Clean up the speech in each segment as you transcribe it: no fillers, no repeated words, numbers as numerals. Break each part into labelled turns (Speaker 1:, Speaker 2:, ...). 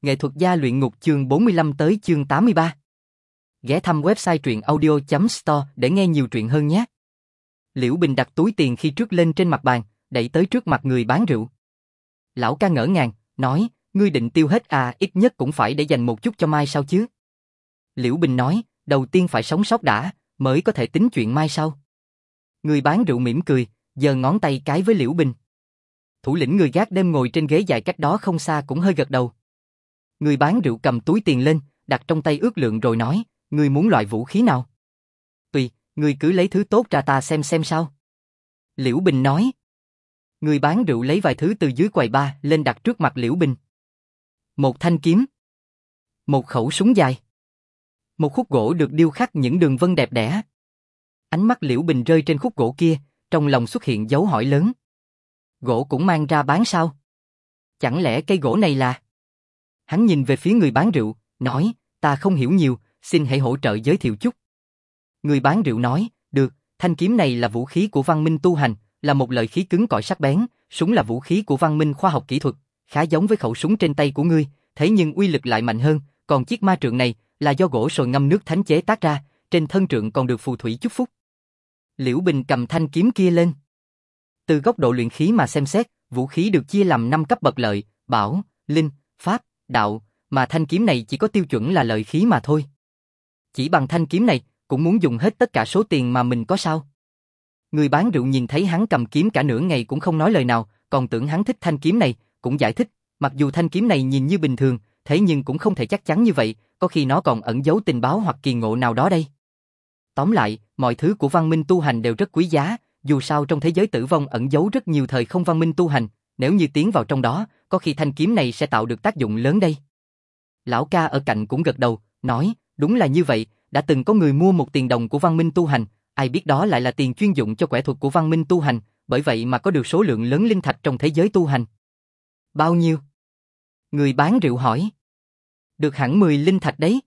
Speaker 1: Nghệ thuật gia luyện ngục chương 45 tới chương 83. Ghé thăm website truyện audio.store để nghe nhiều truyện hơn nhé. Liễu Bình đặt túi tiền khi trước lên trên mặt bàn, đẩy tới trước mặt người bán rượu. Lão ca ngỡ ngàng, nói, ngươi định tiêu hết à, ít nhất cũng phải để dành một chút cho mai sau chứ. Liễu Bình nói, đầu tiên phải sống sót đã, mới có thể tính chuyện mai sau. Người bán rượu mỉm cười, giơ ngón tay cái với Liễu Bình. Thủ lĩnh người gác đêm ngồi trên ghế dài cách đó không xa cũng hơi gật đầu. Người bán rượu cầm túi tiền lên, đặt trong tay ước lượng rồi nói, ngươi muốn loại vũ khí nào? Tùy, ngươi cứ lấy thứ tốt ra ta xem sao. Liễu Bình nói. Người bán rượu lấy vài thứ từ dưới quầy bar lên đặt trước mặt Liễu Bình. Một thanh kiếm. Một khẩu súng dài. Một khúc gỗ được điêu khắc những đường vân đẹp đẽ. Ánh mắt Liễu Bình rơi trên khúc gỗ kia, trong lòng xuất hiện dấu hỏi lớn. Gỗ cũng mang ra bán sao? Chẳng lẽ cây gỗ này là... Hắn nhìn về phía người bán rượu, nói, ta không hiểu nhiều, xin hãy hỗ trợ giới thiệu chút. Người bán rượu nói, được, thanh kiếm này là vũ khí của văn minh tu hành, là một lợi khí cứng cỏi sắc bén, súng là vũ khí của văn minh khoa học kỹ thuật, khá giống với khẩu súng trên tay của ngươi, thế nhưng uy lực lại mạnh hơn, còn chiếc ma trượng này là do gỗ sồi ngâm nước thánh chế tác ra, trên thân trượng còn được phù thủy chúc phúc. Liễu Bình cầm thanh kiếm kia lên. Từ góc độ luyện khí mà xem xét, vũ khí được chia làm 5 cấp bậc lợi, bảo, linh, pháp, đạo, mà thanh kiếm này chỉ có tiêu chuẩn là lợi khí mà thôi. Chỉ bằng thanh kiếm này, cũng muốn dùng hết tất cả số tiền mà mình có sao? Người bán rượu nhìn thấy hắn cầm kiếm cả nửa ngày cũng không nói lời nào, còn tưởng hắn thích thanh kiếm này, cũng giải thích, mặc dù thanh kiếm này nhìn như bình thường, thế nhưng cũng không thể chắc chắn như vậy, có khi nó còn ẩn giấu tình báo hoặc kỳ ngộ nào đó đây. Tóm lại, mọi thứ của văn minh tu hành đều rất quý giá, dù sao trong thế giới tử vong ẩn giấu rất nhiều thời không văn minh tu hành, nếu như tiến vào trong đó, có khi thanh kiếm này sẽ tạo được tác dụng lớn đây. Lão ca ở cạnh cũng gật đầu, nói, đúng là như vậy, đã từng có người mua một tiền đồng của văn minh tu hành, ai biết đó lại là tiền chuyên dụng cho quẻ thuật của văn minh tu hành, bởi vậy mà có được số lượng lớn linh thạch trong thế giới tu hành. Bao nhiêu? Người bán rượu hỏi. Được hẳn 10 linh thạch đấy.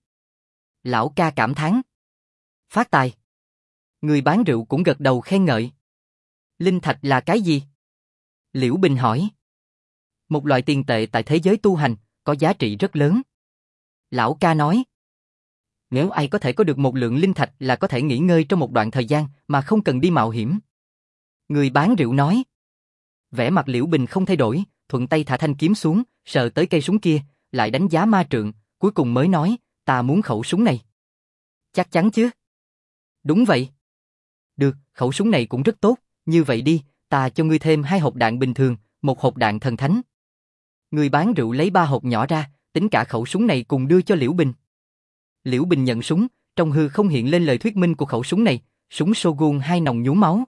Speaker 1: Lão ca cảm thán. Phát tài. Người bán rượu cũng gật đầu khen ngợi. Linh thạch là cái gì? Liễu Bình hỏi. Một loại tiền tệ tại thế giới tu hành, có giá trị rất lớn. Lão ca nói. Nếu ai có thể có được một lượng linh thạch là có thể nghỉ ngơi trong một đoạn thời gian mà không cần đi mạo hiểm. Người bán rượu nói. Vẻ mặt Liễu Bình không thay đổi, thuận tay thả thanh kiếm xuống, sờ tới cây súng kia, lại đánh giá ma trượng, cuối cùng mới nói, ta muốn khẩu súng này. Chắc chắn chứ? Đúng vậy. Được, khẩu súng này cũng rất tốt, như vậy đi, ta cho ngươi thêm 2 hộp đạn bình thường, 1 hộp đạn thần thánh. Người bán rượu lấy 3 hộp nhỏ ra, tính cả khẩu súng này cùng đưa cho Liễu Bình. Liễu Bình nhận súng, trong hư không hiện lên lời thuyết minh của khẩu súng này, súng Shogun 2 nòng nhú máu.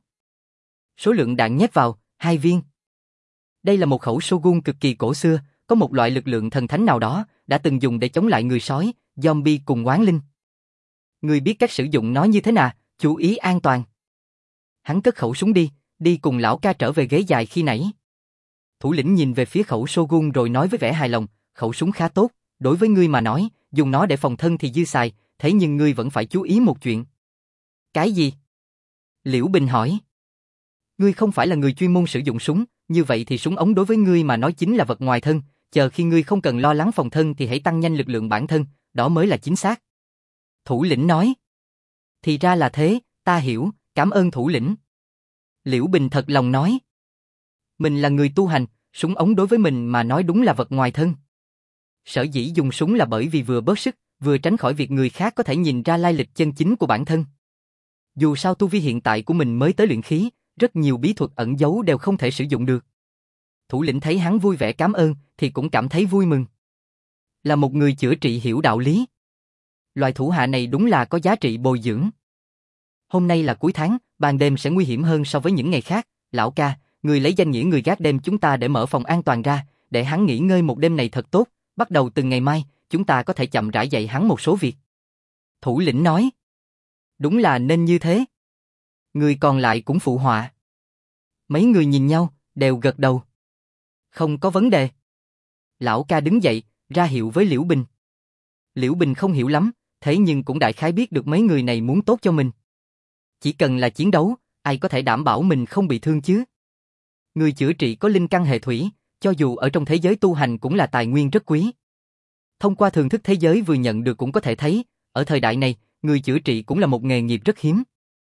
Speaker 1: Số lượng đạn nhét vào, 2 viên. Đây là một khẩu Shogun cực kỳ cổ xưa, có một loại lực lượng thần thánh nào đó, đã từng dùng để chống lại người sói, zombie cùng oán linh. Ngươi biết cách sử dụng nó như thế nào, chú ý an toàn. Hắn cất khẩu súng đi cùng lão ca trở về ghế dài khi nãy. Thủ lĩnh nhìn về phía khẩu Shogun rồi nói với vẻ hài lòng, khẩu súng khá tốt, đối với ngươi mà nói, dùng nó để phòng thân thì dư xài, thế nhưng ngươi vẫn phải chú ý một chuyện. Cái gì? Liễu Bình hỏi. Ngươi không phải là người chuyên môn sử dụng súng, như vậy thì súng ống đối với ngươi mà nói chính là vật ngoài thân, chờ khi ngươi không cần lo lắng phòng thân thì hãy tăng nhanh lực lượng bản thân, đó mới là chính xác. Thủ lĩnh nói. Thì ra là thế, ta hiểu, cảm ơn thủ lĩnh. Liễu Bình thật lòng nói. Mình là người tu hành, súng ống đối với mình mà nói đúng là vật ngoài thân. Sở dĩ dùng súng là bởi vì vừa bớt sức, vừa tránh khỏi việc người khác có thể nhìn ra lai lịch chân chính của bản thân. Dù sao tu vi hiện tại của mình mới tới luyện khí, rất nhiều bí thuật ẩn giấu đều không thể sử dụng được. Thủ lĩnh thấy hắn vui vẻ cảm ơn thì cũng cảm thấy vui mừng. Là một người chữa trị hiểu đạo lý. Loại thủ hạ này đúng là có giá trị bồi dưỡng. Hôm nay là cuối tháng, ban đêm sẽ nguy hiểm hơn so với những ngày khác. Lão ca, người lấy danh nghĩa người gác đêm chúng ta để mở phòng an toàn ra, để hắn nghỉ ngơi một đêm này thật tốt. Bắt đầu từ ngày mai, chúng ta có thể chậm rãi dạy hắn một số việc. Thủ lĩnh nói. Đúng là nên như thế. Người còn lại cũng phụ họa. Mấy người nhìn nhau, đều gật đầu. Không có vấn đề. Lão ca đứng dậy, ra hiệu với Liễu Bình. Liễu Bình không hiểu lắm, thế nhưng cũng đại khái biết được mấy người này muốn tốt cho mình. Chỉ cần là chiến đấu, ai có thể đảm bảo mình không bị thương chứ? Người chữa trị có linh căn hệ thủy, cho dù ở trong thế giới tu hành cũng là tài nguyên rất quý. Thông qua thường thức thế giới vừa nhận được cũng có thể thấy, ở thời đại này, người chữa trị cũng là một nghề nghiệp rất hiếm.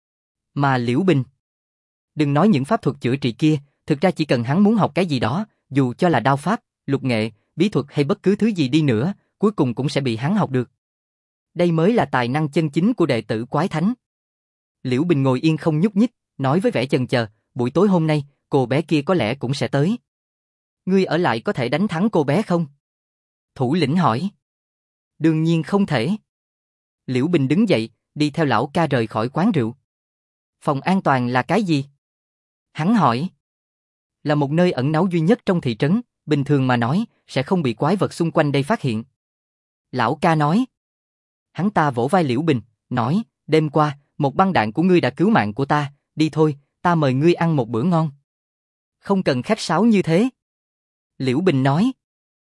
Speaker 1: Mà Liễu Bình, đừng nói những pháp thuật chữa trị kia, thực ra chỉ cần hắn muốn học cái gì đó, dù cho là đao pháp, lục nghệ, bí thuật hay bất cứ thứ gì đi nữa, cuối cùng cũng sẽ bị hắn học được. Đây mới là tài năng chân chính của đệ tử Quái Thánh. Liễu Bình ngồi yên không nhúc nhích, nói với vẻ chần chờ, buổi tối hôm nay, cô bé kia có lẽ cũng sẽ tới. Ngươi ở lại có thể đánh thắng cô bé không? Thủ lĩnh hỏi. Đương nhiên không thể. Liễu Bình đứng dậy, đi theo lão ca rời khỏi quán rượu. Phòng an toàn là cái gì? Hắn hỏi. Là một nơi ẩn náu duy nhất trong thị trấn, bình thường mà nói, sẽ không bị quái vật xung quanh đây phát hiện. Lão ca nói. Hắn ta vỗ vai Liễu Bình, nói, đêm qua, một băng đạn của ngươi đã cứu mạng của ta, đi thôi, ta mời ngươi ăn một bữa ngon. Không cần khách sáo như thế. Liễu Bình nói.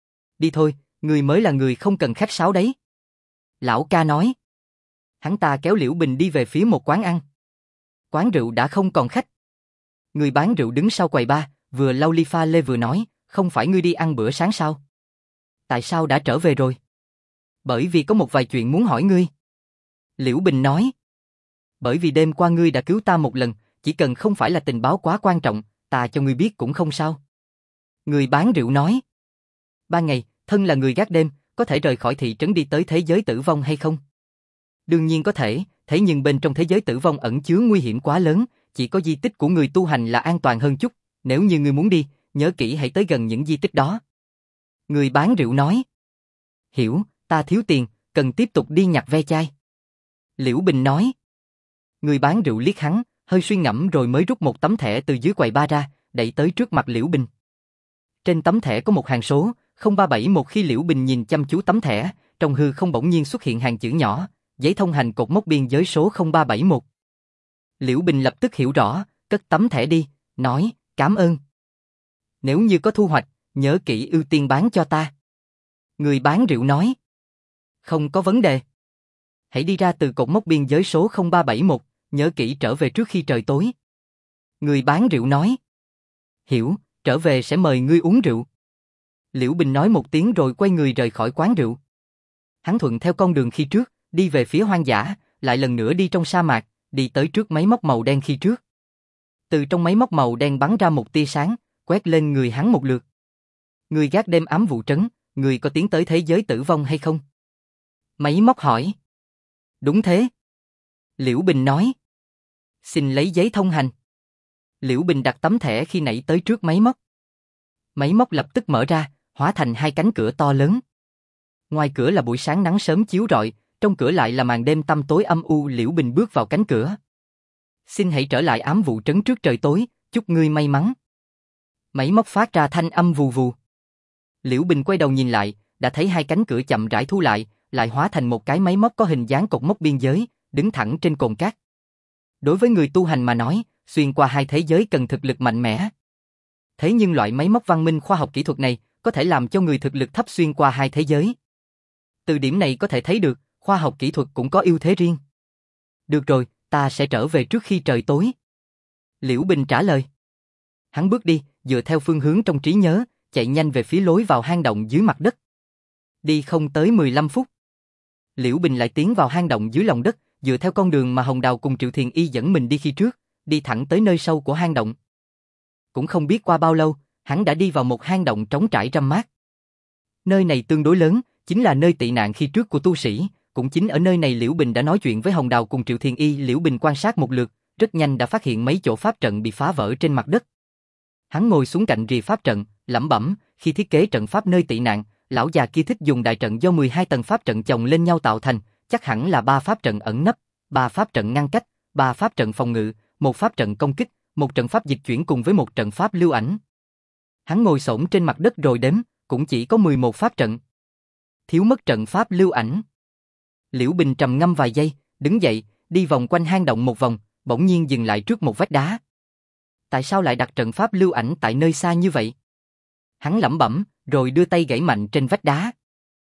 Speaker 1: Đi thôi, ngươi mới là người không cần khách sáo đấy. Lão ca nói. Hắn ta kéo Liễu Bình đi về phía một quán ăn. Quán rượu đã không còn khách. Người bán rượu đứng sau quầy bar, vừa lau ly pha lê vừa nói, không phải ngươi đi ăn bữa sáng sao? Tại sao đã trở về rồi? Bởi vì có một vài chuyện muốn hỏi ngươi. Liễu Bình nói. Bởi vì đêm qua ngươi đã cứu ta một lần, chỉ cần không phải là tình báo quá quan trọng, ta cho ngươi biết cũng không sao. Người bán rượu nói. Ban ngày, thân là người gác đêm, có thể rời khỏi thị trấn đi tới thế giới tử vong hay không? Đương nhiên có thể, thế nhưng bên trong thế giới tử vong ẩn chứa nguy hiểm quá lớn, chỉ có di tích của người tu hành là an toàn hơn chút, nếu như ngươi muốn đi, nhớ kỹ hãy tới gần những di tích đó. Người bán rượu nói. Hiểu, ta thiếu tiền, cần tiếp tục đi nhặt ve chai. Liễu Bình nói. Người bán rượu liếc hắn, hơi suy ngẫm rồi mới rút một tấm thẻ từ dưới quầy bar ra, đẩy tới trước mặt Liễu Bình. Trên tấm thẻ có một hàng số, 0371. Khi Liễu Bình nhìn chăm chú tấm thẻ, trong hư không bỗng nhiên xuất hiện hàng chữ nhỏ, giấy thông hành cột mốc biên giới số 0371. Liễu Bình lập tức hiểu rõ, cất tấm thẻ đi, nói, cảm ơn. Nếu như có thu hoạch, nhớ kỹ ưu tiên bán cho ta. Người bán rượu nói. Không có vấn đề. Hãy đi ra từ cột mốc biên giới số 0371, nhớ kỹ trở về trước khi trời tối. Người bán rượu nói. Hiểu, trở về sẽ mời ngươi uống rượu. Liễu Bình nói một tiếng rồi quay người rời khỏi quán rượu. Hắn thuận theo con đường khi trước, đi về phía hoang dã, lại lần nữa đi trong sa mạc, đi tới trước máy móc màu đen khi trước. Từ trong máy móc màu đen bắn ra một tia sáng, quét lên người hắn một lượt. Người gác đêm ám vụ trấn, người có tiến tới thế giới tử vong hay không? Máy móc hỏi. Đúng thế. Liễu Bình nói. Xin lấy giấy thông hành. Liễu Bình đặt tấm thẻ khi nãy tới trước máy móc. Máy móc lập tức mở ra, hóa thành hai cánh cửa to lớn. Ngoài cửa là buổi sáng nắng sớm chiếu rọi, trong cửa lại là màn đêm tăm tối âm u. Liễu Bình bước vào cánh cửa. Xin hãy trở lại ám vụ trấn trước trời tối, chúc ngươi may mắn. Máy móc phát ra thanh âm vù vù. Liễu Bình quay đầu nhìn lại, đã thấy hai cánh cửa chậm rãi thu lại hóa thành một cái máy móc có hình dáng cột mốc biên giới, đứng thẳng trên cồn cát. Đối với người tu hành mà nói, xuyên qua hai thế giới cần thực lực mạnh mẽ. Thế nhưng loại máy móc văn minh khoa học kỹ thuật này có thể làm cho người thực lực thấp xuyên qua hai thế giới. Từ điểm này có thể thấy được, khoa học kỹ thuật cũng có ưu thế riêng. Được rồi, ta sẽ trở về trước khi trời tối. Liễu Bình trả lời. Hắn bước đi, dựa theo phương hướng trong trí nhớ, chạy nhanh về phía lối vào hang động dưới mặt đất. Đi không tới 15 phút. Liễu Bình lại tiến vào hang động dưới lòng đất, dựa theo con đường mà Hồng Đào cùng Triệu Thiền Y dẫn mình đi khi trước, đi thẳng tới nơi sâu của hang động. Cũng không biết qua bao lâu, hắn đã đi vào một hang động trống trải râm mát. Nơi này tương đối lớn, chính là nơi tị nạn khi trước của tu sĩ, cũng chính ở nơi này Liễu Bình đã nói chuyện với Hồng Đào cùng Triệu Thiền Y. Liễu Bình quan sát một lượt, rất nhanh đã phát hiện mấy chỗ pháp trận bị phá vỡ trên mặt đất. Hắn ngồi xuống cạnh rìa pháp trận, lẩm bẩm, khi thiết kế trận pháp nơi tị nạn, lão già kia thích dùng đại trận do 12 tầng pháp trận chồng lên nhau tạo thành, chắc hẳn là 3 pháp trận ẩn nấp, 3 pháp trận ngăn cách, 3 pháp trận phòng ngự, 1 pháp trận công kích, 1 trận pháp dịch chuyển cùng với 1 trận pháp lưu ảnh. Hắn ngồi xổm trên mặt đất rồi đếm, cũng chỉ có 11 pháp trận. Thiếu mất trận pháp lưu ảnh. Liễu Bình trầm ngâm vài giây, đứng dậy, đi vòng quanh hang động một vòng, bỗng nhiên dừng lại trước một vách đá. Tại sao lại đặt trận pháp lưu ảnh tại nơi xa như vậy? Hắn lẩm bẩm, rồi đưa tay gãy mạnh trên vách đá.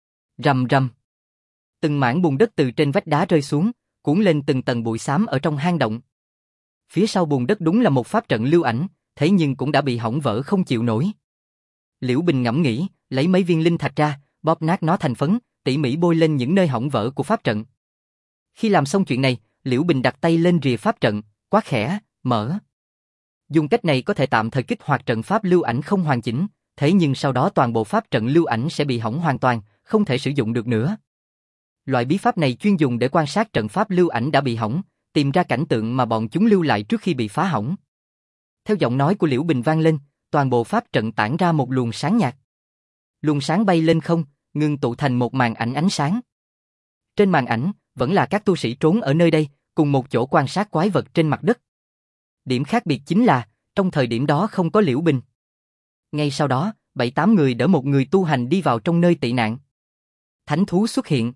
Speaker 1: Rầm rầm. Từng mảng bùn đất từ trên vách đá rơi xuống, cuốn lên từng tầng bụi xám ở trong hang động. Phía sau bùn đất đúng là một pháp trận lưu ảnh, thế nhưng cũng đã bị hỏng vỡ không chịu nổi. Liễu Bình ngẫm nghĩ, lấy mấy viên linh thạch ra, bóp nát nó thành phấn, tỉ mỉ bôi lên những nơi hỏng vỡ của pháp trận. Khi làm xong chuyện này, Liễu Bình đặt tay lên rìa pháp trận, quát khẽ, mở. Dùng cách này có thể tạm thời kích hoạt trận pháp lưu ảnh không hoàn chỉnh, thế nhưng sau đó toàn bộ pháp trận lưu ảnh sẽ bị hỏng hoàn toàn, không thể sử dụng được nữa. Loại bí pháp này chuyên dùng để quan sát trận pháp lưu ảnh đã bị hỏng, tìm ra cảnh tượng mà bọn chúng lưu lại trước khi bị phá hỏng. Theo giọng nói của Liễu Bình vang lên, toàn bộ pháp trận tản ra một luồng sáng nhạt. Luồng sáng bay lên không, ngưng tụ thành một màn ảnh ánh sáng. Trên màn ảnh, vẫn là các tu sĩ trốn ở nơi đây, cùng một chỗ quan sát quái vật trên mặt đất. Điểm khác biệt chính là, trong thời điểm đó không có Liễu Bình. Ngay sau đó, 7-8 người đỡ một người tu hành đi vào trong nơi tị nạn. Thánh thú xuất hiện.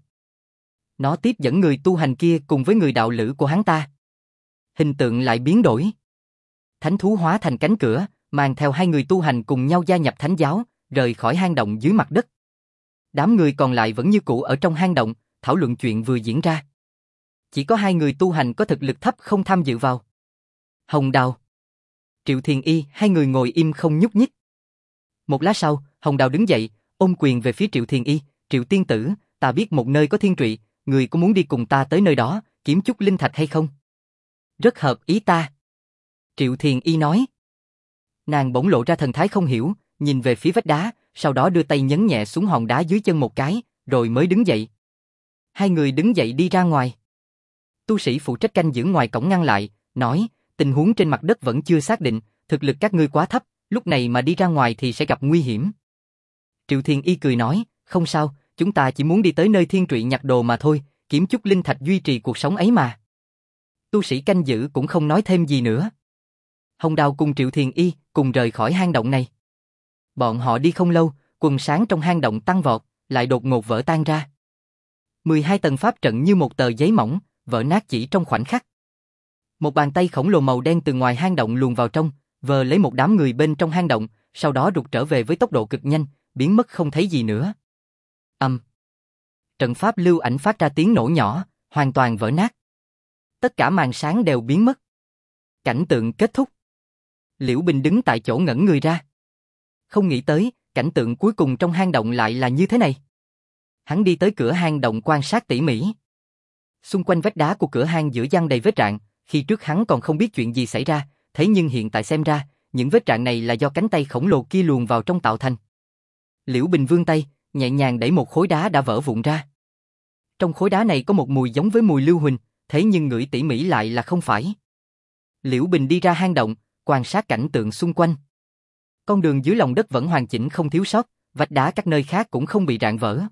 Speaker 1: Nó tiếp dẫn người tu hành kia cùng với người đạo lữ của hắn ta. Hình tượng lại biến đổi. Thánh thú hóa thành cánh cửa, mang theo 2 người tu hành cùng nhau gia nhập thánh giáo, rời khỏi hang động dưới mặt đất. Đám người còn lại vẫn như cũ ở trong hang động, thảo luận chuyện vừa diễn ra. Chỉ có 2 người tu hành có thực lực thấp không tham dự vào. Hồng Đào, Triệu Thiền Y, 2 người ngồi im không nhúc nhích. Một lát sau, Hồng Đào đứng dậy, ôm quyền về phía Triệu Thiền Y, Triệu tiên tử, ta biết một nơi có thiên trụy, người có muốn đi cùng ta tới nơi đó, kiếm chút linh thạch hay không? Rất hợp ý ta. Triệu Thiền Y nói. Nàng bỗng lộ ra thần thái không hiểu, nhìn về phía vách đá, sau đó đưa tay nhấn nhẹ xuống hòn đá dưới chân một cái, rồi mới đứng dậy. 2 người đứng dậy đi ra ngoài. Tu sĩ phụ trách canh giữ ngoài cổng ngăn lại, nói, tình huống trên mặt đất vẫn chưa xác định, thực lực các ngươi quá thấp, lúc này mà đi ra ngoài thì sẽ gặp nguy hiểm. Triệu Thiền Y cười nói, không sao, chúng ta chỉ muốn đi tới nơi thiên trụy nhặt đồ mà thôi, kiếm chút linh thạch duy trì cuộc sống ấy mà. Tu sĩ canh giữ cũng không nói thêm gì nữa. Hồng Đào cùng Triệu Thiền Y cùng rời khỏi hang động này. Bọn họ đi không lâu, quần sáng trong hang động tăng vọt, lại đột ngột vỡ tan ra. 12 tầng pháp trận như một tờ giấy mỏng, vỡ nát chỉ trong khoảnh khắc. Một bàn tay khổng lồ màu đen từ ngoài hang động luồn vào trong, vờ lấy một đám người bên trong hang động, sau đó rụt trở về với tốc độ cực nhanh, biến mất không thấy gì nữa. Trận pháp lưu ảnh phát ra tiếng nổ nhỏ, hoàn toàn vỡ nát. Tất cả màn sáng đều biến mất. Cảnh tượng kết thúc. Liễu Bình đứng tại chỗ ngẩn người ra. Không nghĩ tới, cảnh tượng cuối cùng trong hang động lại là như thế này. Hắn đi tới cửa hang động quan sát tỉ mỉ. Xung quanh vách đá của cửa hang giữa giăng đầy vết rạn, khi trước hắn còn không biết chuyện gì xảy ra, thế nhưng hiện tại xem ra, những vết rạn này là do cánh tay khổng lồ kia luồn vào trong tạo thành. Liễu Bình vươn tay, nhẹ nhàng đẩy một khối đá đã vỡ vụn ra. Trong khối đá này có một mùi giống với mùi lưu huỳnh, thế nhưng ngửi tỉ mỉ lại là không phải. Liễu Bình đi ra hang động, quan sát cảnh tượng xung quanh. Con đường dưới lòng đất vẫn hoàn chỉnh không thiếu sót, vách đá các nơi khác cũng không bị rạn vỡ.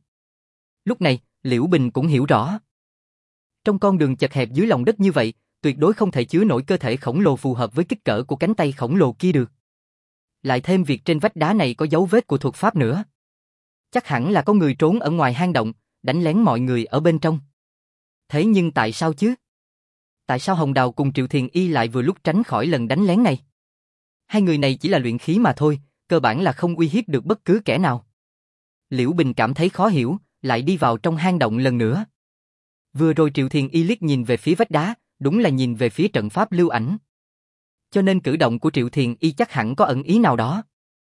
Speaker 1: Lúc này, Liễu Bình cũng hiểu rõ. Trong con đường chật hẹp dưới lòng đất như vậy, tuyệt đối không thể chứa nổi cơ thể khổng lồ phù hợp với kích cỡ của cánh tay khổng lồ kia được. Lại thêm việc trên vách đá này có dấu vết của thuật pháp nữa. Chắc hẳn là có người trốn ở ngoài hang động, đánh lén mọi người ở bên trong. Thế nhưng tại sao chứ? Tại sao Hồng Đào cùng Triệu Thiền Y lại vừa lúc tránh khỏi lần đánh lén này? 2 người này chỉ là luyện khí mà thôi, cơ bản là không uy hiếp được bất cứ kẻ nào. Liễu Bình cảm thấy khó hiểu, lại đi vào trong hang động lần nữa. Vừa rồi Triệu Thiền Y liếc nhìn về phía vách đá, đúng là nhìn về phía trận pháp lưu ảnh. Cho nên cử động của Triệu Thiền Y chắc hẳn có ẩn ý nào đó.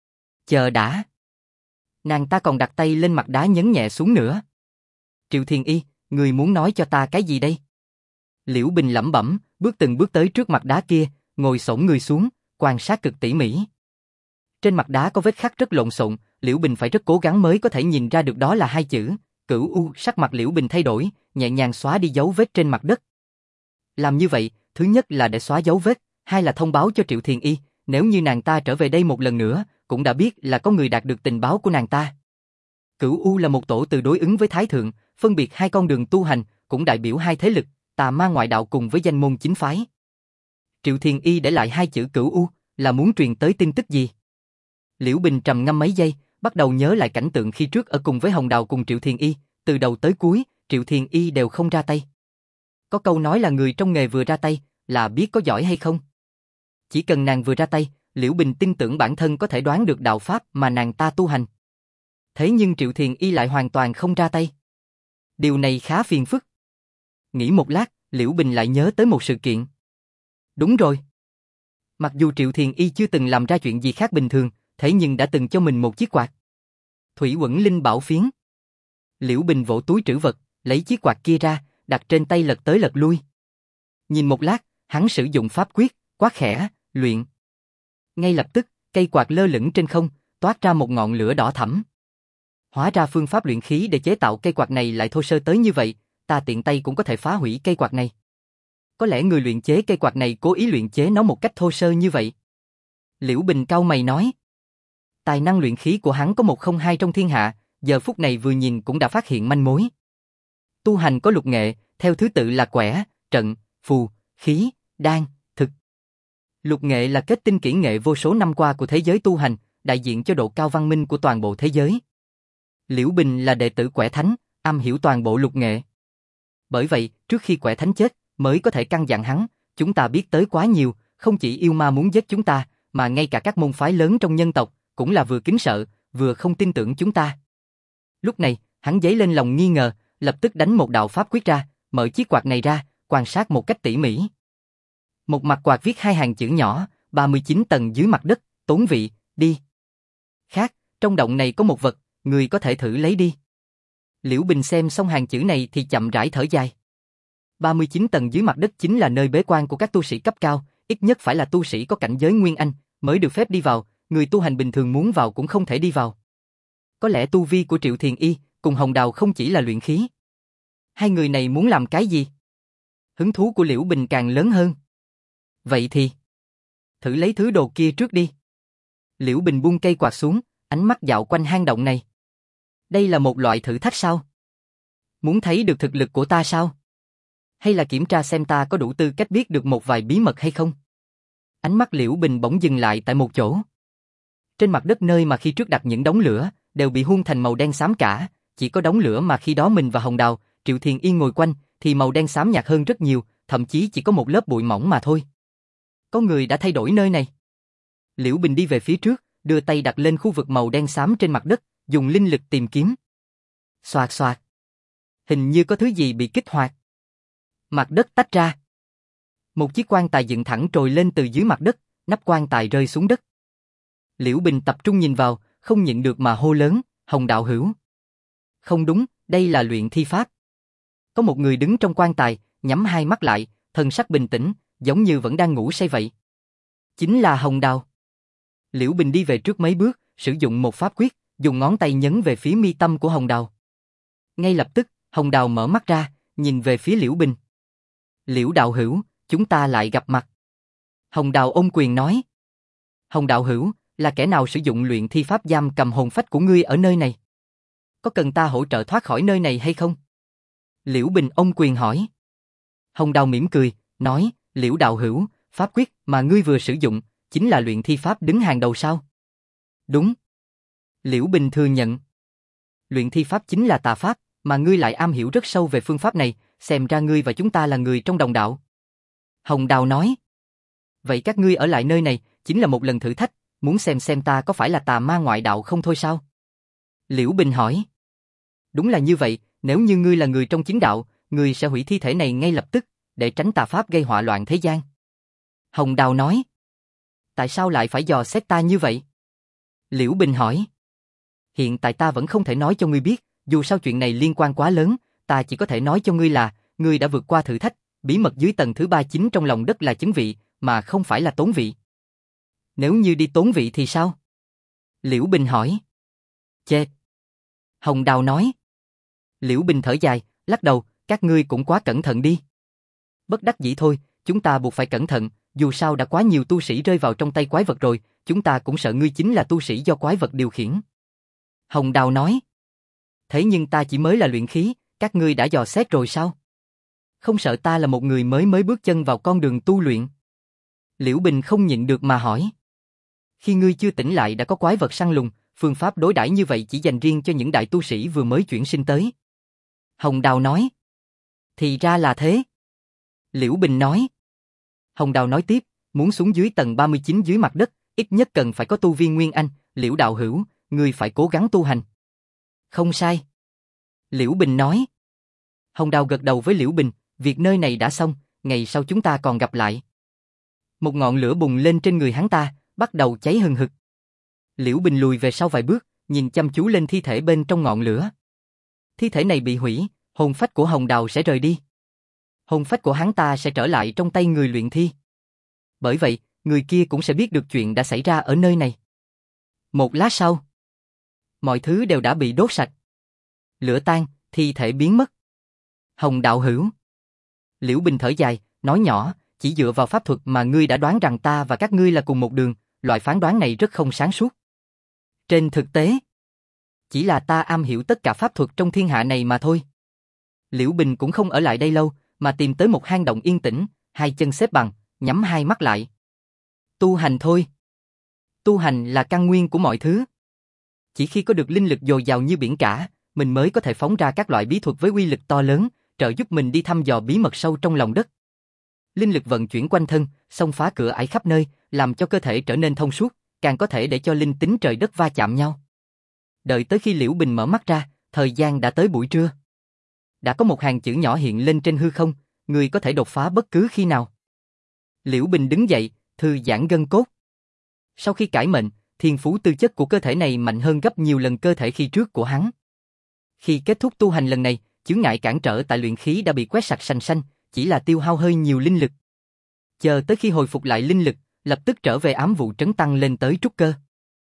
Speaker 1: Chờ đã. Nàng ta còn đặt tay lên mặt đá nhấn nhẹ xuống nữa. Triệu Thiền Y, người muốn nói cho ta cái gì đây? Liễu Bình lẩm bẩm, bước từng bước tới trước mặt đá kia, ngồi xổm người xuống, quan sát cực tỉ mỉ. Trên mặt đá có vết khắc rất lộn xộn, Liễu Bình phải rất cố gắng mới có thể nhìn ra được đó là 2 chữ, Cửu U. Sắc mặt Liễu Bình thay đổi, nhẹ nhàng xóa đi dấu vết trên mặt đất. Làm như vậy, thứ nhất là để xóa dấu vết, hai là thông báo cho Triệu Thiền Y, nếu như nàng ta trở về đây một lần nữa, cũng đã biết là có người đạt được tình báo của nàng ta. Cửu U là một tổ từ đối ứng với Thái Thượng, phân biệt 2 con đường tu hành, cũng đại biểu 2 thế lực, tà ma ngoại đạo cùng với danh môn chính phái. Triệu Thiền Y để lại 2 chữ Cửu U, là muốn truyền tới tin tức gì? Liễu Bình trầm ngâm mấy giây, bắt đầu nhớ lại cảnh tượng khi trước ở cùng với Hồng Đào cùng Triệu Thiền Y, từ đầu tới cuối, Triệu Thiền Y đều không ra tay. Có câu nói là người trong nghề vừa ra tay, là biết có giỏi hay không. Chỉ cần nàng vừa ra tay, Liễu Bình tin tưởng bản thân có thể đoán được đạo pháp mà nàng ta tu hành. Thế nhưng Triệu Thiền Y lại hoàn toàn không ra tay. Điều này khá phiền phức. Nghĩ một lát, Liễu Bình lại nhớ tới một sự kiện. Đúng rồi. Mặc dù Triệu Thiền Y chưa từng làm ra chuyện gì khác bình thường, thế nhưng đã từng cho mình một chiếc quạt. Thủy Uẩn Linh Bảo Phiến. Liễu Bình vỗ túi trữ vật, lấy chiếc quạt kia ra, đặt trên tay lật tới lật lui. Nhìn một lát, hắn sử dụng pháp quyết, quát khẽ, luyện. Ngay lập tức, cây quạt lơ lửng trên không, toát ra một ngọn lửa đỏ thẫm. Hóa ra phương pháp luyện khí để chế tạo cây quạt này lại thô sơ tới như vậy, ta tiện tay cũng có thể phá hủy cây quạt này. Có lẽ người luyện chế cây quạt này cố ý luyện chế nó một cách thô sơ như vậy. Liễu Bình cau mày nói. Tài năng luyện khí của hắn có một không hai trong thiên hạ, giờ phút này vừa nhìn cũng đã phát hiện manh mối. Tu hành có lục nghệ, theo thứ tự là quẻ, trận, phù, khí, đan, thực. Lục nghệ là kết tinh kỹ nghệ vô số năm qua của thế giới tu hành, đại diện cho độ cao văn minh của toàn bộ thế giới. Liễu Bình là đệ tử Quẻ Thánh, am hiểu toàn bộ lục nghệ. Bởi vậy, trước khi Quẻ Thánh chết, mới có thể căn dặn hắn, chúng ta biết tới quá nhiều, không chỉ yêu ma muốn giết chúng ta, mà ngay cả các môn phái lớn trong nhân tộc, cũng là vừa kính sợ, vừa không tin tưởng chúng ta. Lúc này, hắn dấy lên lòng nghi ngờ, lập tức đánh một đạo pháp quyết ra, mở chiếc quạt này ra, quan sát một cách tỉ mỉ. Một mặt quạt viết hai hàng chữ nhỏ, 39 tầng dưới mặt đất, tốn vị, đi. Khác, trong động này có một vật, người có thể thử lấy đi. Liễu Bình xem xong hàng chữ này thì chậm rãi thở dài. 39 tầng dưới mặt đất chính là nơi bế quan của các tu sĩ cấp cao, ít nhất phải là tu sĩ có cảnh giới Nguyên Anh, mới được phép đi vào, người tu hành bình thường muốn vào cũng không thể đi vào. Có lẽ tu vi của Triệu Thiền Y cùng Hồng Đào không chỉ là luyện khí. Hai người này muốn làm cái gì? Hứng thú của Liễu Bình càng lớn hơn. Vậy thì, thử lấy thứ đồ kia trước đi. Liễu Bình buông cây quạt xuống, ánh mắt dạo quanh hang động này. Đây là một loại thử thách sao? Muốn thấy được thực lực của ta sao? Hay là kiểm tra xem ta có đủ tư cách biết được một vài bí mật hay không? Ánh mắt Liễu Bình bỗng dừng lại tại một chỗ. Trên mặt đất nơi mà khi trước đặt những đống lửa, đều bị hun thành màu đen xám cả, chỉ có đống lửa mà khi đó mình và Hồng Đào, Triệu Thiền Yên ngồi quanh, thì màu đen xám nhạt hơn rất nhiều, thậm chí chỉ có một lớp bụi mỏng mà thôi. Có người đã thay đổi nơi này. Liễu Bình đi về phía trước, đưa tay đặt lên khu vực màu đen xám trên mặt đất, dùng linh lực tìm kiếm. Xoạt xoạt. Hình như có thứ gì bị kích hoạt. Mặt đất tách ra. Một chiếc quan tài dựng thẳng trồi lên từ dưới mặt đất, nắp quan tài rơi xuống đất. Liễu Bình tập trung nhìn vào, không nhịn được mà hô lớn, Hồng đạo hữu. Không đúng, đây là luyện thi pháp. Có một người đứng trong quan tài, nhắm hai mắt lại, thần sắc bình tĩnh, giống như vẫn đang ngủ say vậy. Chính là Hồng Đào. Liễu Bình đi về trước mấy bước, sử dụng một pháp quyết, dùng ngón tay nhấn về phía mi tâm của Hồng Đào. Ngay lập tức, Hồng Đào mở mắt ra, nhìn về phía Liễu Bình. Liễu đạo hữu, chúng ta lại gặp mặt. Hồng Đào ôm quyền nói. Hồng đạo hữu, là kẻ nào sử dụng luyện thi pháp giam cầm hồn phách của ngươi ở nơi này? Có cần ta hỗ trợ thoát khỏi nơi này hay không? Liễu Bình ôm quyền hỏi. Hồng Đào mỉm cười, nói, Liễu đạo hữu, pháp quyết mà ngươi vừa sử dụng, chính là luyện thi pháp đứng hàng đầu sao? Đúng. Liễu Bình thừa nhận. Luyện thi pháp chính là tà pháp, mà ngươi lại am hiểu rất sâu về phương pháp này, xem ra ngươi và chúng ta là người trong đồng đạo. Hồng Đào nói. Vậy các ngươi ở lại nơi này, chính là một lần thử thách, muốn xem ta có phải là tà ma ngoại đạo không thôi sao? Liễu Bình hỏi. Đúng là như vậy, nếu như ngươi là người trong chính đạo, ngươi sẽ hủy thi thể này ngay lập tức, để tránh tà pháp gây họa loạn thế gian. Hồng Đào nói. Tại sao lại phải dò xét ta như vậy? Liễu Bình hỏi. Hiện tại ta vẫn không thể nói cho ngươi biết, dù sao chuyện này liên quan quá lớn, ta chỉ có thể nói cho ngươi là, ngươi đã vượt qua thử thách, bí mật dưới tầng thứ 39 trong lòng đất là chứng vị, mà không phải là tốn vị. Nếu như đi tốn vị thì sao? Liễu Bình hỏi. Chết. Hồng Đào nói. Liễu Bình thở dài, lắc đầu, các ngươi cũng quá cẩn thận đi. Bất đắc dĩ thôi, chúng ta buộc phải cẩn thận, dù sao đã quá nhiều tu sĩ rơi vào trong tay quái vật rồi, chúng ta cũng sợ ngươi chính là tu sĩ do quái vật điều khiển. Hồng Đào nói. Thế nhưng ta chỉ mới là luyện khí, các ngươi đã dò xét rồi sao? Không sợ ta là một người mới bước chân vào con đường tu luyện? Liễu Bình không nhịn được mà hỏi. Khi ngươi chưa tỉnh lại đã có quái vật săn lùng, phương pháp đối đãi như vậy chỉ dành riêng cho những đại tu sĩ vừa mới chuyển sinh tới. Hồng Đào nói. Thì ra là thế. Liễu Bình nói. Hồng Đào nói tiếp, muốn xuống dưới tầng 39 dưới mặt đất, ít nhất cần phải có tu vi Nguyên Anh, Liễu đạo hữu, ngươi phải cố gắng tu hành. Không sai. Liễu Bình nói. Hồng Đào gật đầu với Liễu Bình, việc nơi này đã xong, ngày sau chúng ta còn gặp lại. Một ngọn lửa bùng lên trên người hắn ta, bắt đầu cháy hừng hực. Liễu Bình lùi về sau vài bước, nhìn chăm chú lên thi thể bên trong ngọn lửa. Thi thể này bị hủy, hồn phách của Hồng Đào sẽ rời đi. Hồn phách của hắn ta sẽ trở lại trong tay người luyện thi. Bởi vậy, người kia cũng sẽ biết được chuyện đã xảy ra ở nơi này. Một lát sau, mọi thứ đều đã bị đốt sạch. Lửa tan, thi thể biến mất. Hồng đạo hữu. Liễu Bình thở dài, nói nhỏ, chỉ dựa vào pháp thuật mà ngươi đã đoán rằng ta và các ngươi là cùng một đường, loại phán đoán này rất không sáng suốt. Trên thực tế, chỉ là ta am hiểu tất cả pháp thuật trong thiên hạ này mà thôi. Liễu Bình cũng không ở lại đây lâu, mà tìm tới một hang động yên tĩnh, hai chân xếp bằng, nhắm hai mắt lại. Tu hành thôi. Tu hành là căn nguyên của mọi thứ. Chỉ khi có được linh lực dồi dào như biển cả, mình mới có thể phóng ra các loại bí thuật với uy lực to lớn, trợ giúp mình đi thăm dò bí mật sâu trong lòng đất. Linh lực vận chuyển quanh thân, xông phá cửa ải khắp nơi, làm cho cơ thể trở nên thông suốt, càng có thể để cho linh tính trời đất va chạm nhau. Đợi tới khi Liễu Bình mở mắt ra, thời gian đã tới buổi trưa. Đã có một hàng chữ nhỏ hiện lên trên hư không, người có thể đột phá bất cứ khi nào. Liễu Bình đứng dậy, thư giãn gân cốt. Sau khi cải mệnh, thiên phú tư chất của cơ thể này mạnh hơn gấp nhiều lần cơ thể khi trước của hắn. Khi kết thúc tu hành lần này, chướng ngại cản trở tại luyện khí đã bị quét sạch sành xanh, chỉ là tiêu hao hơi nhiều linh lực. Chờ tới khi hồi phục lại linh lực, lập tức trở về ám vụ trấn tăng lên tới trúc cơ.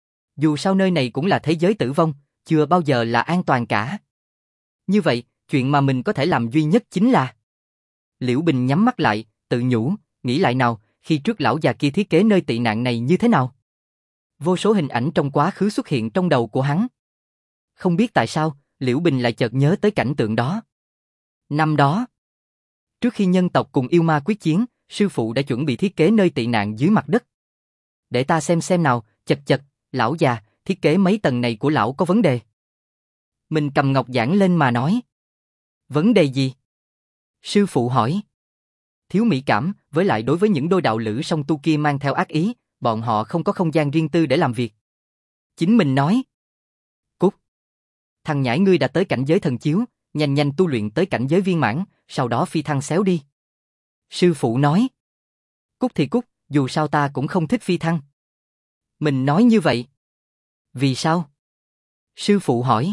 Speaker 1: Dù sao nơi này cũng là thế giới tử vong, chưa bao giờ là an toàn cả. Như vậy, chuyện mà mình có thể làm duy nhất chính là... Liễu Bình nhắm mắt lại, tự nhủ, nghĩ lại nào, khi trước lão già kia thiết kế nơi tị nạn này như thế nào? Vô số hình ảnh trong quá khứ xuất hiện trong đầu của hắn. Không biết tại sao, Liễu Bình lại chợt nhớ tới cảnh tượng đó. Năm đó, trước khi nhân tộc cùng yêu ma quyết chiến, sư phụ đã chuẩn bị thiết kế nơi tị nạn dưới mặt đất. Để ta xem nào, chật chật, lão già, thiết kế mấy tầng này của lão có vấn đề. Mình cầm ngọc giảng lên mà nói. Vấn đề gì? Sư phụ hỏi. Thiếu mỹ cảm, với lại đối với những đôi đạo lữ song tu kia mang theo ác ý, bọn họ không có không gian riêng tư để làm việc. Chính mình nói. Cút. Thằng nhãi ngươi đã tới cảnh giới thần chiếu, nhanh nhanh tu luyện tới cảnh giới viên mãn, sau đó phi thăng xéo đi. Sư phụ nói. Cút thì cút, dù sao ta cũng không thích phi thăng. Mình nói như vậy. Vì sao? Sư phụ hỏi.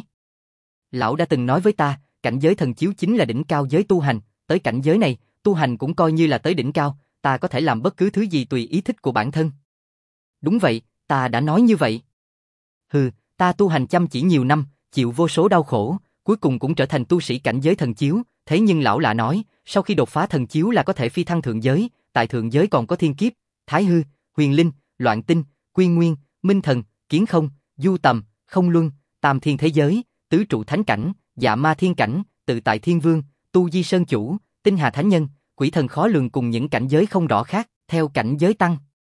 Speaker 1: Lão đã từng nói với ta, cảnh giới thần chiếu chính là đỉnh cao giới tu hành, tới cảnh giới này, tu hành cũng coi như là tới đỉnh cao, ta có thể làm bất cứ thứ gì tùy ý thích của bản thân. Đúng vậy, ta đã nói như vậy. Hừ, ta tu hành chăm chỉ nhiều năm, chịu vô số đau khổ, cuối cùng cũng trở thành tu sĩ cảnh giới thần chiếu, thế nhưng lão lạ nói, sau khi đột phá thần chiếu là có thể phi thăng thượng giới, tại thượng giới còn có thiên kiếp, thái hư, huyền linh, loạn tinh, quy nguyên, minh thần, kiến không, du tầm, không luân, tam thiên thế giới, tứ trụ thánh cảnh, dạ ma thiên cảnh, tự tại thiên vương, tu di sơn chủ, tinh hà thánh nhân, quỷ thần khó lường cùng những cảnh giới không rõ khác, theo cảnh giới tăng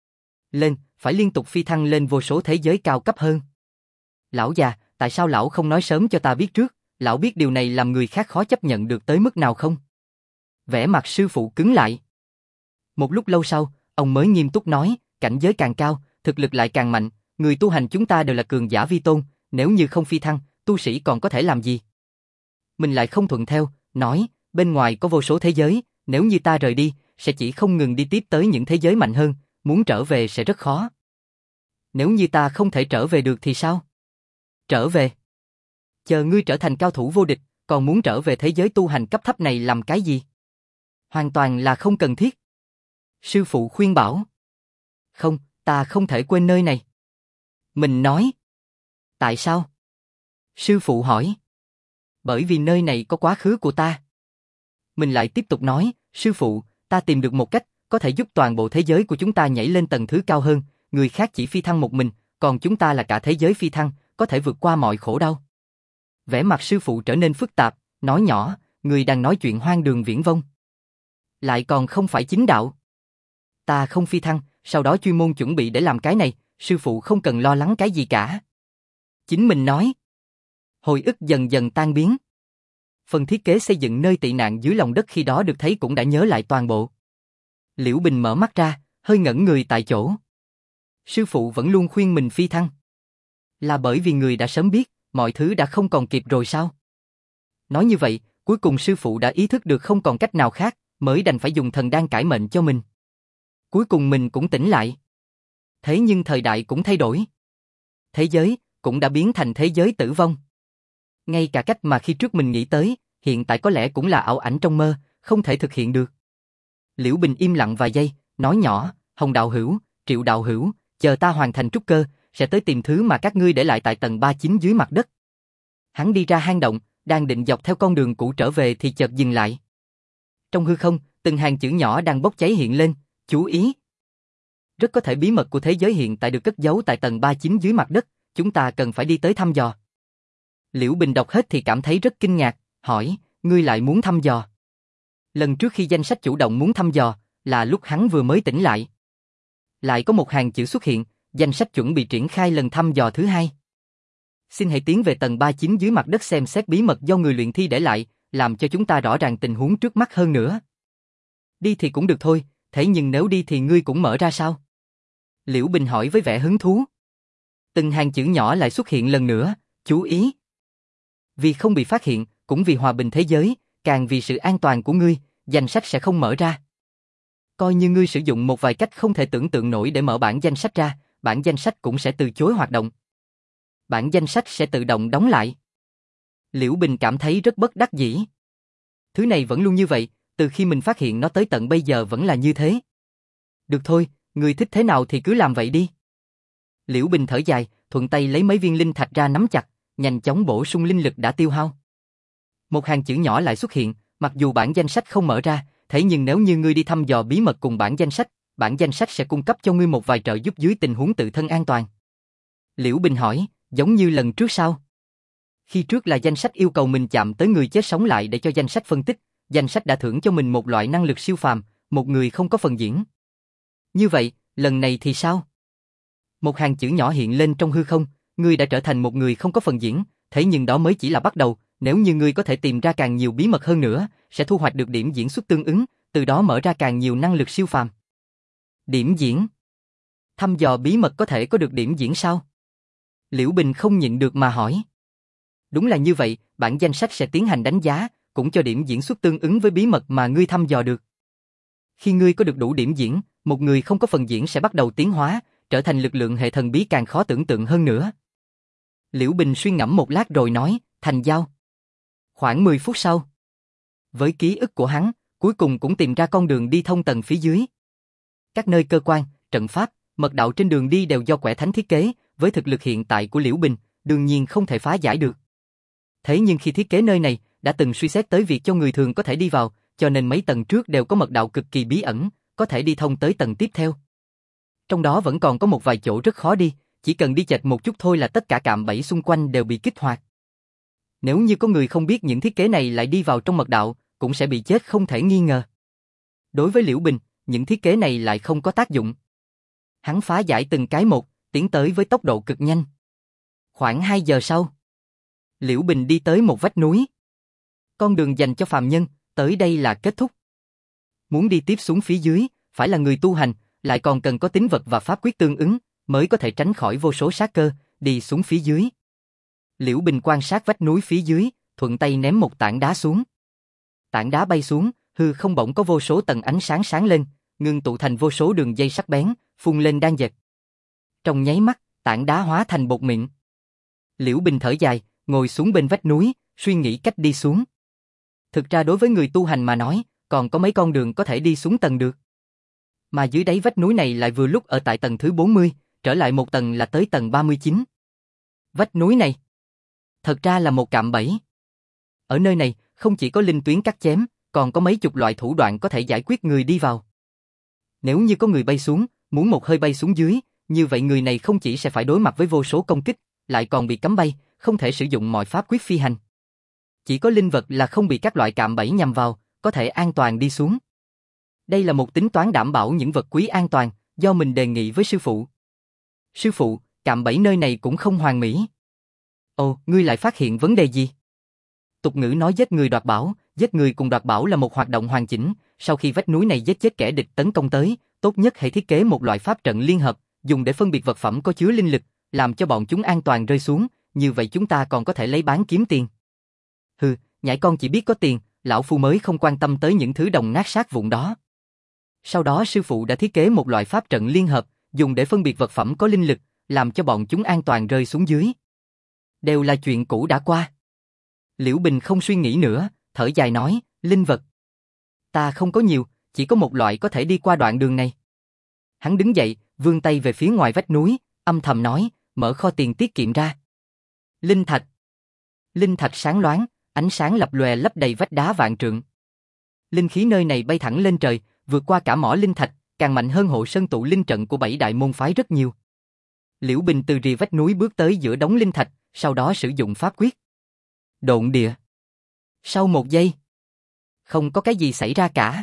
Speaker 1: lên, phải liên tục phi thăng lên vô số thế giới cao cấp hơn. Lão già, tại sao lão không nói sớm cho ta biết trước, lão biết điều này làm người khác khó chấp nhận được tới mức nào không? Vẻ mặt sư phụ cứng lại. Một lúc lâu sau, ông mới nghiêm túc nói, cảnh giới càng cao, thực lực lại càng mạnh, người tu hành chúng ta đều là cường giả vi tôn, nếu như không phi thăng, tu sĩ còn có thể làm gì? Mình lại không thuận theo, nói, bên ngoài có vô số thế giới, nếu như ta rời đi, sẽ chỉ không ngừng đi tiếp tới những thế giới mạnh hơn, muốn trở về sẽ rất khó. Nếu như ta không thể trở về được thì sao? Trở về? Chờ ngươi trở thành cao thủ vô địch, còn muốn trở về thế giới tu hành cấp thấp này làm cái gì? Hoàn toàn là không cần thiết. Sư phụ khuyên bảo. Không, ta không thể quên nơi này. Mình nói. Tại sao? Sư phụ hỏi. Bởi vì nơi này có quá khứ của ta. Mình lại tiếp tục nói, sư phụ, ta tìm được một cách, có thể giúp toàn bộ thế giới của chúng ta nhảy lên tầng thứ cao hơn, người khác chỉ phi thăng một mình, còn chúng ta là cả thế giới phi thăng, có thể vượt qua mọi khổ đau. Vẻ mặt sư phụ trở nên phức tạp, nói nhỏ, người đang nói chuyện hoang đường viển vông. Lại còn không phải chính đạo. Ta không phi thăng, sau đó chuyên môn chuẩn bị để làm cái này, sư phụ không cần lo lắng cái gì cả. Chính mình nói. Hồi ức dần dần tan biến. Phần thiết kế xây dựng nơi tị nạn dưới lòng đất khi đó được thấy cũng đã nhớ lại toàn bộ. Liễu Bình mở mắt ra, hơi ngẩn người tại chỗ. Sư phụ vẫn luôn khuyên mình phi thăng. Là bởi vì người đã sớm biết, mọi thứ đã không còn kịp rồi sao? Nói như vậy, cuối cùng sư phụ đã ý thức được không còn cách nào khác, mới đành phải dùng thần đan cải mệnh cho mình. Cuối cùng mình cũng tỉnh lại. Thế nhưng thời đại cũng thay đổi. Thế giới cũng đã biến thành thế giới tử vong. Ngay cả cách mà khi trước mình nghĩ tới, hiện tại có lẽ cũng là ảo ảnh trong mơ, không thể thực hiện được. Liễu Bình im lặng vài giây, nói nhỏ, Hồng đạo hữu, Triệu đạo hữu, chờ ta hoàn thành trúc cơ, sẽ tới tìm thứ mà các ngươi để lại tại tầng 39 dưới mặt đất. Hắn đi ra hang động, đang định dọc theo con đường cũ trở về thì chợt dừng lại. Trong hư không, từng hàng chữ nhỏ đang bốc cháy hiện lên, chú ý. Rất có thể bí mật của thế giới hiện tại được cất giấu tại tầng 39 dưới mặt đất, chúng ta cần phải đi tới thăm dò. Liễu Bình đọc hết thì cảm thấy rất kinh ngạc, hỏi, ngươi lại muốn thăm dò? Lần trước khi danh sách chủ động muốn thăm dò, là lúc hắn vừa mới tỉnh lại. Lại có một hàng chữ xuất hiện, danh sách chuẩn bị triển khai lần thăm dò thứ hai. Xin hãy tiến về tầng 39 dưới mặt đất xem xét bí mật do người luyện thi để lại, làm cho chúng ta rõ ràng tình huống trước mắt hơn nữa. Đi thì cũng được thôi, thế nhưng nếu đi thì ngươi cũng mở ra sao? Liễu Bình hỏi với vẻ hứng thú. Từng hàng chữ nhỏ lại xuất hiện lần nữa, chú ý. Vì không bị phát hiện, cũng vì hòa bình thế giới, càng vì sự an toàn của ngươi, danh sách sẽ không mở ra. Coi như ngươi sử dụng một vài cách không thể tưởng tượng nổi để mở bản danh sách ra, bản danh sách cũng sẽ từ chối hoạt động. Bản danh sách sẽ tự động đóng lại. Liễu Bình cảm thấy rất bất đắc dĩ. Thứ này vẫn luôn như vậy, từ khi mình phát hiện nó tới tận bây giờ vẫn là như thế. Được thôi, ngươi thích thế nào thì cứ làm vậy đi. Liễu Bình thở dài, thuận tay lấy mấy viên linh thạch ra nắm chặt, nhanh chóng bổ sung linh lực đã tiêu hao. Một hàng chữ nhỏ lại xuất hiện, mặc dù bản danh sách không mở ra, thế nhưng nếu như ngươi đi thăm dò bí mật cùng bản danh sách sẽ cung cấp cho ngươi một vài trợ giúp dưới tình huống tự thân an toàn. Liễu Bình hỏi, giống như lần trước sao? Khi trước là danh sách yêu cầu mình chạm tới người chết sống lại để cho danh sách phân tích, danh sách đã thưởng cho mình một loại năng lực siêu phàm, một người không có phần diễn. Như vậy, lần này thì sao? Một hàng chữ nhỏ hiện lên trong hư không, ngươi đã trở thành một người không có phần diễn, thế nhưng đó mới chỉ là bắt đầu, nếu như ngươi có thể tìm ra càng nhiều bí mật hơn nữa, sẽ thu hoạch được điểm diễn xuất tương ứng, từ đó mở ra càng nhiều năng lực siêu phàm. Điểm diễn? Thăm dò bí mật có thể có được điểm diễn sao? Liễu Bình không nhịn được mà hỏi. Đúng là như vậy, bản danh sách sẽ tiến hành đánh giá, cũng cho điểm diễn xuất tương ứng với bí mật mà ngươi thăm dò được. Khi ngươi có được đủ điểm diễn, một người không có phần diễn sẽ bắt đầu tiến hóa, trở thành lực lượng hệ thần bí càng khó tưởng tượng hơn nữa. Liễu Bình suy ngẫm một lát rồi nói, thành giao. Khoảng 10 phút sau. Với ký ức của hắn, cuối cùng cũng tìm ra con đường đi thông tầng phía dưới. Các nơi cơ quan, trận pháp, mật đạo trên đường đi đều do quẻ thánh thiết kế, với thực lực hiện tại của Liễu Bình, đương nhiên không thể phá giải được. Thế nhưng khi thiết kế nơi này, đã từng suy xét tới việc cho người thường có thể đi vào, cho nên mấy tầng trước đều có mật đạo cực kỳ bí ẩn, có thể đi thông tới tầng tiếp theo. Trong đó vẫn còn có một vài chỗ rất khó đi, chỉ cần đi chệch một chút thôi là tất cả cạm bẫy xung quanh đều bị kích hoạt. Nếu như có người không biết những thiết kế này lại đi vào trong mật đạo, cũng sẽ bị chết không thể nghi ngờ. Đối với Liễu Bình, những thiết kế này lại không có tác dụng. Hắn phá giải từng cái một, tiến tới với tốc độ cực nhanh. Khoảng 2 giờ sau, Liễu Bình đi tới một vách núi. Con đường dành cho phàm nhân, tới đây là kết thúc. Muốn đi tiếp xuống phía dưới, phải là người tu hành, lại còn cần có tín vật và pháp quyết tương ứng, mới có thể tránh khỏi vô số sát cơ, đi xuống phía dưới. Liễu Bình quan sát vách núi phía dưới, thuận tay ném một tảng đá xuống. Tảng đá bay xuống, hư không bỗng có vô số tầng ánh sáng sáng lên, ngưng tụ thành vô số đường dây sắc bén, phun lên đan dệt. Trong nháy mắt, tảng đá hóa thành bột mịn. Liễu Bình thở dài, ngồi xuống bên vách núi, suy nghĩ cách đi xuống. Thực ra đối với người tu hành mà nói, còn có mấy con đường có thể đi xuống tầng được. Mà dưới đáy vách núi này lại vừa lúc ở tại tầng thứ 40, trở lại một tầng là tới tầng 39. Vách núi này, thật ra là một cạm bẫy. Ở nơi này, không chỉ có linh tuyến cắt chém, còn có mấy chục loại thủ đoạn có thể giải quyết người đi vào. Nếu như có người bay xuống, muốn một hơi bay xuống dưới, như vậy người này không chỉ sẽ phải đối mặt với vô số công kích, lại còn bị cấm bay, không thể sử dụng mọi pháp quyết phi hành. Chỉ có linh vật là không bị các loại cạm bẫy nhằm vào, có thể an toàn đi xuống. Đây là một tính toán đảm bảo những vật quý an toàn, do mình đề nghị với sư phụ. Sư phụ, cạm bẫy nơi này cũng không hoàn mỹ. Ồ, ngươi lại phát hiện vấn đề gì? Tục ngữ nói giết người đoạt bảo, giết người cùng đoạt bảo là một hoạt động hoàn chỉnh, sau khi vách núi này giết chết kẻ địch tấn công tới, tốt nhất hãy thiết kế một loại pháp trận liên hợp, dùng để phân biệt vật phẩm có chứa linh lực, làm cho bọn chúng an toàn rơi xuống, như vậy chúng ta còn có thể lấy bán kiếm tiền. Hừ, nhãi con chỉ biết có tiền, lão phu mới không quan tâm tới những thứ đồng nát sát vụn đó. Sau đó sư phụ đã thiết kế một loại pháp trận liên hợp, dùng để phân biệt vật phẩm có linh lực, làm cho bọn chúng an toàn rơi xuống dưới. Đều là chuyện cũ đã qua. Liễu Bình không suy nghĩ nữa, thở dài nói, linh vật. Ta không có nhiều, chỉ có một loại có thể đi qua đoạn đường này. Hắn đứng dậy, vươn tay về phía ngoài vách núi, âm thầm nói, mở kho tiền tiết kiệm ra. Linh thạch. Linh thạch sáng loáng, ánh sáng lập lòe lấp đầy vách đá vạn trượng. Linh khí nơi này bay thẳng lên trời, vượt qua cả mỏ linh thạch, càng mạnh hơn hộ sơn tụ linh trận của 7 đại môn phái rất nhiều. Liễu Bình từ rìa vách núi bước tới giữa đống linh thạch, sau đó sử dụng pháp quyết. Độn địa. Sau một giây, không có cái gì xảy ra cả.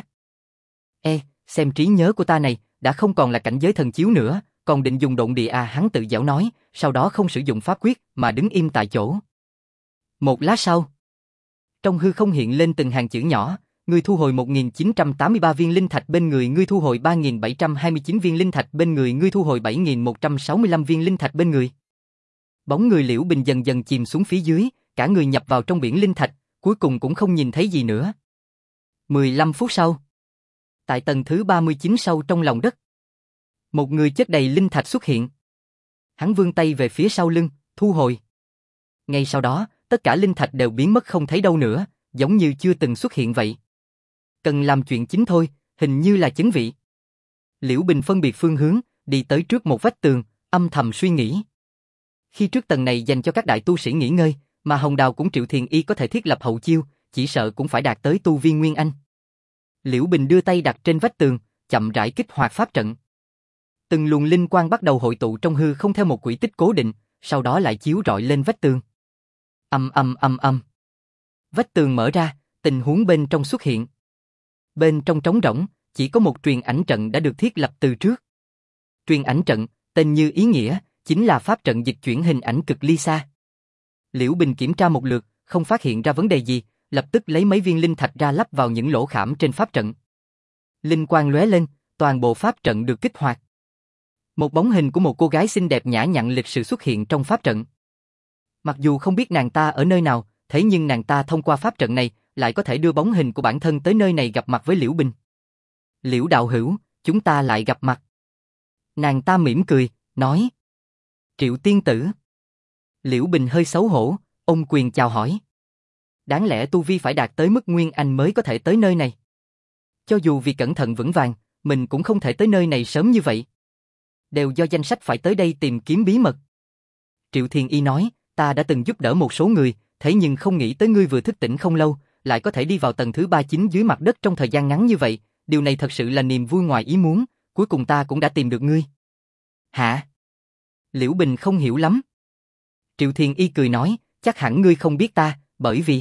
Speaker 1: Xem trí nhớ của ta này, đã không còn là cảnh giới thần chiếu nữa, còn định dùng độn địa à, hắn tự giễu nói, sau đó không sử dụng pháp quyết mà đứng im tại chỗ. Một lát sau, trong hư không hiện lên từng hàng chữ nhỏ, ngươi thu hồi 1983 viên linh thạch bên người, ngươi thu hồi 3729 viên linh thạch bên người, ngươi thu hồi 7165 viên linh thạch bên người. Bóng người Liễu Bình dần dần chìm xuống phía dưới, cả người nhập vào trong biển linh thạch, cuối cùng cũng không nhìn thấy gì nữa. 15 phút sau, tại tầng thứ 39 sâu trong lòng đất, một người chất đầy linh thạch xuất hiện. Hắn vươn tay về phía sau lưng, thu hồi. Ngay sau đó, tất cả linh thạch đều biến mất không thấy đâu nữa, giống như chưa từng xuất hiện vậy. Cần làm chuyện chính thôi, hình như là chấn vị. Liễu Bình phân biệt phương hướng, đi tới trước một vách tường, âm thầm suy nghĩ. Khi trước tầng này dành cho các đại tu sĩ nghỉ ngơi, mà Hồng Đào cũng Triệu Thiền Y có thể thiết lập hậu chiêu, chỉ sợ cũng phải đạt tới tu vi Nguyên Anh. Liễu Bình đưa tay đặt trên vách tường, chậm rãi kích hoạt pháp trận. Từng luồng linh quang bắt đầu hội tụ trong hư không theo một quỹ tích cố định, sau đó lại chiếu rọi lên vách tường. Âm. Vách tường mở ra, tình huống bên trong xuất hiện. Bên trong trống rỗng, chỉ có một truyền ảnh trận đã được thiết lập từ trước. Truyền ảnh trận, tên như ý nghĩa, chính là pháp trận dịch chuyển hình ảnh cực ly xa. Liễu Bình kiểm tra một lượt, không phát hiện ra vấn đề gì, lập tức lấy mấy viên linh thạch ra lắp vào những lỗ khảm trên pháp trận. Linh quang lóe lên, toàn bộ pháp trận được kích hoạt. Một bóng hình của một cô gái xinh đẹp nhã nhặn lịch sự xuất hiện trong pháp trận. Mặc dù không biết nàng ta ở nơi nào, thế nhưng nàng ta thông qua pháp trận này, lại có thể đưa bóng hình của bản thân tới nơi này gặp mặt với Liễu Bình. Liễu đạo hữu, chúng ta lại gặp mặt. Nàng ta mỉm cười, nói. Triệu tiên tử. Liễu Bình hơi xấu hổ, ôm quyền chào hỏi. Đáng lẽ tu vi phải đạt tới mức Nguyên Anh mới có thể tới nơi này. Cho dù vì cẩn thận vững vàng, mình cũng không thể tới nơi này sớm như vậy. Đều do danh sách phải tới đây tìm kiếm bí mật. Triệu Thiền Y nói, ta đã từng giúp đỡ một số người, thế nhưng không nghĩ tới ngươi vừa thức tỉnh không lâu, lại có thể đi vào tầng thứ 39 dưới mặt đất trong thời gian ngắn như vậy, điều này thật sự là niềm vui ngoài ý muốn, cuối cùng ta cũng đã tìm được ngươi. Hả? Liễu Bình không hiểu lắm. Triệu Thiền Y cười nói, chắc hẳn ngươi không biết ta, bởi vì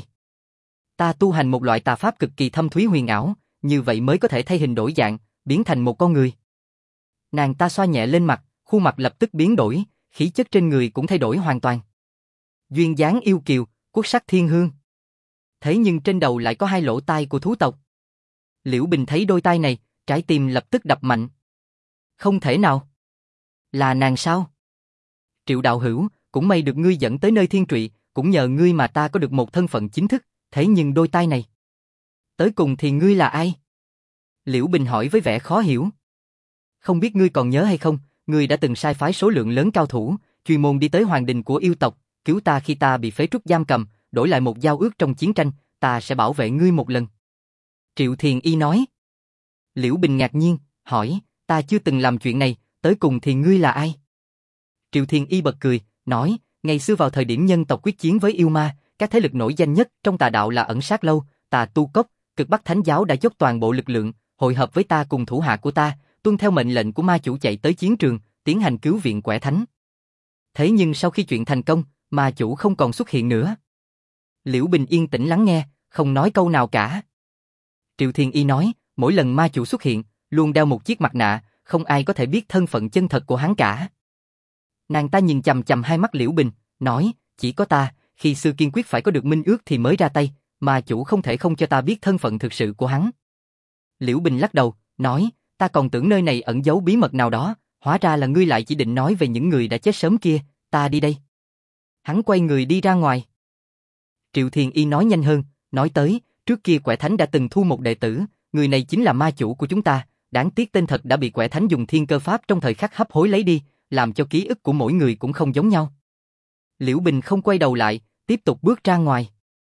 Speaker 1: ta tu hành một loại tà pháp cực kỳ thâm thúy huyền ảo, như vậy mới có thể thay hình đổi dạng, biến thành một con người. Nàng ta xoa nhẹ lên mặt, khuôn mặt lập tức biến đổi, khí chất trên người cũng thay đổi hoàn toàn. Duyên dáng yêu kiều, quốc sắc thiên hương. Thế nhưng trên đầu lại có hai lỗ tai của thú tộc. Liễu Bình thấy đôi tai này, trái tim lập tức đập mạnh. Không thể nào. Là nàng sao? Triệu đạo hữu, cũng may được ngươi dẫn tới nơi thiên trụy, cũng nhờ ngươi mà ta có được một thân phận chính thức, thế nhưng đôi tai này. Tới cùng thì ngươi là ai? Liễu Bình hỏi với vẻ khó hiểu. Không biết ngươi còn nhớ hay không, ngươi đã từng sai phái số lượng lớn cao thủ, chuyên môn đi tới hoàng đình của yêu tộc, cứu ta khi ta bị phế trúc giam cầm, đổi lại một giao ước trong chiến tranh, ta sẽ bảo vệ ngươi một lần. Triệu Thiền Y nói. Liễu Bình ngạc nhiên, hỏi, ta chưa từng làm chuyện này, tới cùng thì ngươi là ai? Triệu Thiền Y bật cười, nói, ngày xưa vào thời điểm nhân tộc quyết chiến với yêu ma, các thế lực nổi danh nhất trong tà đạo là Ẩn Sát Lâu, Tà Tu Cốc, Cực Bắc Thánh Giáo đã dốc toàn bộ lực lượng, hội hợp với ta cùng thủ hạ của ta, tuân theo mệnh lệnh của ma chủ chạy tới chiến trường, tiến hành cứu viện quẻ thánh. Thế nhưng sau khi chuyện thành công, ma chủ không còn xuất hiện nữa. Liễu Bình yên tĩnh lắng nghe, không nói câu nào cả. Triệu Thiền Y nói, mỗi lần ma chủ xuất hiện, luôn đeo một chiếc mặt nạ, không ai có thể biết thân phận chân thật của hắn cả. Nàng ta nhìn chằm chằm hai mắt Liễu Bình, nói, chỉ có ta, khi xưa kiên quyết phải có được minh ước thì mới ra tay, ma chủ không thể không cho ta biết thân phận thực sự của hắn. Liễu Bình lắc đầu, nói, ta còn tưởng nơi này ẩn giấu bí mật nào đó, hóa ra là ngươi lại chỉ định nói về những người đã chết sớm kia, ta đi đây. Hắn quay người đi ra ngoài. Triệu Thiền Y nói nhanh hơn, nói tới, trước kia quẻ thánh đã từng thu một đệ tử, người này chính là ma chủ của chúng ta, đáng tiếc tên thật đã bị quẻ thánh dùng thiên cơ pháp trong thời khắc hấp hối lấy đi, làm cho ký ức của mỗi người cũng không giống nhau. Liễu Bình không quay đầu lại, tiếp tục bước ra ngoài.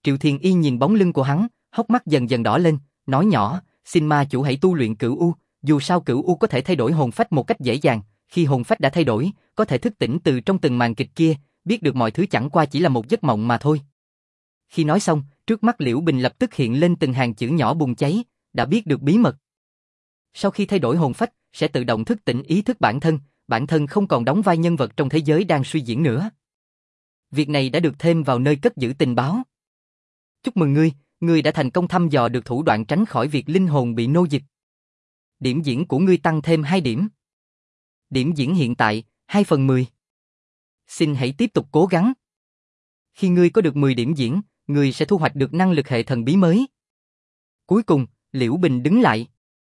Speaker 1: Triệu Thiền Y nhìn bóng lưng của hắn, hốc mắt dần dần đỏ lên, nói nhỏ, xin ma chủ hãy tu luyện Cửu U, dù sao Cửu U có thể thay đổi hồn phách một cách dễ dàng, khi hồn phách đã thay đổi, có thể thức tỉnh từ trong từng màn kịch kia, biết được mọi thứ chẳng qua chỉ là một giấc mộng mà thôi. Khi nói xong, trước mắt Liễu Bình lập tức hiện lên từng hàng chữ nhỏ bùng cháy, đã biết được bí mật. Sau khi thay đổi hồn phách, sẽ tự động thức tỉnh ý thức bản thân không còn đóng vai nhân vật trong thế giới đang suy diễn nữa. Việc này đã được thêm vào nơi cất giữ tình báo. Chúc mừng ngươi, ngươi đã thành công thăm dò được thủ đoạn tránh khỏi việc linh hồn bị nô dịch. Điểm diễn của ngươi tăng thêm 2 điểm. Điểm diễn hiện tại, 2/10. Xin hãy tiếp tục cố gắng. Khi ngươi có được 10 điểm diễn, ngươi sẽ thu hoạch được năng lực hệ thần bí mới. Cuối cùng, Liễu Bình đứng lại.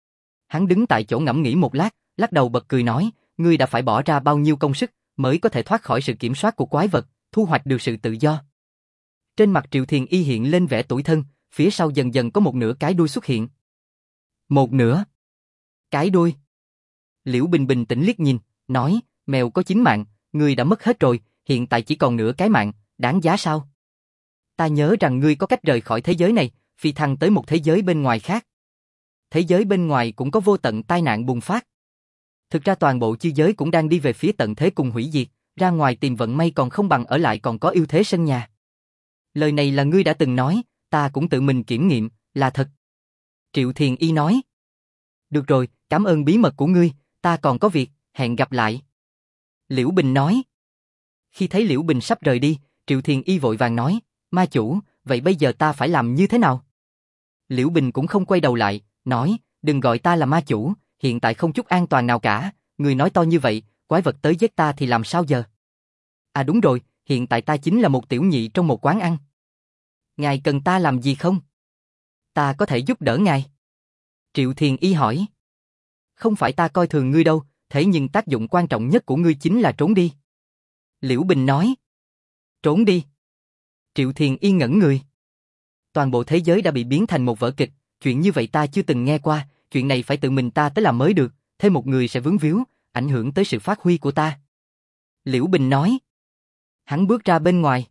Speaker 1: Hắn đứng tại chỗ ngẫm nghĩ một lát, lắc đầu bật cười nói, ngươi đã phải bỏ ra bao nhiêu công sức mới có thể thoát khỏi sự kiểm soát của quái vật, thu hoạch được sự tự do. Trên mặt Triệu Thiền Y hiện lên vẻ tủi thân, phía sau dần dần có một nửa cái đuôi xuất hiện. Một nửa cái đuôi. Liễu Bình bình tĩnh liếc nhìn, nói, mèo có 9 mạng, ngươi đã mất hết rồi, hiện tại chỉ còn nửa cái mạng, đáng giá sao? Ta nhớ rằng ngươi có cách rời khỏi thế giới này, phi thăng tới một thế giới bên ngoài khác. Thế giới bên ngoài cũng có vô tận tai nạn bùng phát. Thực ra toàn bộ chư giới cũng đang đi về phía tận thế cùng hủy diệt, ra ngoài tìm vận may còn không bằng ở lại còn có ưu thế sân nhà. Lời này là ngươi đã từng nói, ta cũng tự mình kiểm nghiệm, là thật. Triệu Thiền Y nói. Được rồi, cảm ơn bí mật của ngươi, ta còn có việc, hẹn gặp lại. Liễu Bình nói. Khi thấy Liễu Bình sắp rời đi, Triệu Thiền Y vội vàng nói, ma chủ, vậy bây giờ ta phải làm như thế nào? Liễu Bình cũng không quay đầu lại, nói, đừng gọi ta là ma chủ, hiện tại không chút an toàn nào cả, người nói to như vậy, quái vật tới giết ta thì làm sao giờ? À đúng rồi, hiện tại ta chính là một tiểu nhị trong một quán ăn. Ngài cần ta làm gì không? Ta có thể giúp đỡ ngài. Triệu Thiền Y hỏi. Không phải ta coi thường ngươi đâu, thế nhưng tác dụng quan trọng nhất của ngươi chính là trốn đi. Liễu Bình nói. Trốn đi. Triệu Thiền Y ngẩn người. Toàn bộ thế giới đã bị biến thành một vở kịch, chuyện như vậy ta chưa từng nghe qua, chuyện này phải tự mình ta tới làm mới được, thêm một người sẽ vướng víu, ảnh hưởng tới sự phát huy của ta. Liễu Bình nói. Hắn bước ra bên ngoài.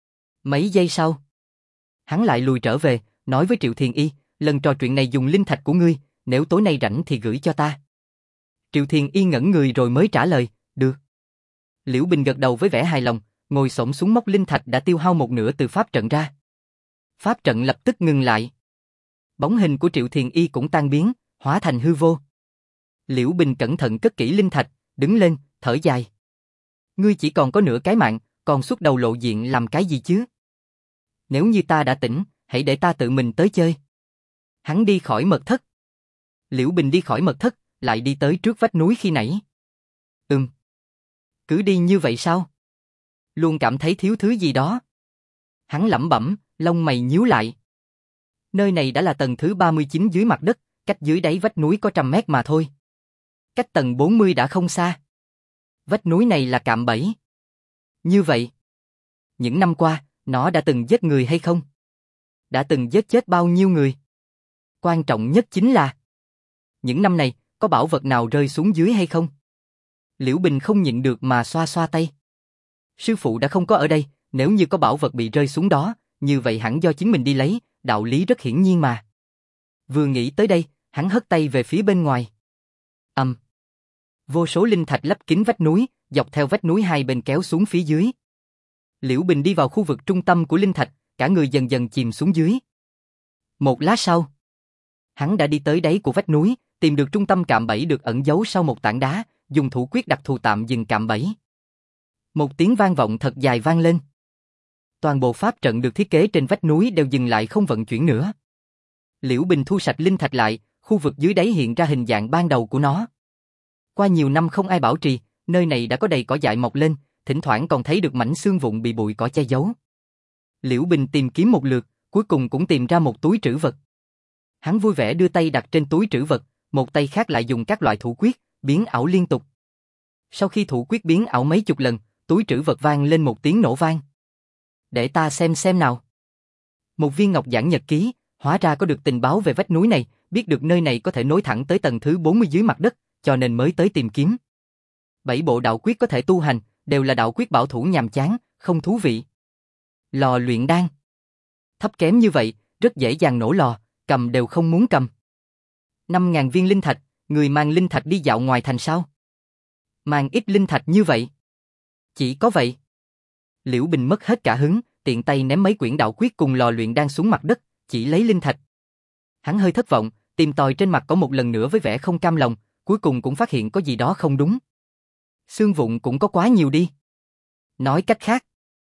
Speaker 1: Mấy giây sau, hắn lại lùi trở về, nói với Triệu Thiền Y, lần trò chuyện này dùng linh thạch của ngươi, nếu tối nay rảnh thì gửi cho ta. Triệu Thiền Y ngẩn người rồi mới trả lời, được. Liễu Bình gật đầu với vẻ hài lòng, ngồi xổm xuống móc linh thạch đã tiêu hao một nửa từ pháp trận ra. Pháp trận lập tức ngừng lại. Bóng hình của Triệu Thiền Y cũng tan biến, hóa thành hư vô. Liễu Bình cẩn thận cất kỹ linh thạch, đứng lên, thở dài. Ngươi chỉ còn có nửa cái mạng, còn xuất đầu lộ diện làm cái gì chứ? Nếu như ta đã tỉnh, hãy để ta tự mình tới chơi. Hắn đi khỏi mật thất. Liễu Bình đi khỏi mật thất, lại đi tới trước vách núi khi nãy. Cứ đi như vậy sao? Luôn cảm thấy thiếu thứ gì đó. Hắn lẩm bẩm, lông mày nhíu lại. Nơi này đã là tầng thứ 39 dưới mặt đất, cách dưới đáy vách núi có 100 mét mà thôi. Cách tầng 40 đã không xa. Vách núi này là cạm bẫy. Như vậy, những năm qua, nó đã từng giết người hay không? Đã từng giết chết bao nhiêu người? Quan trọng nhất chính là, những năm này, có bảo vật nào rơi xuống dưới hay không? Liễu Bình không nhịn được mà xoa xoa tay. Sư phụ đã không có ở đây, nếu như có bảo vật bị rơi xuống đó, như vậy hẳn do chính mình đi lấy, đạo lý rất hiển nhiên mà. Vừa nghĩ tới đây, hắn hất tay về phía bên ngoài. Vô số linh thạch lấp kín vách núi, dọc theo vách núi hai bên kéo xuống phía dưới. Liễu Bình đi vào khu vực trung tâm của linh thạch, cả người dần dần chìm xuống dưới. Một lát sau, hắn đã đi tới đáy của vách núi, tìm được trung tâm cạm bẫy được ẩn giấu sau một tảng đá, dùng thủ quyết đặc thù tạm dừng cạm bẫy. Một tiếng vang vọng thật dài vang lên. Toàn bộ pháp trận được thiết kế trên vách núi đều dừng lại không vận chuyển nữa. Liễu Bình thu sạch linh thạch lại, khu vực dưới đáy hiện ra hình dạng ban đầu của nó. Qua nhiều năm không ai bảo trì, nơi này đã có đầy cỏ dại mọc lên, thỉnh thoảng còn thấy được mảnh xương vụn bị bụi cỏ che giấu. Liễu Bình tìm kiếm một lượt, cuối cùng cũng tìm ra một túi trữ vật. Hắn vui vẻ đưa tay đặt trên túi trữ vật, một tay khác lại dùng các loại thủ quyết, biến ảo liên tục. Sau khi thủ quyết biến ảo mấy chục lần, túi trữ vật vang lên một tiếng nổ vang. Để ta xem nào. Một viên ngọc giản nhật ký, hóa ra có được tình báo về vách núi này, biết được nơi này có thể nối thẳng tới tầng thứ 40 dưới mặt đất, cho nên mới tới tìm kiếm. 7 bộ đạo quyết có thể tu hành, đều là đạo quyết bảo thủ nhàm chán, không thú vị. Lò luyện đan. thấp kém như vậy, rất dễ dàng nổ lò, cầm đều không muốn cầm. 5.000 viên linh thạch, người mang linh thạch đi dạo ngoài thành sao? Mang ít linh thạch như vậy. Chỉ có vậy. Liễu Bình mất hết cả hứng, tiện tay ném mấy quyển đạo quyết cùng lò luyện đan xuống mặt đất, chỉ lấy linh thạch. Hắn hơi thất vọng, tìm tòi trên mặt có một lần nữa với vẻ không cam lòng, cuối cùng cũng phát hiện có gì đó không đúng. Xương vụn cũng có quá nhiều đi. Nói cách khác,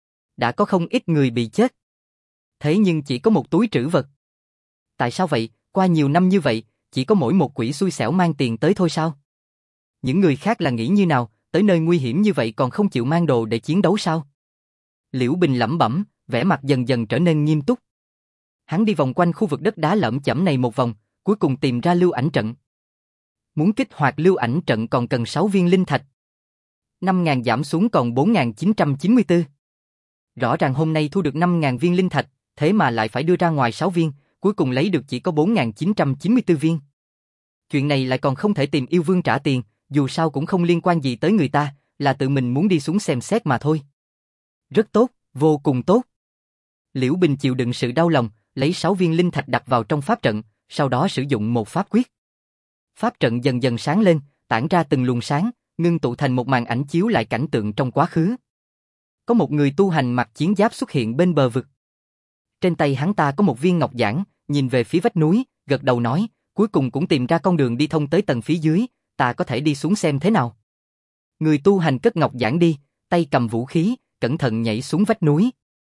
Speaker 1: đã có không ít người bị chết. Thế nhưng chỉ có một túi trữ vật. Tại sao vậy, qua nhiều năm như vậy, chỉ có mỗi một quỷ xui xẻo mang tiền tới thôi sao? Những người khác là nghĩ như nào, tới nơi nguy hiểm như vậy còn không chịu mang đồ để chiến đấu sao? Liễu Bình lẩm bẩm, vẻ mặt dần dần trở nên nghiêm túc. Hắn đi vòng quanh khu vực đất đá lởm chởm này một vòng, cuối cùng tìm ra lưu ảnh trận. Muốn kích hoạt lưu ảnh trận còn cần 6 viên linh thạch. 5.000 giảm xuống còn 4.994. Rõ ràng hôm nay thu được 5.000 viên linh thạch, thế mà lại phải đưa ra ngoài 6 viên, cuối cùng lấy được chỉ có 4.994 viên. Chuyện này lại còn không thể tìm yêu vương trả tiền, dù sao cũng không liên quan gì tới người ta, là tự mình muốn đi xuống xem xét mà thôi. Rất tốt, vô cùng tốt. Liễu Bình chịu đựng sự đau lòng, lấy 6 viên linh thạch đặt vào trong pháp trận, sau đó sử dụng một pháp quyết. Pháp trận dần dần sáng lên, tản ra từng luồng sáng, ngưng tụ thành một màn ảnh chiếu lại cảnh tượng trong quá khứ. Có một người tu hành mặc chiến giáp xuất hiện bên bờ vực. Trên tay hắn ta có một viên ngọc giản, nhìn về phía vách núi, gật đầu nói, cuối cùng cũng tìm ra con đường đi thông tới tầng phía dưới, ta có thể đi xuống xem thế nào. Người tu hành cất ngọc giản đi, tay cầm vũ khí, cẩn thận nhảy xuống vách núi.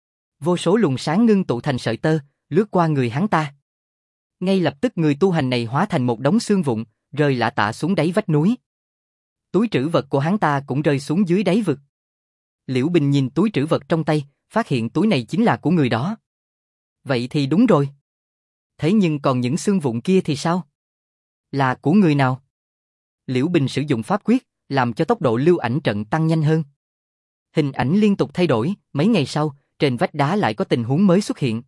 Speaker 1: Vô số luồng sáng ngưng tụ thành sợi tơ, lướt qua người hắn ta. Ngay lập tức người tu hành này hóa thành một đống xương vụn, rơi lả tả xuống đáy vách núi. Túi trữ vật của hắn ta cũng rơi xuống dưới đáy vực. Liễu Bình nhìn túi trữ vật trong tay, phát hiện túi này chính là của người đó. Vậy thì đúng rồi. Thế nhưng còn những xương vụn kia thì sao? Là của người nào? Liễu Bình sử dụng pháp quyết, làm cho tốc độ lưu ảnh trận tăng nhanh hơn. Hình ảnh liên tục thay đổi, mấy ngày sau, trên vách đá lại có tình huống mới xuất hiện.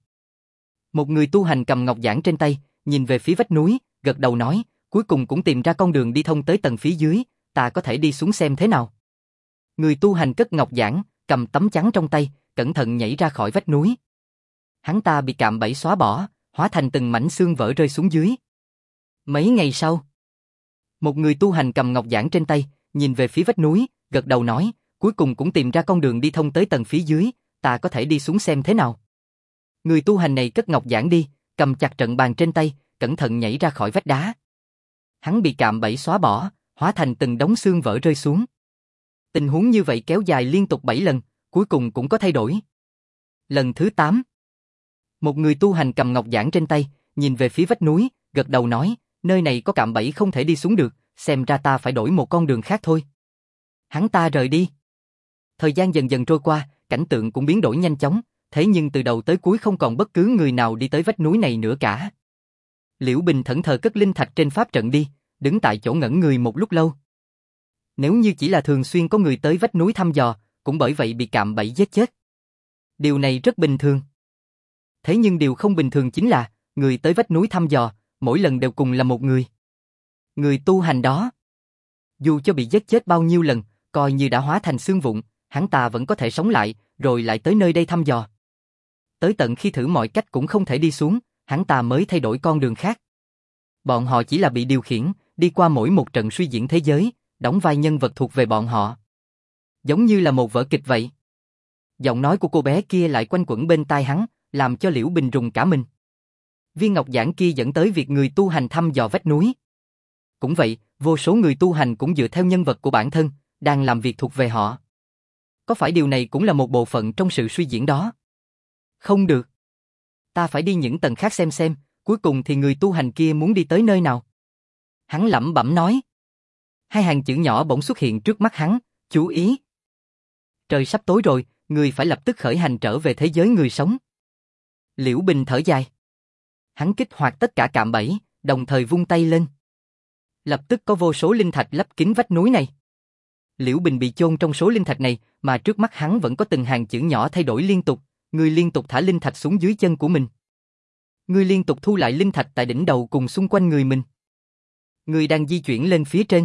Speaker 1: Một người tu hành cầm ngọc giản trên tay, nhìn về phía vách núi, gật đầu nói, cuối cùng cũng tìm ra con đường đi thông tới tầng phía dưới, ta có thể đi xuống xem thế nào. Người tu hành cất ngọc giản, cầm tấm chắn trong tay, cẩn thận nhảy ra khỏi vách núi. Hắn ta bị cạm bẫy xóa bỏ, hóa thành từng mảnh xương vỡ rơi xuống dưới. Mấy ngày sau, một người tu hành cầm ngọc giản trên tay, nhìn về phía vách núi, gật đầu nói, cuối cùng cũng tìm ra con đường đi thông tới tầng phía dưới, ta có thể đi xuống xem thế nào. Người tu hành này cất ngọc giản đi, cầm chặt trận bàn trên tay, cẩn thận nhảy ra khỏi vách đá. Hắn bị cạm bẫy xóa bỏ, hóa thành từng đống xương vỡ rơi xuống. Tình huống như vậy kéo dài liên tục 7 lần, cuối cùng cũng có thay đổi. Lần thứ 8, một người tu hành cầm ngọc giản trên tay, nhìn về phía vách núi, gật đầu nói, nơi này có cạm bẫy không thể đi xuống được, xem ra ta phải đổi một con đường khác thôi. Hắn ta rời đi. Thời gian dần dần trôi qua, cảnh tượng cũng biến đổi nhanh chóng, thế nhưng từ đầu tới cuối không còn bất cứ người nào đi tới vách núi này nữa cả. Liễu Bình thẫn thờ cất linh thạch trên pháp trận đi, đứng tại chỗ ngẩn người một lúc lâu. Nếu như chỉ là thường xuyên có người tới vách núi thăm dò, cũng bởi vậy bị cạm bẫy giết chết. Điều này rất bình thường. Thế nhưng điều không bình thường chính là, người tới vách núi thăm dò, mỗi lần đều cùng là một người. Người tu hành đó, dù cho bị giết chết bao nhiêu lần, coi như đã hóa thành xương vụn, hắn ta vẫn có thể sống lại, rồi lại tới nơi đây thăm dò. Tới tận khi thử mọi cách cũng không thể đi xuống, hắn ta mới thay đổi con đường khác. Bọn họ chỉ là bị điều khiển, đi qua mỗi một trận suy diễn thế giới, đóng vai nhân vật thuộc về bọn họ. Giống như là một vở kịch vậy. Giọng nói của cô bé kia lại quanh quẩn bên tai hắn, làm cho Liễu Bình rùng cả mình. Viên ngọc giản kia dẫn tới việc người tu hành thăm dò vách núi. Cũng vậy, vô số người tu hành cũng dựa theo nhân vật của bản thân, đang làm việc thuộc về họ. Có phải điều này cũng là một bộ phận trong sự suy diễn đó? Không được. Ta phải đi những tầng khác xem, cuối cùng thì người tu hành kia muốn đi tới nơi nào. Hắn lẩm bẩm nói. Hai hàng chữ nhỏ bỗng xuất hiện trước mắt hắn, chú ý. Trời sắp tối rồi, người phải lập tức khởi hành trở về thế giới người sống. Liễu Bình thở dài. Hắn kích hoạt tất cả cạm bẫy, đồng thời vung tay lên. Lập tức có vô số linh thạch lấp kín vách núi này. Liễu Bình bị chôn trong số linh thạch này, mà trước mắt hắn vẫn có từng hàng chữ nhỏ thay đổi liên tục, người liên tục thả linh thạch xuống dưới chân của mình. Người liên tục thu lại linh thạch tại đỉnh đầu cùng xung quanh người mình. Người đang di chuyển lên phía trên.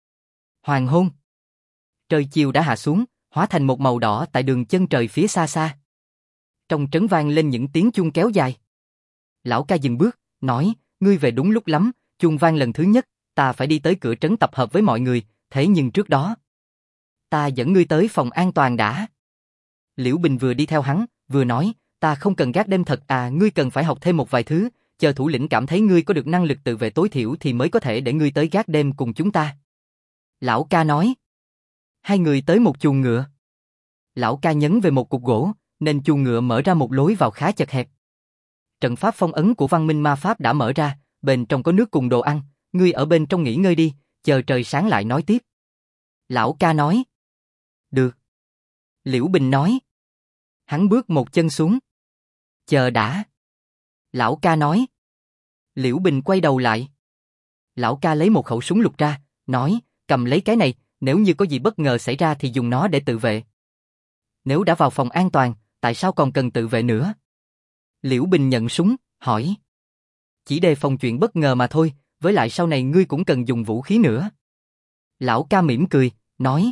Speaker 1: Hoàng hôn. Trời chiều đã hạ xuống, hóa thành một màu đỏ tại đường chân trời phía xa xa. Trong trấn vang lên những tiếng chuông kéo dài. Lão ca dừng bước, nói, ngươi về đúng lúc lắm, chuông vang lần thứ nhất, ta phải đi tới cửa trấn tập hợp với mọi người, thế nhưng trước đó, ta dẫn ngươi tới phòng an toàn đã. Liễu Bình vừa đi theo hắn, vừa nói, ta không cần gác đêm thật à, ngươi cần phải học thêm một vài thứ, chờ thủ lĩnh cảm thấy ngươi có được năng lực tự vệ tối thiểu thì mới có thể để ngươi tới gác đêm cùng chúng ta. Lão ca nói. Hai người tới một chuồng ngựa. Lão ca nhấn về một cục gỗ, nên chuồng ngựa mở ra một lối vào khá chật hẹp. Trận pháp phong ấn của văn minh ma pháp đã mở ra, bên trong có nước cùng đồ ăn, ngươi ở bên trong nghỉ ngơi đi, chờ trời sáng lại nói tiếp. Lão ca nói. Được. Liễu Bình nói. Hắn bước một chân xuống. Chờ đã. Lão ca nói. Liễu Bình quay đầu lại. Lão ca lấy một khẩu súng lục ra, nói, cầm lấy cái này, nếu như có gì bất ngờ xảy ra thì dùng nó để tự vệ. Nếu đã vào phòng an toàn, tại sao còn cần tự vệ nữa? Liễu Bình nhận súng, hỏi. Chỉ đề phòng chuyện bất ngờ mà thôi, với lại sau này ngươi cũng cần dùng vũ khí nữa. Lão ca mỉm cười, nói.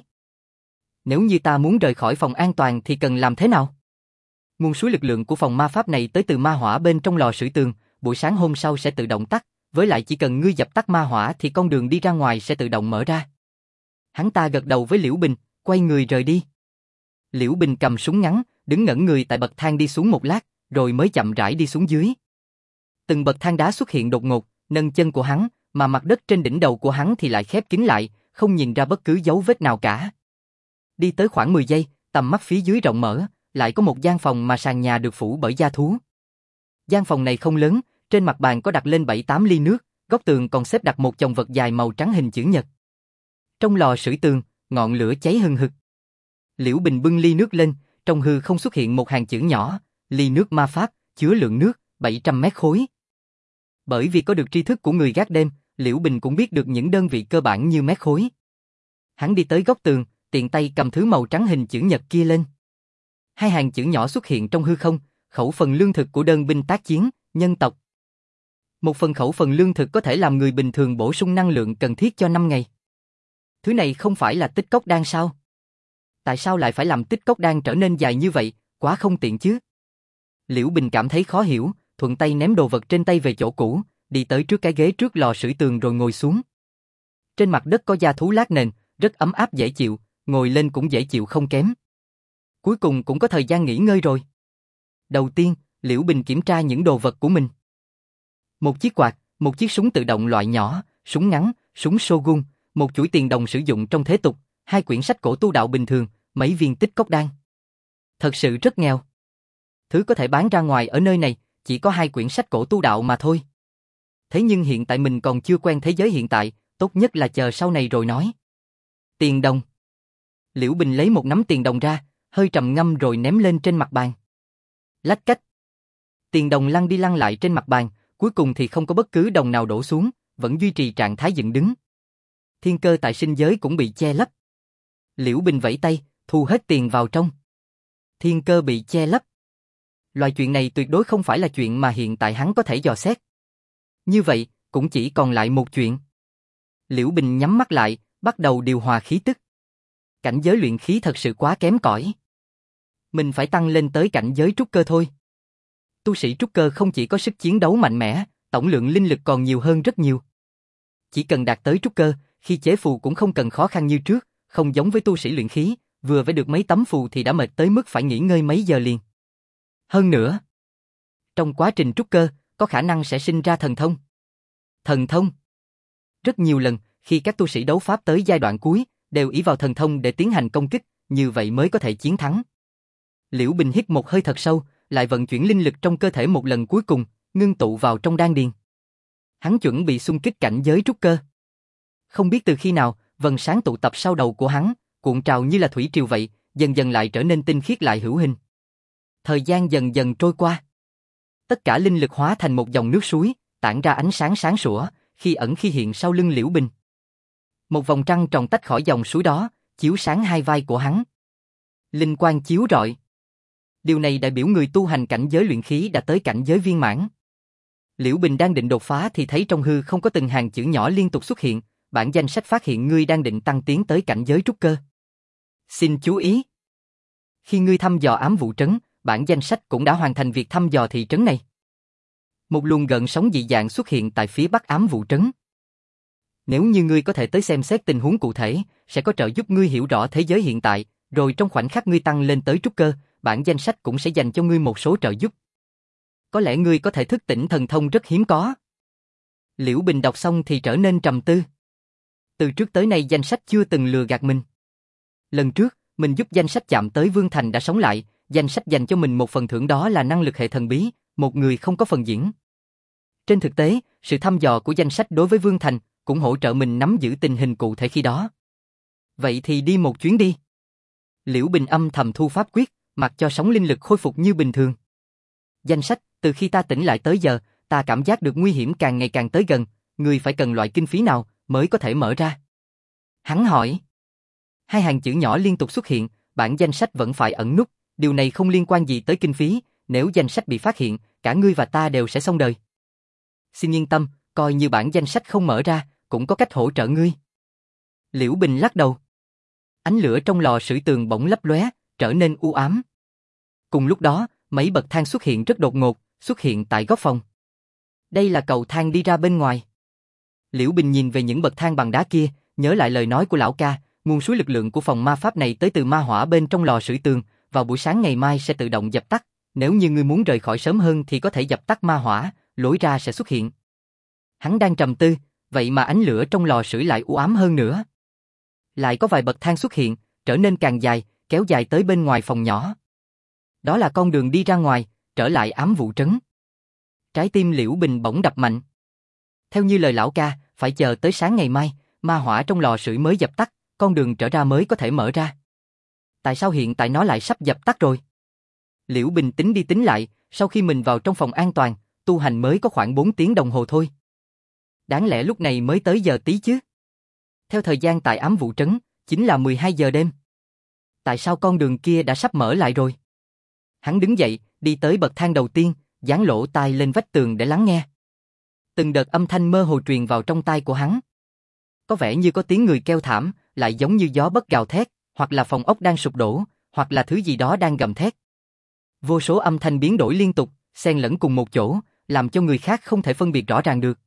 Speaker 1: Nếu như ta muốn rời khỏi phòng an toàn thì cần làm thế nào? Nguồn suối lực lượng của phòng ma pháp này tới từ ma hỏa bên trong lò sưởi tường, buổi sáng hôm sau sẽ tự động tắt, với lại chỉ cần ngươi dập tắt ma hỏa thì con đường đi ra ngoài sẽ tự động mở ra. Hắn ta gật đầu với Liễu Bình, quay người rời đi. Liễu Bình cầm súng ngắn, đứng ngẩn người tại bậc thang đi xuống một lát, rồi mới chậm rãi đi xuống dưới. Từng bậc thang đá xuất hiện đột ngột, nâng chân của hắn, mà mặt đất trên đỉnh đầu của hắn thì lại khép kín lại, không nhìn ra bất cứ dấu vết nào cả. Đi tới khoảng 10 giây, tầm mắt phía dưới rộng mở, lại có một gian phòng mà sàn nhà được phủ bởi da thú. Gian phòng này không lớn, trên mặt bàn có đặt lên 7-8 ly nước, góc tường còn xếp đặt một chồng vật dài màu trắng hình chữ nhật. Trong lò sưởi tường, ngọn lửa cháy hừng hực. Liễu Bình bưng ly nước lên, trong hư không xuất hiện một hàng chữ nhỏ, ly nước ma pháp, chứa lượng nước 700 mét khối. Bởi vì có được tri thức của người gác đêm, Liễu Bình cũng biết được những đơn vị cơ bản như mét khối. Hắn đi tới góc tường, tiện tay cầm thứ màu trắng hình chữ nhật kia lên. Hai hàng chữ nhỏ xuất hiện trong hư không, khẩu phần lương thực của đơn binh tác chiến, nhân tộc. Một phần khẩu phần lương thực có thể làm người bình thường bổ sung năng lượng cần thiết cho 5 ngày. Thứ này không phải là tích cốc đan sao? Tại sao lại phải làm tích cốc đan trở nên dài như vậy, quá không tiện chứ? Liễu Bình cảm thấy khó hiểu, thuận tay ném đồ vật trên tay về chỗ cũ, đi tới trước cái ghế trước lò sưởi tường rồi ngồi xuống. Trên mặt đất có da thú lát nền, rất ấm áp dễ chịu, ngồi lên cũng dễ chịu không kém. Cuối cùng cũng có thời gian nghỉ ngơi rồi. Đầu tiên, Liễu Bình kiểm tra những đồ vật của mình. Một chiếc quạt, một chiếc súng tự động loại nhỏ, súng ngắn, súng Shogun, một chuỗi tiền đồng sử dụng trong thế tục, 2 quyển sách cổ tu đạo bình thường, mấy viên tích cốc đan. Thật sự rất nghèo. Thứ có thể bán ra ngoài ở nơi này, chỉ có 2 quyển sách cổ tu đạo mà thôi. Thế nhưng hiện tại mình còn chưa quen thế giới hiện tại, tốt nhất là chờ sau này rồi nói. Tiền đồng. Liễu Bình lấy một nắm tiền đồng ra, hơi trầm ngâm rồi ném lên trên mặt bàn. Lách cách. Tiền đồng lăn đi lăn lại trên mặt bàn, cuối cùng thì không có bất cứ đồng nào đổ xuống, vẫn duy trì trạng thái dựng đứng. Thiên cơ tại sinh giới cũng bị che lấp. Liễu Bình vẫy tay, thu hết tiền vào trong. Thiên cơ bị che lấp. Loại chuyện này tuyệt đối không phải là chuyện mà hiện tại hắn có thể dò xét. Như vậy, cũng chỉ còn lại một chuyện. Liễu Bình nhắm mắt lại, bắt đầu điều hòa khí tức. Cảnh giới luyện khí thật sự quá kém cỏi. Mình phải tăng lên tới cảnh giới trúc cơ thôi. Tu sĩ trúc cơ không chỉ có sức chiến đấu mạnh mẽ, tổng lượng linh lực còn nhiều hơn rất nhiều. Chỉ cần đạt tới trúc cơ, khi chế phù cũng không cần khó khăn như trước, không giống với tu sĩ luyện khí, vừa vẽ được mấy tấm phù thì đã mệt tới mức phải nghỉ ngơi mấy giờ liền. Hơn nữa, trong quá trình trúc cơ, có khả năng sẽ sinh ra thần thông. Thần thông. Rất nhiều lần, khi các tu sĩ đấu pháp tới giai đoạn cuối, đều ỷ vào thần thông để tiến hành công kích, như vậy mới có thể chiến thắng. Liễu Bình hít một hơi thật sâu, lại vận chuyển linh lực trong cơ thể một lần cuối cùng, ngưng tụ vào trong đan điền. Hắn chuẩn bị xung kích cảnh giới trúc cơ. Không biết từ khi nào, vầng sáng tụ tập sau đầu của hắn, cuộn trào như là thủy triều vậy, dần dần lại trở nên tinh khiết lại hữu hình. Thời gian dần dần trôi qua. Tất cả linh lực hóa thành một dòng nước suối, tản ra ánh sáng sáng sủa, khi ẩn khi hiện sau lưng Liễu Bình. Một vòng trăng tròn tách khỏi dòng suối đó, chiếu sáng hai vai của hắn. Linh quang chiếu rọi. Điều này đại biểu người tu hành cảnh giới luyện khí đã tới cảnh giới viên mãn. Liễu Bình đang định đột phá thì thấy trong hư không có từng hàng chữ nhỏ liên tục xuất hiện, bản danh sách phát hiện ngươi đang định tăng tiến tới cảnh giới trúc cơ. Xin chú ý. Khi ngươi thăm dò ám vụ trấn, bản danh sách cũng đã hoàn thành việc thăm dò thị trấn này. Một luồng gợn sóng dị dạng xuất hiện tại phía bắc ám vụ trấn. Nếu như ngươi có thể tới xem xét tình huống cụ thể, sẽ có trợ giúp ngươi hiểu rõ thế giới hiện tại, rồi trong khoảnh khắc ngươi tăng lên tới trúc cơ, bản danh sách cũng sẽ dành cho ngươi một số trợ giúp. Có lẽ ngươi có thể thức tỉnh thần thông rất hiếm có. Liễu Bình đọc xong thì trở nên trầm tư. Từ trước tới nay danh sách chưa từng lừa gạt mình. Lần trước, mình giúp danh sách chạm tới Vương Thành đã sống lại, danh sách dành cho mình một phần thưởng đó là năng lực hệ thần bí, một người không có phần diễn. Trên thực tế, sự thăm dò của danh sách đối với Vương Thành cũng hỗ trợ mình nắm giữ tình hình cụ thể khi đó. Vậy thì đi một chuyến đi. Liễu Bình âm thầm thu pháp quyết, mặc cho sóng linh lực khôi phục như bình thường. Danh sách, từ khi ta tỉnh lại tới giờ, ta cảm giác được nguy hiểm càng ngày càng tới gần, người phải cần loại kinh phí nào mới có thể mở ra? Hắn hỏi. Hai hàng chữ nhỏ liên tục xuất hiện, bản danh sách vẫn phải ẩn nút, điều này không liên quan gì tới kinh phí, nếu danh sách bị phát hiện, cả ngươi và ta đều sẽ xong đời. Xin yên tâm, coi như bản danh sách không mở ra, cũng có cách hỗ trợ ngươi. Liễu Bình lắc đầu. Ánh lửa trong lò sưởi tường bỗng lấp lóe, trở nên u ám. Cùng lúc đó, mấy bậc thang xuất hiện rất đột ngột, xuất hiện tại góc phòng. Đây là cầu thang đi ra bên ngoài. Liễu Bình nhìn về những bậc thang bằng đá kia, nhớ lại lời nói của lão ca, nguồn suối lực lượng của phòng ma pháp này tới từ ma hỏa bên trong lò sưởi tường, vào buổi sáng ngày mai sẽ tự động dập tắt, nếu như ngươi muốn rời khỏi sớm hơn thì có thể dập tắt ma hỏa, lối ra sẽ xuất hiện. Hắn đang trầm tư, vậy mà ánh lửa trong lò sưởi lại u ám hơn nữa. Lại có vài bậc thang xuất hiện, trở nên càng dài, kéo dài tới bên ngoài phòng nhỏ. Đó là con đường đi ra ngoài, trở lại ám vụ trấn. Trái tim Liễu Bình bỗng đập mạnh. Theo như lời lão ca, phải chờ tới sáng ngày mai, ma hỏa trong lò sưởi mới dập tắt, con đường trở ra mới có thể mở ra. Tại sao hiện tại nó lại sắp dập tắt rồi? Liễu Bình tính đi tính lại, sau khi mình vào trong phòng an toàn, tu hành mới có khoảng 4 tiếng đồng hồ thôi. Đáng lẽ lúc này mới tới giờ tí chứ? Theo thời gian tại ám vụ trấn, chính là 12 giờ đêm. Tại sao con đường kia đã sắp mở lại rồi? Hắn đứng dậy, đi tới bậc thang đầu tiên, dán lỗ tai lên vách tường để lắng nghe. Từng đợt âm thanh mơ hồ truyền vào trong tai của hắn. Có vẻ như có tiếng người kêu thảm, lại giống như gió bấc gào thét, hoặc là phòng ốc đang sụp đổ, hoặc là thứ gì đó đang gầm thét. Vô số âm thanh biến đổi liên tục, xen lẫn cùng một chỗ, làm cho người khác không thể phân biệt rõ ràng được.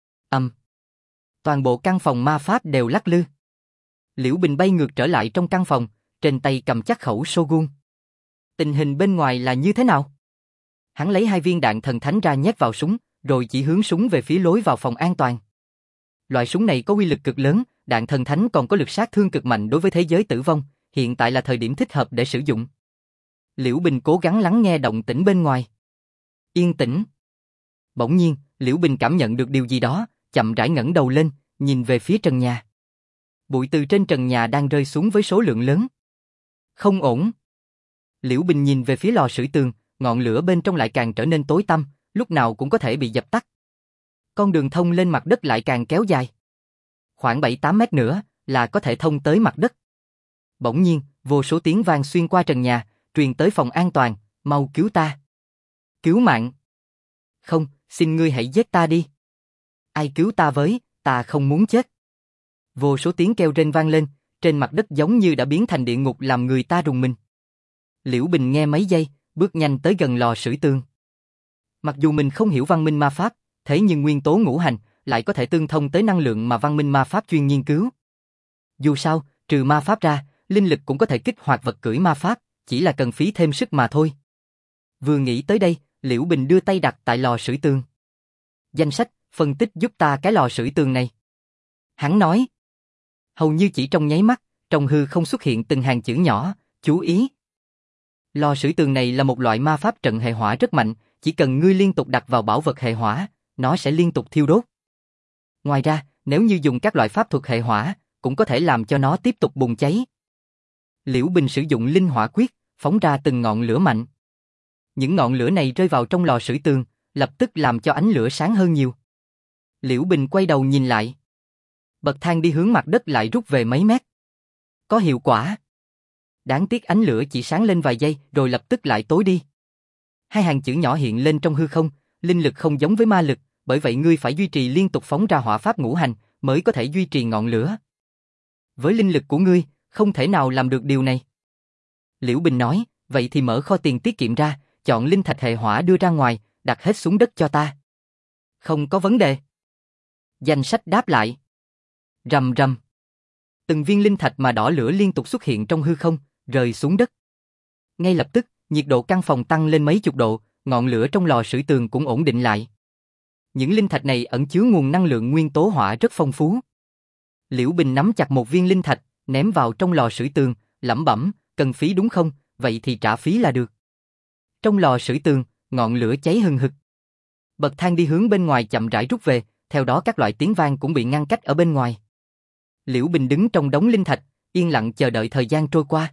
Speaker 1: Toàn bộ căn phòng ma pháp đều lắc lư. Liễu Bình bay ngược trở lại trong căn phòng, trên tay cầm chắc khẩu Shogun. Tình hình bên ngoài là như thế nào? Hắn lấy 2 viên đạn thần thánh ra nhét vào súng, rồi chỉ hướng súng về phía lối vào phòng an toàn. Loại súng này có uy lực cực lớn, đạn thần thánh còn có lực sát thương cực mạnh đối với thế giới tử vong, hiện tại là thời điểm thích hợp để sử dụng. Liễu Bình cố gắng lắng nghe động tĩnh bên ngoài. Yên tĩnh. Bỗng nhiên, Liễu Bình cảm nhận được điều gì đó, chậm rãi ngẩng đầu lên, nhìn về phía trần nhà. Bụi từ trên trần nhà đang rơi xuống với số lượng lớn. Không ổn. Liễu Bình nhìn về phía lò sưởi tường, ngọn lửa bên trong lại càng trở nên tối tăm, lúc nào cũng có thể bị dập tắt. Con đường thông lên mặt đất lại càng kéo dài. Khoảng 7-8 mét nữa là có thể thông tới mặt đất. Bỗng nhiên, vô số tiếng vang xuyên qua trần nhà, truyền tới phòng an toàn, mau cứu ta. Cứu mạng. Không, xin ngươi hãy giết ta đi. Ai cứu ta với, ta không muốn chết. Vô số tiếng kêu rên vang lên, trên mặt đất giống như đã biến thành địa ngục làm người ta rùng mình. Liễu Bình nghe mấy giây, bước nhanh tới gần lò sưởi tường. Mặc dù mình không hiểu văn minh ma pháp, thế nhưng nguyên tố ngũ hành lại có thể tương thông tới năng lượng mà văn minh ma pháp chuyên nghiên cứu. Dù sao, trừ ma pháp ra, linh lực cũng có thể kích hoạt vật cưỡi ma pháp, chỉ là cần phí thêm sức mà thôi. Vừa nghĩ tới đây, Liễu Bình đưa tay đặt tại lò sưởi tường. Danh sách, phân tích giúp ta cái lò sưởi tường này. Hắn nói. Hầu như chỉ trong nháy mắt, trong hư không xuất hiện từng hàng chữ nhỏ, chú ý. Lò sưởi tường này là một loại ma pháp trận hệ hỏa rất mạnh, chỉ cần ngươi liên tục đặt vào bảo vật hệ hỏa, nó sẽ liên tục thiêu đốt. Ngoài ra, nếu như dùng các loại pháp thuật hệ hỏa, cũng có thể làm cho nó tiếp tục bùng cháy. Liễu Bình sử dụng linh hỏa quyết, phóng ra từng ngọn lửa mạnh. Những ngọn lửa này rơi vào trong lò sưởi tường, lập tức làm cho ánh lửa sáng hơn nhiều. Liễu Bình quay đầu nhìn lại. Bậc thang đi hướng mặt đất lại rút về mấy mét. Có hiệu quả. Đáng tiếc ánh lửa chỉ sáng lên vài giây rồi lập tức lại tối đi. 2 hàng chữ nhỏ hiện lên trong hư không, linh lực không giống với ma lực, bởi vậy ngươi phải duy trì liên tục phóng ra hỏa pháp ngũ hành mới có thể duy trì ngọn lửa. Với linh lực của ngươi, không thể nào làm được điều này. Liễu Bình nói, vậy thì mở kho tiền tiết kiệm ra, chọn linh thạch hệ hỏa đưa ra ngoài, đặt hết xuống đất cho ta. Không có vấn đề. Danh sách đáp lại. Rầm rầm. Từng viên linh thạch mà đỏ lửa liên tục xuất hiện trong hư không, rơi xuống đất. Ngay lập tức, nhiệt độ căn phòng tăng lên mấy chục độ, ngọn lửa trong lò sưởi tường cũng ổn định lại. Những linh thạch này ẩn chứa nguồn năng lượng nguyên tố hỏa rất phong phú. Liễu Bình nắm chặt một viên linh thạch, ném vào trong lò sưởi tường, lẩm bẩm, cần phí đúng không, vậy thì trả phí là được. Trong lò sưởi tường, ngọn lửa cháy hừng hực. Bậc thang đi hướng bên ngoài chậm rãi rút về, theo đó các loại tiếng vang cũng bị ngăn cách ở bên ngoài. Liễu Bình đứng trong đống linh thạch, yên lặng chờ đợi thời gian trôi qua.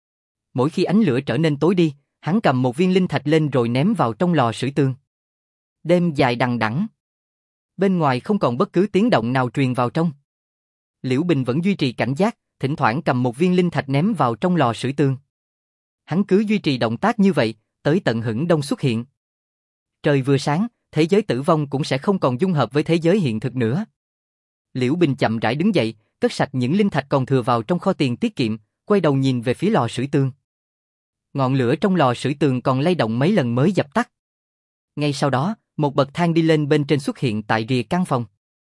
Speaker 1: Mỗi khi ánh lửa trở nên tối đi, hắn cầm một viên linh thạch lên rồi ném vào trong lò sưởi tường. Đêm dài đằng đẵng. Bên ngoài không còn bất cứ tiếng động nào truyền vào trong. Liễu Bình vẫn duy trì cảnh giác, thỉnh thoảng cầm một viên linh thạch ném vào trong lò sưởi tường. Hắn cứ duy trì động tác như vậy, tới tận hửng đông xuất hiện. Trời vừa sáng, thế giới tử vong cũng sẽ không còn dung hợp với thế giới hiện thực nữa. Liễu Bình chậm rãi đứng dậy, cất sạch những linh thạch còn thừa vào trong kho tiền tiết kiệm, quay đầu nhìn về phía lò sưởi tường. Ngọn lửa trong lò sưởi tường còn lay động mấy lần mới dập tắt. Ngay sau đó, một bậc thang đi lên bên trên xuất hiện tại rìa căn phòng.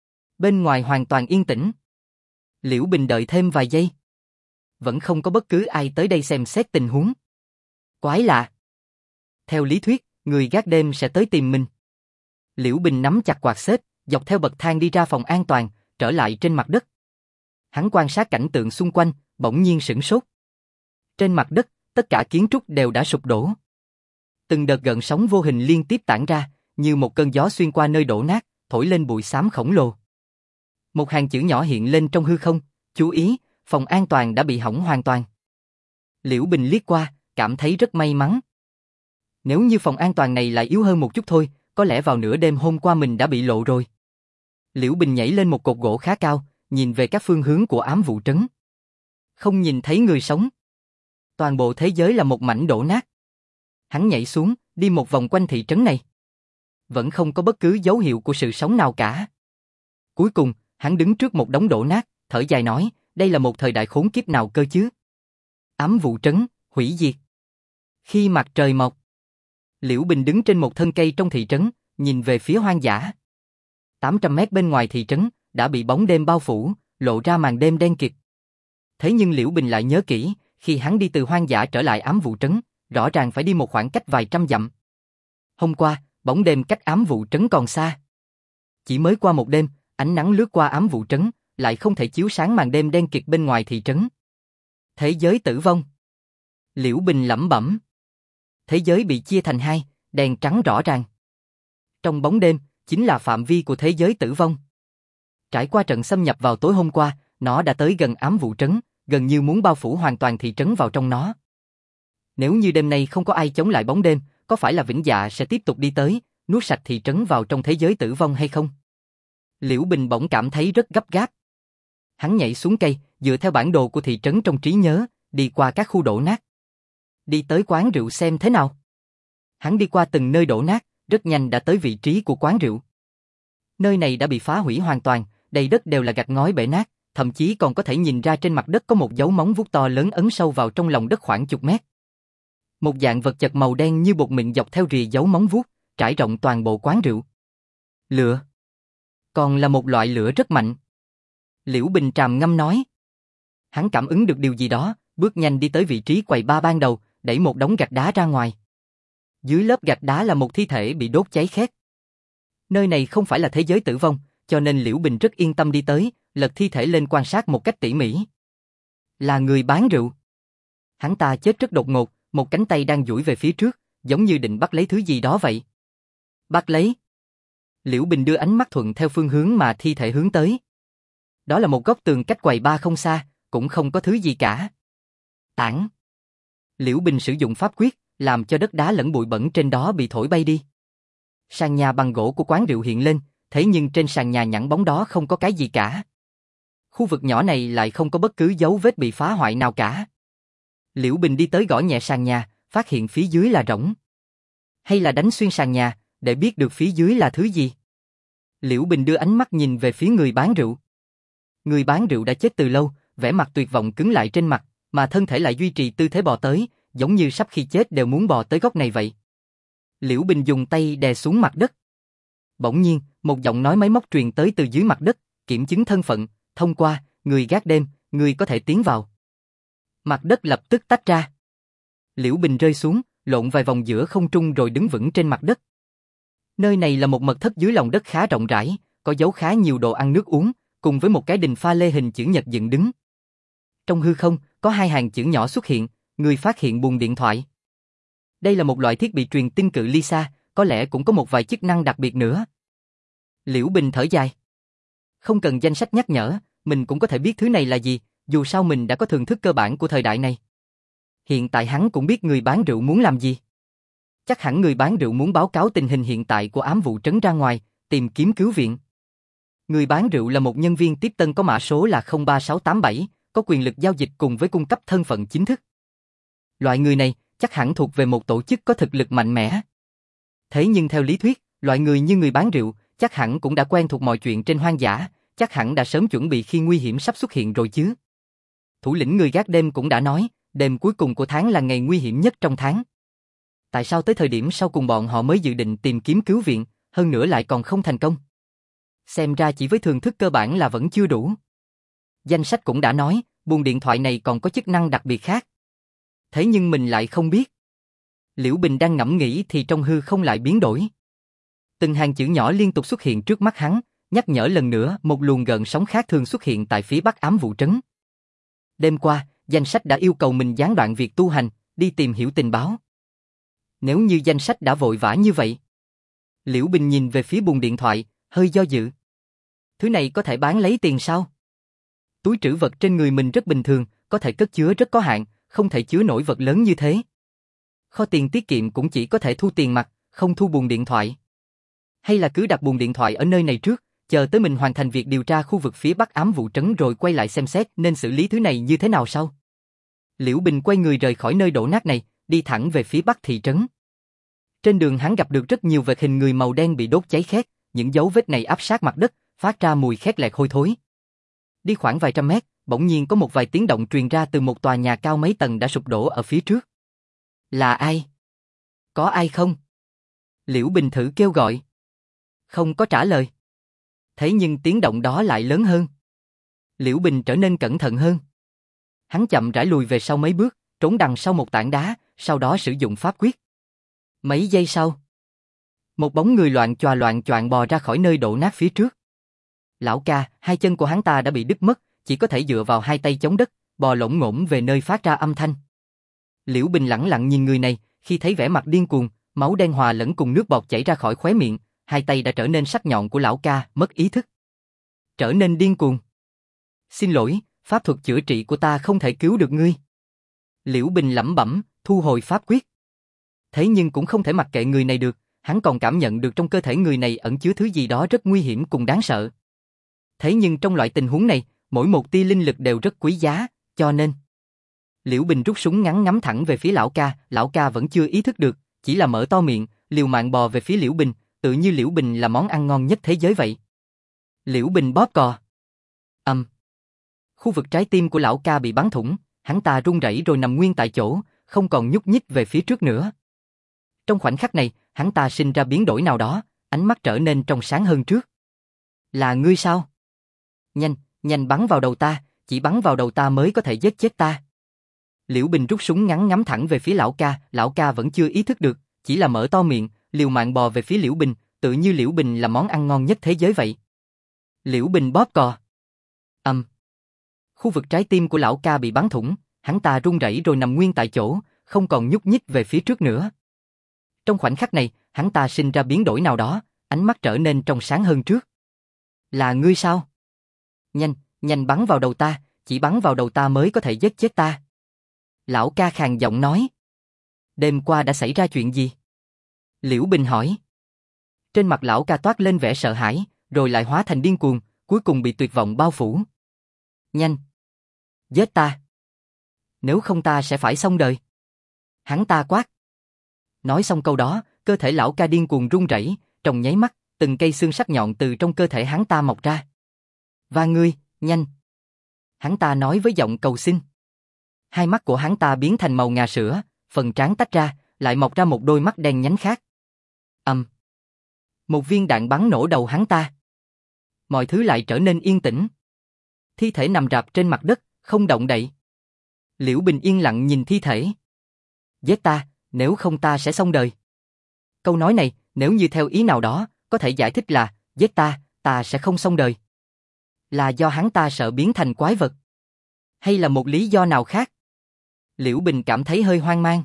Speaker 1: Bên ngoài hoàn toàn yên tĩnh. Liễu Bình đợi thêm vài giây. Vẫn không có bất cứ ai tới đây xem xét tình huống. Quái lạ. Theo lý thuyết, người gác đêm sẽ tới tìm mình. Liễu Bình nắm chặt quạt xếp, dọc theo bậc thang đi ra phòng an toàn, trở lại trên mặt đất. Hắn quan sát cảnh tượng xung quanh, bỗng nhiên sửng sốt. Trên mặt đất, tất cả kiến trúc đều đã sụp đổ. Từng đợt gợn sóng vô hình liên tiếp tản ra, như một cơn gió xuyên qua nơi đổ nát, thổi lên bụi xám khổng lồ. Một hàng chữ nhỏ hiện lên trong hư không, chú ý, phòng an toàn đã bị hỏng hoàn toàn. Liễu Bình liếc qua, cảm thấy rất may mắn. Nếu như phòng an toàn này lại yếu hơn một chút thôi, có lẽ vào nửa đêm hôm qua mình đã bị lộ rồi. Liễu Bình nhảy lên một cột gỗ khá cao, nhìn về các phương hướng của ám vụ trấn. Không nhìn thấy người sống. Toàn bộ thế giới là một mảnh đổ nát. Hắn nhảy xuống, đi một vòng quanh thị trấn này. Vẫn không có bất cứ dấu hiệu của sự sống nào cả. Cuối cùng, hắn đứng trước một đống đổ nát, thở dài nói, đây là một thời đại khốn kiếp nào cơ chứ. Ám vụ trấn, hủy diệt. Khi mặt trời mọc, Liễu Bình đứng trên một thân cây trong thị trấn, nhìn về phía hoang dã. 800 mét bên ngoài thị trấn, đã bị bóng đêm bao phủ, lộ ra màn đêm đen kịt. Thế nhưng Liễu Bình lại nhớ kỹ, khi hắn đi từ hoang dã trở lại ám vụ trấn, rõ ràng phải đi một khoảng cách vài trăm dặm. Hôm qua, bóng đêm cách ám vụ trấn còn xa. Chỉ mới qua một đêm, ánh nắng lướt qua ám vụ trấn, lại không thể chiếu sáng màn đêm đen kịt bên ngoài thị trấn. Thế giới tử vong. Liễu Bình lẩm bẩm. Thế giới bị chia thành hai, đèn trắng rõ ràng. Trong bóng đêm, chính là phạm vi của thế giới tử vong. Trải qua trận xâm nhập vào tối hôm qua, nó đã tới gần ám vụ trấn, gần như muốn bao phủ hoàn toàn thị trấn vào trong nó. Nếu như đêm nay không có ai chống lại bóng đêm, có phải là Vĩnh Dạ sẽ tiếp tục đi tới, nuốt sạch thị trấn vào trong thế giới tử vong hay không? Liễu Bình bỗng cảm thấy rất gấp gáp. Hắn nhảy xuống cây, dựa theo bản đồ của thị trấn trong trí nhớ, đi qua các khu đổ nát. Đi tới quán rượu xem thế nào. Hắn đi qua từng nơi đổ nát, rất nhanh đã tới vị trí của quán rượu. Nơi này đã bị phá hủy hoàn toàn, đầy đất đều là gạch ngói bể nát, thậm chí còn có thể nhìn ra trên mặt đất có một dấu móng vuốt to lớn ấn sâu vào trong lòng đất khoảng chục mét. Một dạng vật chất màu đen như bột mịn dọc theo rìa dấu móng vuốt, trải rộng toàn bộ quán rượu. Lửa. Còn là một loại lửa rất mạnh. Liễu Bình trầm ngâm nói. Hắn cảm ứng được điều gì đó, bước nhanh đi tới vị trí quầy bar ban đầu, đẩy một đống gạch đá ra ngoài. Dưới lớp gạch đá là một thi thể bị đốt cháy khét. Nơi này không phải là thế giới tử vong, cho nên Liễu Bình rất yên tâm đi tới, lật thi thể lên quan sát một cách tỉ mỉ. Là người bán rượu. Hắn ta chết rất đột ngột, một cánh tay đang duỗi về phía trước, giống như định bắt lấy thứ gì đó vậy. Bắt lấy. Liễu Bình đưa ánh mắt thuận theo phương hướng mà thi thể hướng tới. Đó là một góc tường cách quầy bar không xa, cũng không có thứ gì cả. Tản. Liễu Bình sử dụng pháp quyết, làm cho đất đá lẫn bụi bẩn trên đó bị thổi bay đi. Sàn nhà bằng gỗ của quán rượu hiện lên, thế nhưng trên sàn nhà nhẵn bóng đó không có cái gì cả. Khu vực nhỏ này lại không có bất cứ dấu vết bị phá hoại nào cả. Liễu Bình đi tới gõ nhẹ sàn nhà, phát hiện phía dưới là rỗng. Hay là đánh xuyên sàn nhà, để biết được phía dưới là thứ gì? Liễu Bình đưa ánh mắt nhìn về phía người bán rượu. Người bán rượu đã chết từ lâu, vẻ mặt tuyệt vọng cứng lại trên mặt, mà thân thể lại duy trì tư thế bò tới, giống như sắp khi chết đều muốn bò tới góc này vậy. Liễu Bình dùng tay đè xuống mặt đất. Bỗng nhiên, một giọng nói máy móc truyền tới từ dưới mặt đất, kiểm chứng thân phận, thông qua, người gác đêm, người có thể tiến vào. Mặt đất lập tức tách ra. Liễu Bình rơi xuống, lộn vài vòng giữa không trung rồi đứng vững trên mặt đất. Nơi này là một mật thất dưới lòng đất khá rộng rãi, có giấu khá nhiều đồ ăn nước uống, cùng với một cái đình pha lê hình chữ nhật dựng đứng. Trong hư không, có hai hàng chữ nhỏ xuất hiện, người phát hiện buồng điện thoại. Đây là một loại thiết bị truyền tin cự ly xa, có lẽ cũng có một vài chức năng đặc biệt nữa. Liễu Bình thở dài. Không cần danh sách nhắc nhở, mình cũng có thể biết thứ này là gì, dù sao mình đã có thưởng thức cơ bản của thời đại này. Hiện tại hắn cũng biết người bán rượu muốn làm gì. Chắc hẳn người bán rượu muốn báo cáo tình hình hiện tại của ám vụ trấn ra ngoài, tìm kiếm cứu viện. Người bán rượu là một nhân viên tiếp tân có mã số là 03687, có quyền lực giao dịch cùng với cung cấp thân phận chính thức. Loại người này chắc hẳn thuộc về một tổ chức có thực lực mạnh mẽ. Thế nhưng theo lý thuyết, loại người như người bán rượu chắc hẳn cũng đã quen thuộc mọi chuyện trên hoang dã, chắc hẳn đã sớm chuẩn bị khi nguy hiểm sắp xuất hiện rồi chứ. Thủ lĩnh người gác đêm cũng đã nói, đêm cuối cùng của tháng là ngày nguy hiểm nhất trong tháng. Tại sao tới thời điểm sau cùng bọn họ mới dự định tìm kiếm cứu viện, hơn nữa lại còn không thành công? Xem ra chỉ với thưởng thức cơ bản là vẫn chưa đủ. Danh sách cũng đã nói, buồng điện thoại này còn có chức năng đặc biệt khác. Thế nhưng mình lại không biết. Liễu Bình đang ngẫm nghĩ thì trong hư không lại biến đổi. Từng hàng chữ nhỏ liên tục xuất hiện trước mắt hắn, nhắc nhở lần nữa một luồng gợn sóng khác thường xuất hiện tại phía bắc ám vụ trấn. Đêm qua, danh sách đã yêu cầu mình gián đoạn việc tu hành, đi tìm hiểu tình báo. Nếu như danh sách đã vội vã như vậy. Liễu Bình nhìn về phía buồng điện thoại, hơi do dự. Thứ này có thể bán lấy tiền sao? Túi trữ vật trên người mình rất bình thường, có thể cất chứa rất có hạn, không thể chứa nổi vật lớn như thế. Kho tiền tiết kiệm cũng chỉ có thể thu tiền mặt, không thu buồng điện thoại. Hay là cứ đặt buồng điện thoại ở nơi này trước, chờ tới mình hoàn thành việc điều tra khu vực phía bắc ám vụ trấn rồi quay lại xem xét nên xử lý thứ này như thế nào sau. Liễu Bình quay người rời khỏi nơi đổ nát này, đi thẳng về phía bắc thị trấn. Trên đường hắn gặp được rất nhiều vệt hình người màu đen bị đốt cháy khét, những dấu vết này áp sát mặt đất, phát ra mùi khét lẹt hôi thối. Đi khoảng vài trăm mét, bỗng nhiên có một vài tiếng động truyền ra từ một tòa nhà cao mấy tầng đã sụp đổ ở phía trước. Là ai? Có ai không? Liễu Bình thử kêu gọi. Không có trả lời. Thế nhưng tiếng động đó lại lớn hơn. Liễu Bình trở nên cẩn thận hơn. Hắn chậm rãi lùi về sau mấy bước, trốn đằng sau một tảng đá, sau đó sử dụng pháp quyết. Mấy giây sau, một bóng người loạng choạng bò ra khỏi nơi đổ nát phía trước. Lão ca, hai chân của hắn ta đã bị đứt mất, chỉ có thể dựa vào hai tay chống đất, bò lổn ngổn về nơi phát ra âm thanh. Liễu Bình lẳng lặng nhìn người này, khi thấy vẻ mặt điên cuồng, máu đen hòa lẫn cùng nước bọt chảy ra khỏi khóe miệng, hai tay đã trở nên sắc nhọn của lão ca, mất ý thức. Trở nên điên cuồng. Xin lỗi, pháp thuật chữa trị của ta không thể cứu được ngươi. Liễu Bình lẩm bẩm, thu hồi pháp quyết. Thế nhưng cũng không thể mặc kệ người này được, hắn còn cảm nhận được trong cơ thể người này ẩn chứa thứ gì đó rất nguy hiểm cùng đáng sợ. Thế nhưng trong loại tình huống này, mỗi một tia linh lực đều rất quý giá, cho nên... Liễu Bình rút súng ngắn ngắm thẳng về phía lão ca vẫn chưa ý thức được, chỉ là mở to miệng, liều mạng bò về phía Liễu Bình, tự như Liễu Bình là món ăn ngon nhất thế giới vậy. Liễu Bình bóp cò. Khu vực trái tim của lão ca bị bắn thủng, hắn ta run rẩy rồi nằm nguyên tại chỗ, không còn nhúc nhích về phía trước nữa. Trong khoảnh khắc này, hắn ta sinh ra biến đổi nào đó, ánh mắt trở nên trong sáng hơn trước. Là ngươi sao? Nhanh bắn vào đầu ta, chỉ bắn vào đầu ta mới có thể giết chết ta. Liễu Bình rút súng ngắn ngắm thẳng về phía lão ca vẫn chưa ý thức được, chỉ là mở to miệng, liều mạng bò về phía Liễu Bình, tự như Liễu Bình là món ăn ngon nhất thế giới vậy. Liễu Bình bóp cò. Khu vực trái tim của lão ca bị bắn thủng, hắn ta run rẩy rồi nằm nguyên tại chỗ, không còn nhúc nhích về phía trước nữa. Trong khoảnh khắc này, hắn ta sinh ra biến đổi nào đó, ánh mắt trở nên trong sáng hơn trước. Là ngươi sao? Nhanh bắn vào đầu ta, chỉ bắn vào đầu ta mới có thể giết chết ta. Lão ca khàn giọng nói. Đêm qua đã xảy ra chuyện gì? Liễu Bình hỏi. Trên mặt lão ca toát lên vẻ sợ hãi, rồi lại hóa thành điên cuồng, cuối cùng bị tuyệt vọng bao phủ. Nhanh! Giết ta! Nếu không ta sẽ phải xong đời. Hắn ta quát. Nói xong câu đó, cơ thể lão ca điên cuồng run rẩy, trong nháy mắt, từng cây xương sắc nhọn từ trong cơ thể hắn ta mọc ra. Và ngươi, nhanh! Hắn ta nói với giọng cầu xin. Hai mắt của hắn ta biến thành màu ngà sữa, phần trán tách ra, lại mọc ra một đôi mắt đen nhánh khác. Một viên đạn bắn nổ đầu hắn ta. Mọi thứ lại trở nên yên tĩnh. Thi thể nằm rạp trên mặt đất, không động đậy. Liễu Bình yên lặng nhìn thi thể. Giết ta, nếu không ta sẽ xong đời. Câu nói này, nếu như theo ý nào đó, có thể giải thích là, giết ta sẽ không xong đời. Là do hắn ta sợ biến thành quái vật. Hay là một lý do nào khác? Liễu Bình cảm thấy hơi hoang mang.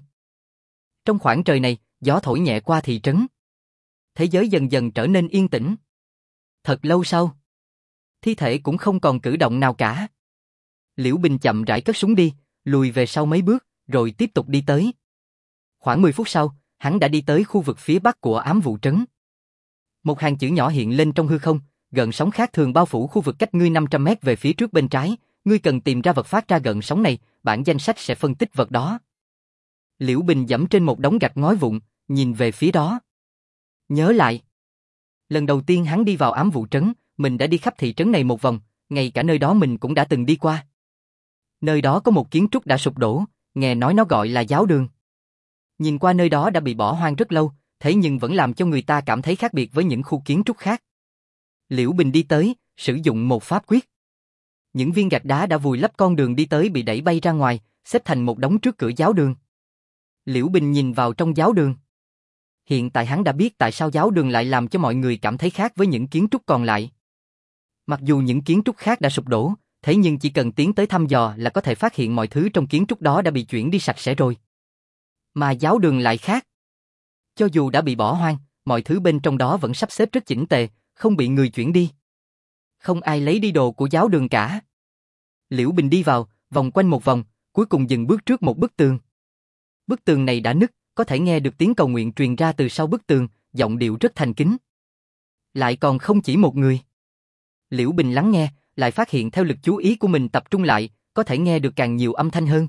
Speaker 1: Trong khoảng trời này, gió thổi nhẹ qua thị trấn. Thế giới dần dần trở nên yên tĩnh. Thật lâu sau, thi thể cũng không còn cử động nào cả. Liễu Bình chậm rãi cất súng đi, lùi về sau mấy bước, rồi tiếp tục đi tới. Khoảng 10 phút sau, hắn đã đi tới khu vực phía bắc của ám vụ trấn. Một hàng chữ nhỏ hiện lên trong hư không, gợn sóng khác thường bao phủ khu vực cách ngươi 500 mét về phía trước bên trái. Ngươi cần tìm ra vật phát ra gợn sóng này, bản danh sách sẽ phân tích vật đó. Liễu Bình giẫm trên một đống gạch ngói vụn, nhìn về phía đó. Nhớ lại. Lần đầu tiên hắn đi vào ám vụ trấn, mình đã đi khắp thị trấn này một vòng, ngay cả nơi đó mình cũng đã từng đi qua. Nơi đó có một kiến trúc đã sụp đổ, nghe nói nó gọi là giáo đường. Nhìn qua nơi đó đã bị bỏ hoang rất lâu, thế nhưng vẫn làm cho người ta cảm thấy khác biệt với những khu kiến trúc khác. Liễu Bình đi tới, sử dụng một pháp quyết. Những viên gạch đá đã vùi lấp con đường đi tới bị đẩy bay ra ngoài, xếp thành một đống trước cửa giáo đường. Liễu Bình nhìn vào trong giáo đường. Hiện tại hắn đã biết tại sao giáo đường lại làm cho mọi người cảm thấy khác với những kiến trúc còn lại. Mặc dù những kiến trúc khác đã sụp đổ, thế nhưng chỉ cần tiến tới thăm dò là có thể phát hiện mọi thứ trong kiến trúc đó đã bị chuyển đi sạch sẽ rồi. Mà giáo đường lại khác. Cho dù đã bị bỏ hoang, mọi thứ bên trong đó vẫn sắp xếp rất chỉnh tề, không bị người chuyển đi. Không ai lấy đi đồ của giáo đường cả. Liễu Bình đi vào, vòng quanh một vòng, cuối cùng dừng bước trước một bức tường. Bức tường này đã nứt, có thể nghe được tiếng cầu nguyện truyền ra từ sau bức tường, giọng điệu rất thành kính. Lại còn không chỉ một người. Liễu Bình lắng nghe, lại phát hiện theo lực chú ý của mình tập trung lại, có thể nghe được càng nhiều âm thanh hơn.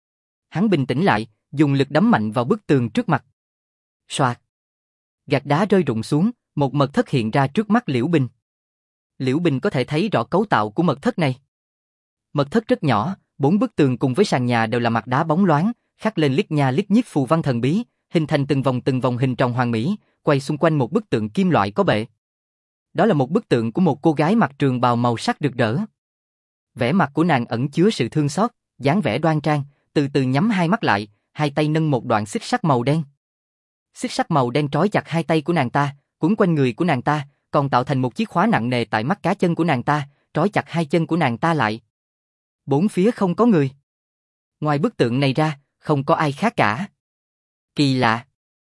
Speaker 1: Hắn bình tĩnh lại, dùng lực đấm mạnh vào bức tường trước mặt. Soạt. Gạch đá rơi rụng xuống, một mật thất hiện ra trước mắt Liễu Bình. Liễu Bình có thể thấy rõ cấu tạo của mật thất này. Mật thất rất nhỏ, 4 bức tường cùng với sàn nhà đều là mặt đá bóng loáng, khắc lên lít nha lít nhít phù văn thần bí, hình thành từng vòng hình tròn hoàn mỹ, quay xung quanh một bức tượng kim loại có bệ. Đó là một bức tượng của một cô gái mặc trường bào màu sắc rực rỡ. Vẻ mặt của nàng ẩn chứa sự thương xót, dáng vẻ đoan trang, từ từ nhắm hai mắt lại, hai tay nâng một đoạn xích sắt màu đen. Xích sắt màu đen trói chặt hai tay của nàng ta, quấn quanh người của nàng ta, còn tạo thành một chiếc khóa nặng nề tại mắt cá chân của nàng ta, trói chặt hai chân của nàng ta lại. Bốn phía không có người. Ngoài bức tượng này ra, không có ai khác cả. Kỳ lạ.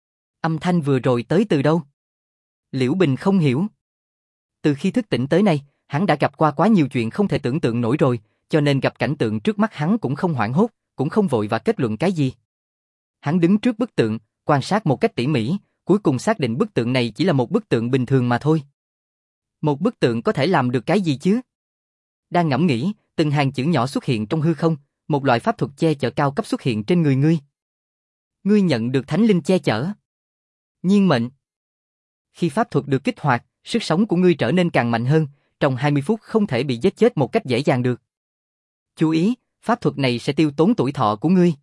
Speaker 1: Âm thanh vừa rồi tới từ đâu? Liễu Bình không hiểu. Từ khi thức tỉnh tới nay, hắn đã gặp qua quá nhiều chuyện không thể tưởng tượng nổi rồi, cho nên gặp cảnh tượng trước mắt hắn cũng không hoảng hốt, cũng không vội và kết luận cái gì. Hắn đứng trước bức tượng, quan sát một cách tỉ mỉ, cuối cùng xác định bức tượng này chỉ là một bức tượng bình thường mà thôi. Một bức tượng có thể làm được cái gì chứ? Đang ngẫm nghĩ, từng hàng chữ nhỏ xuất hiện trong hư không, một loại pháp thuật che chở cao cấp xuất hiện trên người ngươi. Ngươi nhận được thánh linh che chở. Nhiên mệnh. Khi pháp thuật được kích hoạt, sức sống của ngươi trở nên càng mạnh hơn, trong 20 phút không thể bị giết chết một cách dễ dàng được. Chú ý, pháp thuật này sẽ tiêu tốn tuổi thọ của ngươi.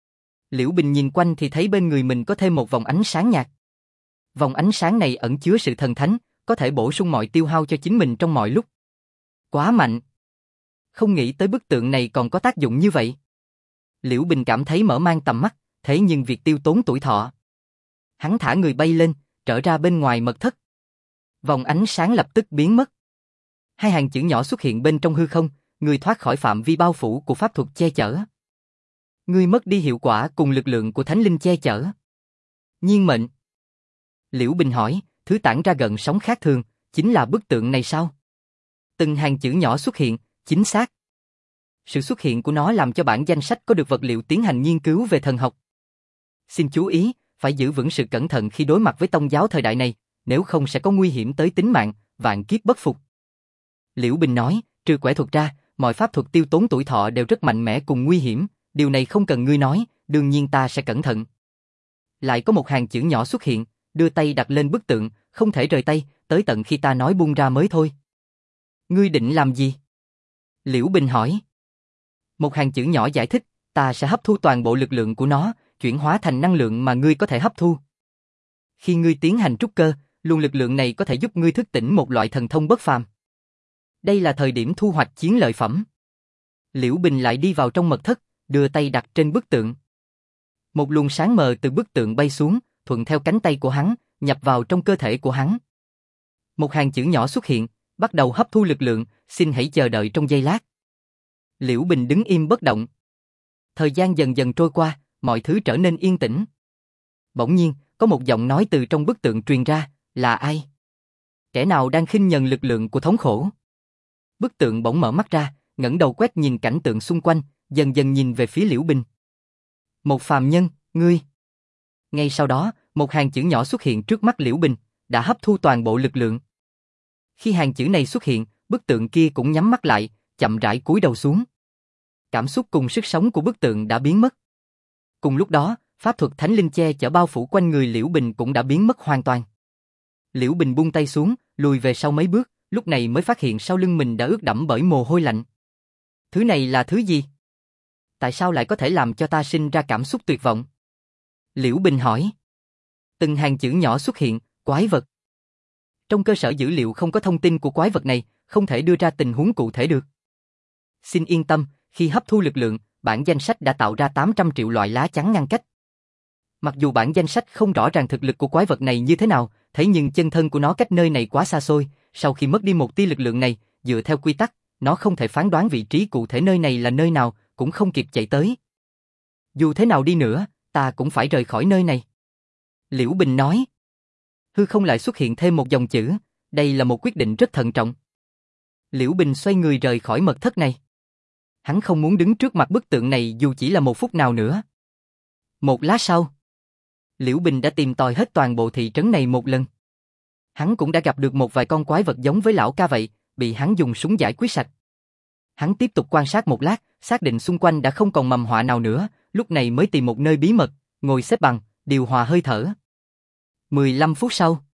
Speaker 1: Liễu Bình nhìn quanh thì thấy bên người mình có thêm một vòng ánh sáng nhạt. Vòng ánh sáng này ẩn chứa sự thần thánh, có thể bổ sung mọi tiêu hao cho chính mình trong mọi lúc. Quá mạnh. Không nghĩ tới bức tượng này còn có tác dụng như vậy. Liễu Bình cảm thấy mở mang tầm mắt, thế nhưng việc tiêu tốn tuổi thọ. Hắn thả người bay lên, trở ra bên ngoài mật thất. Vòng ánh sáng lập tức biến mất. Hai hàng chữ nhỏ xuất hiện bên trong hư không, người thoát khỏi phạm vi bao phủ của pháp thuật che chở. Ngươi mất đi hiệu quả cùng lực lượng của thánh linh che chở. Nhiên mệnh. Liễu Bình hỏi, thứ tản ra gợn sóng khác thường, chính là bức tượng này sao? Từng hàng chữ nhỏ xuất hiện, chính xác. Sự xuất hiện của nó làm cho bản danh sách có được vật liệu tiến hành nghiên cứu về thần học. Xin chú ý, phải giữ vững sự cẩn thận khi đối mặt với tông giáo thời đại này, nếu không sẽ có nguy hiểm tới tính mạng, vạn kiếp bất phục. Liễu Bình nói, trừ quẻ thuật ra, mọi pháp thuật tiêu tốn tuổi thọ đều rất mạnh mẽ cùng nguy hiểm, điều này không cần ngươi nói, đương nhiên ta sẽ cẩn thận. Lại có một hàng chữ nhỏ xuất hiện, đưa tay đặt lên bức tượng, không thể rời tay, tới tận khi ta nói buông ra mới thôi. Ngươi định làm gì? Liễu Bình hỏi. Một hàng chữ nhỏ giải thích, ta sẽ hấp thu toàn bộ lực lượng của nó, chuyển hóa thành năng lượng mà ngươi có thể hấp thu. Khi ngươi tiến hành trúc cơ, luồng lực lượng này có thể giúp ngươi thức tỉnh một loại thần thông bất phàm. Đây là thời điểm thu hoạch chiến lợi phẩm. Liễu Bình lại đi vào trong mật thất, đưa tay đặt trên bức tượng. Một luồng sáng mờ từ bức tượng bay xuống, thuận theo cánh tay của hắn, nhập vào trong cơ thể của hắn. Một hàng chữ nhỏ xuất hiện, bắt đầu hấp thu lực lượng, xin hãy chờ đợi trong giây lát. Liễu Bình đứng im bất động. Thời gian dần dần trôi qua, mọi thứ trở nên yên tĩnh. Bỗng nhiên, có một giọng nói từ trong bức tượng truyền ra, là ai? Kẻ nào đang khinh nhờn lực lượng của thống khổ? Bức tượng bỗng mở mắt ra, ngẩng đầu quét nhìn cảnh tượng xung quanh, dần dần nhìn về phía Liễu Bình. Một phàm nhân, ngươi. Ngay sau đó, một hàng chữ nhỏ xuất hiện trước mắt Liễu Bình, đã hấp thu toàn bộ lực lượng. Khi hàng chữ này xuất hiện, bức tượng kia cũng nhắm mắt lại, chậm rãi cúi đầu xuống. Cảm xúc cùng sức sống của bức tượng đã biến mất. Cùng lúc đó, pháp thuật thánh linh che chở bao phủ quanh người Liễu Bình cũng đã biến mất hoàn toàn. Liễu Bình buông tay xuống, lùi về sau mấy bước, lúc này mới phát hiện sau lưng mình đã ướt đẫm bởi mồ hôi lạnh. Thứ này là thứ gì? Tại sao lại có thể làm cho ta sinh ra cảm xúc tuyệt vọng? Liễu Bình hỏi. Từng hàng chữ nhỏ xuất hiện, quái vật. Trong cơ sở dữ liệu không có thông tin của quái vật này, không thể đưa ra tình huống cụ thể được. Xin yên tâm, khi hấp thu lực lượng, bản danh sách đã tạo ra 800 triệu loại lá chắn ngăn cách. Mặc dù bản danh sách không rõ ràng thực lực của quái vật này như thế nào, thế nhưng chân thân của nó cách nơi này quá xa xôi, sau khi mất đi một tia lực lượng này, dựa theo quy tắc, nó không thể phán đoán vị trí cụ thể nơi này là nơi nào, cũng không kịp chạy tới. Dù thế nào đi nữa, ta cũng phải rời khỏi nơi này. Liễu Bình nói. Hư không lại xuất hiện thêm một dòng chữ, đây là một quyết định rất thận trọng. Liễu Bình xoay người rời khỏi mật thất này. Hắn không muốn đứng trước mặt bức tượng này dù chỉ là một phút nào nữa. Một lát sau, Liễu Bình đã tìm tòi hết toàn bộ thị trấn này một lần. Hắn cũng đã gặp được một vài con quái vật giống với lão ca vậy, bị hắn dùng súng giải quyết sạch. Hắn tiếp tục quan sát một lát, xác định xung quanh đã không còn mầm họa nào nữa, lúc này mới tìm một nơi bí mật, ngồi xếp bằng, điều hòa hơi thở. 15 phút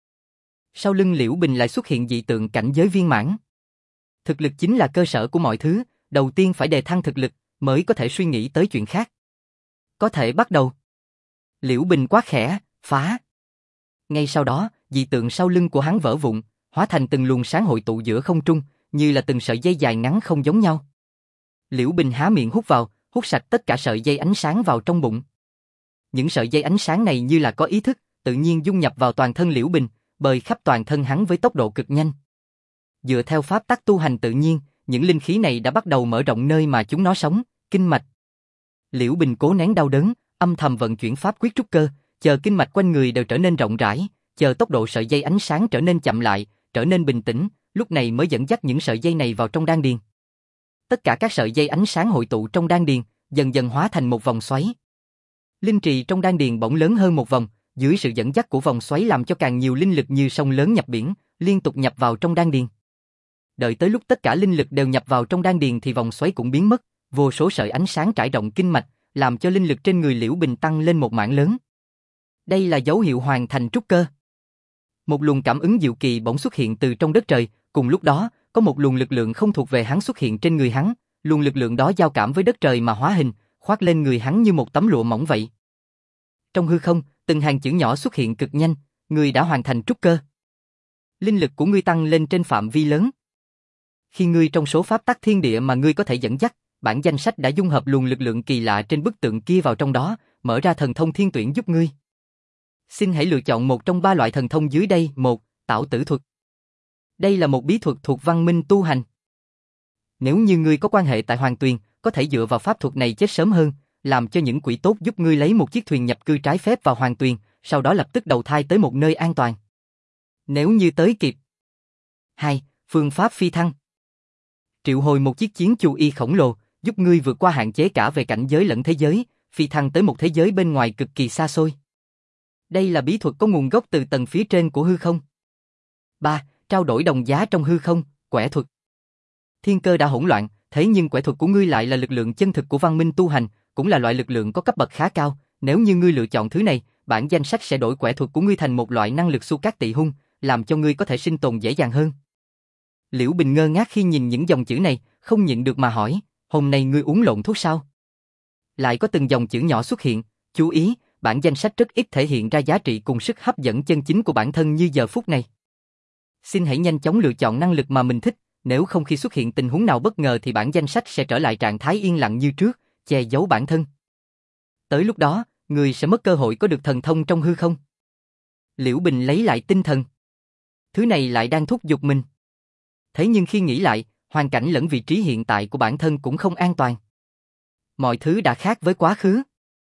Speaker 1: sau lưng Liễu Bình lại xuất hiện dị tượng cảnh giới viên mãn. Thực lực chính là cơ sở của mọi thứ, đầu tiên phải đề thăng thực lực, mới có thể suy nghĩ tới chuyện khác. Có thể bắt đầu. Liễu Bình quát khẽ, phá. Ngay sau đó, dị tượng sau lưng của hắn vỡ vụn, hóa thành từng luồng sáng hội tụ giữa không trung, như là từng sợi dây dài ngắn không giống nhau. Liễu Bình há miệng hút vào, hút sạch tất cả sợi dây ánh sáng vào trong bụng. Những sợi dây ánh sáng này như là có ý thức, tự nhiên dung nhập vào toàn thân Liễu Bình, bơi khắp toàn thân hắn với tốc độ cực nhanh. Dựa theo pháp tắc tu hành tự nhiên, những linh khí này đã bắt đầu mở rộng nơi mà chúng nó sống, kinh mạch. Liễu Bình cố nén đau đớn, âm thầm vận chuyển pháp quyết trúc cơ, chờ kinh mạch quanh người đều trở nên rộng rãi, chờ tốc độ sợi dây ánh sáng trở nên chậm lại, trở nên bình tĩnh, lúc này mới dẫn dắt những sợi dây này vào trong đan điền. Tất cả các sợi dây ánh sáng hội tụ trong đan điền, dần dần hóa thành một vòng xoáy. Linh trì trong đan điền bỗng lớn hơn một vòng, dưới sự dẫn dắt của vòng xoáy làm cho càng nhiều linh lực như sông lớn nhập biển, liên tục nhập vào trong đan điền. Đợi tới lúc tất cả linh lực đều nhập vào trong đan điền thì vòng xoáy cũng biến mất, vô số sợi ánh sáng trải rộng kinh mạch, làm cho linh lực trên người Liễu Bình tăng lên một mảng lớn. Đây là dấu hiệu hoàn thành trúc cơ. Một luồng cảm ứng diệu kỳ bỗng xuất hiện từ trong đất trời, cùng lúc đó, có một luồng lực lượng không thuộc về hắn xuất hiện trên người hắn, luồng lực lượng đó giao cảm với đất trời mà hóa hình, khoác lên người hắn như một tấm lụa mỏng vậy. Trong hư không, từng hàng chữ nhỏ xuất hiện cực nhanh, ngươi đã hoàn thành trúc cơ. Linh lực của ngươi tăng lên trên phạm vi lớn. Khi ngươi trong số pháp tắc thiên địa mà ngươi có thể dẫn dắt, bản danh sách đã dung hợp luồng lực lượng kỳ lạ trên bức tượng kia vào trong đó, mở ra thần thông thiên tuyển giúp ngươi. Xin hãy lựa chọn một trong 3 loại thần thông dưới đây. 1. Tảo tử thuật. Đây là một bí thuật thuộc văn minh tu hành. Nếu như ngươi có quan hệ tại Hoàng Tuyền, có thể dựa vào pháp thuật này chết sớm hơn, làm cho những quỷ tốt giúp ngươi lấy một chiếc thuyền nhập cư trái phép vào Hoàng Tuyền, sau đó lập tức đầu thai tới một nơi an toàn. Nếu như tới kịp. 2. Phương pháp phi thăng. Triệu hồi một chiếc chiến chu y khổng lồ, giúp ngươi vượt qua hạn chế cả về cảnh giới lẫn thế giới, phi thăng tới một thế giới bên ngoài cực kỳ xa xôi. Đây là bí thuật có nguồn gốc từ tầng phía trên của hư không. 3. Trao đổi đồng giá trong hư không, quẻ thuật. Thiên cơ đã hỗn loạn, thế nhưng quẻ thuật của ngươi lại là lực lượng chân thực của văn minh tu hành, cũng là loại lực lượng có cấp bậc khá cao. Nếu như ngươi lựa chọn thứ này, bản danh sách sẽ đổi quẻ thuật của ngươi thành một loại năng lực su cát tị hung, làm cho ngươi có thể sinh tồn dễ dàng hơn. Liễu Bình ngơ ngác khi nhìn những dòng chữ này, không nhịn được mà hỏi, hôm nay ngươi uống lộn thuốc sao? Lại có từng dòng chữ nhỏ xuất hiện, Chú ý, bản danh sách rất ít thể hiện ra giá trị cùng sức hấp dẫn chân chính của bản thân như giờ phút này. Xin hãy nhanh chóng lựa chọn năng lực mà mình thích, nếu không khi xuất hiện tình huống nào bất ngờ thì bản danh sách sẽ trở lại trạng thái yên lặng như trước, che giấu bản thân. Tới lúc đó, người sẽ mất cơ hội có được thần thông trong hư không. Liễu Bình lấy lại tinh thần. Thứ này lại đang thúc giục mình. Thế nhưng khi nghĩ lại, hoàn cảnh lẫn vị trí hiện tại của bản thân cũng không an toàn. Mọi thứ đã khác với quá khứ.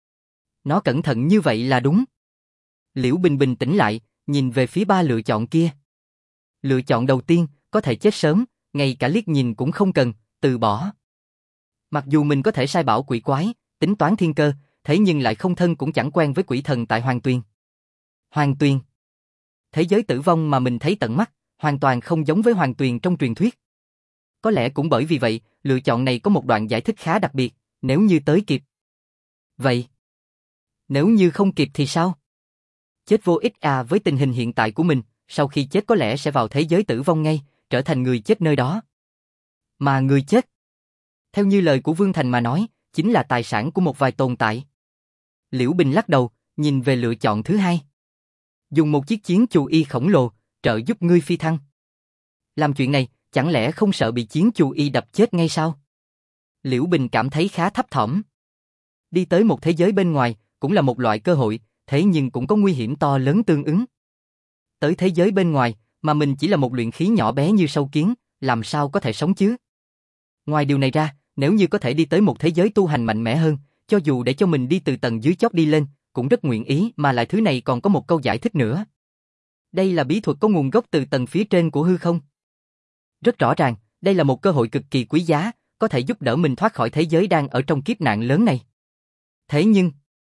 Speaker 1: Nó cẩn thận như vậy là đúng. Liễu Bình bình tĩnh lại, nhìn về phía 3 lựa chọn kia. Lựa chọn đầu tiên, có thể chết sớm, ngay cả liếc nhìn cũng không cần, từ bỏ. Mặc dù mình có thể sai bảo quỷ quái, tính toán thiên cơ, thế nhưng lại không thân cũng chẳng quen với quỷ thần tại Hoàng Tuyền. Hoàng Tuyền. Thế giới tử vong mà mình thấy tận mắt, hoàn toàn không giống với Hoàng Tuyền trong truyền thuyết. Có lẽ cũng bởi vì vậy, lựa chọn này có một đoạn giải thích khá đặc biệt, nếu như tới kịp. Vậy, nếu như không kịp thì sao? Chết vô ích à, với tình hình hiện tại của mình, sau khi chết có lẽ sẽ vào thế giới tử vong ngay, trở thành người chết nơi đó. Mà người chết, theo như lời của Vương Thành mà nói, chính là tài sản của một vài tồn tại. Liễu Bình lắc đầu, nhìn về lựa chọn thứ hai. Dùng một chiếc chiến chù y khổng lồ, trợ giúp ngươi phi thăng. Làm chuyện này, chẳng lẽ không sợ bị chiến chù y đập chết ngay sao? Liễu Bình cảm thấy khá thấp thỏm. Đi tới một thế giới bên ngoài, cũng là một loại cơ hội, thế nhưng cũng có nguy hiểm to lớn tương ứng. Tới thế giới bên ngoài, mà mình chỉ là một luyện khí nhỏ bé như sâu kiến, làm sao có thể sống chứ? Ngoài điều này ra, nếu như có thể đi tới một thế giới tu hành mạnh mẽ hơn, cho dù để cho mình đi từ tầng dưới chót đi lên, cũng rất nguyện ý, mà lại thứ này còn có một câu giải thích nữa. Đây là bí thuật có nguồn gốc từ tầng phía trên của hư không. Rất rõ ràng, đây là một cơ hội cực kỳ quý giá, có thể giúp đỡ mình thoát khỏi thế giới đang ở trong kiếp nạn lớn này. Thế nhưng,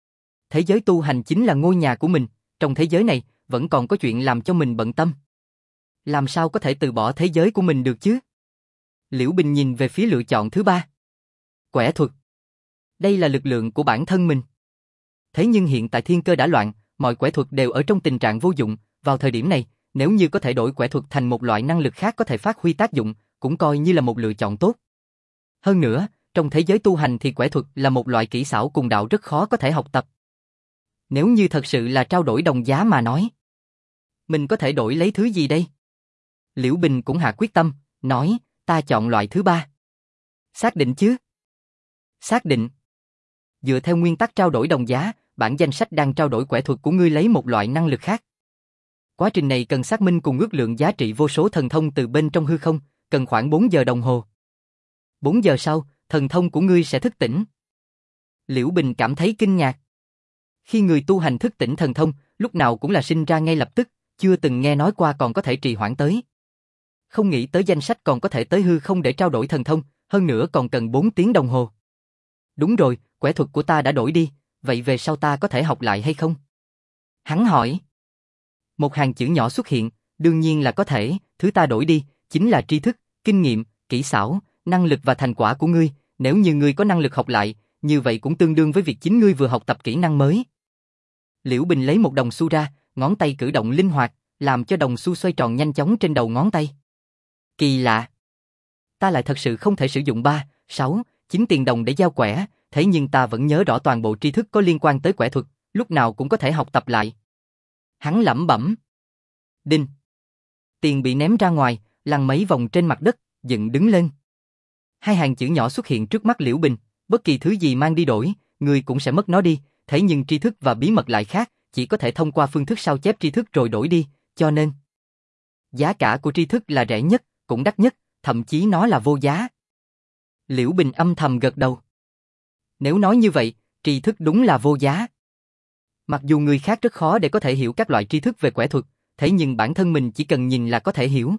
Speaker 1: thế giới tu hành chính là ngôi nhà của mình, trong thế giới này, vẫn còn có chuyện làm cho mình bận tâm. Làm sao có thể từ bỏ thế giới của mình được chứ? Liễu Bình nhìn về phía lựa chọn thứ 3. Quẻ thuật. Đây là lực lượng của bản thân mình. Thế nhưng hiện tại thiên cơ đã loạn, mọi quẻ thuật đều ở trong tình trạng vô dụng, vào thời điểm này, nếu như có thể đổi quẻ thuật thành một loại năng lực khác có thể phát huy tác dụng, cũng coi như là một lựa chọn tốt. Hơn nữa, trong thế giới tu hành thì quẻ thuật là một loại kỹ xảo cùng đạo rất khó có thể học tập. Nếu như thật sự là trao đổi đồng giá mà nói, mình có thể đổi lấy thứ gì đây? Liễu Bình cũng hạ quyết tâm, nói, ta chọn loại thứ 3. Xác định chứ? Xác định. Dựa theo nguyên tắc trao đổi đồng giá, bản danh sách đang trao đổi quẻ thuật của ngươi lấy một loại năng lực khác. Quá trình này cần xác minh cùng ước lượng giá trị vô số thần thông từ bên trong hư không, cần khoảng 4 giờ đồng hồ. 4 giờ sau, thần thông của ngươi sẽ thức tỉnh. Liễu Bình cảm thấy kinh ngạc. Khi người tu hành thức tỉnh thần thông, lúc nào cũng là sinh ra ngay lập tức, chưa từng nghe nói qua còn có thể trì hoãn tới. Không nghĩ tới danh sách còn có thể tới hư không để trao đổi thần thông, hơn nữa còn cần 4 tiếng đồng hồ. Đúng rồi, quẻ thuật của ta đã đổi đi, vậy về sau ta có thể học lại hay không? Hắn hỏi. Một hàng chữ nhỏ xuất hiện, đương nhiên là có thể, thứ ta đổi đi, chính là tri thức, kinh nghiệm, kỹ xảo, năng lực và thành quả của ngươi, nếu như ngươi có năng lực học lại, như vậy cũng tương đương với việc chính ngươi vừa học tập kỹ năng mới. Liễu Bình lấy một đồng xu ra, ngón tay cử động linh hoạt, làm cho đồng xu xoay tròn nhanh chóng trên đầu ngón tay. Kỳ lạ. Ta lại thật sự không thể sử dụng 3, 6, 9 tiền đồng để giao quẻ, thế nhưng ta vẫn nhớ rõ toàn bộ tri thức có liên quan tới quẻ thuật, lúc nào cũng có thể học tập lại. Hắn lẩm bẩm. Đinh. Tiền bị ném ra ngoài, lăn mấy vòng trên mặt đất, dựng đứng lên. 2 hàng chữ nhỏ xuất hiện trước mắt Liễu Bình, bất kỳ thứ gì mang đi đổi, người cũng sẽ mất nó đi, thế nhưng tri thức và bí mật lại khác, chỉ có thể thông qua phương thức sao chép tri thức rồi đổi đi, cho nên giá cả của tri thức là rẻ nhất, cũng đắt nhất, thậm chí nó là vô giá. Liễu Bình âm thầm gật đầu. Nếu nói như vậy, tri thức đúng là vô giá. Mặc dù người khác rất khó để có thể hiểu các loại tri thức về quẻ thuật, thế nhưng bản thân mình chỉ cần nhìn là có thể hiểu.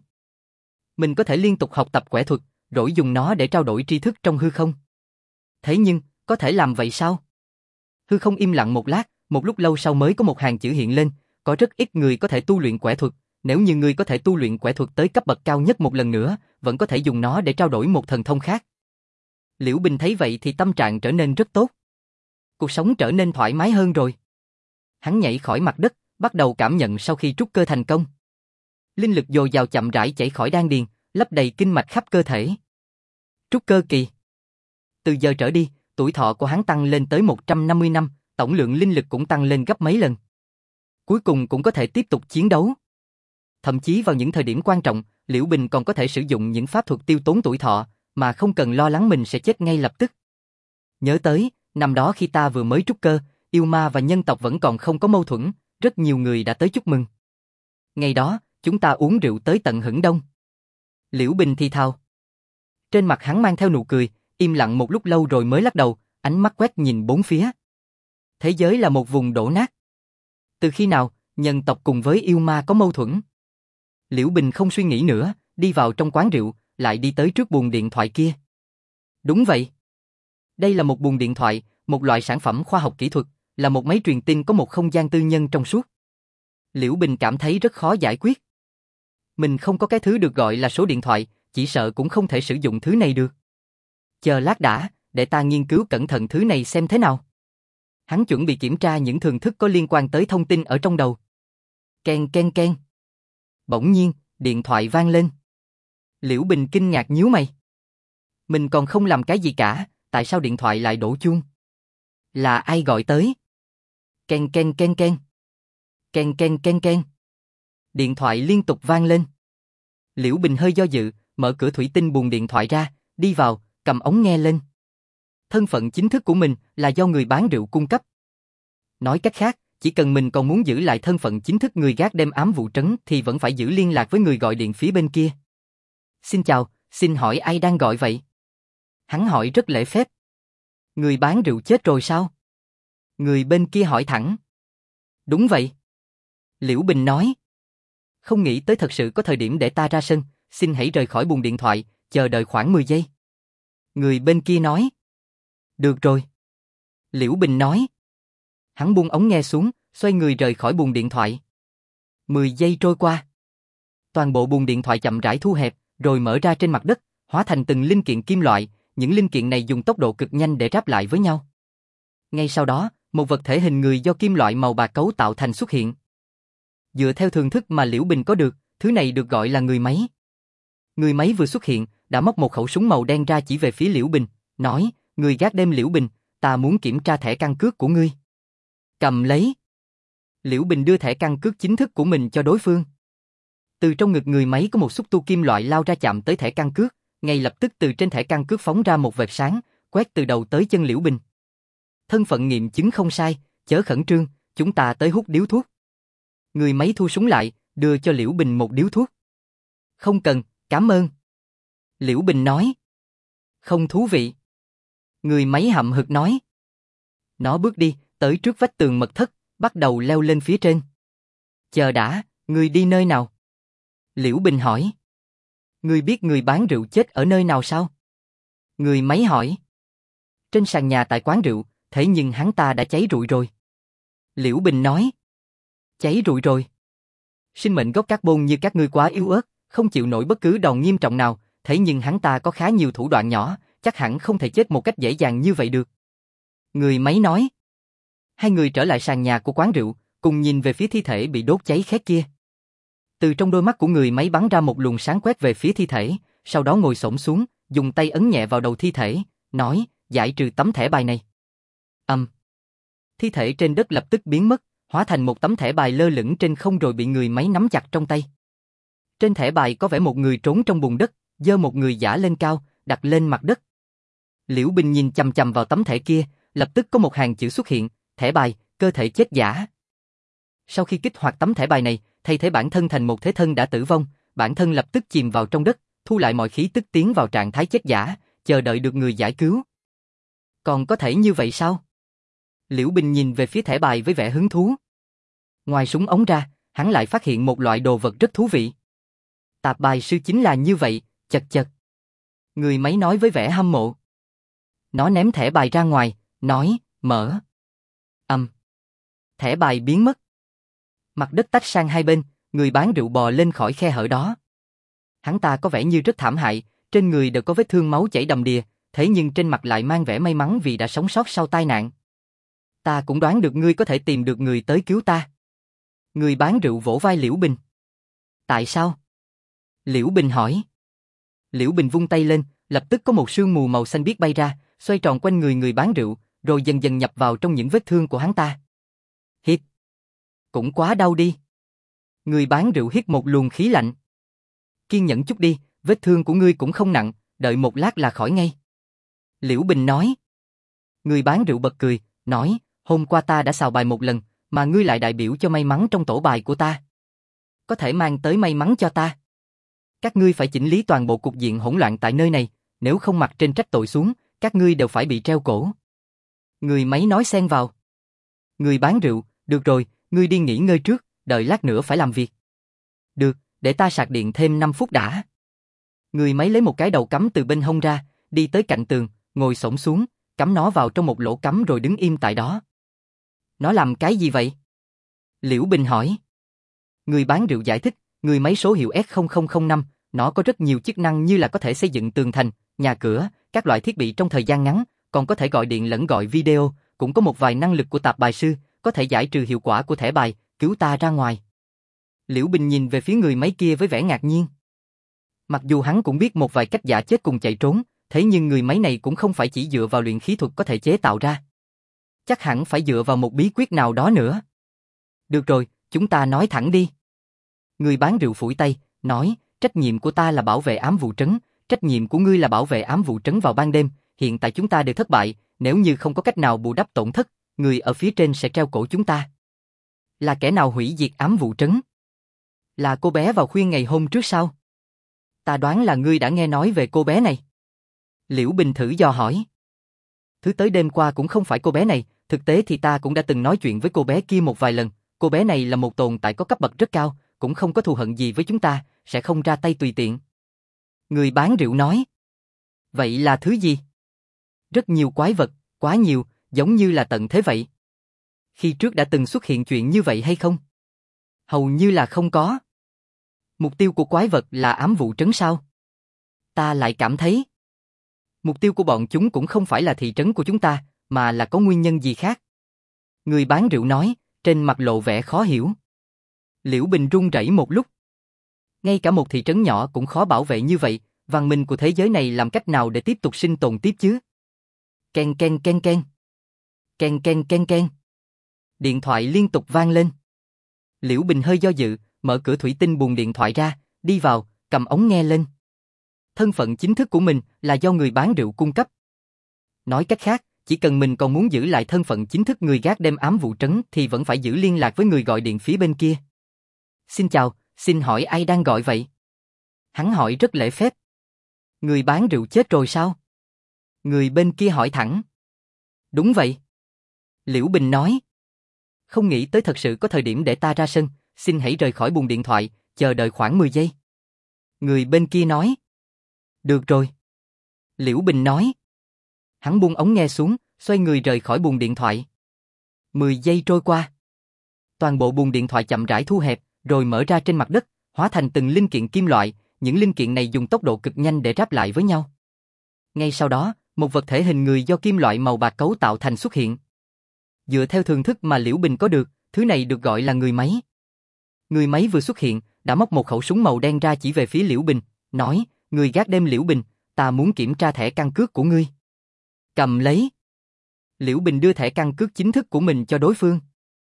Speaker 1: Mình có thể liên tục học tập quẻ thuật, rồi dùng nó để trao đổi tri thức trong hư không. Thế nhưng, có thể làm vậy sao? Hư không im lặng một lát, một lúc lâu sau mới có một hàng chữ hiện lên, có rất ít người có thể tu luyện quẻ thuật, nếu như ngươi có thể tu luyện quẻ thuật tới cấp bậc cao nhất một lần nữa, vẫn có thể dùng nó để trao đổi một thần thông khác. Liễu Bình thấy vậy thì tâm trạng trở nên rất tốt. Cuộc sống trở nên thoải mái hơn rồi. Hắn nhảy khỏi mặt đất, bắt đầu cảm nhận sau khi trúc cơ thành công. Linh lực dồi dào chậm rãi chảy khỏi đan điền, lấp đầy kinh mạch khắp cơ thể. Trúc cơ kỳ. Từ giờ trở đi, tuổi thọ của hắn tăng lên tới 150 năm, tổng lượng linh lực cũng tăng lên gấp mấy lần. Cuối cùng cũng có thể tiếp tục chiến đấu. Thậm chí vào những thời điểm quan trọng, Liễu Bình còn có thể sử dụng những pháp thuật tiêu tốn tuổi thọ, mà không cần lo lắng mình sẽ chết ngay lập tức. Nhớ tới, năm đó khi ta vừa mới trúc cơ, yêu ma và nhân tộc vẫn còn không có mâu thuẫn, rất nhiều người đã tới chúc mừng. Ngày đó, chúng ta uống rượu tới tận hửng đông. Liễu Bình thì thào. Trên mặt hắn mang theo nụ cười, im lặng một lúc lâu rồi mới lắc đầu, ánh mắt quét nhìn bốn phía. Thế giới là một vùng đổ nát. Từ khi nào, nhân tộc cùng với yêu ma có mâu thuẫn? Liễu Bình không suy nghĩ nữa, đi vào trong quán rượu, lại đi tới trước buồng điện thoại kia. Đúng vậy. Đây là một buồng điện thoại, một loại sản phẩm khoa học kỹ thuật, là một máy truyền tin có một không gian tư nhân trong suốt. Liễu Bình cảm thấy rất khó giải quyết. Mình không có cái thứ được gọi là số điện thoại, chỉ sợ cũng không thể sử dụng thứ này được. Chờ lát đã, để ta nghiên cứu cẩn thận thứ này xem thế nào. Hắn chuẩn bị kiểm tra những thường thức có liên quan tới thông tin ở trong đầu. Ken ken ken. Bỗng nhiên, điện thoại vang lên. Liễu Bình kinh ngạc nhíu mày. Mình còn không làm cái gì cả, tại sao điện thoại lại đổ chuông? Là ai gọi tới? Ken ken ken ken. Ken ken ken ken. Điện thoại liên tục vang lên. Liễu Bình hơi do dự, mở cửa thủy tinh buồng điện thoại ra, đi vào, cầm ống nghe lên. Thân phận chính thức của mình là do người bán rượu cung cấp. Nói cách khác, chỉ cần mình còn muốn giữ lại thân phận chính thức người gác đêm ám vụ trấn thì vẫn phải giữ liên lạc với người gọi điện phía bên kia. Xin chào, xin hỏi ai đang gọi vậy? Hắn hỏi rất lễ phép. Người bán rượu chết rồi sao? Người bên kia hỏi thẳng. Đúng vậy. Liễu Bình nói. Không nghĩ tới thật sự có thời điểm để ta ra sân, xin hãy rời khỏi buồng điện thoại, chờ đợi khoảng 10 giây. Người bên kia nói. Được rồi. Liễu Bình nói. Hắn buông ống nghe xuống, xoay người rời khỏi buồng điện thoại. 10 giây trôi qua. Toàn bộ buồng điện thoại chậm rãi thu hẹp, rồi mở ra trên mặt đất, hóa thành từng linh kiện kim loại, những linh kiện này dùng tốc độ cực nhanh để ráp lại với nhau. Ngay sau đó, một vật thể hình người do kim loại màu bạc cấu tạo thành xuất hiện. Dựa theo thường thức mà Liễu Bình có được, thứ này được gọi là người máy. Người máy vừa xuất hiện, đã móc một khẩu súng màu đen ra chỉ về phía Liễu Bình, nói, người gác đêm Liễu Bình, ta muốn kiểm tra thẻ căn cước của ngươi. Cầm lấy. Liễu Bình đưa thẻ căn cước chính thức của mình cho đối phương. Từ trong ngực người máy có một xúc tu kim loại lao ra chạm tới thẻ căn cước, ngay lập tức từ trên thẻ căn cước phóng ra một vệt sáng, quét từ đầu tới chân Liễu Bình. Thân phận nghiệm chứng không sai, chớ khẩn trương, chúng ta tới hút điếu thuốc. Người máy thu súng lại, đưa cho Liễu Bình một điếu thuốc. Không cần, cảm ơn. Liễu Bình nói. Không thú vị. Người máy hậm hực nói. Nó bước đi, tới trước vách tường mật thất, bắt đầu leo lên phía trên. Chờ đã, người đi nơi nào? Liễu Bình hỏi. Người biết người bán rượu chết ở nơi nào sao? Người máy hỏi. Trên sàn nhà tại quán rượu, thế nhưng hắn ta đã cháy rụi rồi. Liễu Bình nói. Cháy rụi rồi. Sinh mệnh gốc carbon như các ngươi quá yếu ớt, không chịu nổi bất cứ đòn nghiêm trọng nào, thế nhưng hắn ta có khá nhiều thủ đoạn nhỏ, chắc hẳn không thể chết một cách dễ dàng như vậy được. Người máy nói. Hai người trở lại sàn nhà của quán rượu, cùng nhìn về phía thi thể bị đốt cháy khét kia. Từ trong đôi mắt của người máy bắn ra một luồng sáng quét về phía thi thể, sau đó ngồi xổm xuống, dùng tay ấn nhẹ vào đầu thi thể, nói, giải trừ tấm thẻ bài này. Thi thể trên đất lập tức biến mất, hóa thành một tấm thẻ bài lơ lửng trên không rồi bị người máy nắm chặt trong tay. Trên thẻ bài có vẽ một người trốn trong bùn đất, giơ một người giả lên cao, đặt lên mặt đất. Liễu Bình nhìn chằm chằm vào tấm thẻ kia, lập tức có một hàng chữ xuất hiện, thẻ bài, cơ thể chết giả. Sau khi kích hoạt tấm thẻ bài này, thay thế bản thân thành một thế thân đã tử vong, bản thân lập tức chìm vào trong đất, thu lại mọi khí tức tiến vào trạng thái chết giả, chờ đợi được người giải cứu. Còn có thể như vậy sao? Liễu Bình nhìn về phía thẻ bài với vẻ hứng thú. Ngoài súng ống ra, hắn lại phát hiện một loại đồ vật rất thú vị. Tạp bài sư chính là như vậy, chật chật. Người máy nói với vẻ hâm mộ. Nó ném thẻ bài ra ngoài, nói, mở. Thẻ bài biến mất. Mặt đất tách sang hai bên, người bán rượu bò lên khỏi khe hở đó. Hắn ta có vẻ như rất thảm hại, trên người đều có vết thương máu chảy đầm đìa, thế nhưng trên mặt lại mang vẻ may mắn vì đã sống sót sau tai nạn. Ta cũng đoán được ngươi có thể tìm được người tới cứu ta. Người bán rượu vỗ vai Liễu Bình. Tại sao? Liễu Bình hỏi. Liễu Bình vung tay lên, lập tức có một sương mù màu xanh biếc bay ra, xoay tròn quanh người người bán rượu, rồi dần dần nhập vào trong những vết thương của hắn ta. Hít. Cũng quá đau đi. Người bán rượu hít một luồng khí lạnh. Kiên nhẫn chút đi, vết thương của ngươi cũng không nặng, đợi một lát là khỏi ngay. Liễu Bình nói. Người bán rượu bật cười, nói, hôm qua ta đã xào bài một lần, mà ngươi lại đại biểu cho may mắn trong tổ bài của ta. Có thể mang tới may mắn cho ta. Các ngươi phải chỉnh lý toàn bộ cục diện hỗn loạn tại nơi này, nếu không mặc trên trách tội xuống, các ngươi đều phải bị treo cổ. Người máy nói xen vào. Người bán rượu, được rồi, ngươi đi nghỉ ngơi trước, đợi lát nữa phải làm việc. Được, để ta sạc điện thêm 5 phút đã. Người máy lấy một cái đầu cắm từ bên hông ra, đi tới cạnh tường, ngồi xổm xuống, cắm nó vào trong một lỗ cắm rồi đứng im tại đó. Nó làm cái gì vậy? Liễu Bình hỏi. Người bán rượu giải thích, người máy số hiệu S0005, nó có rất nhiều chức năng như là có thể xây dựng tường thành, nhà cửa, các loại thiết bị trong thời gian ngắn, còn có thể gọi điện lẫn gọi video, cũng có một vài năng lực của tạp bài sư, có thể giải trừ hiệu quả của thẻ bài, cứu ta ra ngoài. Liễu Bình nhìn về phía người máy kia với vẻ ngạc nhiên. Mặc dù hắn cũng biết một vài cách giả chết cùng chạy trốn, thế nhưng người máy này cũng không phải chỉ dựa vào luyện khí thuật có thể chế tạo ra. Chắc hẳn phải dựa vào một bí quyết nào đó nữa. Được rồi, chúng ta nói thẳng đi. Người bán rượu phủi tay, nói, trách nhiệm của ta là bảo vệ ám vụ trấn, trách nhiệm của ngươi là bảo vệ ám vụ trấn vào ban đêm, hiện tại chúng ta đều thất bại, nếu như không có cách nào bù đắp tổn thất, người ở phía trên sẽ treo cổ chúng ta. Là kẻ nào hủy diệt ám vụ trấn? Là cô bé vào khuya ngày hôm trước sao? Ta đoán là ngươi đã nghe nói về cô bé này. Liễu Bình thử dò hỏi. Thứ tới đêm qua cũng không phải cô bé này, thực tế thì ta cũng đã từng nói chuyện với cô bé kia một vài lần, cô bé này là một tồn tại có cấp bậc rất cao, cũng không có thù hận gì với chúng ta, sẽ không ra tay tùy tiện. Người bán rượu nói. Vậy là thứ gì? Rất nhiều quái vật, quá nhiều, giống như là tận thế vậy. Khi trước đã từng xuất hiện chuyện như vậy hay không? Hầu như là không có. Mục tiêu của quái vật là ám vụ trấn sao? Ta lại cảm thấy mục tiêu của bọn chúng cũng không phải là thị trấn của chúng ta, mà là có nguyên nhân gì khác. Người bán rượu nói, trên mặt lộ vẻ khó hiểu. Liễu Bình run rẩy một lúc. Ngay cả một thị trấn nhỏ cũng khó bảo vệ như vậy, văn minh của thế giới này làm cách nào để tiếp tục sinh tồn tiếp chứ? Ken ken ken ken. Ken ken ken ken. Điện thoại liên tục vang lên. Liễu Bình hơi do dự, mở cửa thủy tinh buồng điện thoại ra, đi vào, cầm ống nghe lên. Thân phận chính thức của mình là do người bán rượu cung cấp. Nói cách khác, chỉ cần mình còn muốn giữ lại thân phận chính thức người gác đêm ám vụ trấn thì vẫn phải giữ liên lạc với người gọi điện phía bên kia. Xin chào, xin hỏi ai đang gọi vậy? Hắn hỏi rất lễ phép. Người bán rượu chết rồi sao? Người bên kia hỏi thẳng. Đúng vậy. Liễu Bình nói. Không nghĩ tới thật sự có thời điểm để ta ra sân, xin hãy rời khỏi buồng điện thoại, chờ đợi khoảng 10 giây. Người bên kia nói. Được rồi. Liễu Bình nói. Hắn buông ống nghe xuống, xoay người rời khỏi buồng điện thoại. 10 giây trôi qua. Toàn bộ buồng điện thoại chậm rãi thu hẹp, rồi mở ra trên mặt đất, hóa thành từng linh kiện kim loại, những linh kiện này dùng tốc độ cực nhanh để ráp lại với nhau. Ngay sau đó, một vật thể hình người do kim loại màu bạc cấu tạo thành xuất hiện. Dựa theo thường thức mà Liễu Bình có được, thứ này được gọi là người máy. Người máy vừa xuất hiện, đã móc một khẩu súng màu đen ra chỉ về phía Liễu Bình, nói, người gác đêm Liễu Bình, ta muốn kiểm tra thẻ căn cước của ngươi. Cầm lấy. Liễu Bình đưa thẻ căn cước chính thức của mình cho đối phương.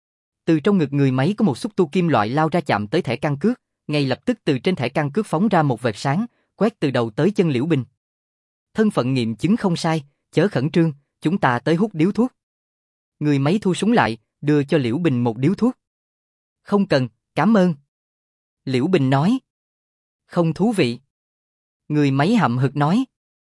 Speaker 1: Từ trong ngực người máy có một xúc tu kim loại lao ra chạm tới thẻ căn cước, ngay lập tức từ trên thẻ căn cước phóng ra một vệt sáng, quét từ đầu tới chân Liễu Bình. Thân phận nghiệm chứng không sai, chớ khẩn trương, chúng ta tới hút điếu thuốc. Người máy thu súng lại, đưa cho Liễu Bình một điếu thuốc. Không cần, cảm ơn. Liễu Bình nói. Không thú vị. Người máy hậm hực nói.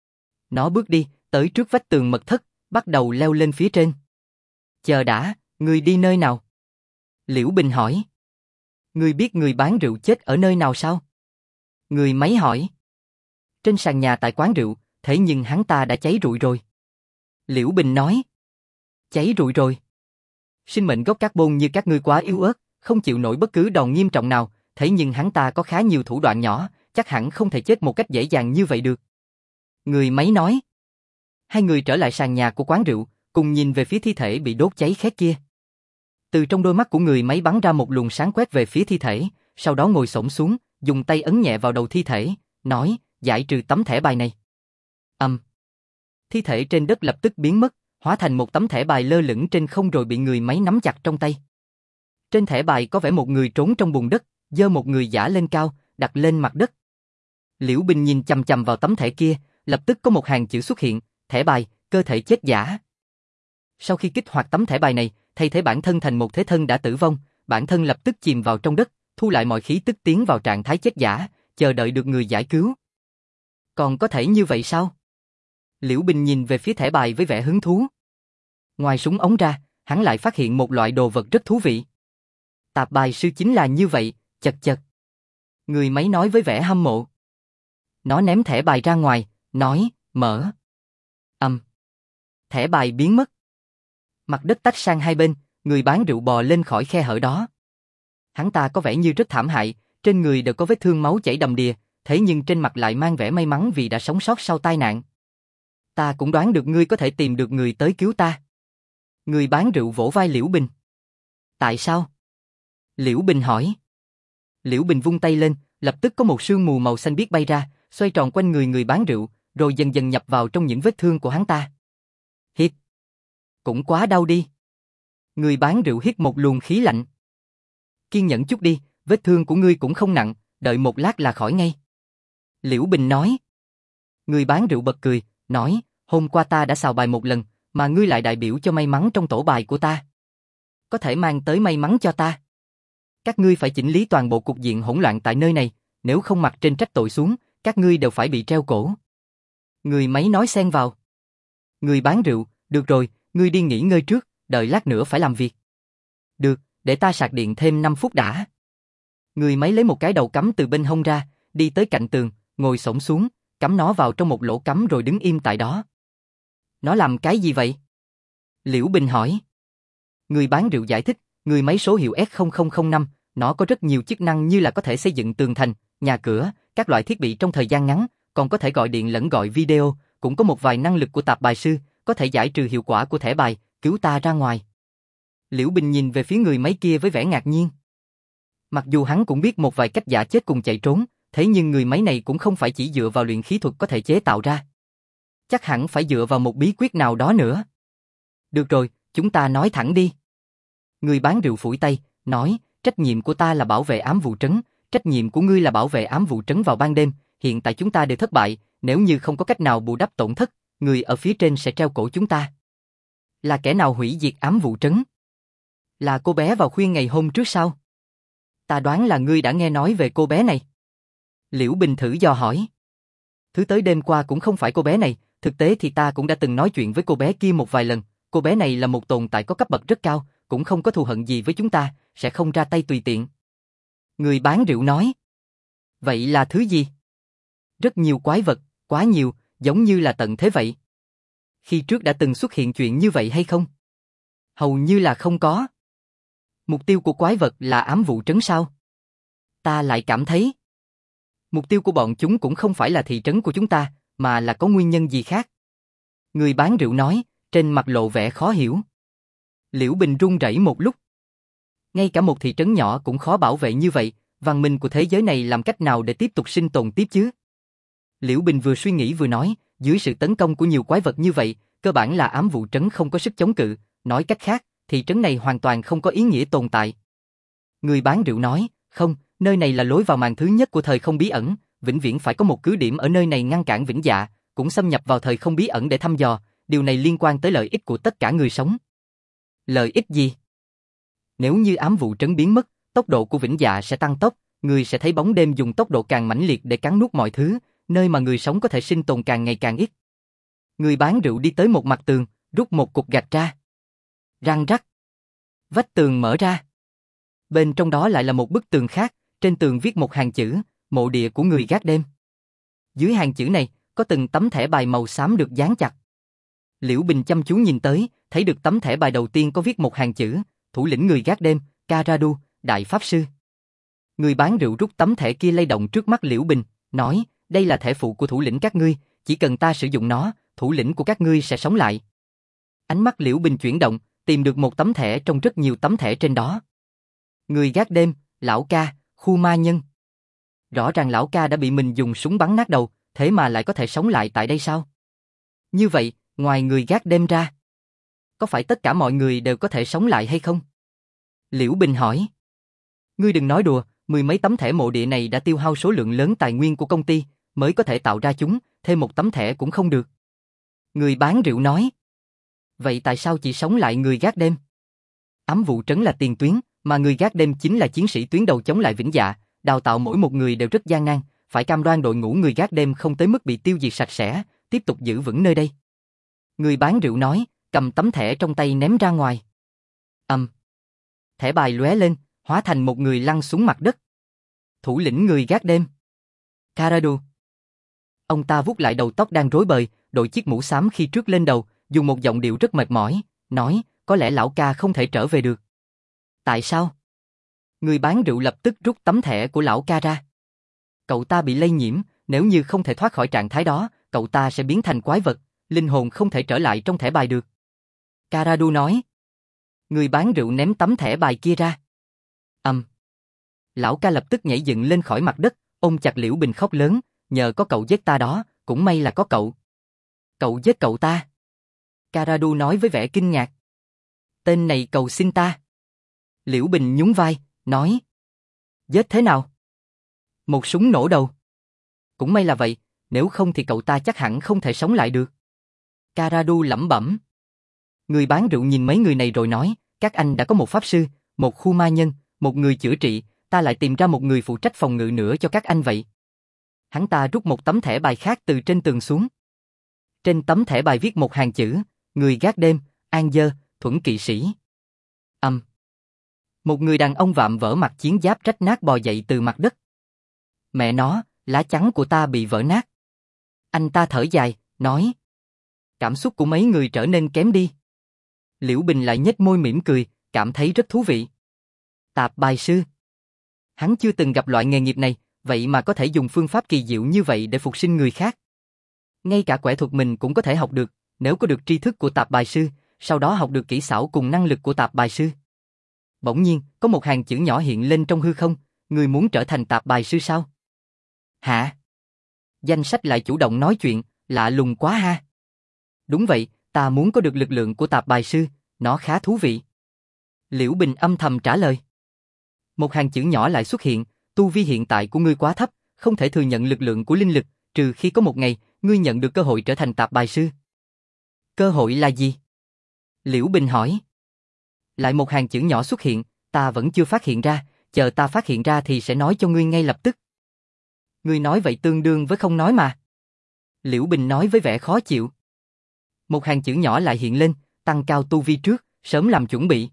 Speaker 1: Nó bước đi, tới trước vách tường mật thất, bắt đầu leo lên phía trên. Chờ đã, ngươi đi nơi nào? Liễu Bình hỏi. Ngươi biết người bán rượu chết ở nơi nào sao? Người máy hỏi. Trên sàn nhà tại quán rượu, thế nhưng hắn ta đã cháy rụi rồi. Liễu Bình nói. Cháy rụi rồi. Sinh mệnh gốc carbon như các ngươi quá yếu ớt, không chịu nổi bất cứ đòn nghiêm trọng nào, thế nhưng hắn ta có khá nhiều thủ đoạn nhỏ, chắc hẳn không thể chết một cách dễ dàng như vậy được. Người máy nói. Hai người trở lại sàn nhà của quán rượu, cùng nhìn về phía thi thể bị đốt cháy khét kia. Từ trong đôi mắt của người máy bắn ra một luồng sáng quét về phía thi thể, sau đó ngồi xổm xuống, dùng tay ấn nhẹ vào đầu thi thể, nói, giải trừ tấm thẻ bài này. Thi thể trên đất lập tức biến mất, hóa thành một tấm thẻ bài lơ lửng trên không rồi bị người máy nắm chặt trong tay. Trên thẻ bài có vẽ một người trốn trong bùn đất, giơ một người giả lên cao, đặt lên mặt đất. Liễu Bình nhìn chằm chằm vào tấm thẻ kia, lập tức có một hàng chữ xuất hiện, thẻ bài, cơ thể chết giả. Sau khi kích hoạt tấm thẻ bài này, thay thế bản thân thành một thế thân đã tử vong, bản thân lập tức chìm vào trong đất, thu lại mọi khí tức tiến vào trạng thái chết giả, chờ đợi được người giải cứu. Còn có thể như vậy sao? Liễu Bình nhìn về phía thẻ bài với vẻ hứng thú. Ngoài súng ống ra, hắn lại phát hiện một loại đồ vật rất thú vị. Tạp bài sư chính là như vậy, chật chật. Người máy nói với vẻ hâm mộ. Nó ném thẻ bài ra ngoài, nói, mở. Thẻ bài biến mất. Mặt đất tách sang hai bên, người bán rượu bò lên khỏi khe hở đó. Hắn ta có vẻ như rất thảm hại, trên người đều có vết thương máu chảy đầm đìa, thế nhưng trên mặt lại mang vẻ may mắn vì đã sống sót sau tai nạn. Ta cũng đoán được ngươi có thể tìm được người tới cứu ta. Người bán rượu vỗ vai Liễu Bình. Tại sao? Liễu Bình hỏi. Liễu Bình vung tay lên, lập tức có một sương mù màu xanh biếc bay ra, xoay tròn quanh người bán rượu, rồi dần dần nhập vào trong những vết thương của hắn ta. Hít. Cũng quá đau đi. Người bán rượu hít một luồng khí lạnh. Kiên nhẫn chút đi, vết thương của ngươi cũng không nặng, đợi một lát là khỏi ngay. Liễu Bình nói. Người bán rượu bật cười, nói, hôm qua ta đã xào bài một lần, mà ngươi lại đại biểu cho may mắn trong tổ bài của ta. Có thể mang tới may mắn cho ta. Các ngươi phải chỉnh lý toàn bộ cục diện hỗn loạn tại nơi này, nếu không mặc trên trách tội xuống, các ngươi đều phải bị treo cổ. Người máy nói xen vào. Người bán rượu, được rồi, ngươi đi nghỉ ngơi trước, đợi lát nữa phải làm việc. Được, để ta sạc điện thêm 5 phút đã. Người máy lấy một cái đầu cắm từ bên hông ra, đi tới cạnh tường, ngồi xổm xuống, cắm nó vào trong một lỗ cắm rồi đứng im tại đó. Nó làm cái gì vậy? Liễu Bình hỏi. Người bán rượu giải thích, người máy số hiệu S0005, nó có rất nhiều chức năng như là có thể xây dựng tường thành, nhà cửa, các loại thiết bị trong thời gian ngắn, còn có thể gọi điện lẫn gọi video, cũng có một vài năng lực của tạp bài sư, có thể giải trừ hiệu quả của thẻ bài, cứu ta ra ngoài. Liễu Bình nhìn về phía người máy kia với vẻ ngạc nhiên. Mặc dù hắn cũng biết một vài cách giả chết cùng chạy trốn, thế nhưng người máy này cũng không phải chỉ dựa vào luyện khí thuật có thể chế tạo ra. Chắc hẳn phải dựa vào một bí quyết nào đó nữa. Được rồi, chúng ta nói thẳng đi. Người bán rượu phủi tay, nói, trách nhiệm của ta là bảo vệ ám vụ trấn, trách nhiệm của ngươi là bảo vệ ám vụ trấn vào ban đêm, hiện tại chúng ta đều thất bại, nếu như không có cách nào bù đắp tổn thất, người ở phía trên sẽ treo cổ chúng ta. Là kẻ nào hủy diệt ám vụ trấn? Là cô bé vào khuya ngày hôm trước sao? Ta đoán là ngươi đã nghe nói về cô bé này. Liễu Bình thử dò hỏi. Thứ tới đêm qua cũng không phải cô bé này, thực tế thì ta cũng đã từng nói chuyện với cô bé kia một vài lần, cô bé này là một tồn tại có cấp bậc rất cao, cũng không có thù hận gì với chúng ta, sẽ không ra tay tùy tiện. Người bán rượu nói. Vậy là thứ gì? Rất nhiều quái vật, quá nhiều, giống như là tận thế vậy. Khi trước đã từng xuất hiện chuyện như vậy hay không? Hầu như là không có. Mục tiêu của quái vật là ám vụ trấn sao? Ta lại cảm thấy mục tiêu của bọn chúng cũng không phải là thị trấn của chúng ta, mà là có nguyên nhân gì khác. Người bán rượu nói, trên mặt lộ vẻ khó hiểu. Liễu Bình run rẩy một lúc. Ngay cả một thị trấn nhỏ cũng khó bảo vệ như vậy, văn minh của thế giới này làm cách nào để tiếp tục sinh tồn tiếp chứ? Liễu Bình vừa suy nghĩ vừa nói, dưới sự tấn công của nhiều quái vật như vậy, cơ bản là ám vụ trấn không có sức chống cự, nói cách khác, thị trấn này hoàn toàn không có ý nghĩa tồn tại. Người bán rượu nói, không, nơi này là lối vào màn thứ nhất của thời không bí ẩn, vĩnh viễn phải có một cứ điểm ở nơi này ngăn cản Vĩnh Dạ, cũng xâm nhập vào thời không bí ẩn để thăm dò, điều này liên quan tới lợi ích của tất cả người sống. Lợi ích gì? Nếu như ám vụ trấn biến mất, tốc độ của Vĩnh Dạ sẽ tăng tốc, người sẽ thấy bóng đêm dùng tốc độ càng mãnh liệt để cắn nuốt mọi thứ, nơi mà người sống có thể sinh tồn càng ngày càng ít. Người bán rượu đi tới một mặt tường, rút một cục gạch ra. Răng rắc. Vách tường mở ra. Bên trong đó lại là một bức tường khác, trên tường viết một hàng chữ, mộ địa của người gác đêm. Dưới hàng chữ này, có từng tấm thẻ bài màu xám được dán chặt. Liễu Bình chăm chú nhìn tới, thấy được tấm thẻ bài đầu tiên có viết một hàng chữ, thủ lĩnh người gác đêm, Karadu, đại pháp sư. Người bán rượu rút tấm thẻ kia lay động trước mắt Liễu Bình, nói, đây là thẻ phụ của thủ lĩnh các ngươi, chỉ cần ta sử dụng nó, thủ lĩnh của các ngươi sẽ sống lại. Ánh mắt Liễu Bình chuyển động, tìm được một tấm thẻ trong rất nhiều tấm thẻ trên đó. Người gác đêm, lão ca, khu ma nhân. Rõ ràng lão ca đã bị mình dùng súng bắn nát đầu, thế mà lại có thể sống lại tại đây sao? Như vậy, ngoài người gác đêm ra, có phải tất cả mọi người đều có thể sống lại hay không? Liễu Bình hỏi. Ngươi đừng nói đùa, 10 mấy tấm thẻ mộ địa này đã tiêu hao số lượng lớn tài nguyên của công ty, mới có thể tạo ra chúng, thêm một tấm thẻ cũng không được. Người bán rượu nói. Vậy tại sao chỉ sống lại người gác đêm? Ám vụ trấn là tiền tuyến, mà người gác đêm chính là chiến sĩ tuyến đầu chống lại Vĩnh Dạ, đào tạo mỗi một người đều rất gian nan, phải cam đoan đội ngũ người gác đêm không tới mức bị tiêu diệt sạch sẽ, tiếp tục giữ vững nơi đây. Người bán rượu nói, cầm tấm thẻ trong tay ném ra ngoài. Thẻ bài lóe lên, hóa thành một người lăn xuống mặt đất. Thủ lĩnh người gác đêm. Karadu. Ông ta vuốt lại đầu tóc đang rối bời, đội chiếc mũ xám khi trước lên đầu, dùng một giọng điệu rất mệt mỏi, nói, có lẽ lão ca không thể trở về được. Tại sao? Người bán rượu lập tức rút tấm thẻ của lão ca ra. Cậu ta bị lây nhiễm, nếu như không thể thoát khỏi trạng thái đó, cậu ta sẽ biến thành quái vật, linh hồn không thể trở lại trong thẻ bài được. Karadu nói. Người bán rượu ném tấm thẻ bài kia ra. Lão ca lập tức nhảy dựng lên khỏi mặt đất, ôm chặt Liễu Bình khóc lớn, nhờ có cậu giết ta đó, cũng may là có cậu. Cậu giết cậu ta. Karadu nói với vẻ kinh ngạc. Tên này cầu xin ta. Liễu Bình nhún vai, nói. Giết thế nào? Một súng nổ đầu. Cũng may là vậy, nếu không thì cậu ta chắc hẳn không thể sống lại được. Karadu lẩm bẩm. Người bán rượu nhìn mấy người này rồi nói, các anh đã có một pháp sư, một khu ma nhân, một người chữa trị, ta lại tìm ra một người phụ trách phòng ngự nữa cho các anh vậy. Hắn ta rút một tấm thẻ bài khác từ trên tường xuống. Trên tấm thẻ bài viết một hàng chữ, người gác đêm, An Dơ, Thuẫn kỵ sĩ. Một người đàn ông vạm vỡ mặc chiến giáp rách nát bò dậy từ mặt đất. Mẹ nó, lá chắn của ta bị vỡ nát. Anh ta thở dài, nói. Cảm xúc của mấy người trở nên kém đi. Liễu Bình lại nhếch môi mỉm cười, cảm thấy rất thú vị. Tạp bài sư. Hắn chưa từng gặp loại nghề nghiệp này, vậy mà có thể dùng phương pháp kỳ diệu như vậy để phục sinh người khác. Ngay cả quẻ thuật mình cũng có thể học được, nếu có được tri thức của tạp bài sư, sau đó học được kỹ xảo cùng năng lực của tạp bài sư. Bỗng nhiên, có một hàng chữ nhỏ hiện lên trong hư không, người muốn trở thành tạp bài sư sao? Hả? Danh sách lại chủ động nói chuyện, lạ lùng quá ha. Đúng vậy, ta muốn có được lực lượng của tạp bài sư, nó khá thú vị. Liễu Bình âm thầm trả lời. Một hàng chữ nhỏ lại xuất hiện, tu vi hiện tại của ngươi quá thấp, không thể thừa nhận lực lượng của linh lực, trừ khi có một ngày, ngươi nhận được cơ hội trở thành tạp bài sư. Cơ hội là gì? Liễu Bình hỏi. Lại một hàng chữ nhỏ xuất hiện, ta vẫn chưa phát hiện ra, chờ ta phát hiện ra thì sẽ nói cho ngươi ngay lập tức. Ngươi nói vậy tương đương với không nói mà. Liễu Bình nói với vẻ khó chịu. Một hàng chữ nhỏ lại hiện lên, tăng cao tu vi trước, sớm làm chuẩn bị.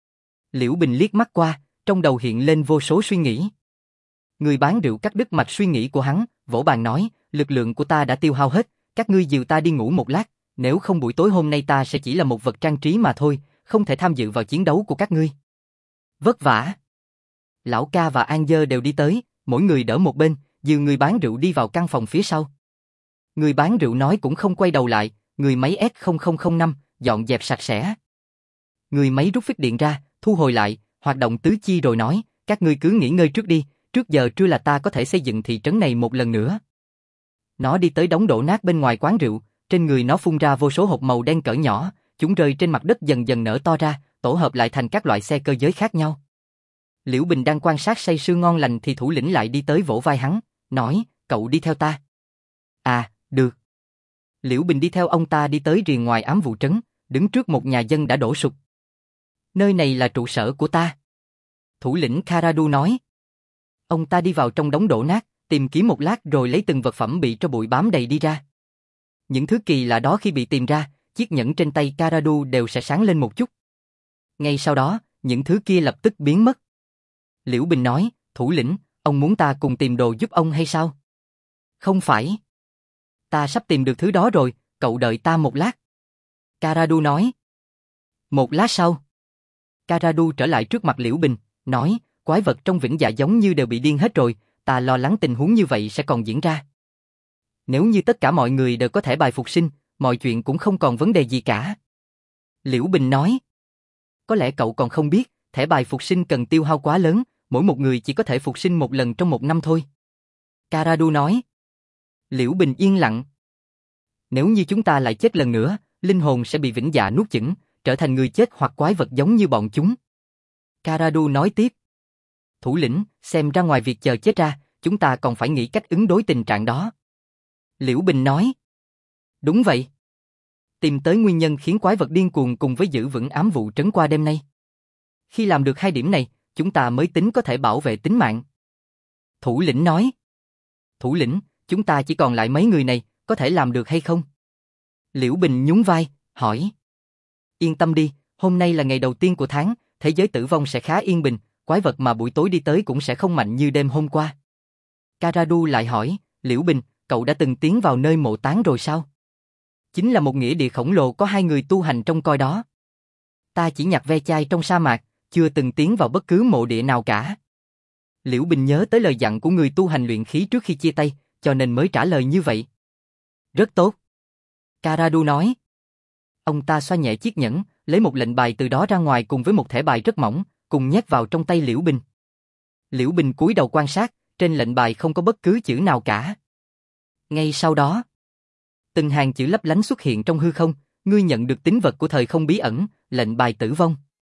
Speaker 1: Liễu Bình liếc mắt qua, trong đầu hiện lên vô số suy nghĩ. Người bán rượu cắt đứt mạch suy nghĩ của hắn, vỗ bàn nói, lực lượng của ta đã tiêu hao hết, các ngươi dìu ta đi ngủ một lát, nếu không buổi tối hôm nay ta sẽ chỉ là một vật trang trí mà thôi, không thể tham dự vào chiến đấu của các ngươi. Vất vả. Lão ca và An Dơ đều đi tới, mỗi người đỡ một bên, dìu người bán rượu đi vào căn phòng phía sau. Người bán rượu nói cũng không quay đầu lại, người máy S0005, dọn dẹp sạch sẽ. Người máy rút phích điện ra, thu hồi lại, hoạt động tứ chi rồi nói, các ngươi cứ nghỉ ngơi trước đi, trước giờ trưa là ta có thể xây dựng thị trấn này một lần nữa. Nó đi tới đống đổ nát bên ngoài quán rượu, trên người nó phun ra vô số hộp màu đen cỡ nhỏ, chúng rơi trên mặt đất dần dần nở to ra, tổ hợp lại thành các loại xe cơ giới khác nhau. Liễu Bình đang quan sát say sưa ngon lành thì thủ lĩnh lại đi tới vỗ vai hắn, nói, cậu đi theo ta. À, được. Liễu Bình đi theo ông ta đi tới rìa ngoài ám vụ trấn, đứng trước một nhà dân đã đổ sụp. Nơi này là trụ sở của ta. Thủ lĩnh Karadu nói. Ông ta đi vào trong đống đổ nát, tìm kiếm một lát rồi lấy từng vật phẩm bị tro bụi bám đầy đi ra. Những thứ kỳ lạ đó khi bị tìm ra, chiếc nhẫn trên tay Karadu đều sẽ sáng lên một chút. Ngay sau đó, những thứ kia lập tức biến mất. Liễu Bình nói, thủ lĩnh, ông muốn ta cùng tìm đồ giúp ông hay sao? Không phải. Ta sắp tìm được thứ đó rồi, cậu đợi ta một lát. Karadu nói. Một lát sau. Karadu trở lại trước mặt Liễu Bình, nói, quái vật trong Vĩnh Dạ giống như đều bị điên hết rồi, ta lo lắng tình huống như vậy sẽ còn diễn ra. Nếu như tất cả mọi người đều có thể bài phục sinh, mọi chuyện cũng không còn vấn đề gì cả. Liễu Bình nói. Có lẽ cậu còn không biết, thẻ bài phục sinh cần tiêu hao quá lớn, mỗi một người chỉ có thể phục sinh một lần trong một năm thôi. Karadu nói. Liễu Bình yên lặng. Nếu như chúng ta lại chết lần nữa, linh hồn sẽ bị Vĩnh Dạ nuốt chửng, trở thành người chết hoặc quái vật giống như bọn chúng. Karadu nói tiếp. Thủ lĩnh, xem ra ngoài việc chờ chết ra, chúng ta còn phải nghĩ cách ứng đối tình trạng đó. Liễu Bình nói. Đúng vậy. Tìm tới nguyên nhân khiến quái vật điên cuồng cùng với giữ vững ám vụ trấn qua đêm nay. Khi làm được hai điểm này, chúng ta mới tính có thể bảo vệ tính mạng. Thủ lĩnh nói. Thủ lĩnh, chúng ta chỉ còn lại mấy người này, có thể làm được hay không? Liễu Bình nhún vai, hỏi. Yên tâm đi, hôm nay là ngày đầu tiên của tháng, thế giới tử vong sẽ khá yên bình, quái vật mà buổi tối đi tới cũng sẽ không mạnh như đêm hôm qua. Karadu lại hỏi, Liễu Bình, cậu đã từng tiến vào nơi mộ táng rồi sao? Chính là một nghĩa địa khổng lồ có 2 người tu hành trong coi đó. Ta chỉ nhặt ve chai trong sa mạc, chưa từng tiến vào bất cứ mộ địa nào cả. Liễu Bình nhớ tới lời dặn của người tu hành luyện khí trước khi chia tay, cho nên mới trả lời như vậy. Rất tốt. Karadu nói. Ông ta xoa nhẹ chiếc nhẫn, lấy một lệnh bài từ đó ra ngoài cùng với một thẻ bài rất mỏng, cùng nhét vào trong tay Liễu Bình. Liễu Bình cúi đầu quan sát, trên lệnh bài không có bất cứ chữ nào cả. Ngay sau đó, từng hàng chữ lấp lánh xuất hiện trong hư không, ngươi nhận được tín vật của thời không bí ẩn, lệnh bài tử vong.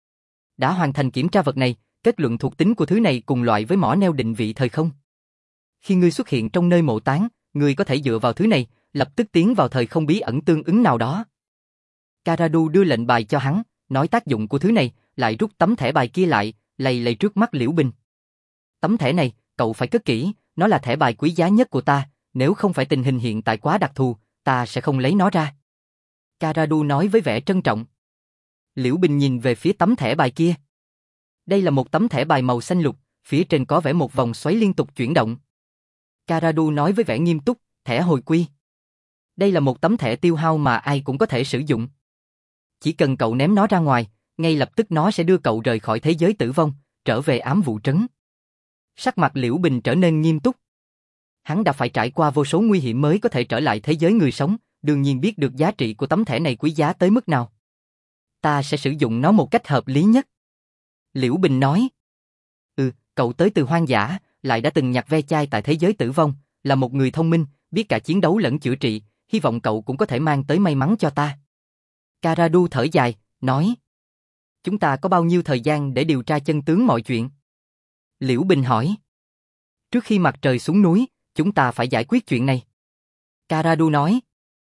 Speaker 1: Đã hoàn thành kiểm tra vật này, kết luận thuộc tính của thứ này cùng loại với mỏ neo định vị thời không. Khi ngươi xuất hiện trong nơi mộ táng, ngươi có thể dựa vào thứ này, lập tức tiến vào thời không bí ẩn tương ứng nào đó. Karadu đưa lệnh bài cho hắn, nói tác dụng của thứ này, lại rút tấm thẻ bài kia lại, lầy lầy trước mắt Liễu Bình. Tấm thẻ này, cậu phải cất kỹ, nó là thẻ bài quý giá nhất của ta, nếu không phải tình hình hiện tại quá đặc thù, ta sẽ không lấy nó ra. Karadu nói với vẻ trân trọng. Liễu Bình nhìn về phía tấm thẻ bài kia. Đây là một tấm thẻ bài màu xanh lục, phía trên có vẽ một vòng xoáy liên tục chuyển động. Karadu nói với vẻ nghiêm túc, thẻ hồi quy. Đây là một tấm thẻ tiêu hao mà ai cũng có thể sử dụng. Chỉ cần cậu ném nó ra ngoài, ngay lập tức nó sẽ đưa cậu rời khỏi thế giới tử vong, trở về ám vụ trấn. Sắc mặt Liễu Bình trở nên nghiêm túc. Hắn đã phải trải qua vô số nguy hiểm mới có thể trở lại thế giới người sống, đương nhiên biết được giá trị của tấm thẻ này quý giá tới mức nào. Ta sẽ sử dụng nó một cách hợp lý nhất. Liễu Bình nói. Cậu tới từ hoang dã, lại đã từng nhặt ve chai tại thế giới tử vong, là một người thông minh, biết cả chiến đấu lẫn chữa trị, hy vọng cậu cũng có thể mang tới may mắn cho ta. Karadu thở dài, nói. Chúng ta có bao nhiêu thời gian để điều tra chân tướng mọi chuyện? Liễu Bình hỏi. Trước khi mặt trời xuống núi, chúng ta phải giải quyết chuyện này. Karadu nói.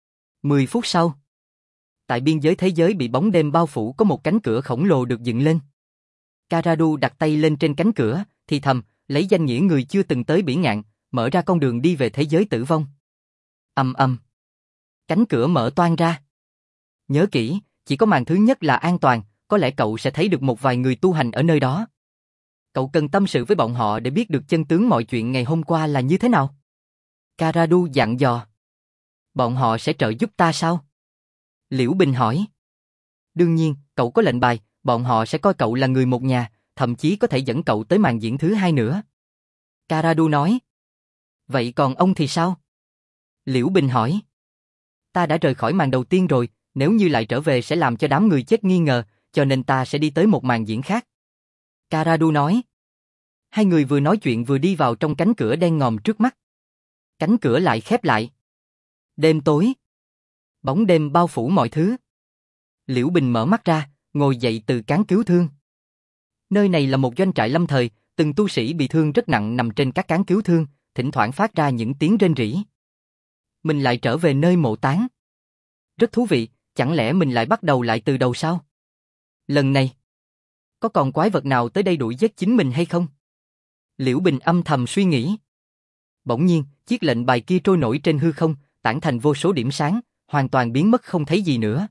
Speaker 1: 10 phút sau. Tại biên giới thế giới bị bóng đêm bao phủ có một cánh cửa khổng lồ được dựng lên. Karadu đặt tay lên trên cánh cửa, thì thầm, lấy danh nghĩa người chưa từng tới Bỉ Ngạn, mở ra con đường đi về thế giới tử vong. Ầm ầm. Cánh cửa mở toang ra. Nhớ kỹ, chỉ có màn thứ nhất là an toàn, có lẽ cậu sẽ thấy được một vài người tu hành ở nơi đó. Cậu cần tâm sự với bọn họ để biết được chân tướng mọi chuyện ngày hôm qua là như thế nào. Karadu dặn dò. Bọn họ sẽ trợ giúp ta sao? Liễu Bình hỏi. Đương nhiên, cậu có lệnh bài, bọn họ sẽ coi cậu là người một nhà, thậm chí có thể dẫn cậu tới màn diễn thứ 2 nữa. Karadu nói. Vậy còn ông thì sao? Liễu Bình hỏi. Ta đã rời khỏi màn đầu tiên rồi, nếu như lại trở về sẽ làm cho đám người chết nghi ngờ, cho nên ta sẽ đi tới một màn diễn khác. Karadu nói. Hai người vừa nói chuyện vừa đi vào trong cánh cửa đen ngòm trước mắt. Cánh cửa lại khép lại. Đêm tối. Bóng đêm bao phủ mọi thứ. Liễu Bình mở mắt ra, ngồi dậy từ cán cứu thương. Nơi này là một doanh trại lâm thời, từng tu sĩ bị thương rất nặng nằm trên các cán cứu thương, thỉnh thoảng phát ra những tiếng rên rỉ. Mình lại trở về nơi mộ táng. Rất thú vị, chẳng lẽ mình lại bắt đầu lại từ đầu sao? Lần này, có còn quái vật nào tới đây đuổi giết chính mình hay không? Liễu Bình âm thầm suy nghĩ. Bỗng nhiên, chiếc lệnh bài kia trôi nổi trên hư không, tản thành vô số điểm sáng, hoàn toàn biến mất không thấy gì nữa.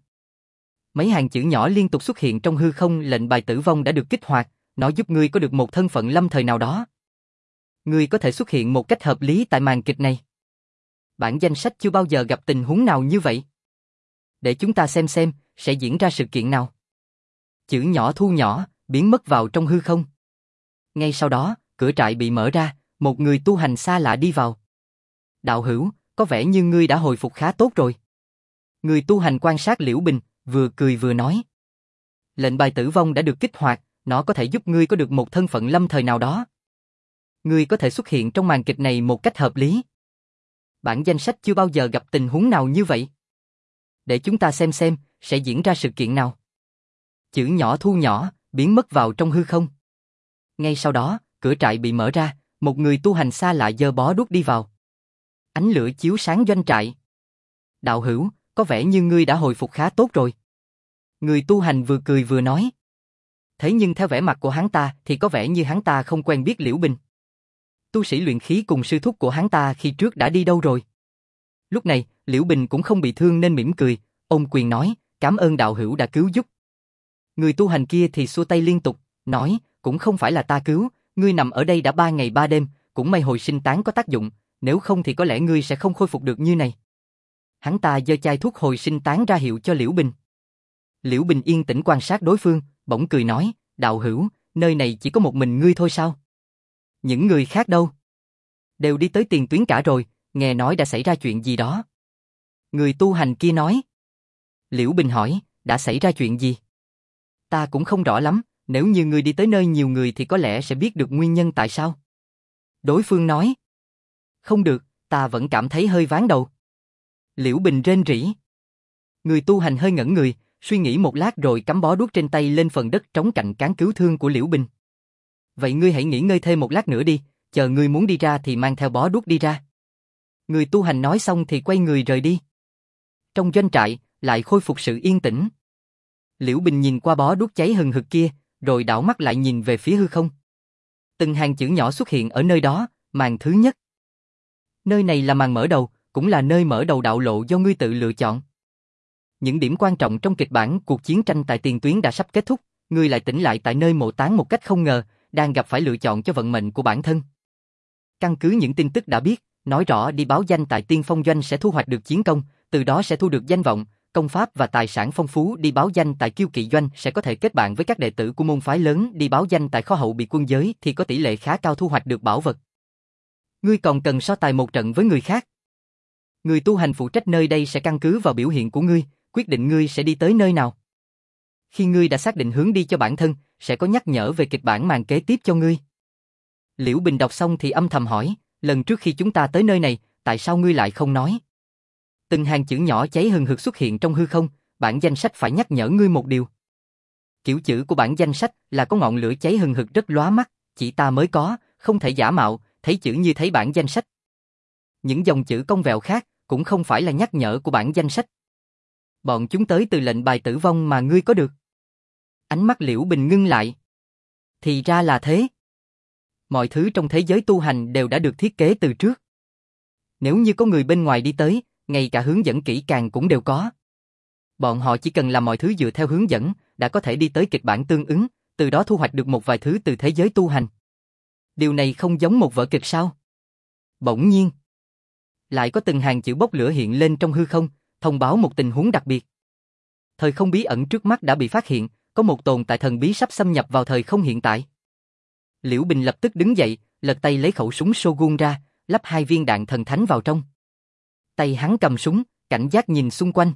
Speaker 1: Mấy hàng chữ nhỏ liên tục xuất hiện trong hư không, lệnh bài tử vong đã được kích hoạt, nó giúp ngươi có được một thân phận lâm thời nào đó. Ngươi có thể xuất hiện một cách hợp lý tại màn kịch này. Bản danh sách chưa bao giờ gặp tình huống nào như vậy. Để chúng ta xem sẽ diễn ra sự kiện nào. Chữ nhỏ thu nhỏ, biến mất vào trong hư không. Ngay sau đó, cửa trại bị mở ra, một người tu hành xa lạ đi vào. Đạo hữu, có vẻ như ngươi đã hồi phục khá tốt rồi. Người tu hành quan sát Liễu Bình, vừa cười vừa nói. Lệnh bài tử vong đã được kích hoạt, nó có thể giúp ngươi có được một thân phận lâm thời nào đó. Ngươi có thể xuất hiện trong màn kịch này một cách hợp lý. Bản danh sách chưa bao giờ gặp tình huống nào như vậy. Để chúng ta xem sẽ diễn ra sự kiện nào. chữ nhỏ thu nhỏ, biến mất vào trong hư không. Ngay sau đó, cửa trại bị mở ra, một người tu hành xa lạ giơ bó đuốc đi vào. Ánh lửa chiếu sáng doanh trại. Đạo hữu, có vẻ như ngươi đã hồi phục khá tốt rồi. Người tu hành vừa cười vừa nói. Thế nhưng theo vẻ mặt của hắn ta thì có vẻ như hắn ta không quen biết Liễu Bình. Tu sĩ luyện khí cùng sư thúc của hắn ta khi trước đã đi đâu rồi? Lúc này, Liễu Bình cũng không bị thương nên mỉm cười, ôm quyền nói, cảm ơn đạo hữu đã cứu giúp. Người tu hành kia thì xua tay liên tục, nói, cũng không phải là ta cứu, ngươi nằm ở đây đã 3 ngày 3 đêm, cũng may hồi sinh tán có tác dụng, nếu không thì có lẽ ngươi sẽ không khôi phục được như này. Hắn ta giơ chai thuốc hồi sinh tán ra hiệu cho Liễu Bình. Liễu Bình yên tĩnh quan sát đối phương, bỗng cười nói, đạo hữu, nơi này chỉ có một mình ngươi thôi sao? Những người khác đâu? Đều đi tới tiền tuyến cả rồi, nghe nói đã xảy ra chuyện gì đó. Người tu hành kia nói. Liễu Bình hỏi, đã xảy ra chuyện gì? Ta cũng không rõ lắm, nếu như ngươi đi tới nơi nhiều người thì có lẽ sẽ biết được nguyên nhân tại sao. Đối phương nói. Không được, ta vẫn cảm thấy hơi ván đầu. Liễu Bình rên rỉ. Người tu hành hơi ngẩn người, suy nghĩ một lát rồi cắm bó đuốc trên tay lên phần đất trống cạnh cán cứu thương của Liễu Bình. Vậy ngươi hãy nghỉ ngơi thêm một lát nữa đi, chờ ngươi muốn đi ra thì mang theo bó đuốc đi ra. Người tu hành nói xong thì quay người rời đi. Trong doanh trại, lại khôi phục sự yên tĩnh. Liễu Bình nhìn qua bó đuốc cháy hừng hực kia, rồi đảo mắt lại nhìn về phía hư không. Từng hàng chữ nhỏ xuất hiện ở nơi đó, màn thứ nhất. Nơi này là màn mở đầu, cũng là nơi mở đầu đạo lộ do ngươi tự lựa chọn. Những điểm quan trọng trong kịch bản cuộc chiến tranh tại tiền tuyến đã sắp kết thúc, ngươi lại tỉnh lại tại nơi mộ táng một cách không ngờ, đang gặp phải lựa chọn cho vận mệnh của bản thân. Căn cứ những tin tức đã biết, nói rõ đi báo danh tại Tiên Phong Doanh sẽ thu hoạch được chiến công, từ đó sẽ thu được danh vọng, công pháp và tài sản phong phú. Đi báo danh tại Kiêu Kỵ Doanh sẽ có thể kết bạn với các đệ tử của môn phái lớn. Đi báo danh tại kho hậu bị quân giới thì có tỷ lệ khá cao thu hoạch được bảo vật. Ngươi còn cần so tài một trận với người khác. Người tu hành phụ trách nơi đây sẽ căn cứ vào biểu hiện của ngươi, quyết định ngươi sẽ đi tới nơi nào. Khi ngươi đã xác định hướng đi cho bản thân, sẽ có nhắc nhở về kịch bản màn kế tiếp cho ngươi. Liễu Bình đọc xong thì âm thầm hỏi, lần trước khi chúng ta tới nơi này, tại sao ngươi lại không nói? Từng hàng chữ nhỏ cháy hừng hực xuất hiện trong hư không, bản danh sách phải nhắc nhở ngươi một điều. Kiểu chữ của bản danh sách là có ngọn lửa cháy hừng hực rất lóa mắt, chỉ ta mới có, không thể giả mạo, thấy chữ như thấy bản danh sách. Những dòng chữ cong vẹo khác cũng không phải là nhắc nhở của bản danh sách. Bọn chúng tới từ lệnh bài tử vong mà ngươi có được. Ánh mắt Liễu Bình ngưng lại. Thì ra là thế. Mọi thứ trong thế giới tu hành đều đã được thiết kế từ trước. Nếu như có người bên ngoài đi tới, ngay cả hướng dẫn kỹ càng cũng đều có. Bọn họ chỉ cần làm mọi thứ dựa theo hướng dẫn, đã có thể đi tới kịch bản tương ứng, từ đó thu hoạch được một vài thứ từ thế giới tu hành. Điều này không giống một vở kịch sao? Bỗng nhiên, lại có từng hàng chữ bốc lửa hiện lên trong hư không, thông báo một tình huống đặc biệt. Thời không bí ẩn trước mắt đã bị phát hiện, có một tồn tại thần bí sắp xâm nhập vào thời không hiện tại. Liễu Bình lập tức đứng dậy, lật tay lấy khẩu súng Shogun ra, lắp 2 viên đạn thần thánh vào trong. Tay hắn cầm súng, cảnh giác nhìn xung quanh.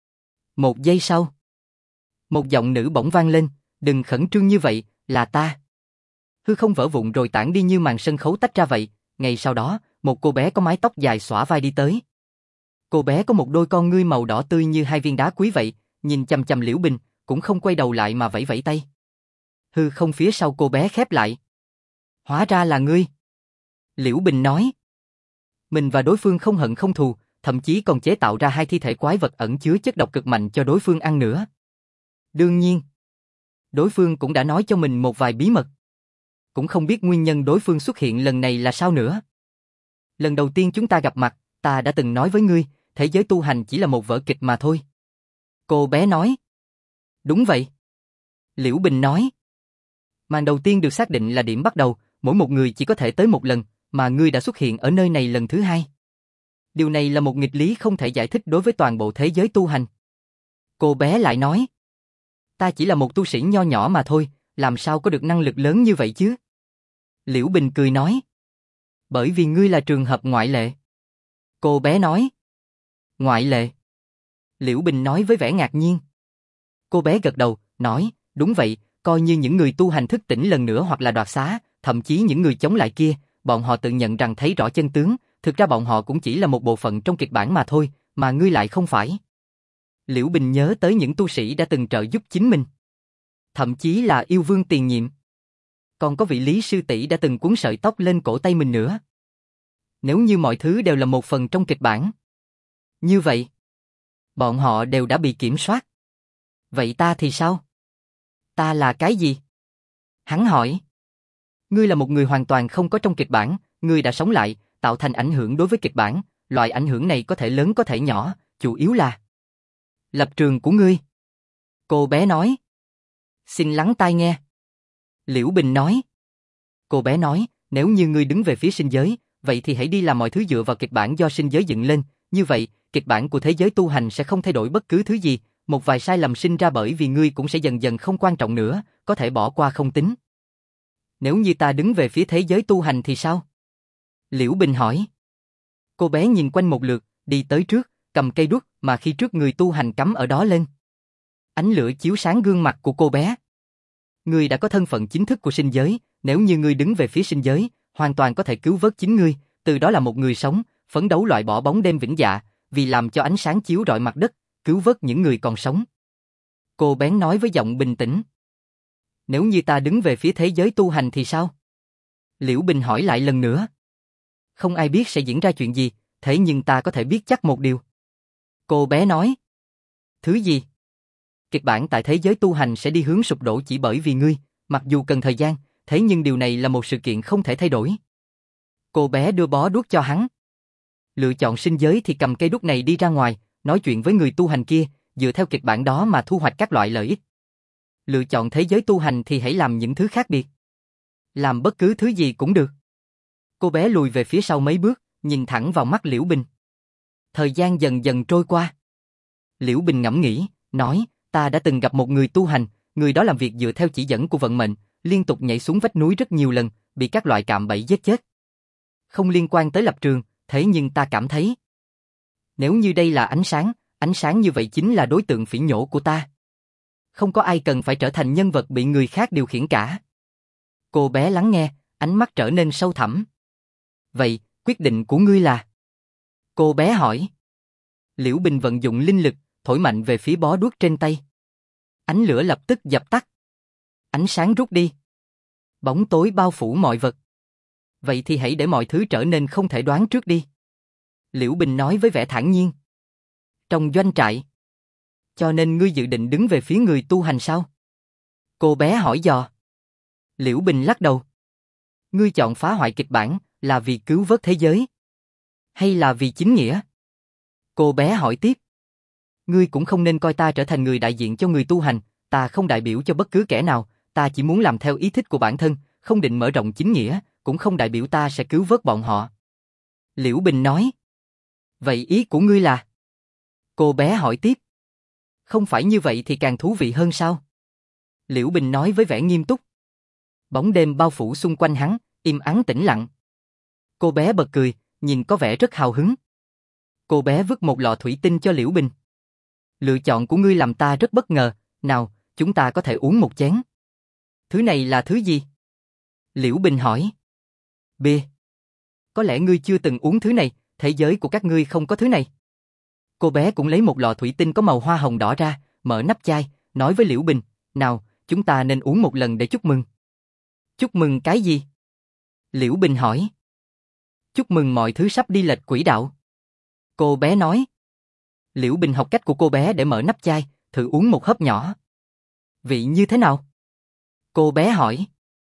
Speaker 1: Một giây sau, một giọng nữ bỗng vang lên, đừng khẩn trương như vậy, là ta. Hư không vỡ vụn rồi tản đi như màn sân khấu tách ra vậy, ngay sau đó, một cô bé có mái tóc dài xõa vai đi tới. Cô bé có một đôi con ngươi màu đỏ tươi như 2 viên đá quý vậy, nhìn chằm chằm Liễu Bình, cũng không quay đầu lại mà vẫy vẫy tay. Hư không phía sau cô bé khép lại. Hóa ra là ngươi. Liễu Bình nói. Mình và đối phương không hận không thù, thậm chí còn chế tạo ra 2 thi thể quái vật ẩn chứa chất độc cực mạnh cho đối phương ăn nữa. Đương nhiên, đối phương cũng đã nói cho mình một vài bí mật. Cũng không biết nguyên nhân đối phương xuất hiện lần này là sao nữa. Lần đầu tiên chúng ta gặp mặt, ta đã từng nói với ngươi, thế giới tu hành chỉ là một vở kịch mà thôi. Cô bé nói. Đúng vậy. Liễu Bình nói. Màn đầu tiên được xác định là điểm bắt đầu, mỗi một người chỉ có thể tới một lần, mà ngươi đã xuất hiện ở nơi này lần thứ 2. Điều này là một nghịch lý không thể giải thích đối với toàn bộ thế giới tu hành. Cô bé lại nói. Ta chỉ là một tu sĩ nho nhỏ mà thôi, làm sao có được năng lực lớn như vậy chứ? Liễu Bình cười nói. Bởi vì ngươi là trường hợp ngoại lệ. Cô bé nói. Ngoại lệ? Liễu Bình nói với vẻ ngạc nhiên. Cô bé gật đầu, nói, đúng vậy, coi như những người tu hành thức tỉnh lần nữa hoặc là đoạt xá, thậm chí những người chống lại kia, bọn họ tự nhận rằng thấy rõ chân tướng, thực ra bọn họ cũng chỉ là một bộ phận trong kịch bản mà thôi, mà ngươi lại không phải. Liễu Bình nhớ tới những tu sĩ đã từng trợ giúp chính mình. thậm chí là yêu vương tiền nhiệm. Còn có vị Lý sư tỷ đã từng cuốn sợi tóc lên cổ tay mình nữa. Nếu như mọi thứ đều là một phần trong kịch bản, như vậy, bọn họ đều đã bị kiểm soát. Vậy ta thì sao? Ta là cái gì? Hắn hỏi. Ngươi là một người hoàn toàn không có trong kịch bản, ngươi đã sống lại, tạo thành ảnh hưởng đối với kịch bản, loại ảnh hưởng này có thể lớn có thể nhỏ, chủ yếu là lập trường của ngươi. Cô bé nói. Xin lắng tai nghe. Liễu Bình nói. Cô bé nói, nếu như ngươi đứng về phía sinh giới, vậy thì hãy đi làm mọi thứ dựa vào kịch bản do sinh giới dựng lên, như vậy, kịch bản của thế giới tu hành sẽ không thay đổi bất cứ thứ gì, một vài sai lầm sinh ra bởi vì ngươi cũng sẽ dần dần không quan trọng nữa, có thể bỏ qua không tính. Nếu như ta đứng về phía thế giới tu hành thì sao? Liễu Bình hỏi. Cô bé nhìn quanh một lượt, đi tới trước, cầm cây đuốc mà khi trước người tu hành cắm ở đó lên. Ánh lửa chiếu sáng gương mặt của cô bé. Ngươi đã có thân phận chính thức của sinh giới, nếu như ngươi đứng về phía sinh giới, hoàn toàn có thể cứu vớt chính ngươi, từ đó là một người sống, phấn đấu loại bỏ bóng đêm vĩnh dạ, vì làm cho ánh sáng chiếu rọi mặt đất, cứu vớt những người còn sống. Cô bé nói với giọng bình tĩnh. Nếu như ta đứng về phía thế giới tu hành thì sao? Liễu Bình hỏi lại lần nữa. Không ai biết sẽ diễn ra chuyện gì, thế nhưng ta có thể biết chắc một điều. Cô bé nói. Thứ gì? Kịch bản tại thế giới tu hành sẽ đi hướng sụp đổ chỉ bởi vì ngươi, mặc dù cần thời gian, thế nhưng điều này là một sự kiện không thể thay đổi. Cô bé đưa bó đuốc cho hắn. Lựa chọn sinh giới thì cầm cây đuốc này đi ra ngoài, nói chuyện với người tu hành kia, dựa theo kịch bản đó mà thu hoạch các loại lợi ích. Lựa chọn thế giới tu hành thì hãy làm những thứ khác biệt. Làm bất cứ thứ gì cũng được. Cô bé lùi về phía sau mấy bước, nhìn thẳng vào mắt Liễu Bình. Thời gian dần dần trôi qua. Liễu Bình ngẫm nghĩ, nói, ta đã từng gặp một người tu hành, người đó làm việc dựa theo chỉ dẫn của vận mệnh, liên tục nhảy xuống vách núi rất nhiều lần, bị các loại cạm bẫy giết chết. Không liên quan tới lập trường, thế nhưng ta cảm thấy, nếu như đây là ánh sáng như vậy chính là đối tượng phỉ nhổ của ta. Không có ai cần phải trở thành nhân vật bị người khác điều khiển cả. Cô bé lắng nghe, ánh mắt trở nên sâu thẳm. Vậy, quyết định của ngươi là? Cô bé hỏi. Liễu Bình vận dụng linh lực, thổi mạnh về phía bó đuốc trên tay. Ánh lửa lập tức dập tắt. Ánh sáng rút đi. Bóng tối bao phủ mọi vật. Vậy thì hãy để mọi thứ trở nên không thể đoán trước đi. Liễu Bình nói với vẻ thản nhiên. Trong doanh trại. Cho nên ngươi dự định đứng về phía người tu hành sao? Cô bé hỏi dò. Liễu Bình lắc đầu. Ngươi chọn phá hoại kịch bản là vì cứu vớt thế giới? Hay là vì chính nghĩa? Cô bé hỏi tiếp. Ngươi cũng không nên coi ta trở thành người đại diện cho người tu hành, ta không đại biểu cho bất cứ kẻ nào, ta chỉ muốn làm theo ý thích của bản thân, không định mở rộng chính nghĩa, cũng không đại biểu ta sẽ cứu vớt bọn họ. Liễu Bình nói. Vậy ý của ngươi là? Cô bé hỏi tiếp. Không phải như vậy thì càng thú vị hơn sao? Liễu Bình nói với vẻ nghiêm túc. Bóng đêm bao phủ xung quanh hắn, im ắng tĩnh lặng. Cô bé bật cười, nhìn có vẻ rất hào hứng. Cô bé vứt một lọ thủy tinh cho Liễu Bình. Lựa chọn của ngươi làm ta rất bất ngờ, nào, chúng ta có thể uống một chén. Thứ này là thứ gì? Liễu Bình hỏi. Bia. Có lẽ ngươi chưa từng uống thứ này, thế giới của các ngươi không có thứ này. Cô bé cũng lấy một lọ thủy tinh có màu hoa hồng đỏ ra, mở nắp chai, nói với Liễu Bình, nào, chúng ta nên uống một lần để chúc mừng. Chúc mừng cái gì? Liễu Bình hỏi. Chúc mừng mọi thứ sắp đi lệch quỹ đạo. Cô bé nói. Liễu Bình học cách của cô bé để mở nắp chai, thử uống một hớp nhỏ. Vị như thế nào? Cô bé hỏi.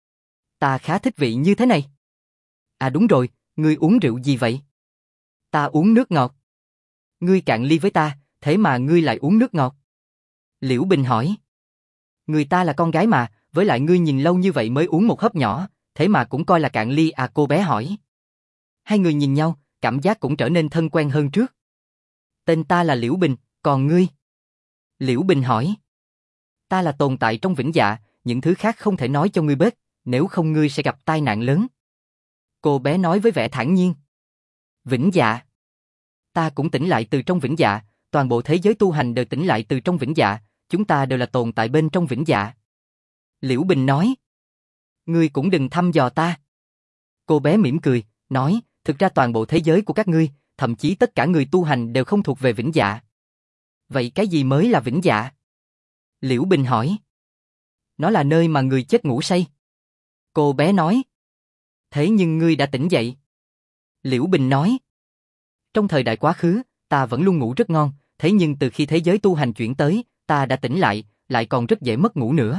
Speaker 1: Ta khá thích vị như thế này. À đúng rồi, ngươi uống rượu gì vậy? Ta uống nước ngọt. Ngươi cạn ly với ta, thế mà ngươi lại uống nước ngọt. Liễu Bình hỏi. Người ta là con gái mà, với lại ngươi nhìn lâu như vậy mới uống một hớp nhỏ, thế mà cũng coi là cạn ly à, cô bé hỏi. Hai người nhìn nhau, cảm giác cũng trở nên thân quen hơn trước. Tên ta là Liễu Bình, còn ngươi? Liễu Bình hỏi. Ta là tồn tại trong vĩnh dạ, những thứ khác không thể nói cho ngươi biết, nếu không ngươi sẽ gặp tai nạn lớn. Cô bé nói với vẻ thản nhiên. Vĩnh dạ. Ta cũng tỉnh lại từ trong vĩnh dạ, toàn bộ thế giới tu hành đều tỉnh lại từ trong vĩnh dạ, chúng ta đều là tồn tại bên trong vĩnh dạ. Liễu Bình nói. Ngươi cũng đừng thăm dò ta. Cô bé mỉm cười, nói, thực ra toàn bộ thế giới của các ngươi, thậm chí tất cả người tu hành đều không thuộc về vĩnh dạ. Vậy cái gì mới là vĩnh dạ? Liễu Bình hỏi. Nó là nơi mà người chết ngủ say. Cô bé nói. Thế nhưng ngươi đã tỉnh dậy. Liễu Bình nói. Trong thời đại quá khứ, ta vẫn luôn ngủ rất ngon, thế nhưng từ khi thế giới tu hành chuyển tới, ta đã tỉnh lại còn rất dễ mất ngủ nữa.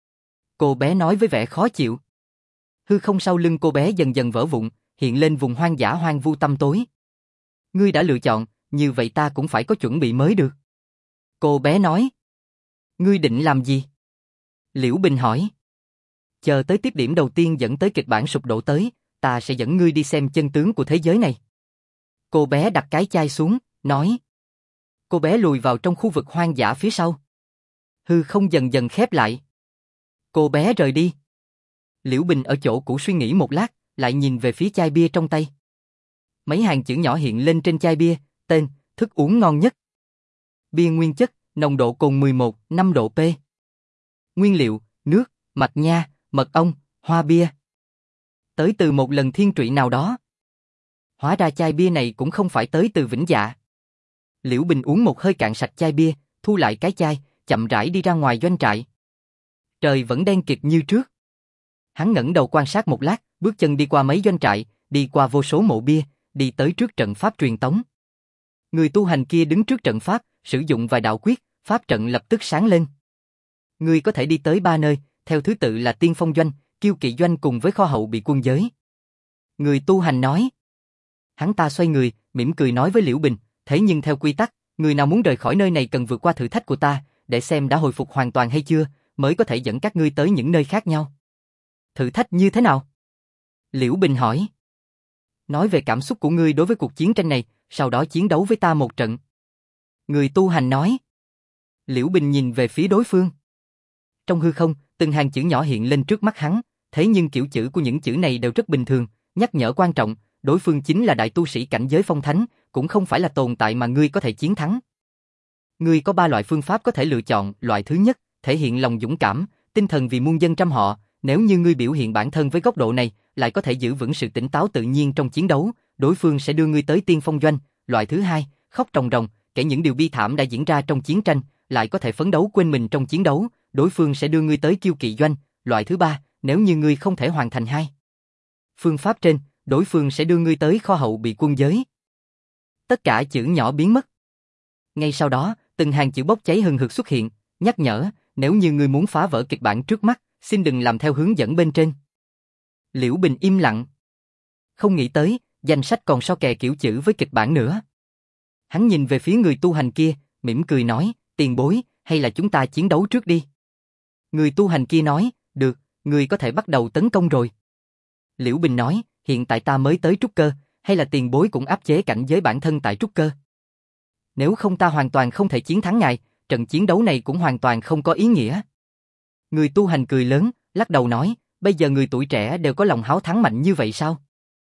Speaker 1: Cô bé nói với vẻ khó chịu. Hư không sau lưng cô bé dần dần vỡ vụn, hiện lên vùng hoang dã hoang vu tăm tối. Ngươi đã lựa chọn, như vậy ta cũng phải có chuẩn bị mới được. Cô bé nói. Ngươi định làm gì? Liễu Bình hỏi. Chờ tới tiếp điểm đầu tiên dẫn tới kịch bản sụp đổ tới, ta sẽ dẫn ngươi đi xem chân tướng của thế giới này. Cô bé đặt cái chai xuống, nói. Cô bé lùi vào trong khu vực hoang dã phía sau. Hư không dần dần khép lại. Cô bé rời đi. Liễu Bình ở chỗ cũ suy nghĩ một lát, lại nhìn về phía chai bia trong tay. Mấy hàng chữ nhỏ hiện lên trên chai bia, tên, thức uống ngon nhất. Bia nguyên chất, nồng độ cồn 11,5 độ P. Nguyên liệu, nước, mạch nha, mật ong, hoa bia. Tới từ một lần thiên trụy nào đó. Hóa ra chai bia này cũng không phải tới từ Vĩnh Dạ. Liễu Bình uống một hơi cạn sạch chai bia, thu lại cái chai, chậm rãi đi ra ngoài doanh trại. Trời vẫn đen kịt như trước. Hắn ngẩng đầu quan sát một lát, bước chân đi qua mấy doanh trại, đi qua vô số mộ bia, đi tới trước trận pháp truyền tống. Người tu hành kia đứng trước trận pháp, sử dụng vài đạo quyết, pháp trận lập tức sáng lên. Ngươi có thể đi tới 3 nơi, theo thứ tự là Tiên Phong Doanh, Kiêu Kỵ Doanh cùng với kho hậu bị quân giới. Người tu hành nói. Hắn ta xoay người, mỉm cười nói với Liễu Bình, thế nhưng theo quy tắc, người nào muốn rời khỏi nơi này cần vượt qua thử thách của ta, để xem đã hồi phục hoàn toàn hay chưa, mới có thể dẫn các ngươi tới những nơi khác nhau. Thử thách như thế nào? Liễu Bình hỏi. Nói về cảm xúc của ngươi đối với cuộc chiến tranh này, sau đó chiến đấu với ta một trận. Người tu hành nói. Liễu Bình nhìn về phía đối phương. Trong hư không, từng hàng chữ nhỏ hiện lên trước mắt hắn, thế nhưng kiểu chữ của những chữ này đều rất bình thường, nhắc nhở quan trọng, đối phương chính là đại tu sĩ cảnh giới phong thánh, cũng không phải là tồn tại mà ngươi có thể chiến thắng. Ngươi có 3 loại phương pháp có thể lựa chọn, loại thứ nhất, thể hiện lòng dũng cảm, tinh thần vì muôn dân trăm họ, nếu như ngươi biểu hiện bản thân với góc độ này, lại có thể giữ vững sự tỉnh táo tự nhiên trong chiến đấu, đối phương sẽ đưa ngươi tới Tiên Phong Doanh, loại thứ hai, khóc ròng ròng, kể những điều bi thảm đã diễn ra trong chiến tranh, lại có thể phấn đấu quên mình trong chiến đấu, đối phương sẽ đưa ngươi tới Kiêu Kỵ Doanh, loại thứ ba, nếu như ngươi không thể hoàn thành hai phương pháp trên, đối phương sẽ đưa ngươi tới kho hậu bị quân giới. Tất cả chữ nhỏ biến mất. Ngay sau đó, từng hàng chữ bốc cháy hừng hực xuất hiện, nhắc nhở, nếu như ngươi muốn phá vỡ kịch bản trước mắt, xin đừng làm theo hướng dẫn bên trên. Liễu Bình im lặng. Không nghĩ tới, danh sách còn so kè kiểu chữ với kịch bản nữa. Hắn nhìn về phía người tu hành kia, mỉm cười nói, tiền bối, hay là chúng ta chiến đấu trước đi. Người tu hành kia nói, được, ngươi có thể bắt đầu tấn công rồi. Liễu Bình nói, hiện tại ta mới tới trúc cơ, hay là tiền bối cũng áp chế cảnh giới bản thân tại trúc cơ. Nếu không ta hoàn toàn không thể chiến thắng ngài, trận chiến đấu này cũng hoàn toàn không có ý nghĩa. Người tu hành cười lớn, lắc đầu nói, bây giờ người tuổi trẻ đều có lòng háo thắng mạnh như vậy sao?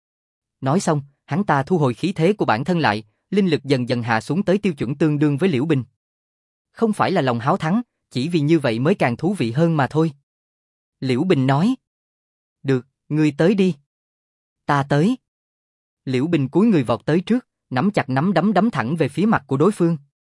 Speaker 1: Nói xong, hắn ta thu hồi khí thế của bản thân lại, linh lực dần dần hạ xuống tới tiêu chuẩn tương đương với Liễu Bình. Không phải là lòng háo thắng, chỉ vì như vậy mới càng thú vị hơn mà thôi. Liễu Bình nói. Được, ngươi tới đi. Ta tới. Liễu Bình cúi người vọt tới trước, nắm chặt nắm đấm đấm thẳng về phía mặt của đối phương.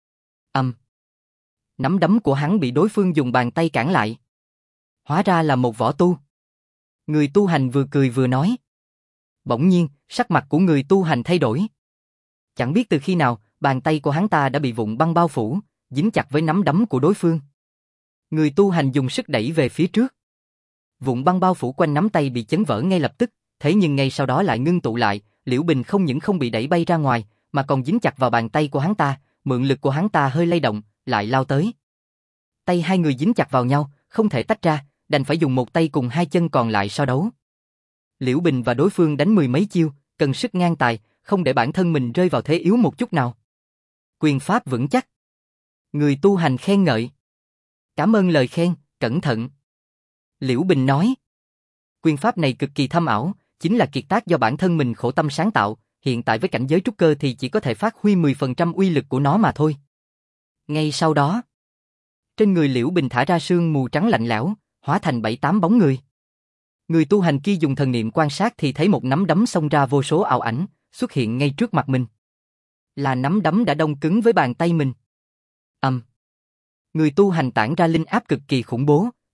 Speaker 1: Nắm đấm của hắn bị đối phương dùng bàn tay cản lại. Hóa ra là một võ tu. Người tu hành vừa cười vừa nói. Bỗng nhiên, sắc mặt của người tu hành thay đổi. Chẳng biết từ khi nào, bàn tay của hắn ta đã bị vụn băng bao phủ, dính chặt với nắm đấm của đối phương. Người tu hành dùng sức đẩy về phía trước. Vụn băng bao phủ quanh nắm tay bị chấn vỡ ngay lập tức, thế nhưng ngay sau đó lại ngưng tụ lại, Liễu Bình không những không bị đẩy bay ra ngoài, mà còn dính chặt vào bàn tay của hắn ta, mượn lực của hắn ta hơi lay động, lại lao tới. Tay hai người dính chặt vào nhau, không thể tách ra, đành phải dùng một tay cùng hai chân còn lại so đấu. Liễu Bình và đối phương đánh mười mấy chiêu, cần sức ngang tài, không để bản thân mình rơi vào thế yếu một chút nào. Quyền pháp vững chắc. Người tu hành khen ngợi. Cảm ơn lời khen, cẩn thận. Liễu Bình nói. Quyền pháp này cực kỳ thâm ảo, chính là kiệt tác do bản thân mình khổ tâm sáng tạo, hiện tại với cảnh giới trúc cơ thì chỉ có thể phát huy 10% uy lực của nó mà thôi. Ngay sau đó, trên người Liễu Bình thả ra sương mù trắng lạnh lẽo, hóa thành 7-8 bóng người. Người tu hành kia dùng thần niệm quan sát thì thấy một nắm đấm xông ra vô số ảo ảnh, xuất hiện ngay trước mặt mình. Là nắm đấm đã đông cứng với bàn tay mình. Người tu hành tản ra linh áp cực kỳ khủng bố,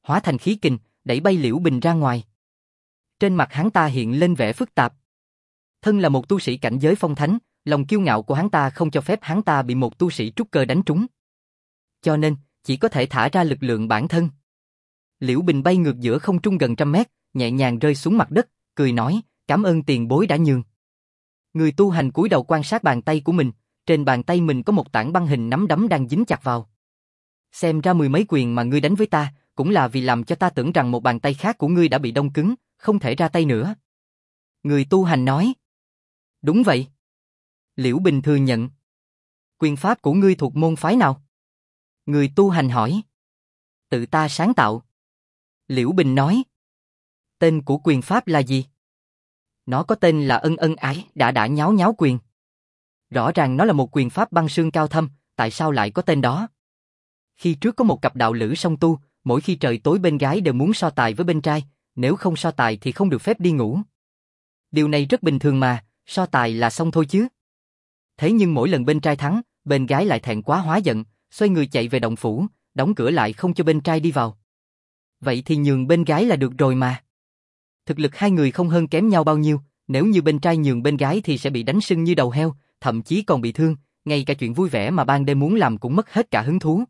Speaker 1: hóa thành khí kình, đẩy bay Liễu Bình ra ngoài. Trên mặt hắn ta hiện lên vẻ phức tạp. Thân là một tu sĩ cảnh giới phong thánh, lòng kiêu ngạo của hắn ta không cho phép hắn ta bị một tu sĩ trúc cơ đánh trúng. Cho nên, chỉ có thể thả ra lực lượng bản thân. Liễu Bình bay ngược giữa không trung gần 100 mét, nhẹ nhàng rơi xuống mặt đất, cười nói, cảm ơn tiền bối đã nhường. Người tu hành cúi đầu quan sát bàn tay của mình, trên bàn tay mình có một tảng băng hình nắm đấm đang dính chặt vào. Xem ra 10 mấy quyền mà ngươi đánh với ta, cũng là vì làm cho ta tưởng rằng một bàn tay khác của ngươi đã bị đông cứng, không thể ra tay nữa. Người tu hành nói. Đúng vậy. Liễu Bình thừa nhận. Quyền pháp của ngươi thuộc môn phái nào? Người tu hành hỏi. Tự ta sáng tạo. Liễu Bình nói. Tên của quyền pháp là gì? Nó có tên là ân ân ái đã nháo nháo quyền. Rõ ràng nó là một quyền pháp băng xương cao thâm, tại sao lại có tên đó? Khi trước có một cặp đạo lữ song tu, mỗi khi trời tối bên gái đều muốn so tài với bên trai, nếu không so tài thì không được phép đi ngủ. Điều này rất bình thường mà, so tài là xong thôi chứ. Thế nhưng mỗi lần bên trai thắng, bên gái lại thẹn quá hóa giận, xoay người chạy về động phủ, đóng cửa lại không cho bên trai đi vào. Vậy thì nhường bên gái là được rồi mà. Thực lực hai người không hơn kém nhau bao nhiêu, nếu như bên trai nhường bên gái thì sẽ bị đánh sưng như đầu heo, thậm chí còn bị thương, ngay cả chuyện vui vẻ mà ban đêm muốn làm cũng mất hết cả hứng thú.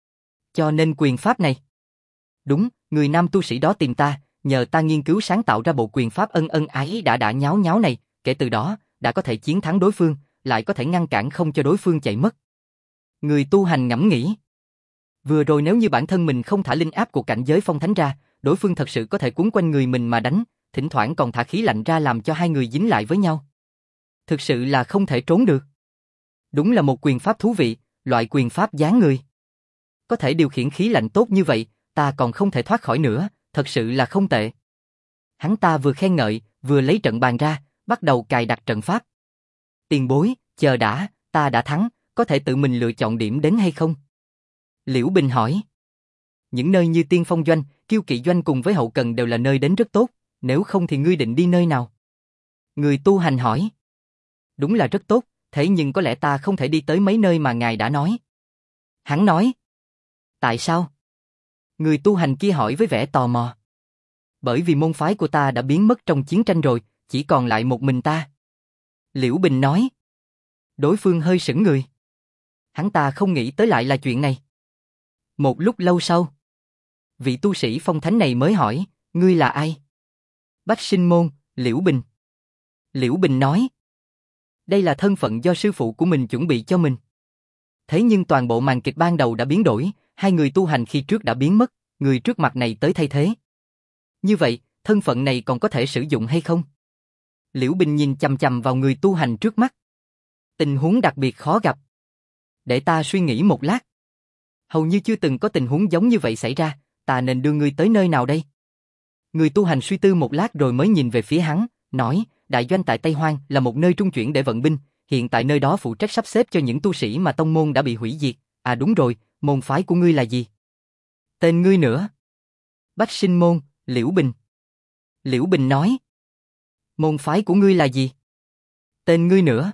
Speaker 1: Cho nên quyền pháp này. Đúng, người nam tu sĩ đó tìm ta, nhờ ta nghiên cứu sáng tạo ra bộ quyền pháp ân ân ái đã nháo nháo này, kể từ đó, đã có thể chiến thắng đối phương, lại có thể ngăn cản không cho đối phương chạy mất. Người tu hành ngẫm nghĩ. Vừa rồi nếu như bản thân mình không thả linh áp của cảnh giới phong thánh ra, đối phương thật sự có thể quấn quanh người mình mà đánh, thỉnh thoảng còn thả khí lạnh ra làm cho hai người dính lại với nhau. Thực sự là không thể trốn được. Đúng là một quyền pháp thú vị, loại quyền pháp dáng người. Có thể điều khiển khí lạnh tốt như vậy, ta còn không thể thoát khỏi nữa, thật sự là không tệ. Hắn ta vừa khen ngợi, vừa lấy trận bàn ra, bắt đầu cài đặt trận pháp. Tiền bối, chờ đã, ta đã thắng, có thể tự mình lựa chọn điểm đến hay không? Liễu Bình hỏi. Những nơi như tiên phong doanh, kiêu kỵ doanh cùng với hậu cần đều là nơi đến rất tốt, nếu không thì ngươi định đi nơi nào? Người tu hành hỏi. Đúng là rất tốt, thế nhưng có lẽ ta không thể đi tới mấy nơi mà ngài đã nói. Hắn nói. Tại sao? Người tu hành kia hỏi với vẻ tò mò. Bởi vì môn phái của ta đã biến mất trong chiến tranh rồi, chỉ còn lại một mình ta. Liễu Bình nói. Đối phương hơi sững người. Hắn ta không nghĩ tới lại là chuyện này. Một lúc lâu sau, vị tu sĩ phong thánh này mới hỏi, ngươi là ai? Bách Sinh Môn, Liễu Bình. Liễu Bình nói. Đây là thân phận do sư phụ của mình chuẩn bị cho mình. Thế nhưng toàn bộ màn kịch ban đầu đã biến đổi, hai người tu hành khi trước đã biến mất, người trước mặt này tới thay thế. Như vậy, thân phận này còn có thể sử dụng hay không? Liễu Bình nhìn chằm chằm vào người tu hành trước mắt. Tình huống đặc biệt khó gặp. Để ta suy nghĩ một lát. Hầu như chưa từng có tình huống giống như vậy xảy ra, ta nên đưa ngươi tới nơi nào đây? Người tu hành suy tư một lát rồi mới nhìn về phía hắn, nói, đại doanh tại Tây Hoang là một nơi trung chuyển để vận binh, hiện tại nơi đó phụ trách sắp xếp cho những tu sĩ mà tông môn đã bị hủy diệt. À đúng rồi, môn phái của ngươi là gì? Tên ngươi nữa? Bách Sinh Môn, Liễu Bình. Liễu Bình nói. Môn phái của ngươi là gì? Tên ngươi nữa?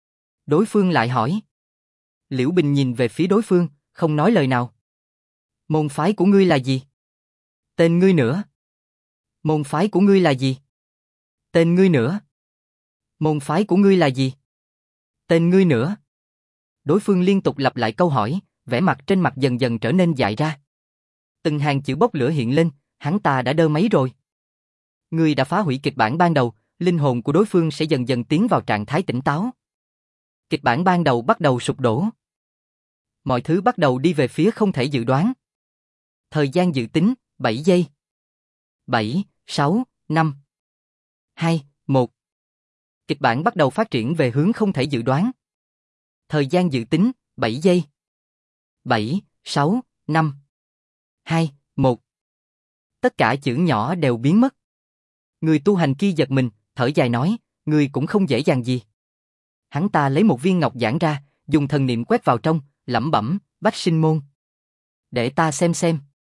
Speaker 1: Đối phương lại hỏi. Liễu Bình nhìn về phía đối phương, không nói lời nào. Môn phái của ngươi là gì? Tên ngươi nữa? Môn phái của ngươi là gì? Tên ngươi nữa? Môn phái của ngươi là gì? Tên ngươi nữa? Đối phương liên tục lặp lại câu hỏi, vẻ mặt trên mặt dần dần trở nên dại ra. Từng hàng chữ bốc lửa hiện lên, hắn ta đã đơ máy rồi. Ngươi đã phá hủy kịch bản ban đầu, linh hồn của đối phương sẽ dần dần tiến vào trạng thái tỉnh táo. Kịch bản ban đầu bắt đầu sụp đổ. Mọi thứ bắt đầu đi về phía không thể dự đoán. Thời gian dự tính, 7 giây. 7, 6, 5, 2, 1. Kịch bản bắt đầu phát triển về hướng không thể dự đoán. Thời gian dự tính, 7 giây. 7, 6, 5, 2, 1. Tất cả chữ nhỏ đều biến mất. Người tu hành kia giật mình, thở dài nói, ngươi cũng không dễ dàng gì. Hắn ta lấy một viên ngọc giản ra, dùng thần niệm quét vào trong, lẩm bẩm, Bách Sinh Môn. Để ta xem.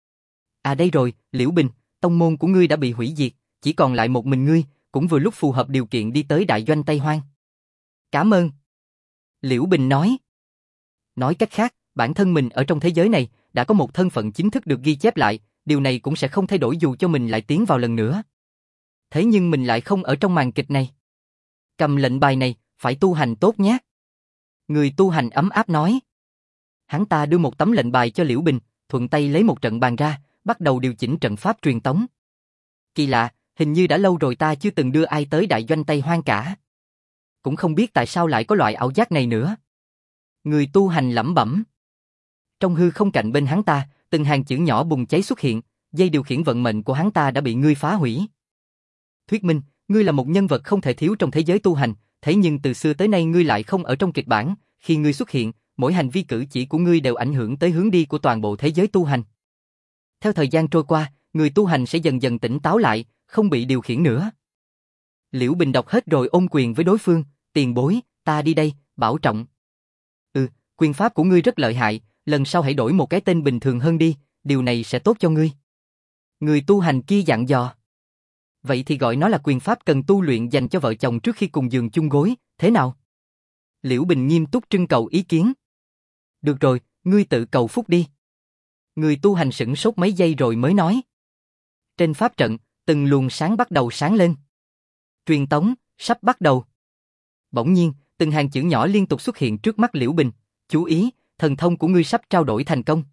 Speaker 1: À đây rồi, Liễu Bình, tông môn của ngươi đã bị hủy diệt, chỉ còn lại một mình ngươi, cũng vừa lúc phù hợp điều kiện đi tới đại doanh Tây Hoang. Cảm ơn. Liễu Bình nói. Nói cách khác, bản thân mình ở trong thế giới này đã có một thân phận chính thức được ghi chép lại, điều này cũng sẽ không thay đổi dù cho mình lại tiến vào lần nữa. Thế nhưng mình lại không ở trong màn kịch này. Cầm lệnh bài này, phải tu hành tốt nhé. Người tu hành ấm áp nói. Hắn ta đưa một tấm lệnh bài cho Liễu Bình, thuận tay lấy một trận bàn ra, bắt đầu điều chỉnh trận pháp truyền tống. Kỳ lạ, hình như đã lâu rồi ta chưa từng đưa ai tới đại doanh Tây Hoang cả. Cũng không biết tại sao lại có loại ảo giác này nữa. Người tu hành lẩm bẩm. Trong hư không cạnh bên hắn ta, từng hàng chữ nhỏ bùng cháy xuất hiện, dây điều khiển vận mệnh của hắn ta đã bị ngươi phá hủy. Thuyết minh, ngươi là một nhân vật không thể thiếu trong thế giới tu hành, thế nhưng từ xưa tới nay ngươi lại không ở trong kịch bản, khi ngươi xuất hiện, mỗi hành vi cử chỉ của ngươi đều ảnh hưởng tới hướng đi của toàn bộ thế giới tu hành. Theo thời gian trôi qua, người tu hành sẽ dần dần tỉnh táo lại, không bị điều khiển nữa. Liễu Bình đọc hết rồi ôm quyền với đối phương, tiền bối, ta đi đây, bảo trọng. Quyền pháp của ngươi rất lợi hại, lần sau hãy đổi một cái tên bình thường hơn đi, điều này sẽ tốt cho ngươi. Người tu hành kia dặn dò. Vậy thì gọi nó là quyền pháp cần tu luyện dành cho vợ chồng trước khi cùng giường chung gối, thế nào? Liễu Bình nghiêm túc trưng cầu ý kiến. Được rồi, ngươi tự cầu phúc đi. Người tu hành sửng sốt mấy giây rồi mới nói. Trên pháp trận, từng luồng sáng bắt đầu sáng lên. Truyền tống, sắp bắt đầu. Bỗng nhiên, từng hàng chữ nhỏ liên tục xuất hiện trước mắt Liễu Bình. Chú ý, thần thông của ngươi sắp trao đổi thành công.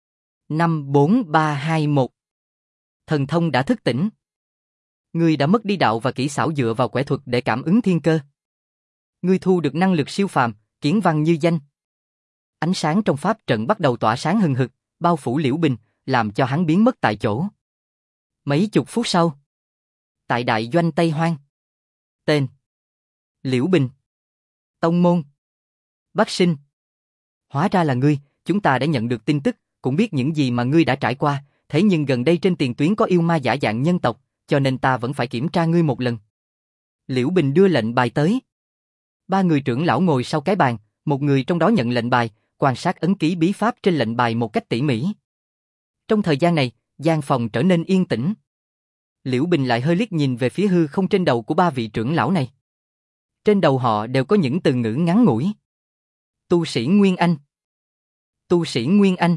Speaker 1: 5, 4, 3, 2, 1. Thần thông đã thức tỉnh. Ngươi đã mất đi đạo và kỹ xảo dựa vào quẻ thuật để cảm ứng thiên cơ. Ngươi thu được năng lực siêu phàm, kiến văn như danh. Ánh sáng trong pháp trận bắt đầu tỏa sáng hừng hực, bao phủ Liễu Bình, làm cho hắn biến mất tại chỗ. Mấy chục phút sau, tại đại doanh Tây Hoang. Tên: Liễu Bình. Tông môn: Bắc Sinh. Hóa ra là ngươi, chúng ta đã nhận được tin tức, cũng biết những gì mà ngươi đã trải qua, thế nhưng gần đây trên tiền tuyến có yêu ma giả dạng nhân tộc, cho nên ta vẫn phải kiểm tra ngươi một lần. Liễu Bình đưa lệnh bài tới. Ba người trưởng lão ngồi sau cái bàn, một người trong đó nhận lệnh bài, quan sát ấn ký bí pháp trên lệnh bài một cách tỉ mỉ. Trong thời gian này, gian phòng trở nên yên tĩnh. Liễu Bình lại hơi liếc nhìn về phía hư không trên đầu của ba vị trưởng lão này. Trên đầu họ đều có những từ ngữ ngắn ngủi. Tu sĩ Nguyên Anh. Tu sĩ Nguyên Anh.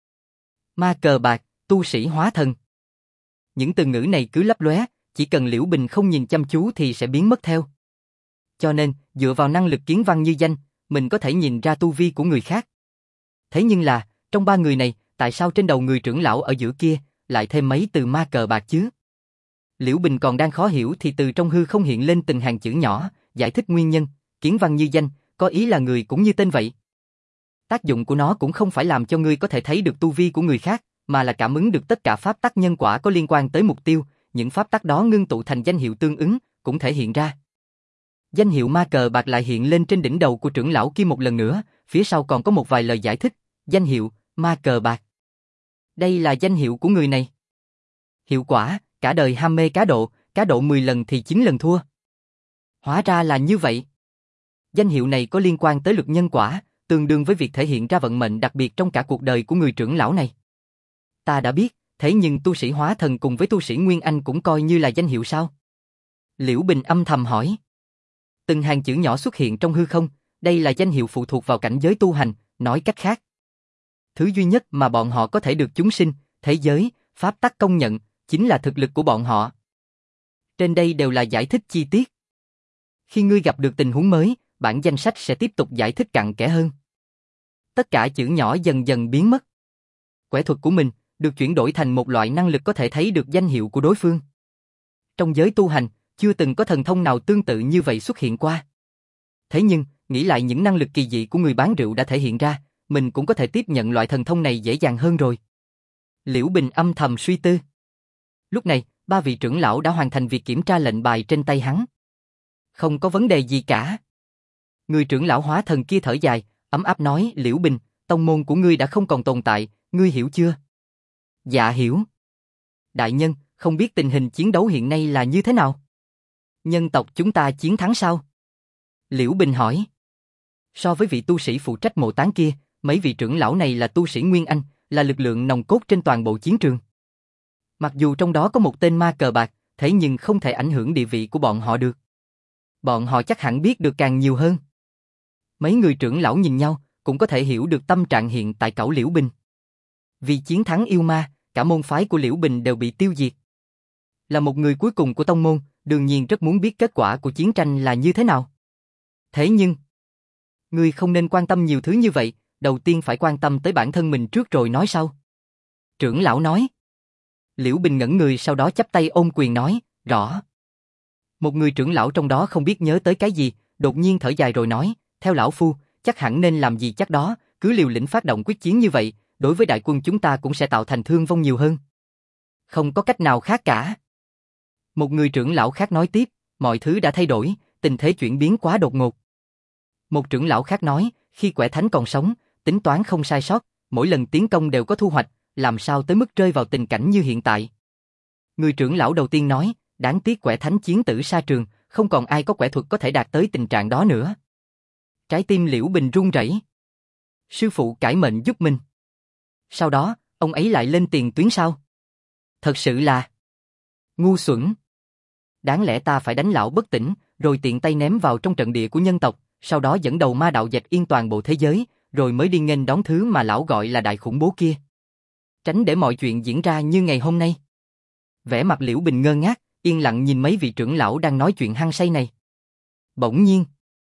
Speaker 1: Ma cờ bạc, tu sĩ hóa thần. Những từ ngữ này cứ lấp lóe, chỉ cần Liễu Bình không nhìn chăm chú thì sẽ biến mất theo. Cho nên, dựa vào năng lực kiến văn như danh, mình có thể nhìn ra tu vi của người khác. Thế nhưng là, trong ba người này, tại sao trên đầu người trưởng lão ở giữa kia, lại thêm mấy từ ma cờ bạc chứ? Liễu Bình còn đang khó hiểu thì từ trong hư không hiện lên từng hàng chữ nhỏ, giải thích nguyên nhân, kiến văn như danh, có ý là người cũng như tên vậy. Tác dụng của nó cũng không phải làm cho ngươi có thể thấy được tu vi của người khác, mà là cảm ứng được tất cả pháp tắc nhân quả có liên quan tới mục tiêu, những pháp tắc đó ngưng tụ thành danh hiệu tương ứng, cũng thể hiện ra. Danh hiệu ma cờ bạc lại hiện lên trên đỉnh đầu của trưởng lão kia một lần nữa, phía sau còn có một vài lời giải thích, danh hiệu, ma cờ bạc. Đây là danh hiệu của người này. Hiệu quả, cả đời ham mê cá độ 10 lần thì 9 lần thua. Hóa ra là như vậy. Danh hiệu này có liên quan tới luật nhân quả, tương đương với việc thể hiện ra vận mệnh đặc biệt trong cả cuộc đời của người trưởng lão này. Ta đã biết, thế nhưng tu sĩ hóa thần cùng với tu sĩ Nguyên Anh cũng coi như là danh hiệu sao? Liễu Bình âm thầm hỏi. Từng hàng chữ nhỏ xuất hiện trong hư không, đây là danh hiệu phụ thuộc vào cảnh giới tu hành, nói cách khác. Thứ duy nhất mà bọn họ có thể được chúng sinh, thế giới, pháp tắc công nhận, chính là thực lực của bọn họ. Trên đây đều là giải thích chi tiết. Khi ngươi gặp được tình huống mới, bản danh sách sẽ tiếp tục giải thích cặn kẽ hơn. Tất cả chữ nhỏ dần dần biến mất. Quẻ thuật của mình được chuyển đổi thành một loại năng lực có thể thấy được danh hiệu của đối phương. Trong giới tu hành, chưa từng có thần thông nào tương tự như vậy xuất hiện qua. Thế nhưng, nghĩ lại những năng lực kỳ dị của người bán rượu đã thể hiện ra, mình cũng có thể tiếp nhận loại thần thông này dễ dàng hơn rồi. Liễu Bình âm thầm suy tư. Lúc này, ba vị trưởng lão đã hoàn thành việc kiểm tra lệnh bài trên tay hắn. Không có vấn đề gì cả. Người trưởng lão hóa thần kia thở dài, ấm áp nói, Liễu Bình, tông môn của ngươi đã không còn tồn tại, ngươi hiểu chưa? Dạ hiểu. Đại nhân, không biết tình hình chiến đấu hiện nay là như thế nào? Nhân tộc chúng ta chiến thắng sao? Liễu Bình hỏi. So với vị tu sĩ phụ trách mộ táng kia, mấy vị trưởng lão này là tu sĩ Nguyên Anh, là lực lượng nòng cốt trên toàn bộ chiến trường. Mặc dù trong đó có một tên ma cờ bạc, thế nhưng không thể ảnh hưởng địa vị của bọn họ được. Bọn họ chắc hẳn biết được càng nhiều hơn. Mấy người trưởng lão nhìn nhau, cũng có thể hiểu được tâm trạng hiện tại cẩu Liễu Bình. Vì chiến thắng yêu ma, cả môn phái của Liễu Bình đều bị tiêu diệt. Là một người cuối cùng của tông môn, đương nhiên rất muốn biết kết quả của chiến tranh là như thế nào. Thế nhưng, ngươi không nên quan tâm nhiều thứ như vậy, đầu tiên phải quan tâm tới bản thân mình trước rồi nói sau. Trưởng lão nói. Liễu Bình ngẩn người sau đó chắp tay ôm quyền nói, rõ. Một người trưởng lão trong đó không biết nhớ tới cái gì, đột nhiên thở dài rồi nói, theo lão phu, chắc hẳn nên làm gì chắc đó, cứ liều lĩnh phát động quyết chiến như vậy, đối với đại quân chúng ta cũng sẽ tạo thành thương vong nhiều hơn. Không có cách nào khác cả. Một người trưởng lão khác nói tiếp, mọi thứ đã thay đổi, tình thế chuyển biến quá đột ngột. Một trưởng lão khác nói, khi Quẻ Thánh còn sống, tính toán không sai sót, mỗi lần tiến công đều có thu hoạch, làm sao tới mức rơi vào tình cảnh như hiện tại. Người trưởng lão đầu tiên nói, đáng tiếc Quẻ Thánh chiến tử sa trường, không còn ai có quẻ thuật có thể đạt tới tình trạng đó nữa. Trái tim Liễu Bình run rẩy. Sư phụ cải mệnh giúp mình. Sau đó, ông ấy lại lên tiền tuyến sao? Thật sự là ngu xuẩn. Đáng lẽ ta phải đánh lão bất tỉnh, rồi tiện tay ném vào trong trận địa của nhân tộc, sau đó dẫn đầu ma đạo dẹp yên toàn bộ thế giới, rồi mới đi nghênh đón thứ mà lão gọi là đại khủng bố kia. Tránh để mọi chuyện diễn ra như ngày hôm nay. Vẻ mặt Liễu Bình ngơ ngác, yên lặng nhìn mấy vị trưởng lão đang nói chuyện hăng say này. Bỗng nhiên,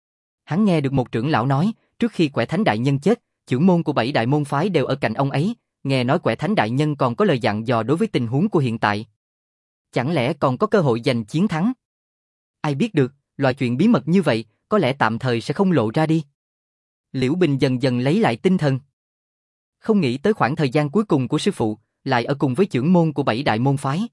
Speaker 1: hắn nghe được một trưởng lão nói, trước khi Quẻ Thánh đại nhân chết, trưởng môn của 7 đại môn phái đều ở cạnh ông ấy, nghe nói Quẻ Thánh đại nhân còn có lời dặn dò đối với tình huống của hiện tại. Chẳng lẽ còn có cơ hội giành chiến thắng? Ai biết được, loại chuyện bí mật như vậy, có lẽ tạm thời sẽ không lộ ra đi. Liễu Bình dần dần lấy lại tinh thần. Không nghĩ tới khoảng thời gian cuối cùng của sư phụ, lại ở cùng với trưởng môn của 7 đại môn phái.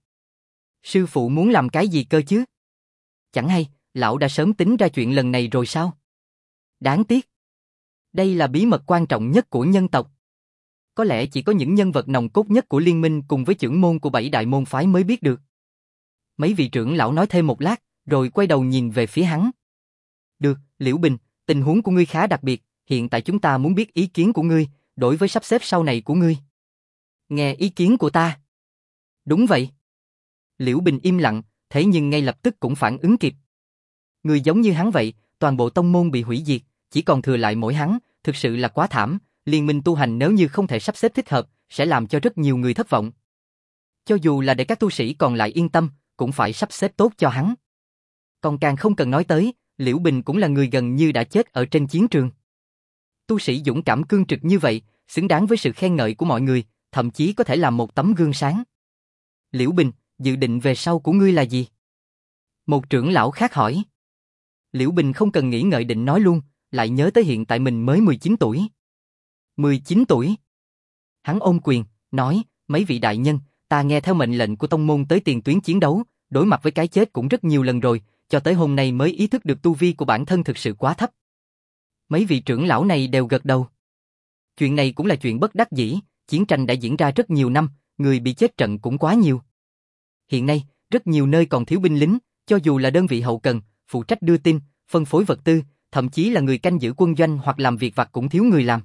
Speaker 1: Sư phụ muốn làm cái gì cơ chứ? Chẳng hay, lão đã sớm tính ra chuyện lần này rồi sao? Đáng tiếc. Đây là bí mật quan trọng nhất của nhân tộc. Có lẽ chỉ có những nhân vật nòng cốt nhất của liên minh cùng với trưởng môn của 7 đại môn phái mới biết được. Mấy vị trưởng lão nói thêm một lát, rồi quay đầu nhìn về phía hắn. Được, Liễu Bình, tình huống của ngươi khá đặc biệt, hiện tại chúng ta muốn biết ý kiến của ngươi, đối với sắp xếp sau này của ngươi. Nghe ý kiến của ta. Đúng vậy. Liễu Bình im lặng, thế nhưng ngay lập tức cũng phản ứng kịp. Người giống như hắn vậy, toàn bộ tông môn bị hủy diệt, chỉ còn thừa lại mỗi hắn, thực sự là quá thảm, liên minh tu hành nếu như không thể sắp xếp thích hợp, sẽ làm cho rất nhiều người thất vọng. Cho dù là để các tu sĩ còn lại yên tâm, cũng phải sắp xếp tốt cho hắn. Còn càng không cần nói tới, Liễu Bình cũng là người gần như đã chết ở trên chiến trường. Tu sĩ dũng cảm cương trực như vậy, xứng đáng với sự khen ngợi của mọi người, thậm chí có thể làm một tấm gương sáng. Liễu Bình, dự định về sau của ngươi là gì? Một trưởng lão khác hỏi. Liễu Bình không cần nghĩ ngợi định nói luôn, lại nhớ tới hiện tại mình mới 19 tuổi. 19 tuổi? Hắn ôm quyền, nói, mấy vị đại nhân, ta nghe theo mệnh lệnh của tông môn tới tiền tuyến chiến đấu, đối mặt với cái chết cũng rất nhiều lần rồi, cho tới hôm nay mới ý thức được tu vi của bản thân thực sự quá thấp. Mấy vị trưởng lão này đều gật đầu. Chuyện này cũng là chuyện bất đắc dĩ, chiến tranh đã diễn ra rất nhiều năm, người bị chết trận cũng quá nhiều. Hiện nay, rất nhiều nơi còn thiếu binh lính, cho dù là đơn vị hậu cần, phụ trách đưa tin, phân phối vật tư, thậm chí là người canh giữ quân doanh hoặc làm việc vặt cũng thiếu người làm.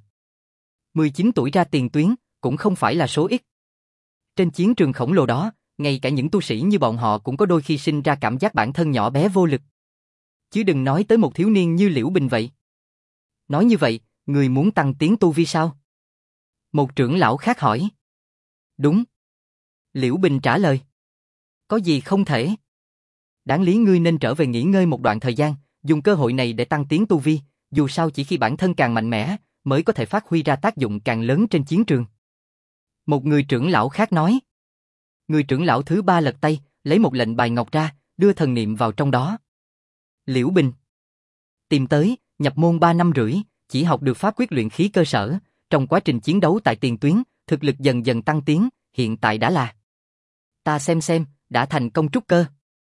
Speaker 1: 19 tuổi ra tiền tuyến, cũng không phải là số ít. Trên chiến trường khổng lồ đó, ngay cả những tu sĩ như bọn họ cũng có đôi khi sinh ra cảm giác bản thân nhỏ bé vô lực. Chứ đừng nói tới một thiếu niên như Liễu Bình vậy. Nói như vậy, người muốn tăng tiến tu vi sao? Một trưởng lão khác hỏi. Đúng. Liễu Bình trả lời. Có gì không thể? Đáng lý ngươi nên trở về nghỉ ngơi một đoạn thời gian, dùng cơ hội này để tăng tiến tu vi, dù sao chỉ khi bản thân càng mạnh mẽ, mới có thể phát huy ra tác dụng càng lớn trên chiến trường. Một người trưởng lão khác nói. Người trưởng lão thứ ba lật tay, lấy một lệnh bài ngọc ra, đưa thần niệm vào trong đó. Liễu Bình. Tìm tới, nhập môn 3 năm rưỡi, chỉ học được pháp quyết luyện khí cơ sở, trong quá trình chiến đấu tại tiền tuyến, thực lực dần dần tăng tiến, hiện tại đã là. Ta xem, đã thành công trúc cơ.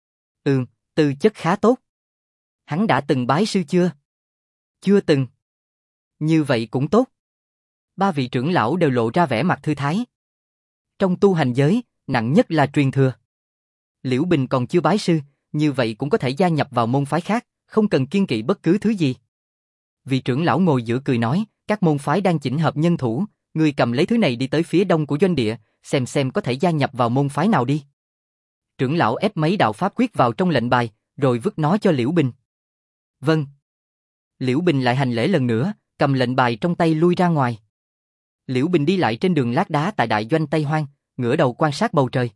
Speaker 1: Tư chất khá tốt. Hắn đã từng bái sư chưa? Chưa từng. Như vậy cũng tốt. Ba vị trưởng lão đều lộ ra vẻ mặt thư thái. Trong tu hành giới, nặng nhất là truyền thừa. Liễu Bình còn chưa bái sư, như vậy cũng có thể gia nhập vào môn phái khác, không cần kiêng kỵ bất cứ thứ gì. Vị trưởng lão ngồi giữa cười nói, các môn phái đang chỉnh hợp nhân thủ, ngươi cầm lấy thứ này đi tới phía đông của doanh địa, xem có thể gia nhập vào môn phái nào đi. Trưởng lão ép mấy đạo pháp quyết vào trong lệnh bài, rồi vứt nó cho Liễu Bình. Vâng. Liễu Bình lại hành lễ lần nữa, cầm lệnh bài trong tay lui ra ngoài. Liễu Bình đi lại trên đường lát đá tại đại doanh Tây Hoang, ngửa đầu quan sát bầu trời.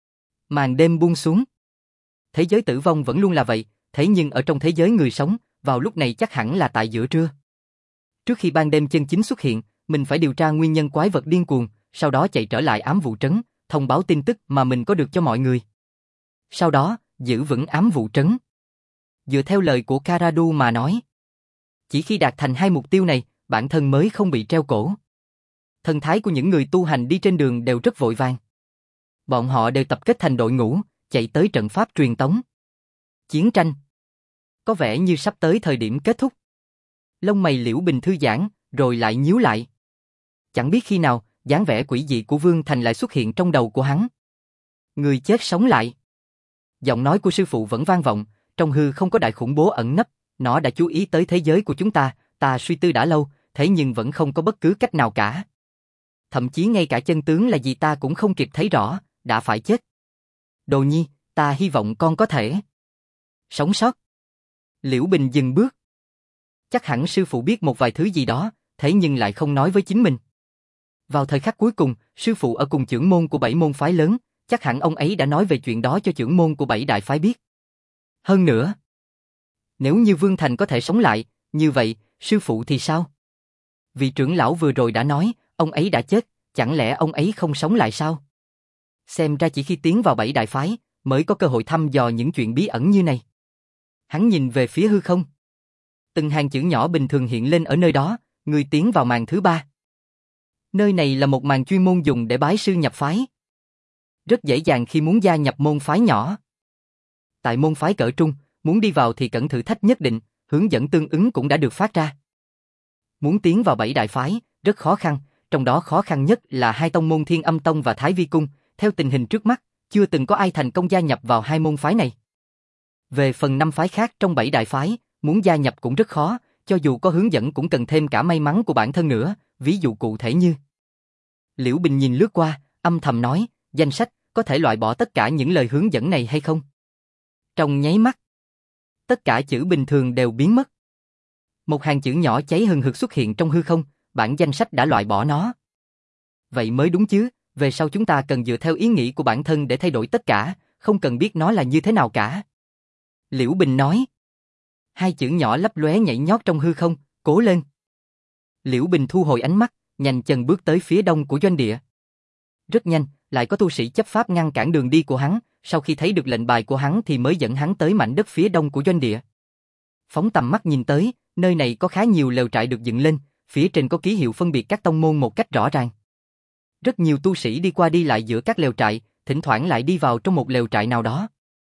Speaker 1: Màn đêm buông xuống. Thế giới tử vong vẫn luôn là vậy, thế nhưng ở trong thế giới người sống, vào lúc này chắc hẳn là tại giữa trưa. Trước khi ban đêm chân chính xuất hiện, mình phải điều tra nguyên nhân quái vật điên cuồng, sau đó chạy trở lại ám vụ trấn, thông báo tin tức mà mình có được cho mọi người. Sau đó, giữ vững ám vụ trấn. Dựa theo lời của Karadu mà nói, chỉ khi đạt thành hai mục tiêu này, bản thân mới không bị treo cổ. Thần thái của những người tu hành đi trên đường đều rất vội vàng. Bọn họ đều tập kết thành đội ngũ, chạy tới trận pháp truyền tống. Chiến tranh có vẻ như sắp tới thời điểm kết thúc. Lông mày Liễu Bình thư giãn, rồi lại nhíu lại. Chẳng biết khi nào, dáng vẻ quỷ dị của Vương Thành lại xuất hiện trong đầu của hắn. Người chết sống lại. Giọng nói của sư phụ vẫn vang vọng, trong hư không có đại khủng bố ẩn nấp, nó đã chú ý tới thế giới của chúng ta suy tư đã lâu, thế nhưng vẫn không có bất cứ cách nào cả. Thậm chí ngay cả chân tướng là gì ta cũng không kịp thấy rõ, đã phải chết. Đồ nhi, ta hy vọng con có thể sống sót. Liễu Bình dừng bước. Chắc hẳn sư phụ biết một vài thứ gì đó, thế nhưng lại không nói với chính mình. Vào thời khắc cuối cùng, sư phụ ở cùng trưởng môn của 7 môn phái lớn, chắc hẳn ông ấy đã nói về chuyện đó cho trưởng môn của 7 đại phái biết. Hơn nữa, nếu như Vương Thành có thể sống lại, như vậy, sư phụ thì sao? Vị trưởng lão vừa rồi đã nói, ông ấy đã chết, chẳng lẽ ông ấy không sống lại sao? Xem ra chỉ khi tiến vào 7 đại phái, mới có cơ hội thăm dò những chuyện bí ẩn như này. Hắn nhìn về phía hư không. Từng hàng chữ nhỏ bình thường hiện lên ở nơi đó, người tiến vào màn thứ 3. Nơi này là một màn chuyên môn dùng để bái sư nhập phái. Rất dễ dàng khi muốn gia nhập môn phái nhỏ. Tại môn phái cỡ trung, muốn đi vào thì cần thử thách nhất định, hướng dẫn tương ứng cũng đã được phát ra. Muốn tiến vào 7 đại phái, rất khó khăn, trong đó khó khăn nhất là hai tông môn Thiên Âm Tông và Thái Vi Cung, theo tình hình trước mắt, chưa từng có ai thành công gia nhập vào hai môn phái này. Về phần 5 phái khác trong 7 đại phái, muốn gia nhập cũng rất khó, cho dù có hướng dẫn cũng cần thêm cả may mắn của bản thân nữa, ví dụ cụ thể như. Liễu Bình nhìn lướt qua, âm thầm nói, danh sách, có thể loại bỏ tất cả những lời hướng dẫn này hay không? Trong nháy mắt, tất cả chữ bình thường đều biến mất. Một hàng chữ nhỏ cháy hừng hực xuất hiện trong hư không, bản danh sách đã loại bỏ nó. Vậy mới đúng chứ, về sau chúng ta cần dựa theo ý nghĩ của bản thân để thay đổi tất cả, không cần biết nó là như thế nào cả. Liễu Bình nói. Hai chữ nhỏ lấp lóe nhảy nhót trong hư không, cố lên. Liễu Bình thu hồi ánh mắt, nhanh chân bước tới phía đông của doanh địa. Rất nhanh, lại có tu sĩ chấp pháp ngăn cản đường đi của hắn, sau khi thấy được lệnh bài của hắn thì mới dẫn hắn tới mảnh đất phía đông của doanh địa. Phóng tầm mắt nhìn tới, nơi này có khá nhiều lều trại được dựng lên, phía trên có ký hiệu phân biệt các tông môn một cách rõ ràng. Rất nhiều tu sĩ đi qua đi lại giữa các lều trại, thỉnh thoảng lại đi vào trong một lều trại nào đó.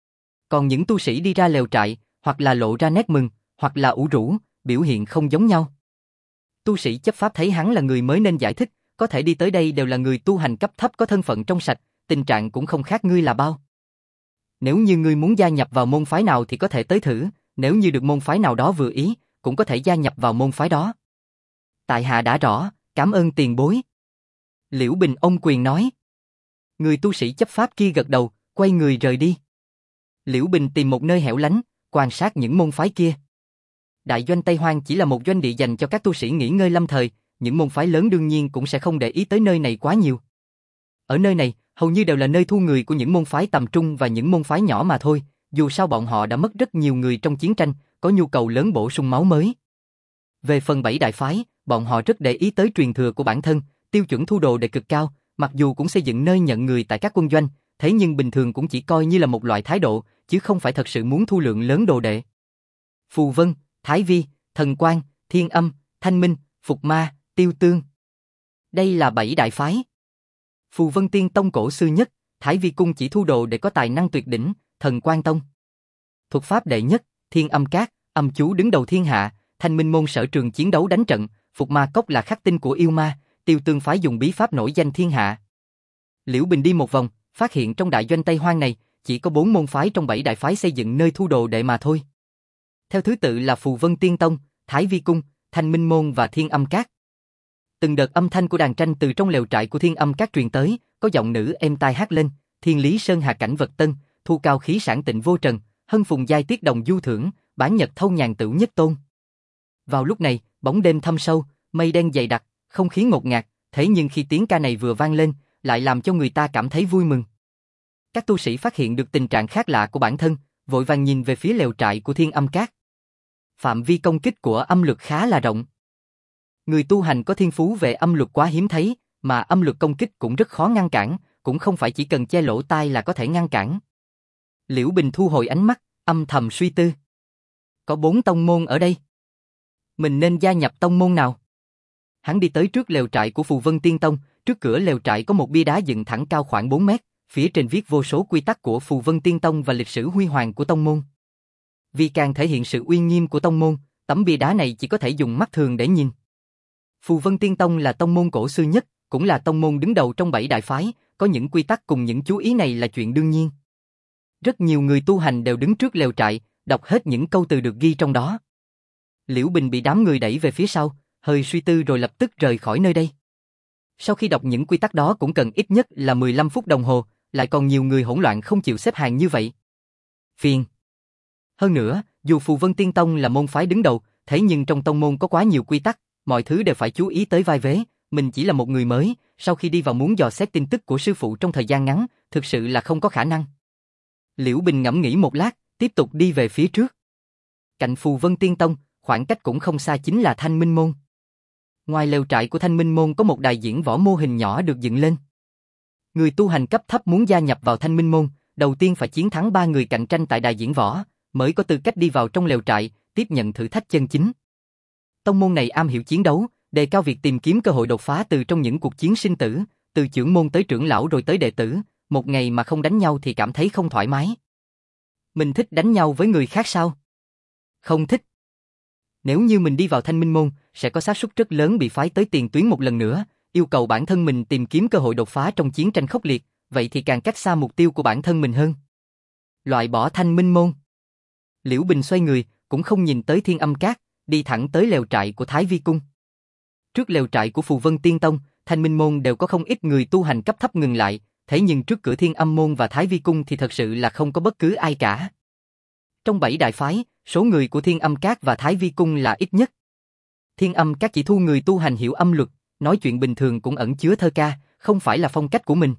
Speaker 1: Còn những tu sĩ đi ra lều trại, hoặc là lộ ra nét mừng, hoặc là ủ rũ, biểu hiện không giống nhau. Tu sĩ chấp pháp thấy hắn là người mới nên giải thích, có thể đi tới đây đều là người tu hành cấp thấp có thân phận trong sạch, tình trạng cũng không khác ngươi là bao. Nếu như ngươi muốn gia nhập vào môn phái nào thì có thể tới thử, nếu như được môn phái nào đó vừa ý, cũng có thể gia nhập vào môn phái đó. Tại hạ đã rõ, cảm ơn tiền bối. Liễu Bình ôm quyền nói. Người tu sĩ chấp pháp kia gật đầu, quay người rời đi. Liễu Bình tìm một nơi hẻo lánh, quan sát những môn phái kia. Đại doanh Tây Hoang chỉ là một doanh địa dành cho các tu sĩ nghỉ ngơi lâm thời, những môn phái lớn đương nhiên cũng sẽ không để ý tới nơi này quá nhiều. Ở nơi này, hầu như đều là nơi thu người của những môn phái tầm trung và những môn phái nhỏ mà thôi, dù sao bọn họ đã mất rất nhiều người trong chiến tranh, có nhu cầu lớn bổ sung máu mới. Về phần 7 đại phái, bọn họ rất để ý tới truyền thừa của bản thân, tiêu chuẩn thu đồ đệ cực cao, mặc dù cũng xây dựng nơi nhận người tại các quân doanh, thế nhưng bình thường cũng chỉ coi như là một loại thái độ, chứ không phải thật sự muốn thu lượng lớn đồ đệ. Phù Vân, Thái Vi, Thần Quang, Thiên Âm, Thanh Minh, Phục Ma, Tiêu Tương. Đây là 7 đại phái. Phù Vân Tiên Tông cổ xưa nhất, Thái Vi Cung chỉ thu đồ để có tài năng tuyệt đỉnh, Thần Quang Tông thuật pháp đệ nhất, Thiên Âm Các, âm chú đứng đầu thiên hạ, Thanh Minh môn sở trường chiến đấu đánh trận, Phục Ma Cốc là khắc tinh của yêu ma, Tiêu Tương phái dùng bí pháp nổi danh thiên hạ. Liễu Bình đi một vòng, phát hiện trong đại doanh Tây Hoang này, chỉ có 4 môn phái trong 7 đại phái xây dựng nơi thu đồ đệ mà thôi. Theo thứ tự là Phù Vân Tiên Tông, Thái Vi Cung, Thanh Minh môn và Thiên Âm Các. Từng đợt âm thanh của đàn tranh từ trong lều trại của Thiên Âm Các truyền tới, có giọng nữ êm tai hát lên, Thiên Lý Sơn hạ cảnh vật tân, thu cao khí sản tịnh vô trần, hân phùng giai tiết đồng du thưởng, bán nhật thâu nhàn tửu nhất tôn. Vào lúc này, bóng đêm thâm sâu, mây đen dày đặc, không khí ngột ngạt, thế nhưng khi tiếng ca này vừa vang lên, lại làm cho người ta cảm thấy vui mừng. Các tu sĩ phát hiện được tình trạng khác lạ của bản thân, vội vàng nhìn về phía lều trại của Thiên Âm Các. Phạm vi công kích của âm luật khá là rộng. Người tu hành có thiên phú về âm luật quá hiếm thấy, mà âm luật công kích cũng rất khó ngăn cản, cũng không phải chỉ cần che lỗ tai là có thể ngăn cản. Liễu Bình thu hồi ánh mắt, âm thầm suy tư. Có 4 tông môn ở đây. Mình nên gia nhập tông môn nào? Hắn đi tới trước lều trại của Phù Vân Tiên Tông, trước cửa lều trại có một bia đá dựng thẳng cao khoảng 4 mét, phía trên viết vô số quy tắc của Phù Vân Tiên Tông và lịch sử huy hoàng của tông môn. Vì càng thể hiện sự uy nghiêm của tông môn, tấm bia đá này chỉ có thể dùng mắt thường để nhìn. Phù Vân Tiên Tông là tông môn cổ xưa nhất, cũng là tông môn đứng đầu trong 7 đại phái, có những quy tắc cùng những chú ý này là chuyện đương nhiên. Rất nhiều người tu hành đều đứng trước lều trại, đọc hết những câu từ được ghi trong đó. Liễu Bình bị đám người đẩy về phía sau, hơi suy tư rồi lập tức rời khỏi nơi đây. Sau khi đọc những quy tắc đó cũng cần ít nhất là 15 phút đồng hồ, lại còn nhiều người hỗn loạn không chịu xếp hàng như vậy. Phiền. Hơn nữa, dù Phù Vân Tiên Tông là môn phái đứng đầu, thế nhưng trong tông môn có quá nhiều quy tắc, mọi thứ đều phải chú ý tới vai vế, mình chỉ là một người mới, sau khi đi vào muốn dò xét tin tức của sư phụ trong thời gian ngắn, thực sự là không có khả năng. Liễu Bình ngẫm nghĩ một lát, tiếp tục đi về phía trước. Cạnh Phù Vân Tiên Tông, khoảng cách cũng không xa chính là Thanh Minh Môn. Ngoài lều trại của Thanh Minh Môn có một đài diễn võ mô hình nhỏ được dựng lên. Người tu hành cấp thấp muốn gia nhập vào Thanh Minh Môn, đầu tiên phải chiến thắng 3 người cạnh tranh tại đài diễn võ, mới có tư cách đi vào trong lều trại, tiếp nhận thử thách chân chính. Tông môn này am hiểu chiến đấu, đề cao việc tìm kiếm cơ hội đột phá từ trong những cuộc chiến sinh tử, từ trưởng môn tới trưởng lão rồi tới đệ tử, một ngày mà không đánh nhau thì cảm thấy không thoải mái. Mình thích đánh nhau với người khác sao? Không thích. Nếu như mình đi vào Thanh Minh Môn, sẽ có xác suất rất lớn bị phái tới tiền tuyến một lần nữa, yêu cầu bản thân mình tìm kiếm cơ hội đột phá trong chiến tranh khốc liệt, vậy thì càng cách xa mục tiêu của bản thân mình hơn. Loại bỏ Thanh Minh Môn. Liễu Bình xoay người, cũng không nhìn tới Thiên Âm Các, đi thẳng tới lều trại của Thái Vi Cung. Trước lều trại của Phù Vân Tiên Tông, Thanh Minh Môn đều có không ít người tu hành cấp thấp ngừng lại, thế nhưng trước cửa Thiên Âm Môn và Thái Vi Cung thì thật sự là không có bất cứ ai cả. Trong 7 đại phái, số người của Thiên Âm Các và Thái Vi Cung là ít nhất. Thiên Âm Các chỉ thu người tu hành hiểu âm luật, nói chuyện bình thường cũng ẩn chứa thơ ca, không phải là phong cách của mình.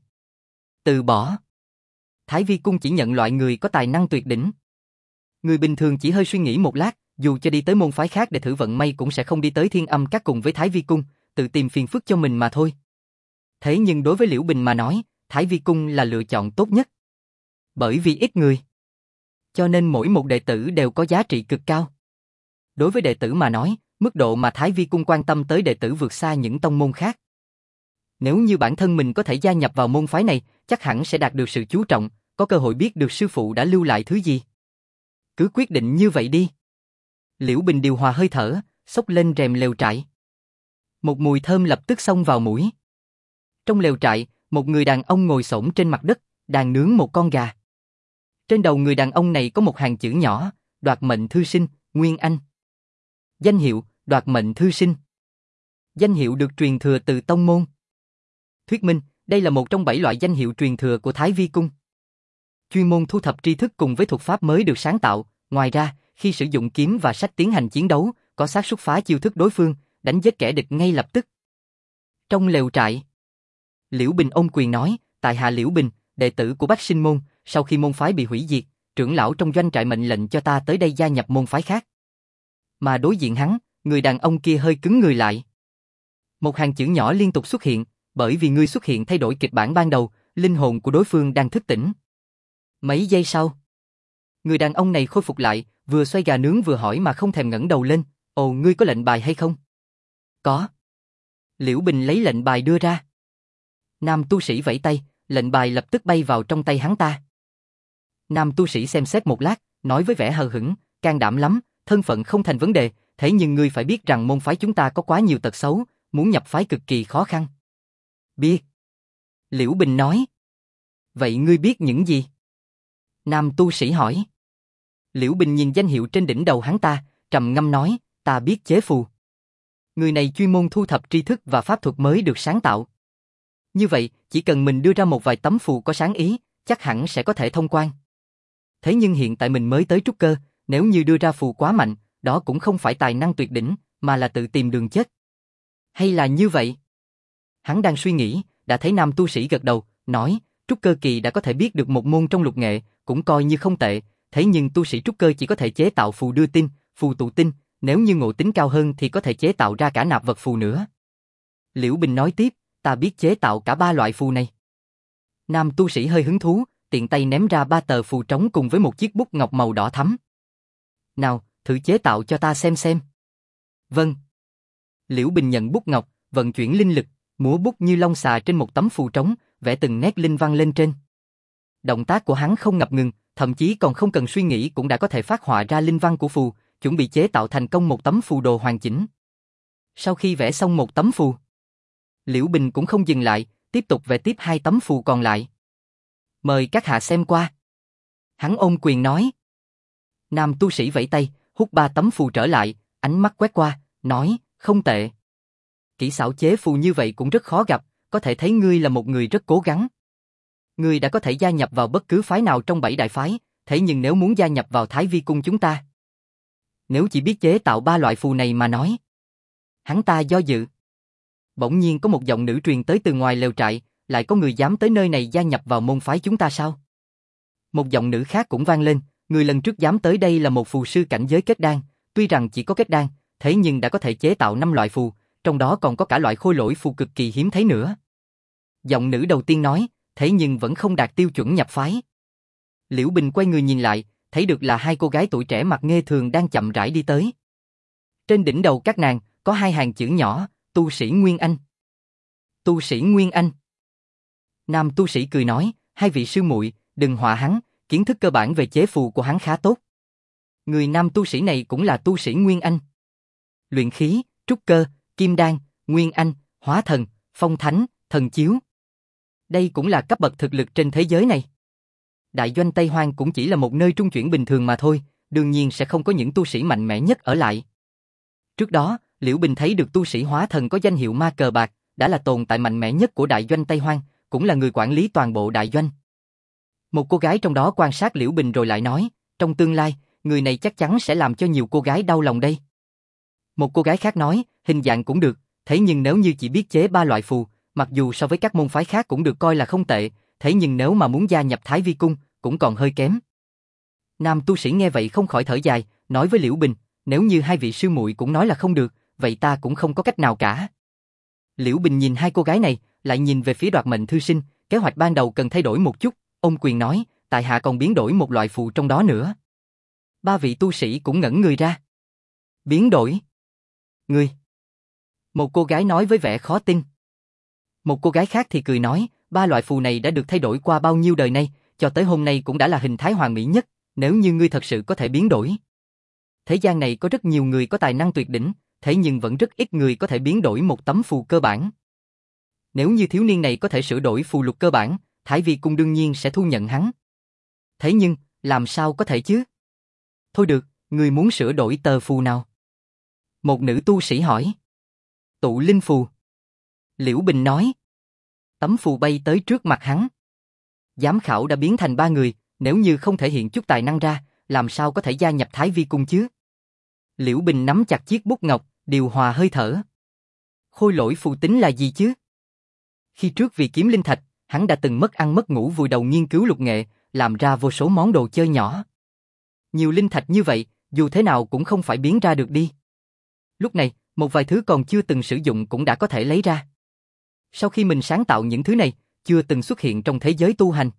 Speaker 1: Từ bỏ. Thái Vi Cung chỉ nhận loại người có tài năng tuyệt đỉnh. Người bình thường chỉ hơi suy nghĩ một lát, dù cho đi tới môn phái khác để thử vận may cũng sẽ không đi tới Thiên Âm Các cùng với Thái Vi Cung, tự tìm phiền phức cho mình mà thôi. Thế nhưng đối với Liễu Bình mà nói, Thái Vi Cung là lựa chọn tốt nhất. Bởi vì ít người, cho nên mỗi một đệ tử đều có giá trị cực cao. Đối với đệ tử mà nói, mức độ mà Thái Vi Cung quan tâm tới đệ tử vượt xa những tông môn khác. Nếu như bản thân mình có thể gia nhập vào môn phái này, chắc hẳn sẽ đạt được sự chú trọng, có cơ hội biết được sư phụ đã lưu lại thứ gì. Cứ quyết định như vậy đi. Liễu Bình điều hòa hơi thở, xốc lên rèm lều trại. Một mùi thơm lập tức xông vào mũi. Trong lều trại, một người đàn ông ngồi xổm trên mặt đất, đang nướng một con gà. Trên đầu người đàn ông này có một hàng chữ nhỏ, Đoạt Mệnh Thư Sinh, Nguyên Anh. Danh hiệu, Đoạt Mệnh Thư Sinh. Danh hiệu được truyền thừa từ tông môn. Thuyết minh, đây là một trong 7 loại danh hiệu truyền thừa của Thái Vi Cung. Chuyên môn thu thập tri thức cùng với thuật pháp mới được sáng tạo, ngoài ra, khi sử dụng kiếm và sách tiến hành chiến đấu, có xác suất phá chiêu thức đối phương, đánh giết kẻ địch ngay lập tức. Trong lều trại, Liễu Bình ôm quyền nói, tại hạ Liễu Bình, đệ tử của Bách Sinh Môn, sau khi môn phái bị hủy diệt, trưởng lão trong doanh trại mệnh lệnh cho ta tới đây gia nhập môn phái khác. Mà đối diện hắn, người đàn ông kia hơi cứng người lại. Một hàng chữ nhỏ liên tục xuất hiện, bởi vì ngươi xuất hiện thay đổi kịch bản ban đầu, linh hồn của đối phương đang thức tỉnh. Mấy giây sau, người đàn ông này khôi phục lại, vừa xoay gà nướng vừa hỏi mà không thèm ngẩng đầu lên, ồ, ngươi có lệnh bài hay không? Có. Liễu Bình lấy lệnh bài đưa ra. Nam tu sĩ vẫy tay, lệnh bài lập tức bay vào trong tay hắn ta. Nam tu sĩ xem xét một lát, nói với vẻ hờ hững, can đảm lắm, thân phận không thành vấn đề, thế nhưng ngươi phải biết rằng môn phái chúng ta có quá nhiều tật xấu, muốn nhập phái cực kỳ khó khăn. Biết. Liễu Bình nói. Vậy ngươi biết những gì? Nam tu sĩ hỏi. Liễu Bình nhìn danh hiệu trên đỉnh đầu hắn ta, trầm ngâm nói, ta biết chế phù. Người này chuyên môn thu thập tri thức và pháp thuật mới được sáng tạo. Như vậy, chỉ cần mình đưa ra một vài tấm phù có sáng ý, chắc hẳn sẽ có thể thông quan. Thế nhưng hiện tại mình mới tới trúc cơ, nếu như đưa ra phù quá mạnh, đó cũng không phải tài năng tuyệt đỉnh, mà là tự tìm đường chết. Hay là như vậy? Hắn đang suy nghĩ, đã thấy nam tu sĩ gật đầu, nói, trúc cơ kỳ đã có thể biết được một môn trong lục nghệ, cũng coi như không tệ, thế nhưng tu sĩ trúc cơ chỉ có thể chế tạo phù đưa tin, phù tụ tinh, nếu như ngộ tính cao hơn thì có thể chế tạo ra cả nạp vật phù nữa. Liễu Bình nói tiếp, ta biết chế tạo cả 3 loại phù này. Nam tu sĩ hơi hứng thú, tiện tay ném ra 3 tờ phù trống cùng với một chiếc bút ngọc màu đỏ thắm. Nào, thử chế tạo cho ta xem. Vâng. Liễu Bình nhận bút ngọc, vận chuyển linh lực, múa bút như long xà trên một tấm phù trống, vẽ từng nét linh văn lên trên. Động tác của hắn không ngập ngừng, thậm chí còn không cần suy nghĩ cũng đã có thể phát họa ra linh văn của phù, chuẩn bị chế tạo thành công một tấm phù đồ hoàn chỉnh. Sau khi vẽ xong một tấm phù, Liễu Bình cũng không dừng lại, tiếp tục vẽ tiếp 2 tấm phù còn lại. Mời các hạ xem qua. Hắn ôm quyền nói. Nam tu sĩ vẫy tay, hút 3 tấm phù trở lại, ánh mắt quét qua, nói, không tệ. Kỹ xảo chế phù như vậy cũng rất khó gặp, có thể thấy ngươi là một người rất cố gắng. Ngươi đã có thể gia nhập vào bất cứ phái nào trong 7 đại phái, thế nhưng nếu muốn gia nhập vào Thái Vi cung chúng ta, nếu chỉ biết chế tạo 3 loại phù này mà nói. Hắn ta do dự. Bỗng nhiên có một giọng nữ truyền tới từ ngoài lều trại, lại có người dám tới nơi này gia nhập vào môn phái chúng ta sao? Một giọng nữ khác cũng vang lên, người lần trước dám tới đây là một phù sư cảnh giới kết đan, tuy rằng chỉ có kết đan, thế nhưng đã có thể chế tạo 5 loại phù, trong đó còn có cả loại khôi lỗi phù cực kỳ hiếm thấy nữa. Giọng nữ đầu tiên nói, thế nhưng vẫn không đạt tiêu chuẩn nhập phái. Liễu Bình quay người nhìn lại, thấy được là 2 cô gái tuổi trẻ mặc nghê thường đang chậm rãi đi tới. Trên đỉnh đầu các nàng có 2 hàng chữ nhỏ, tu sĩ Nguyên Anh. Tu sĩ Nguyên Anh. Nam tu sĩ cười nói, 2 vị sư muội, đừng họa hắn, kiến thức cơ bản về chế phù của hắn khá tốt. Người nam tu sĩ này cũng là tu sĩ Nguyên Anh. Luyện khí, trúc cơ, kim đan, Nguyên Anh, hóa thần, phong thánh, thần chiếu. Đây cũng là cấp bậc thực lực trên thế giới này. Đại doanh Tây Hoang cũng chỉ là một nơi trung chuyển bình thường mà thôi, đương nhiên sẽ không có những tu sĩ mạnh mẽ nhất ở lại. Trước đó, Liễu Bình thấy được tu sĩ hóa thần có danh hiệu ma cờ bạc, đã là tồn tại mạnh mẽ nhất của đại doanh Tây Hoang, cũng là người quản lý toàn bộ đại doanh. Một cô gái trong đó quan sát Liễu Bình rồi lại nói, trong tương lai, người này chắc chắn sẽ làm cho nhiều cô gái đau lòng đây. Một cô gái khác nói, hình dạng cũng được, thế nhưng nếu như chỉ biết chế 3 loại phù, mặc dù so với các môn phái khác cũng được coi là không tệ, thế nhưng nếu mà muốn gia nhập Thái Vi cung, cũng còn hơi kém. Nam tu sĩ nghe vậy không khỏi thở dài, nói với Liễu Bình, nếu như 2 vị sư muội cũng nói là không được, vậy ta cũng không có cách nào cả. Liễu Bình nhìn 2 cô gái này, lại nhìn về phía Đoạt Mệnh Thư Sinh, kế hoạch ban đầu cần thay đổi một chút, ông quyền nói, tại hạ còn biến đổi một loại phù trong đó nữa. 3 vị tu sĩ cũng ngẩn người ra. Biến đổi? Ngươi? Một cô gái nói với vẻ khó tin. Một cô gái khác thì cười nói, 3 loại phù này đã được thay đổi qua bao nhiêu đời nay, cho tới hôm nay cũng đã là hình thái hoàn mỹ nhất, nếu như ngươi thật sự có thể biến đổi. Thế gian này có rất nhiều người có tài năng tuyệt đỉnh, thế nhưng vẫn rất ít người có thể biến đổi một tấm phù cơ bản. Nếu như thiếu niên này có thể sửa đổi phù lục cơ bản, Thái Vi cung đương nhiên sẽ thu nhận hắn. Thế nhưng, làm sao có thể chứ? Thôi được, người muốn sửa đổi tờ phù nào? Một nữ tu sĩ hỏi. Tụ linh phù. Liễu Bình nói. Tấm phù bay tới trước mặt hắn. Giám khảo đã biến thành 3 người, nếu như không thể hiện chút tài năng ra, làm sao có thể gia nhập Thái Vi cung chứ? Liễu Bình nắm chặt chiếc bút ngọc, điều hòa hơi thở. Khôi lỗi phù tính là gì chứ? Khi trước vì kiếm linh thạch, hắn đã từng mất ăn mất ngủ vùi đầu nghiên cứu lục nghệ, làm ra vô số món đồ chơi nhỏ. Nhiều linh thạch như vậy, dù thế nào cũng không phải biến ra được đi. Lúc này, một vài thứ còn chưa từng sử dụng cũng đã có thể lấy ra. Sau khi mình sáng tạo những thứ này, chưa từng xuất hiện trong thế giới tu hành.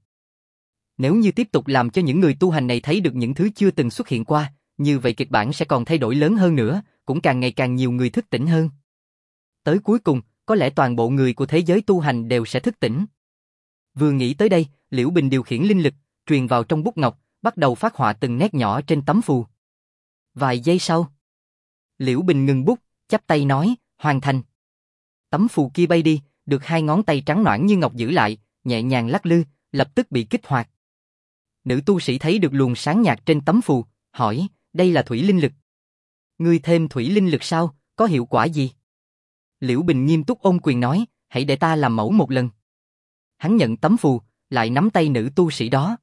Speaker 1: Nếu như tiếp tục làm cho những người tu hành này thấy được những thứ chưa từng xuất hiện qua, như vậy kịch bản sẽ còn thay đổi lớn hơn nữa, cũng càng ngày càng nhiều người thức tỉnh hơn. Tới cuối cùng, có lẽ toàn bộ người của thế giới tu hành đều sẽ thức tỉnh. Vừa nghĩ tới đây, Liễu Bình điều khiển linh lực, truyền vào trong bút ngọc, bắt đầu phát họa từng nét nhỏ trên tấm phù. Vài giây sau, Liễu Bình ngừng bút, chắp tay nói, hoàn thành. Tấm phù kia bay đi, được 2 ngón tay trắng nõn như ngọc giữ lại, nhẹ nhàng lắc lư, lập tức bị kích hoạt. Nữ tu sĩ thấy được luồng sáng nhạt trên tấm phù, hỏi, đây là thủy linh lực. Ngươi thêm thủy linh lực sao, có hiệu quả gì? Liễu Bình nghiêm túc ôm quyền nói, hãy để ta làm mẫu một lần. Hắn nhận tấm phù, lại nắm tay nữ tu sĩ đó.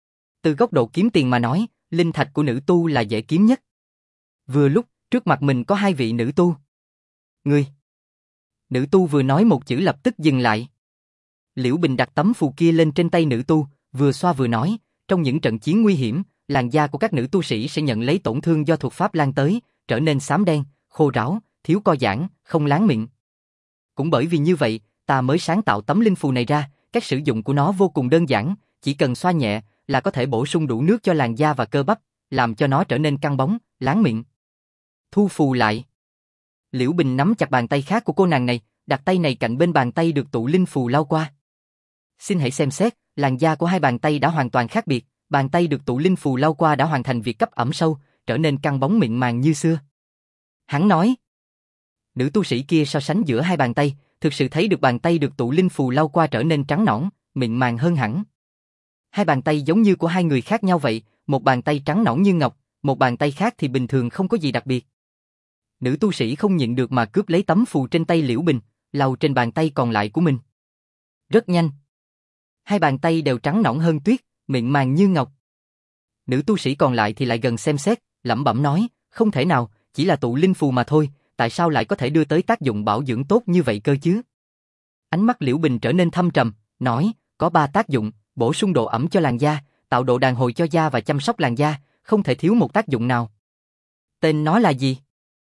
Speaker 1: Từ góc độ kiếm tiền mà nói, linh thạch của nữ tu là dễ kiếm nhất. Vừa lúc, trước mặt mình có 2 vị nữ tu. Ngươi. Nữ tu vừa nói một chữ lập tức dừng lại. Liễu Bình đặt tấm phù kia lên trên tay nữ tu, vừa xoa vừa nói, trong những trận chiến nguy hiểm, làn da của các nữ tu sĩ sẽ nhận lấy tổn thương do thuật pháp lan tới, trở nên xám đen, khô ráo, thiếu co giãn, không láng miệng. Cũng bởi vì như vậy, ta mới sáng tạo tấm linh phù này ra, cách sử dụng của nó vô cùng đơn giản, chỉ cần xoa nhẹ là có thể bổ sung đủ nước cho làn da và cơ bắp, làm cho nó trở nên căng bóng, láng miệng. Thu phù lại. Liễu Bình nắm chặt bàn tay khác của cô nàng này, đặt tay này cạnh bên bàn tay được tụ linh phù lao qua. Xin hãy xem xét, làn da của hai bàn tay đã hoàn toàn khác biệt, bàn tay được tụ linh phù lao qua đã hoàn thành việc cấp ẩm sâu, trở nên căng bóng mịn màng như xưa. Hắn nói. Nữ tu sĩ kia so sánh giữa hai bàn tay, thực sự thấy được bàn tay được tụ linh phù lao qua trở nên trắng nõn, mịn màng hơn hẳn. Hai bàn tay giống như của hai người khác nhau vậy, một bàn tay trắng nõn như ngọc, một bàn tay khác thì bình thường không có gì đặc biệt. Nữ tu sĩ không nhịn được mà cướp lấy tấm phù trên tay Liễu Bình, lau trên bàn tay còn lại của mình. Rất nhanh. Hai bàn tay đều trắng nõn hơn tuyết, mịn màng như ngọc. Nữ tu sĩ còn lại thì lại gần xem xét, lẩm bẩm nói, không thể nào, chỉ là tụ linh phù mà thôi, tại sao lại có thể đưa tới tác dụng bảo dưỡng tốt như vậy cơ chứ? Ánh mắt Liễu Bình trở nên thâm trầm, nói, có 3 tác dụng, bổ sung độ ẩm cho làn da, tạo độ đàn hồi cho da và chăm sóc làn da, không thể thiếu một tác dụng nào. Tên nó là gì?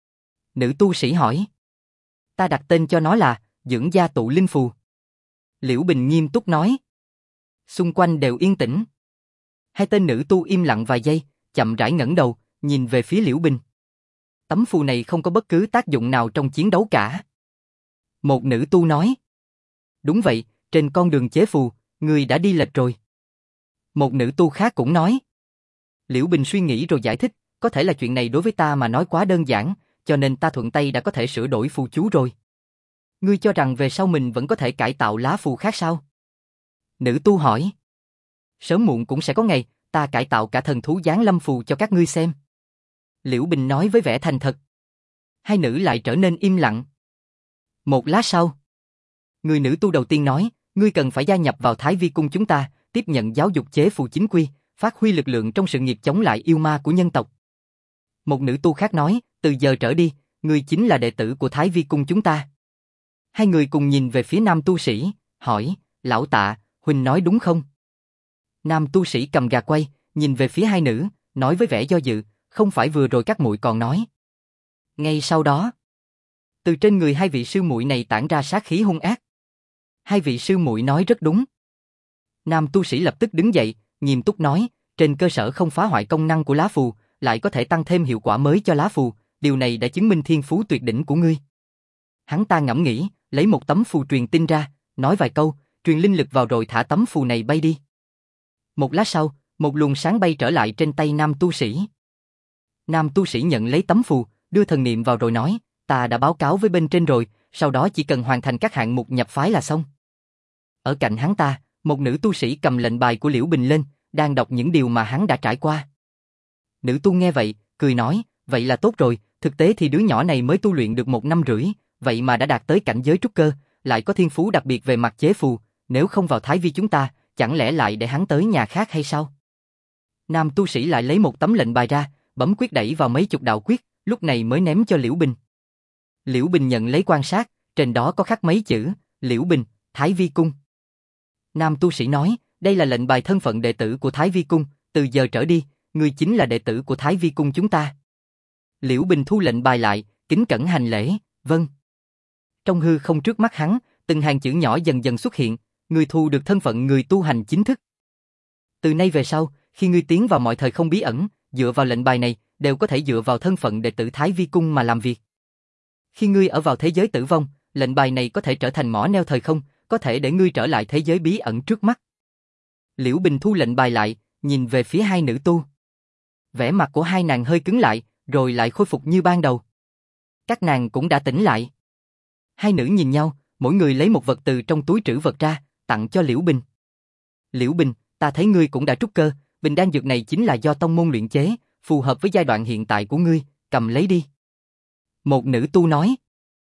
Speaker 1: Nữ tu sĩ hỏi. Ta đặt tên cho nó là dưỡng da tụ linh phù. Liễu Bình nghiêm túc nói. Xung quanh đều yên tĩnh. Hai tên nữ tu im lặng vài giây, chậm rãi ngẩng đầu, nhìn về phía Liễu Bình. Tấm phù này không có bất cứ tác dụng nào trong chiến đấu cả. Một nữ tu nói. Đúng vậy, trên con đường chế phù, người đã đi lệch rồi. Một nữ tu khác cũng nói. Liễu Bình suy nghĩ rồi giải thích, có thể là chuyện này đối với ta mà nói quá đơn giản, cho nên ta thuận tay đã có thể sửa đổi phù chú rồi. Ngươi cho rằng về sau mình vẫn có thể cải tạo lá phù khác sao? Nữ tu hỏi. Sớm muộn cũng sẽ có ngày, ta cải tạo cả thần thú giáng lâm phù cho các ngươi xem. Liễu Bình nói với vẻ thành thật. Hai nữ lại trở nên im lặng. Một lát sau, người nữ tu đầu tiên nói, ngươi cần phải gia nhập vào Thái Vi Cung chúng ta, tiếp nhận giáo dục chế phù chính quy, phát huy lực lượng trong sự nghiệp chống lại yêu ma của nhân tộc. Một nữ tu khác nói, từ giờ trở đi, ngươi chính là đệ tử của Thái Vi Cung chúng ta. Hai người cùng nhìn về phía nam tu sĩ, hỏi, lão Tạ, huynh nói đúng không? Nam tu sĩ cầm gà quay, nhìn về phía hai nữ, nói với vẻ do dự, không phải vừa rồi các muội còn nói. Ngay sau đó, từ trên người hai vị sư muội này tản ra sát khí hung ác. Hai vị sư muội nói rất đúng. Nam tu sĩ lập tức đứng dậy, nghiêm túc nói, trên cơ sở không phá hoại công năng của lá phù, lại có thể tăng thêm hiệu quả mới cho lá phù, điều này đã chứng minh thiên phú tuyệt đỉnh của ngươi. Hắn ta ngẫm nghĩ, lấy một tấm phù truyền tin ra, nói vài câu, truyền linh lực vào rồi thả tấm phù này bay đi. Một lát sau, một luồng sáng bay trở lại trên tay nam tu sĩ. Nam tu sĩ nhận lấy tấm phù, đưa thần niệm vào rồi nói, ta đã báo cáo với bên trên rồi, sau đó chỉ cần hoàn thành các hạng mục nhập phái là xong. Ở cạnh hắn ta, một nữ tu sĩ cầm lệnh bài của Liễu Bình lên, đang đọc những điều mà hắn đã trải qua. Nữ tu nghe vậy, cười nói, vậy là tốt rồi, thực tế thì đứa nhỏ này mới tu luyện được 1 năm rưỡi, vậy mà đã đạt tới cảnh giới trúc cơ, lại có thiên phú đặc biệt về mặt chế phù, nếu không vào Thái Vi chúng ta, chẳng lẽ lại để hắn tới nhà khác hay sao? Nam tu sĩ lại lấy một tấm lệnh bài ra, bấm quyết đẩy vào mấy chục đạo quyết, lúc này mới ném cho Liễu Bình. Liễu Bình nhận lấy quan sát, trên đó có khắc mấy chữ, Liễu Bình, Thái Vi Cung. Nam tu sĩ nói, đây là lệnh bài thân phận đệ tử của Thái Vi Cung, từ giờ trở đi, ngươi chính là đệ tử của Thái Vi Cung chúng ta. Liễu Bình thu lệnh bài lại, kính cẩn hành lễ, vâng. Trong hư không trước mắt hắn, từng hàng chữ nhỏ dần dần xuất hiện, ngươi thu được thân phận người tu hành chính thức. Từ nay về sau, khi ngươi tiến vào mọi thời không bí ẩn, dựa vào lệnh bài này, đều có thể dựa vào thân phận đệ tử Thái Vi Cung mà làm việc. Khi ngươi ở vào thế giới tử vong, lệnh bài này có thể trở thành mỏ neo thời không, có thể để ngươi trở lại thế giới bí ẩn trước mắt. Liễu Bình thu lệnh bài lại, nhìn về phía hai nữ tu. Vẻ mặt của hai nàng hơi cứng lại, rồi lại khôi phục như ban đầu. Các nàng cũng đã tỉnh lại. Hai nữ nhìn nhau, mỗi người lấy một vật từ trong túi trữ vật ra, tặng cho Liễu Bình. Liễu Bình, ta thấy ngươi cũng đã trúc cơ, bình đan dược này chính là do tông môn luyện chế, phù hợp với giai đoạn hiện tại của ngươi, cầm lấy đi. Một nữ tu nói.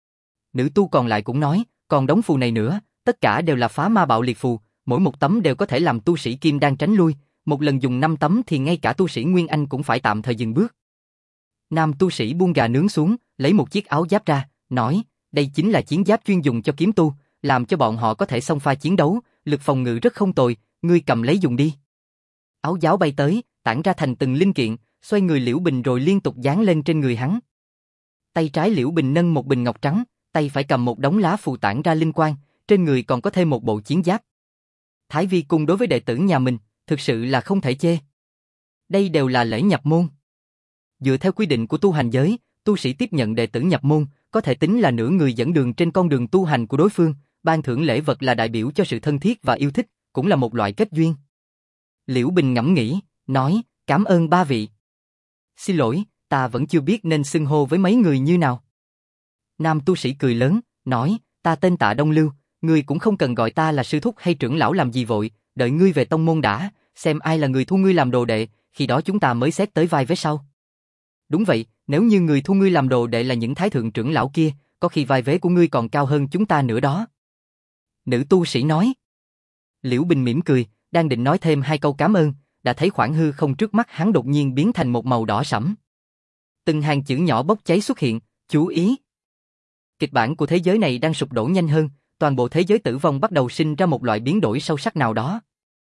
Speaker 1: Nữ tu còn lại cũng nói, còn đống phù này nữa, tất cả đều là phá ma bạo liệt phù, mỗi một tấm đều có thể làm tu sĩ kim đan tránh lui, một lần dùng 5 tấm thì ngay cả tu sĩ Nguyên Anh cũng phải tạm thời dừng bước. Nam tu sĩ buông gà nướng xuống, lấy một chiếc áo giáp ra, nói, đây chính là chiến giáp chuyên dùng cho kiếm tu, làm cho bọn họ có thể xông pha chiến đấu, lực phòng ngự rất không tồi, ngươi cầm lấy dùng đi. Áo giáo bay tới, tản ra thành từng linh kiện, xoay người Liễu Bình rồi liên tục dán lên trên người hắn. Tay trái Liễu Bình nâng một bình ngọc trắng, tay phải cầm một đống lá phù tản ra linh quang, trên người còn có thêm một bộ chiến giáp. Thái Vi cung đối với đệ tử nhà mình, thực sự là không thể chê. Đây đều là lễ nhập môn. Dựa theo quy định của tu hành giới, tu sĩ tiếp nhận đệ tử nhập môn, có thể tính là nửa người dẫn đường trên con đường tu hành của đối phương, ban thưởng lễ vật là đại biểu cho sự thân thiết và yêu thích, cũng là một loại kết duyên. Liễu Bình ngẫm nghĩ, nói, cảm ơn ba vị. Xin lỗi, ta vẫn chưa biết nên xưng hô với mấy người như nào. Nam tu sĩ cười lớn, nói, ta tên Tạ Đông Lưu, ngươi cũng không cần gọi ta là sư thúc hay trưởng lão làm gì vội, đợi ngươi về tông môn đã, xem ai là người thu ngươi làm đồ đệ, khi đó chúng ta mới xét tới vai vế sau. Đúng vậy, nếu như người thu ngươi làm đồ đệ là những thái thượng trưởng lão kia, có khi vai vế của ngươi còn cao hơn chúng ta nữa đó. Nữ tu sĩ nói. Liễu Bình mỉm cười, đang định nói thêm hai câu cảm ơn, đã thấy khoảng hư không trước mắt hắn đột nhiên biến thành một màu đỏ sẫm. Từng hàng chữ nhỏ bốc cháy xuất hiện, chú ý. Kịch bản của thế giới này đang sụp đổ nhanh hơn, toàn bộ thế giới tử vong bắt đầu sinh ra một loại biến đổi sâu sắc nào đó.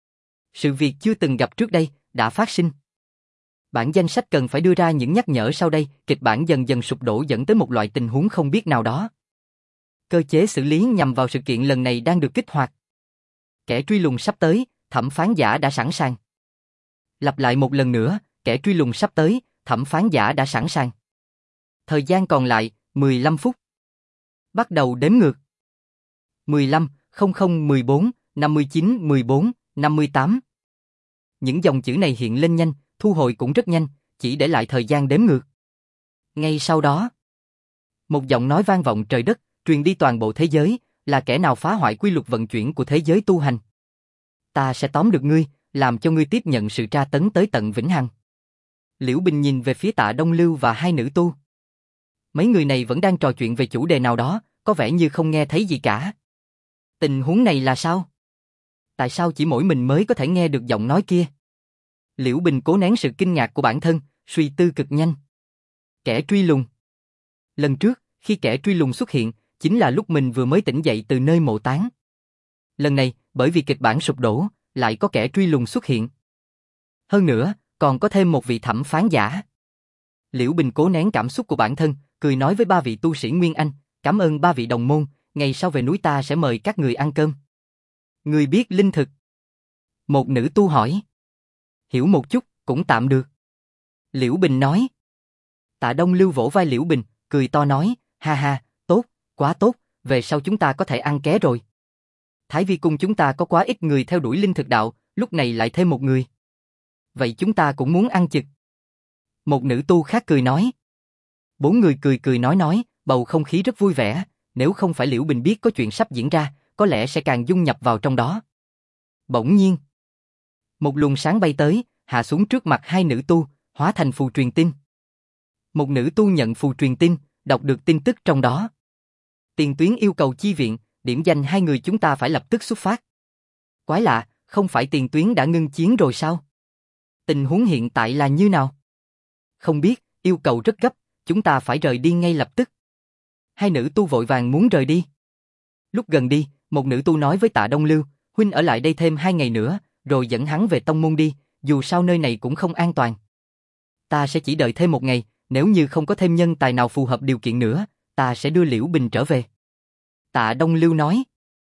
Speaker 1: Sự việc chưa từng gặp trước đây, đã phát sinh. Bản danh sách cần phải đưa ra những nhắc nhở sau đây, kịch bản dần dần sụp đổ dẫn tới một loại tình huống không biết nào đó. Cơ chế xử lý nhằm vào sự kiện lần này đang được kích hoạt. Kẻ truy lùng sắp tới, thẩm phán giả đã sẵn sàng. Lặp lại một lần nữa, kẻ truy lùng sắp tới, thẩm phán giả đã sẵn sàng. Thời gian còn lại, 15 phút. Bắt đầu đếm ngược. 15, 00, 14, 59, 14, 58. Những dòng chữ này hiện lên nhanh, thu hồi cũng rất nhanh, chỉ để lại thời gian đếm ngược. Ngay sau đó, một giọng nói vang vọng trời đất, truyền đi toàn bộ thế giới, là kẻ nào phá hoại quy luật vận chuyển của thế giới tu hành. Ta sẽ tóm được ngươi, làm cho ngươi tiếp nhận sự tra tấn tới tận vĩnh hằng. Liễu Bình nhìn về phía Tạ Đông Lưu và hai nữ tu. Mấy người này vẫn đang trò chuyện về chủ đề nào đó, có vẻ như không nghe thấy gì cả. Tình huống này là sao? Tại sao chỉ mỗi mình mới có thể nghe được giọng nói kia? Liễu Bình cố nén sự kinh ngạc của bản thân, suy tư cực nhanh. Kẻ truy lùng. Lần trước, khi kẻ truy lùng xuất hiện, chính là lúc mình vừa mới tỉnh dậy từ nơi mộ táng. Lần này, bởi vì kịch bản sụp đổ, lại có kẻ truy lùng xuất hiện. Hơn nữa, còn có thêm một vị thẩm phán giả. Liễu Bình cố nén cảm xúc của bản thân, cười nói với ba vị tu sĩ Nguyên Anh, cảm ơn ba vị đồng môn, ngày sau về núi ta sẽ mời các người ăn cơm. Người biết linh thực? Một nữ tu hỏi. Hiểu một chút, cũng tạm được. Liễu Bình nói. Tạ Đông Lưu vỗ vai Liễu Bình, cười to nói, ha ha, tốt, quá tốt, về sau chúng ta có thể ăn ké rồi. Thái Vi cung chúng ta có quá ít người theo đuổi linh thực đạo, lúc này lại thêm một người. Vậy chúng ta cũng muốn ăn chực. Một nữ tu khác cười nói. Bốn người cười nói, bầu không khí rất vui vẻ, nếu không phải Liễu Bình biết có chuyện sắp diễn ra, có lẽ sẽ càng dung nhập vào trong đó. Bỗng nhiên, một luồng sáng bay tới, hạ xuống trước mặt hai nữ tu, hóa thành phù truyền tin. Một nữ tu nhận phù truyền tin, đọc được tin tức trong đó. Tiền tuyến yêu cầu chi viện, điểm danh hai người chúng ta phải lập tức xuất phát. Quái lạ, không phải tiền tuyến đã ngưng chiến rồi sao? Tình huống hiện tại là như nào? Không biết, yêu cầu rất gấp, chúng ta phải rời đi ngay lập tức. Hai nữ tu vội vàng muốn rời đi. Lúc gần đi, một nữ tu nói với Tạ Đông Lưu, huynh ở lại đây thêm 2 ngày nữa, rồi dẫn hắn về tông môn đi, dù sao nơi này cũng không an toàn. Ta sẽ chỉ đợi thêm 1 ngày, nếu như không có thêm nhân tài nào phù hợp điều kiện nữa, ta sẽ đưa Liễu Bình trở về. Tạ Đông Lưu nói.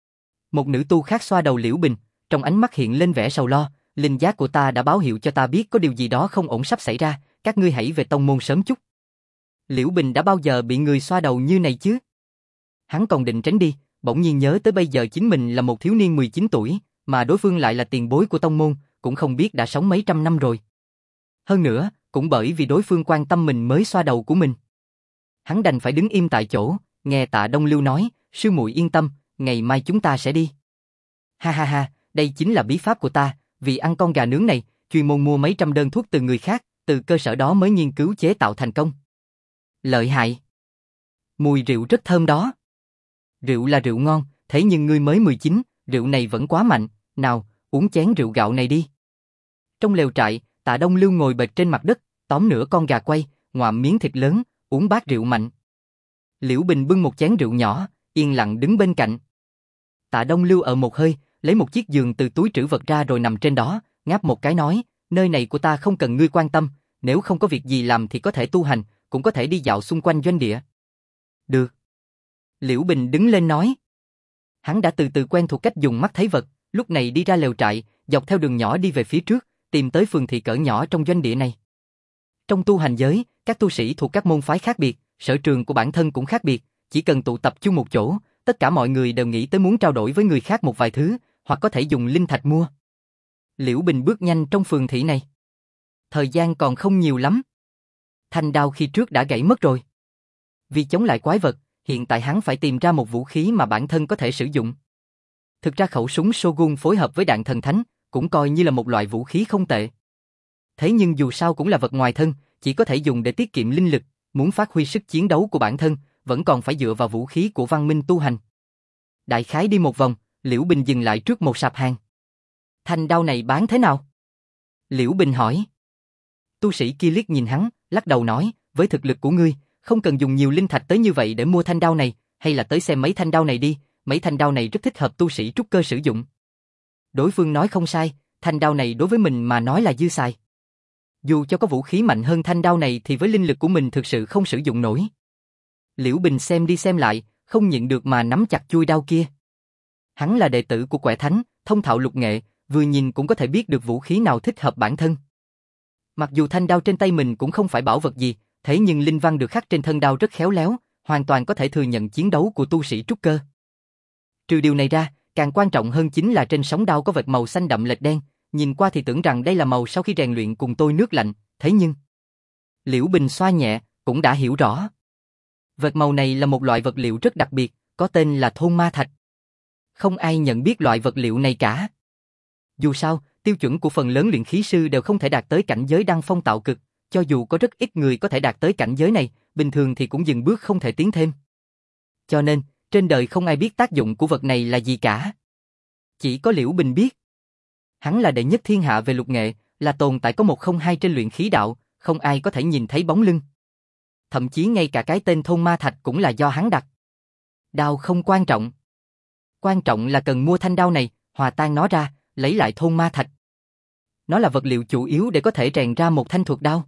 Speaker 1: Một nữ tu khác xoa đầu Liễu Bình, trong ánh mắt hiện lên vẻ sầu lo, linh giác của ta đã báo hiệu cho ta biết có điều gì đó không ổn sắp xảy ra, các ngươi hãy về tông môn sớm chút. Liễu Bình đã bao giờ bị người xoa đầu như này chứ? Hắn còn định tránh đi, bỗng nhiên nhớ tới bây giờ chính mình là một thiếu niên 19 tuổi, mà đối phương lại là tiền bối của tông môn, cũng không biết đã sống mấy trăm năm rồi. Hơn nữa, cũng bởi vì đối phương quan tâm mình mới xoa đầu của mình. Hắn đành phải đứng im tại chỗ, nghe Tạ Đông Lưu nói, sư muội yên tâm, ngày mai chúng ta sẽ đi. Ha ha ha, đây chính là bí pháp của ta, vì ăn con gà nướng này, chuyên môn mua mấy trăm đơn thuốc từ người khác, từ cơ sở đó mới nghiên cứu chế tạo thành công. Lợi hại. Mùi rượu rất thơm đó. Rượu là rượu ngon, thế nhưng ngươi mới 19, rượu này vẫn quá mạnh, nào, uống chén rượu gạo này đi. Trong lều trại, Tạ Đông Lưu ngồi bệt trên mặt đất, tóm nửa con gà quay, ngoạm miếng thịt lớn, uống bát rượu mạnh. Liễu Bình bưng một chén rượu nhỏ, yên lặng đứng bên cạnh. Tạ Đông Lưu ở một hơi, lấy một chiếc giường từ túi trữ vật ra rồi nằm trên đó, ngáp một cái nói, nơi này của ta không cần ngươi quan tâm, nếu không có việc gì làm thì có thể tu hành, cũng có thể đi dạo xung quanh doanh địa. Được. Liễu Bình đứng lên nói. Hắn đã từ từ quen thuộc cách dùng mắt thấy vật, lúc này đi ra lều trại, dọc theo đường nhỏ đi về phía trước, tìm tới phường thị cỡ nhỏ trong doanh địa này. Trong tu hành giới, các tu sĩ thuộc các môn phái khác biệt, sở trường của bản thân cũng khác biệt, chỉ cần tụ tập chung một chỗ, tất cả mọi người đều nghĩ tới muốn trao đổi với người khác một vài thứ, hoặc có thể dùng linh thạch mua. Liễu Bình bước nhanh trong phường thị này. Thời gian còn không nhiều lắm. Thanh đao khi trước đã gãy mất rồi. Vì chống lại quái vật, hiện tại hắn phải tìm ra một vũ khí mà bản thân có thể sử dụng. Thực ra khẩu súng Shogun phối hợp với đạn thần thánh, cũng coi như là một loại vũ khí không tệ. Thế nhưng dù sao cũng là vật ngoài thân, chỉ có thể dùng để tiết kiệm linh lực, muốn phát huy sức chiến đấu của bản thân, vẫn còn phải dựa vào vũ khí của văn minh tu hành. Đại khái đi một vòng, Liễu Bình dừng lại trước một sạp hàng. Thanh đao này bán thế nào? Liễu Bình hỏi. Tu sĩ kia liếc nhìn hắn, lắc đầu nói, với thực lực của ngươi, không cần dùng nhiều linh thạch tới như vậy để mua thanh đao này, hay là tới xem mấy thanh đao này đi, mấy thanh đao này rất thích hợp tu sĩ trúc cơ sử dụng. Đối phương nói không sai, thanh đao này đối với mình mà nói là dư xài. Dù cho có vũ khí mạnh hơn thanh đao này thì với linh lực của mình thực sự không sử dụng nổi. Liễu Bình xem đi xem lại, không nhịn được mà nắm chặt chuôi đao kia. Hắn là đệ tử của Quẻ Thánh, thông thạo lục nghệ, vừa nhìn cũng có thể biết được vũ khí nào thích hợp bản thân. Mặc dù thanh đao trên tay mình cũng không phải bảo vật gì, thế nhưng linh văn được khắc trên thân đao rất khéo léo, hoàn toàn có thể thừa nhận chiến đấu của tu sĩ trúc cơ. Trừ điều này ra, càng quan trọng hơn chính là trên sóng đao có vệt màu xanh đậm lệch đen, nhìn qua thì tưởng rằng đây là màu sau khi rèn luyện cùng tôi nước lạnh, thế nhưng Liễu Bình xoa nhẹ, cũng đã hiểu rõ. Vệt màu này là một loại vật liệu rất đặc biệt, có tên là thôn ma thạch. Không ai nhận biết loại vật liệu này cả. Dù sao, tiêu chuẩn của phần lớn luyện khí sư đều không thể đạt tới cảnh giới đăng phong tạo cực, cho dù có rất ít người có thể đạt tới cảnh giới này, bình thường thì cũng dừng bước không thể tiến thêm. Cho nên, trên đời không ai biết tác dụng của vật này là gì cả. Chỉ có Liễu Bình biết. Hắn là đệ nhất thiên hạ về lục nghệ, là tồn tại có 102 trên luyện khí đạo, không ai có thể nhìn thấy bóng lưng. Thậm chí ngay cả cái tên thôn ma thạch cũng là do hắn đặt. Đao không quan trọng. Quan trọng là cần mua thanh đao này, hòa tan nó ra, lấy lại thôn ma thạch. Nó là vật liệu chủ yếu để có thể rèn ra một thanh thuật đao.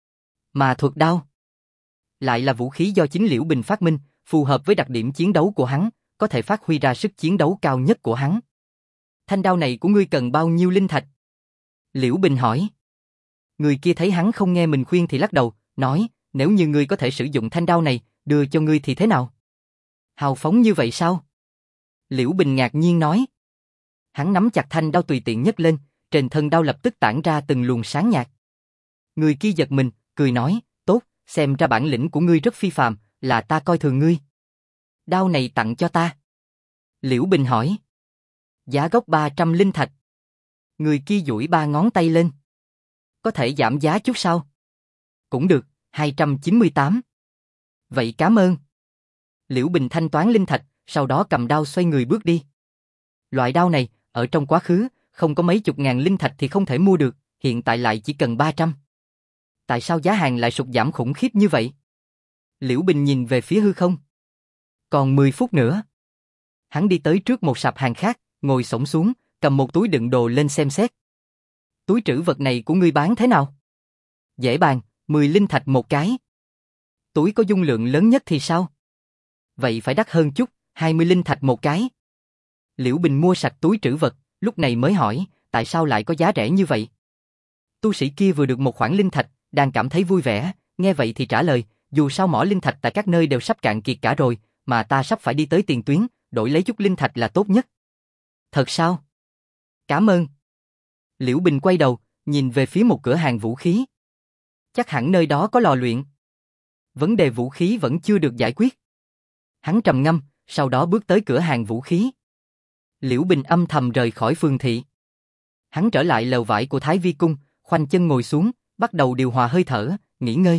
Speaker 1: Mà thuật đao lại là vũ khí do chính Liễu Bình phát minh, phù hợp với đặc điểm chiến đấu của hắn, có thể phát huy ra sức chiến đấu cao nhất của hắn. Thanh đao này của ngươi cần bao nhiêu linh thạch? Liễu Bình hỏi. Người kia thấy hắn không nghe mình khuyên thì lắc đầu, nói, nếu như ngươi có thể sử dụng thanh đao này, đưa cho ngươi thì thế nào? Hào phóng như vậy sao? Liễu Bình ngạc nhiên nói. Hắn nắm chặt thanh đao tùy tiện nhấc lên, trên thân đao lập tức tản ra từng luồng sáng nhạt. Người kia giật mình, cười nói, tốt, xem ra bản lĩnh của ngươi rất phi phàm, là ta coi thường ngươi. Đao này tặng cho ta. Liễu Bình hỏi. Giá gốc 300 linh thạch. Người kia duỗi 3 ngón tay lên. Có thể giảm giá chút sao? Cũng được, 298. Vậy cảm ơn. Liễu Bình thanh toán linh thạch, sau đó cầm đao xoay người bước đi. Loại đao này, ở trong quá khứ, không có mấy chục ngàn linh thạch thì không thể mua được, hiện tại lại chỉ cần 300. Tại sao giá hàng lại sụt giảm khủng khiếp như vậy? Liễu Bình nhìn về phía hư không. Còn 10 phút nữa. Hắn đi tới trước một sạp hàng khác, ngồi xổm xuống, cầm một túi đựng đồ lên xem xét. Túi trữ vật này của ngươi bán thế nào? Dễ bàn, 10 linh thạch một cái. Túi có dung lượng lớn nhất thì sao? Vậy phải đắt hơn chút, 20 linh thạch một cái. Liễu Bình mua sạch túi trữ vật, lúc này mới hỏi, tại sao lại có giá rẻ như vậy? Tu sĩ kia vừa được một khoản linh thạch, đang cảm thấy vui vẻ, nghe vậy thì trả lời, dù sao mỏ linh thạch tại các nơi đều sắp cạn kiệt cả rồi, mà ta sắp phải đi tới tiền tuyến, đổi lấy chút linh thạch là tốt nhất. Thật sao? Cảm ơn. Liễu Bình quay đầu, nhìn về phía một cửa hàng vũ khí. Chắc hẳn nơi đó có lò luyện. Vấn đề vũ khí vẫn chưa được giải quyết. Hắn trầm ngâm, sau đó bước tới cửa hàng vũ khí. Liễu Bình âm thầm rời khỏi phường thị. Hắn trở lại lều vải của Thái Vi Cung, khoanh chân ngồi xuống, bắt đầu điều hòa hơi thở, nghỉ ngơi.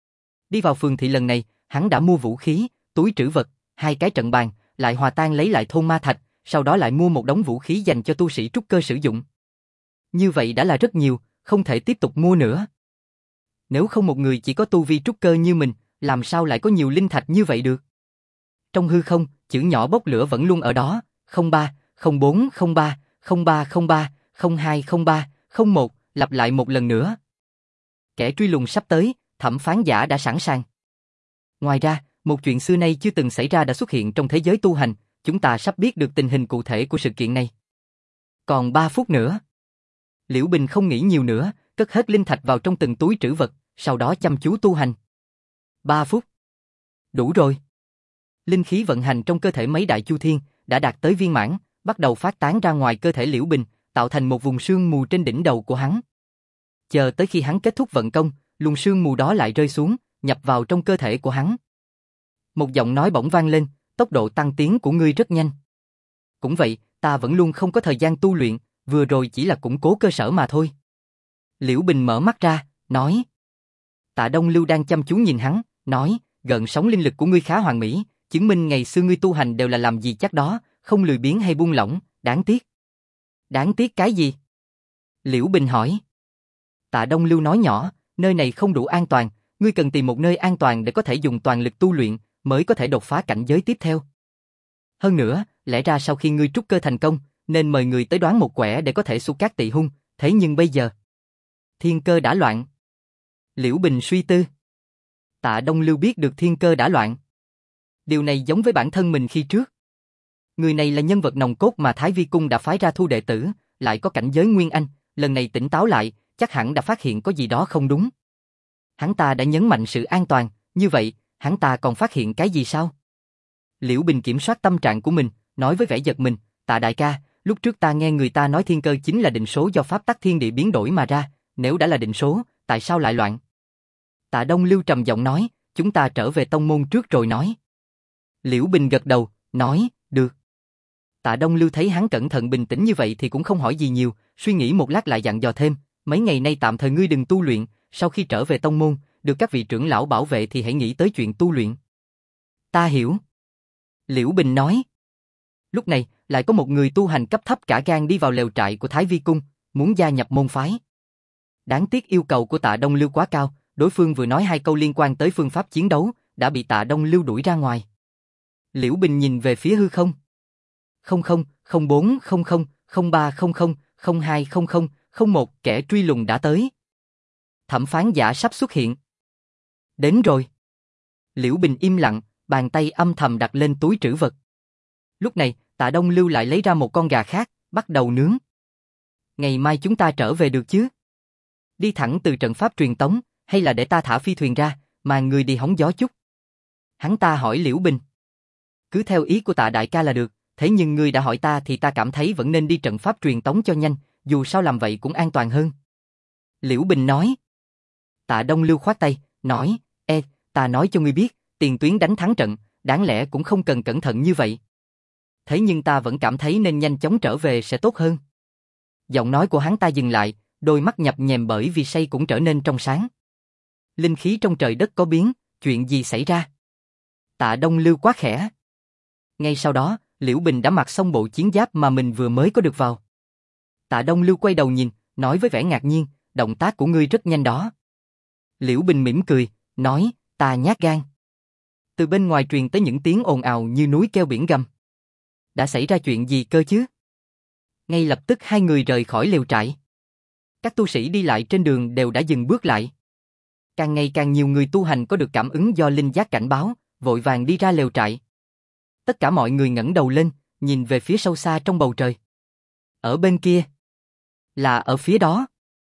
Speaker 1: Đi vào phường thị lần này, hắn đã mua vũ khí, túi trữ vật, 2 cái trận bàn, lại hòa tan lấy lại thôn ma thạch, sau đó lại mua một đống vũ khí dành cho tu sĩ trúc cơ sử dụng. Như vậy đã là rất nhiều, không thể tiếp tục mua nữa. Nếu không một người chỉ có tu vi trúc cơ như mình, làm sao lại có nhiều linh thạch như vậy được? Trong hư không, chữ nhỏ bốc lửa vẫn luôn ở đó, 03, 04, 03, 0303, 0203, 01, lặp lại một lần nữa. Kẻ truy lùng sắp tới, thẩm phán giả đã sẵn sàng. Ngoài ra, một chuyện xưa nay chưa từng xảy ra đã xuất hiện trong thế giới tu hành, chúng ta sắp biết được tình hình cụ thể của sự kiện này. Còn 3 phút nữa. Liễu Bình không nghĩ nhiều nữa, cất hết linh thạch vào trong từng túi trữ vật, sau đó chăm chú tu hành. 3 phút. Đủ rồi. Linh khí vận hành trong cơ thể mấy đại chu thiên đã đạt tới viên mãn, bắt đầu phát tán ra ngoài cơ thể Liễu Bình, tạo thành một vùng sương mù trên đỉnh đầu của hắn. Chờ tới khi hắn kết thúc vận công, luồng sương mù đó lại rơi xuống, nhập vào trong cơ thể của hắn. Một giọng nói bỗng vang lên, tốc độ tăng tiến của ngươi rất nhanh. Cũng vậy, ta vẫn luôn không có thời gian tu luyện, vừa rồi chỉ là củng cố cơ sở mà thôi. Liễu Bình mở mắt ra, nói. Tạ Đông Lưu đang chăm chú nhìn hắn, nói, gợn sóng linh lực của ngươi khá hoàn mỹ, chứng minh ngày xưa ngươi tu hành đều là làm gì chắc đó, không lười biếng hay buông lỏng, đáng tiếc. Đáng tiếc cái gì? Liễu Bình hỏi. Tạ Đông Lưu nói nhỏ, nơi này không đủ an toàn, ngươi cần tìm một nơi an toàn để có thể dùng toàn lực tu luyện, mới có thể đột phá cảnh giới tiếp theo. Hơn nữa, lẽ ra sau khi ngươi trúc cơ thành công, nên mời người tới đoán một quẻ để có thể xúc cát tị hung, thế nhưng bây giờ, thiên cơ đã loạn. Liễu Bình suy tư. Tạ Đông Lưu biết được thiên cơ đã loạn. Điều này giống với bản thân mình khi trước. Người này là nhân vật nòng cốt mà Thái Vi Cung đã phái ra thu đệ tử, lại có cảnh giới Nguyên Anh, lần này tỉnh táo lại, chắc hẳn đã phát hiện có gì đó không đúng. Hắn ta đã nhấn mạnh sự an toàn, như vậy, hắn ta còn phát hiện cái gì sao? Liễu Bình kiểm soát tâm trạng của mình, nói với vẻ giật mình, Tạ đại ca, lúc trước ta nghe người ta nói thiên cơ chính là định số do pháp tắc thiên địa biến đổi mà ra, nếu đã là định số, tại sao lại loạn? Tạ Đông Lưu trầm giọng nói, chúng ta trở về tông môn trước rồi nói. Liễu Bình gật đầu, nói, được. Tạ Đông Lưu thấy hắn cẩn thận bình tĩnh như vậy thì cũng không hỏi gì nhiều, suy nghĩ một lát lại dặn dò thêm, mấy ngày nay tạm thời ngươi đừng tu luyện, sau khi trở về tông môn, được các vị trưởng lão bảo vệ thì hãy nghĩ tới chuyện tu luyện. Ta hiểu. Liễu Bình nói. Lúc này, lại có một người tu hành cấp thấp cả gan đi vào lều trại của Thái Vi Cung, muốn gia nhập môn phái. Đáng tiếc yêu cầu của Tạ Đông Lưu quá cao, đối phương vừa nói 2 câu liên quan tới phương pháp chiến đấu, đã bị Tạ Đông Lưu đuổi ra ngoài. Liễu Bình nhìn về phía hư không. 00, 04, 00, 0300, 0200, 01, kẻ truy lùng đã tới. Thẩm phán giả sắp xuất hiện. Đến rồi. Liễu Bình im lặng, bàn tay âm thầm đặt lên túi trữ vật. Lúc này, Tạ Đông Lưu lại lấy ra một con gà khác, bắt đầu nướng. Ngày mai chúng ta trở về được chứ? Đi thẳng từ trận pháp truyền tống, hay là để ta thả phi thuyền ra, mà người đi hóng gió chút? Hắn ta hỏi Liễu Bình. Cứ theo ý của Tạ đại ca là được, thế nhưng ngươi đã hỏi ta thì ta cảm thấy vẫn nên đi trận pháp truyền tống cho nhanh, dù sao làm vậy cũng an toàn hơn. Liễu Bình nói. Tạ Đông Lưu khoát tay, nói, ta nói cho ngươi biết, tiền tuyến đánh thắng trận, đáng lẽ cũng không cần cẩn thận như vậy. Thế nhưng ta vẫn cảm thấy nên nhanh chóng trở về sẽ tốt hơn. Giọng nói của hắn ta dừng lại, đôi mắt nhập nhèm bởi vì say cũng trở nên trong sáng. Linh khí trong trời đất có biến, chuyện gì xảy ra? Tạ Đông Lưu quá khẽ. Ngay sau đó, Liễu Bình đã mặc xong bộ chiến giáp mà mình vừa mới có được vào. Tạ Đông Lưu quay đầu nhìn, nói với vẻ ngạc nhiên, động tác của ngươi rất nhanh đó. Liễu Bình mỉm cười, nói, ta nhát gan. Từ bên ngoài truyền tới những tiếng ồn ào như núi kêu biển gầm. Đã xảy ra chuyện gì cơ chứ? Ngay lập tức 2 người rời khỏi lều trại. Các tu sĩ đi lại trên đường đều đã dừng bước lại. Càng ngày càng nhiều người tu hành có được cảm ứng do linh giác cảnh báo, vội vàng đi ra lều trại. Tất cả mọi người ngẩng đầu lên, nhìn về phía sâu xa trong bầu trời. Ở bên kia. Là ở phía đó.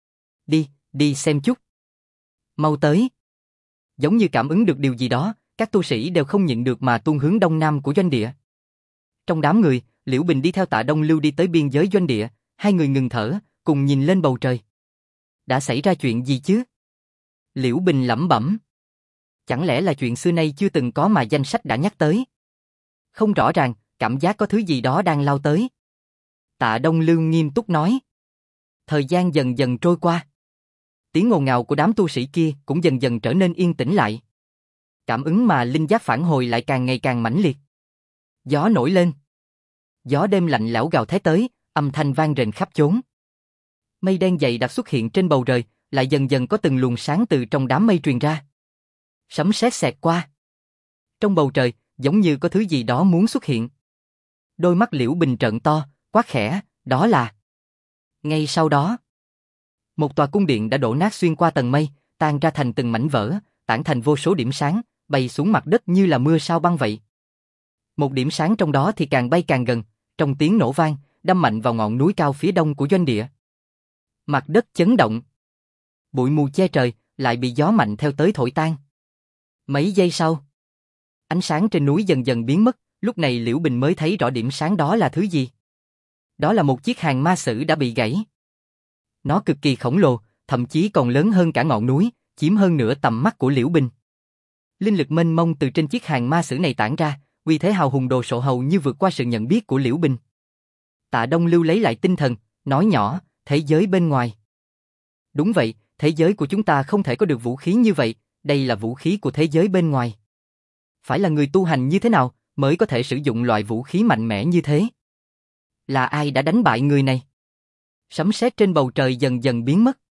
Speaker 1: Đi xem chút. Mau tới. Giống như cảm ứng được điều gì đó, các tu sĩ đều không nhịn được mà tuôn hướng đông nam của doanh địa. Trong đám người, Liễu Bình đi theo Tạ Đông Lưu đi tới biên giới doanh địa, 2 người ngừng thở, cùng nhìn lên bầu trời. Đã xảy ra chuyện gì chứ? Liễu Bình lẩm bẩm. Chẳng lẽ là chuyện xưa nay chưa từng có mà danh sách đã nhắc tới? Không rõ ràng, cảm giác có thứ gì đó đang lao tới. Tạ Đông Lưu nghiêm túc nói. Thời gian dần dần trôi qua. Tiếng ồn ào của đám tu sĩ kia cũng dần dần trở nên yên tĩnh lại. Cảm ứng mà linh giác phản hồi lại càng ngày càng mãnh liệt. Gió nổi lên. Gió đêm lạnh lẽo gào thét tới, âm thanh vang rền khắp chốn. Mây đen dày đặc xuất hiện trên bầu trời, lại dần dần có từng luồng sáng từ trong đám mây truyền ra. Sấm sét xẹt qua. Trong bầu trời, giống như có thứ gì đó muốn xuất hiện. Đôi mắt Liễu Bình trợn to, quát khẽ, Đó là... Ngay sau đó, một tòa cung điện đã đổ nát xuyên qua tầng mây, tan ra thành từng mảnh vỡ, tản thành vô số điểm sáng, bay xuống mặt đất như là mưa sao băng vậy. Một điểm sáng trong đó thì càng bay càng gần, trong tiếng nổ vang, đâm mạnh vào ngọn núi cao phía đông của doanh địa. Mặt đất chấn động. Bụi mù che trời, lại bị gió mạnh theo tới thổi tan. Mấy giây sau, ánh sáng trên núi dần dần biến mất, lúc này Liễu Bình mới thấy rõ điểm sáng đó là thứ gì. Đó là một chiếc hàng ma sử đã bị gãy. Nó cực kỳ khổng lồ, thậm chí còn lớn hơn cả ngọn núi, chiếm hơn nửa tầm mắt của Liễu Bình. Linh lực mênh mông từ trên chiếc hàng ma sử này tản ra, uy thế hào hùng đồ sộ hầu như vượt qua sự nhận biết của Liễu Bình. Tạ Đông Lưu lấy lại tinh thần, nói nhỏ, thế giới bên ngoài. Đúng vậy, thế giới của chúng ta không thể có được vũ khí như vậy, đây là vũ khí của thế giới bên ngoài. Phải là người tu hành như thế nào mới có thể sử dụng loại vũ khí mạnh mẽ như thế? Là ai đã đánh bại người này? Sấm sét trên bầu trời dần dần biến mất.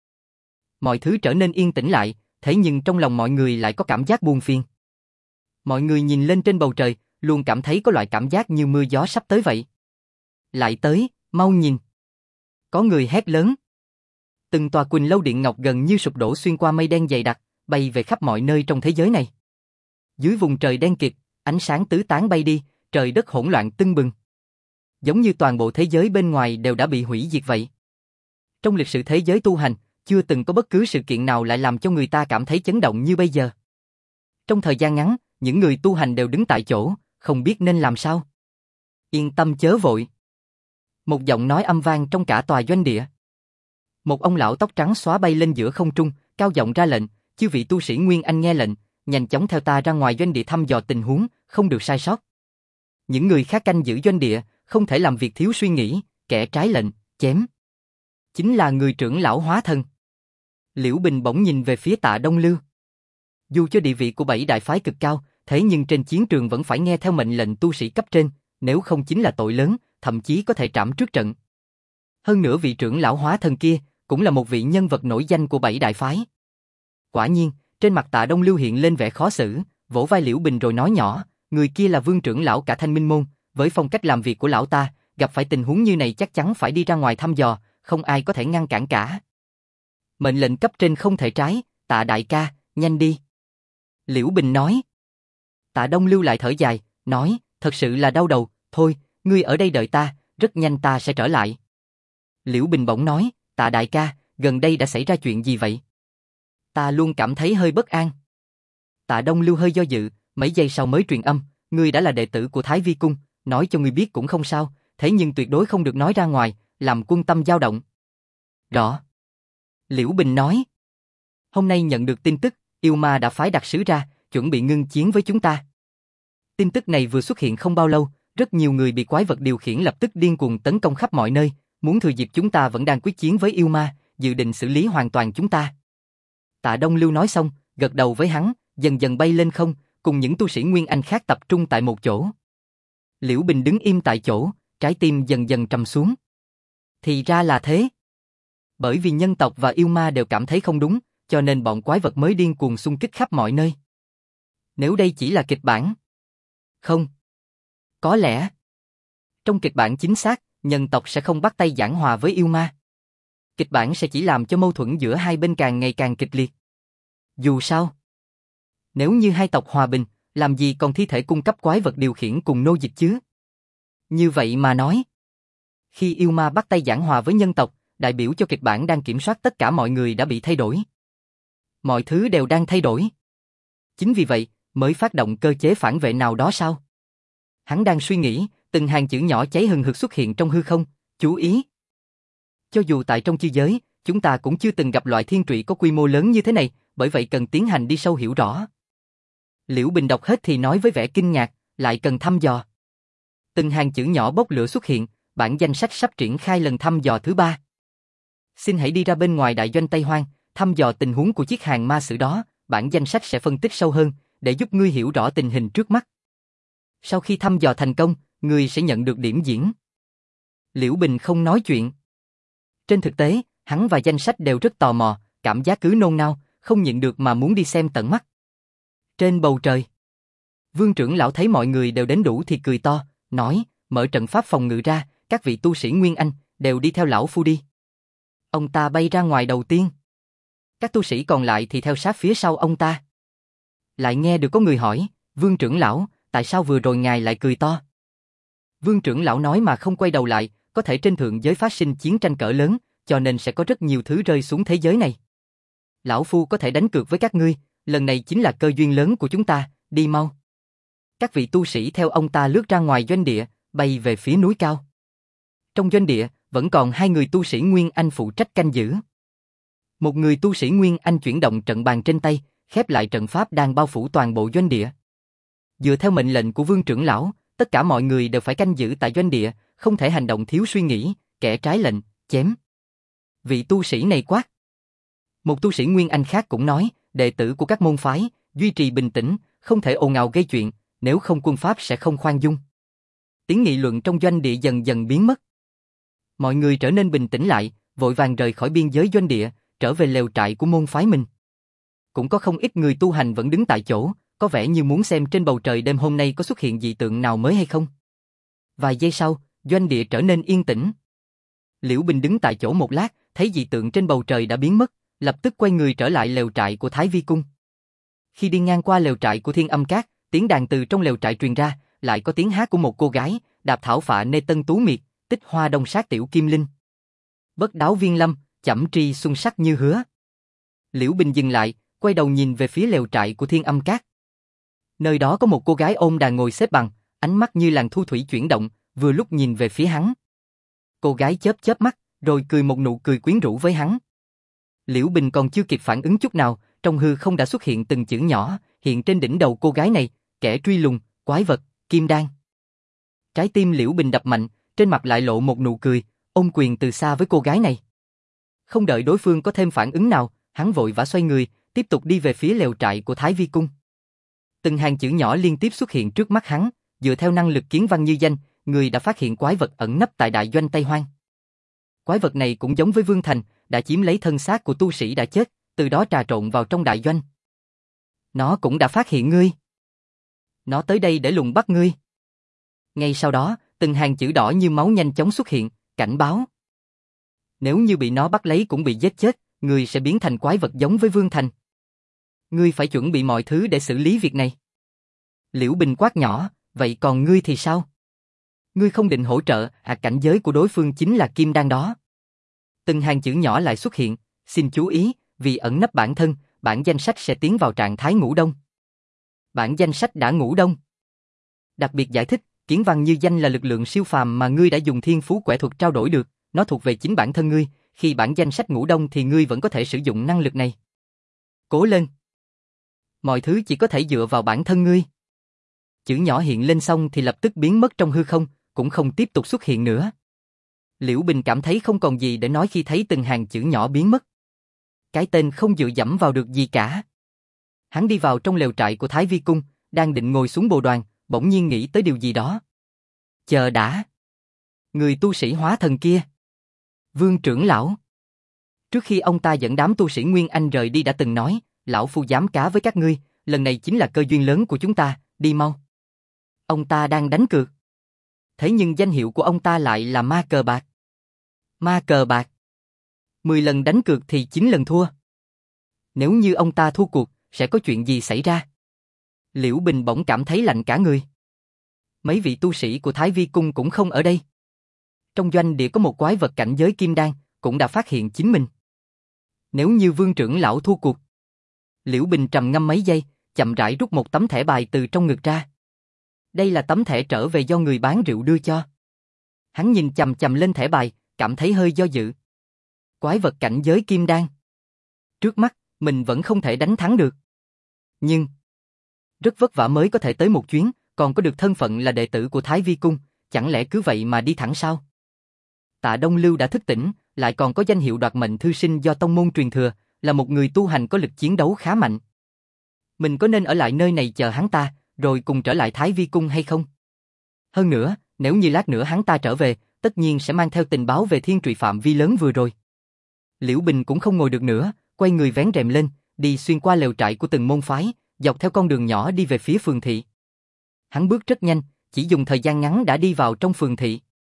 Speaker 1: Mọi thứ trở nên yên tĩnh lại, thế nhưng trong lòng mọi người lại có cảm giác buồn phiền. Mọi người nhìn lên trên bầu trời, luôn cảm thấy có loại cảm giác như mưa gió sắp tới vậy. Lại tới, mau nhìn. Có người hét lớn. Từng tòa Quỳnh Lâu Điện Ngọc gần như sụp đổ xuyên qua mây đen dày đặc, bay về khắp mọi nơi trong thế giới này. Dưới vùng trời đen kịt, ánh sáng tứ tán bay đi, trời đất hỗn loạn tưng bừng. Giống như toàn bộ thế giới bên ngoài đều đã bị hủy diệt vậy. Trong lịch sử thế giới tu hành, chưa từng có bất cứ sự kiện nào lại làm cho người ta cảm thấy chấn động như bây giờ. Trong thời gian ngắn, những người tu hành đều đứng tại chỗ, không biết nên làm sao. Yên tâm chớ vội. Một giọng nói âm vang trong cả tòa doanh địa. Một ông lão tóc trắng xóa bay lên giữa không trung, cao giọng ra lệnh, chư vị tu sĩ Nguyên Anh nghe lệnh, nhanh chóng theo ta ra ngoài doanh địa thăm dò tình huống, không được sai sót. Những người khác canh giữ doanh địa, không thể làm việc thiếu suy nghĩ, kẻ trái lệnh, chém. Chính là người trưởng lão hóa thân. Liễu Bình bỗng nhìn về phía Tạ Đông Lưu. Dù cho địa vị của bảy đại phái cực cao, thế nhưng trên chiến trường vẫn phải nghe theo mệnh lệnh tu sĩ cấp trên, nếu không chính là tội lớn, thậm chí có thể trảm trước trận. Hơn nữa vị trưởng lão hóa thân kia, cũng là một vị nhân vật nổi danh của bảy đại phái. Quả nhiên, trên mặt Tạ Đông Lưu hiện lên vẻ khó xử, vỗ vai Liễu Bình rồi nói nhỏ, người kia là Vương trưởng lão cả Thanh Minh môn, với phong cách làm việc của lão ta, gặp phải tình huống như này chắc chắn phải đi ra ngoài thăm dò, không ai có thể ngăn cản cả. Mệnh lệnh cấp trên không thể trái, Tạ đại ca, nhanh đi. Liễu Bình nói. Tạ Đông Lưu lại thở dài, nói, thật sự là đau đầu, thôi, ngươi ở đây đợi ta, rất nhanh ta sẽ trở lại. Liễu Bình bỗng nói, Tạ đại ca, gần đây đã xảy ra chuyện gì vậy? Ta luôn cảm thấy hơi bất an. Tạ Đông Lưu hơi do dự, mấy giây sau mới truyền âm, ngươi đã là đệ tử của Thái Vi Cung, nói cho ngươi biết cũng không sao, thế nhưng tuyệt đối không được nói ra ngoài, làm quân tâm dao động. Rõ. Liễu Bình nói. Hôm nay nhận được tin tức, yêu ma đã phái đặc sứ ra, chuẩn bị ngưng chiến với chúng ta. Tin tức này vừa xuất hiện không bao lâu, rất nhiều người bị quái vật điều khiển lập tức điên cuồng tấn công khắp mọi nơi, muốn thừa dịp chúng ta vẫn đang quyết chiến với yêu ma, dự định xử lý hoàn toàn chúng ta. Tạ Đông Lưu nói xong, gật đầu với hắn, dần dần bay lên không, cùng những tu sĩ Nguyên Anh khác tập trung tại một chỗ. Liễu Bình đứng im tại chỗ, trái tim dần dần trầm xuống. Thì ra là thế. Bởi vì nhân tộc và yêu ma đều cảm thấy không đúng, cho nên bọn quái vật mới điên cuồng xung kích khắp mọi nơi. Nếu đây chỉ là kịch bản? Không. Có lẽ. Trong kịch bản chính xác, nhân tộc sẽ không bắt tay giảng hòa với yêu ma. Kịch bản sẽ chỉ làm cho mâu thuẫn giữa hai bên càng ngày càng kịch liệt. Dù sao, nếu như hai tộc hòa bình, làm gì còn thi thể cung cấp quái vật điều khiển cùng nô dịch chứ? Như vậy mà nói, khi yêu ma bắt tay giảng hòa với nhân tộc, đại biểu cho kịch bản đang kiểm soát tất cả mọi người đã bị thay đổi. Mọi thứ đều đang thay đổi. Chính vì vậy, mới phát động cơ chế phản vệ nào đó sao? Hắn đang suy nghĩ, từng hàng chữ nhỏ cháy hừng hực xuất hiện trong hư không, chú ý. Cho dù tại trong chư giới, chúng ta cũng chưa từng gặp loại thiên trụy có quy mô lớn như thế này, bởi vậy cần tiến hành đi sâu hiểu rõ. Liễu Bình đọc hết thì nói với vẻ kinh ngạc, lại cần thăm dò. Từng hàng chữ nhỏ bốc lửa xuất hiện, bản danh sách sắp triển khai lần thăm dò thứ 3. Xin hãy đi ra bên ngoài đại doanh Tây Hoang, thăm dò tình huống của chiếc hàng ma sử đó, bản danh sách sẽ phân tích sâu hơn, để giúp ngươi hiểu rõ tình hình trước mắt. Sau khi thăm dò thành công, ngươi sẽ nhận được điểm diễn. Liễu Bình không nói chuyện. Trên thực tế, hắn và danh sách đều rất tò mò, cảm giác cứ nôn nao, không nhịn được mà muốn đi xem tận mắt. Trên bầu trời, Vương trưởng lão thấy mọi người đều đến đủ thì cười to, nói, mở trận pháp phòng ngự ra, các vị tu sĩ Nguyên Anh, đều đi theo lão phu đi. Ông ta bay ra ngoài đầu tiên. Các tu sĩ còn lại thì theo sát phía sau ông ta. Lại nghe được có người hỏi, Vương trưởng lão, tại sao vừa rồi ngài lại cười to? Vương trưởng lão nói mà không quay đầu lại, có thể trên thượng giới phát sinh chiến tranh cỡ lớn, cho nên sẽ có rất nhiều thứ rơi xuống thế giới này. Lão phu có thể đánh cược với các ngươi, lần này chính là cơ duyên lớn của chúng ta, đi mau. Các vị tu sĩ theo ông ta lướt ra ngoài doanh địa, bay về phía núi cao. Trong doanh địa, vẫn còn 2 người tu sĩ Nguyên Anh phụ trách canh giữ. Một người tu sĩ Nguyên Anh chuyển động trận bàn trên tay, khép lại trận pháp đang bao phủ toàn bộ doanh địa. Dựa theo mệnh lệnh của Vương trưởng lão, tất cả mọi người đều phải canh giữ tại doanh địa, không thể hành động thiếu suy nghĩ, kẻ trái lệnh, chém. Vị tu sĩ này quát. Một tu sĩ Nguyên Anh khác cũng nói, đệ tử của các môn phái, duy trì bình tĩnh, không thể ồn ào gây chuyện, nếu không quân pháp sẽ không khoan dung. Tiếng nghị luận trong doanh địa dần dần biến mất. Mọi người trở nên bình tĩnh lại, vội vàng rời khỏi biên giới doanh địa, trở về lều trại của môn phái mình. Cũng có không ít người tu hành vẫn đứng tại chỗ, có vẻ như muốn xem trên bầu trời đêm hôm nay có xuất hiện dị tượng nào mới hay không. Vài giây sau, doanh địa trở nên yên tĩnh. Liễu Bình đứng tại chỗ một lát, thấy dị tượng trên bầu trời đã biến mất, lập tức quay người trở lại lều trại của Thái Vi Cung. Khi đi ngang qua lều trại của Thiên Âm Các, tiếng đàn từ trong lều trại truyền ra, lại có tiếng hát của một cô gái, đạp thảo phạ nê tân tú miệt, tích hoa đông sát tiểu kim linh. Bất đáo viên lâm, chẩm tri xuân sắc như hứa. Liễu Bình dừng lại, quay đầu nhìn về phía lều trại của Thiên Âm Các. Nơi đó có một cô gái ôm đàn ngồi xếp bằng, ánh mắt như làn thu thủy chuyển động, vừa lúc nhìn về phía hắn. Cô gái chớp chớp mắt, rồi cười một nụ cười quyến rũ với hắn. Liễu Bình còn chưa kịp phản ứng chút nào, trong hư không đã xuất hiện từng chữ nhỏ, hiện trên đỉnh đầu cô gái này, kẻ truy lùng, quái vật, kim đan. Trái tim Liễu Bình đập mạnh, trên mặt lại lộ một nụ cười, ôm quyền từ xa với cô gái này. Không đợi đối phương có thêm phản ứng nào, hắn vội vã xoay người, tiếp tục đi về phía lều trại của Thái Vi Cung. Từng hàng chữ nhỏ liên tiếp xuất hiện trước mắt hắn, dựa theo năng lực kiến văn như danh, người đã phát hiện quái vật ẩn nấp tại đại doanh Tây Hoang. Quái vật này cũng giống với Vương Thành, đã chiếm lấy thân xác của tu sĩ đã chết, từ đó trà trộn vào trong đại doanh. Nó cũng đã phát hiện ngươi. Nó tới đây để lùng bắt ngươi. Ngay sau đó, từng hàng chữ đỏ như máu nhanh chóng xuất hiện, cảnh báo. Nếu như bị nó bắt lấy cũng bị giết chết, ngươi sẽ biến thành quái vật giống với Vương Thành. Ngươi phải chuẩn bị mọi thứ để xử lý việc này. Liễu Bình quát nhỏ, vậy còn ngươi thì sao? Ngươi không định hỗ trợ, cảnh giới của đối phương chính là kim đan đó. Từng hàng chữ nhỏ lại xuất hiện, xin chú ý, vì ẩn nấp bản thân, bản danh sách sẽ tiến vào trạng thái ngủ đông. Bản danh sách đã ngủ đông. Đặc biệt giải thích, kiến văn như danh là lực lượng siêu phàm mà ngươi đã dùng thiên phú quẻ thuật trao đổi được, nó thuộc về chính bản thân ngươi, khi bản danh sách ngủ đông thì ngươi vẫn có thể sử dụng năng lực này. Cố lên. Mọi thứ chỉ có thể dựa vào bản thân ngươi. Chữ nhỏ hiện lên xong thì lập tức biến mất trong hư không, cũng không tiếp tục xuất hiện nữa. Liễu Bình cảm thấy không còn gì để nói khi thấy từng hàng chữ nhỏ biến mất. Cái tên không dựa dẫm vào được gì cả. Hắn đi vào trong lều trại của Thái Vi Cung, đang định ngồi xuống bồ đoàn, bỗng nhiên nghĩ tới điều gì đó. Chờ đã. Người tu sĩ hóa thần kia. Vương trưởng lão. Trước khi ông ta dẫn đám tu sĩ Nguyên Anh rời đi đã từng nói, lão phu dám cá với các ngươi, lần này chính là cơ duyên lớn của chúng ta, đi mau. Ông ta đang đánh cược. Thế nhưng danh hiệu của ông ta lại là ma cờ bạc. Ma cờ bạc. 10 lần đánh cược thì 9 lần thua. Nếu như ông ta thua cuộc, sẽ có chuyện gì xảy ra? Liễu Bình bỗng cảm thấy lạnh cả người. Mấy vị tu sĩ của Thái Vi Cung cũng không ở đây. Trong doanh địa có một quái vật cảnh giới kim đan, cũng đã phát hiện chính mình. Nếu như Vương trưởng lão thua cuộc. Liễu Bình trầm ngâm mấy giây, chậm rãi rút một tấm thẻ bài từ trong ngực ra. Đây là tấm thẻ trở về do người bán rượu đưa cho. Hắn nhìn chằm chằm lên thẻ bài, cảm thấy hơi do dự. Quái vật cảnh giới kim đan. Trước mắt, mình vẫn không thể đánh thắng được. Nhưng, rất vất vả mới có thể tới một chuyến, còn có được thân phận là đệ tử của Thái Vi Cung, chẳng lẽ cứ vậy mà đi thẳng sao? Tạ Đông Lưu đã thức tỉnh, lại còn có danh hiệu đoạt mệnh thư sinh do tông môn truyền thừa, là một người tu hành có lực chiến đấu khá mạnh. Mình có nên ở lại nơi này chờ hắn ta, rồi cùng trở lại Thái Vi Cung hay không? Hơn nữa, nếu như lát nữa hắn ta trở về, tất nhiên sẽ mang theo tình báo về thiên trụy phạm vi lớn vừa rồi. Liễu Bình cũng không ngồi được nữa, quay người vén rèm lên, đi xuyên qua lều trại của từng môn phái, dọc theo con đường nhỏ đi về phía phường thị. Hắn bước rất nhanh, chỉ dùng thời gian ngắn đã đi vào trong phường thị.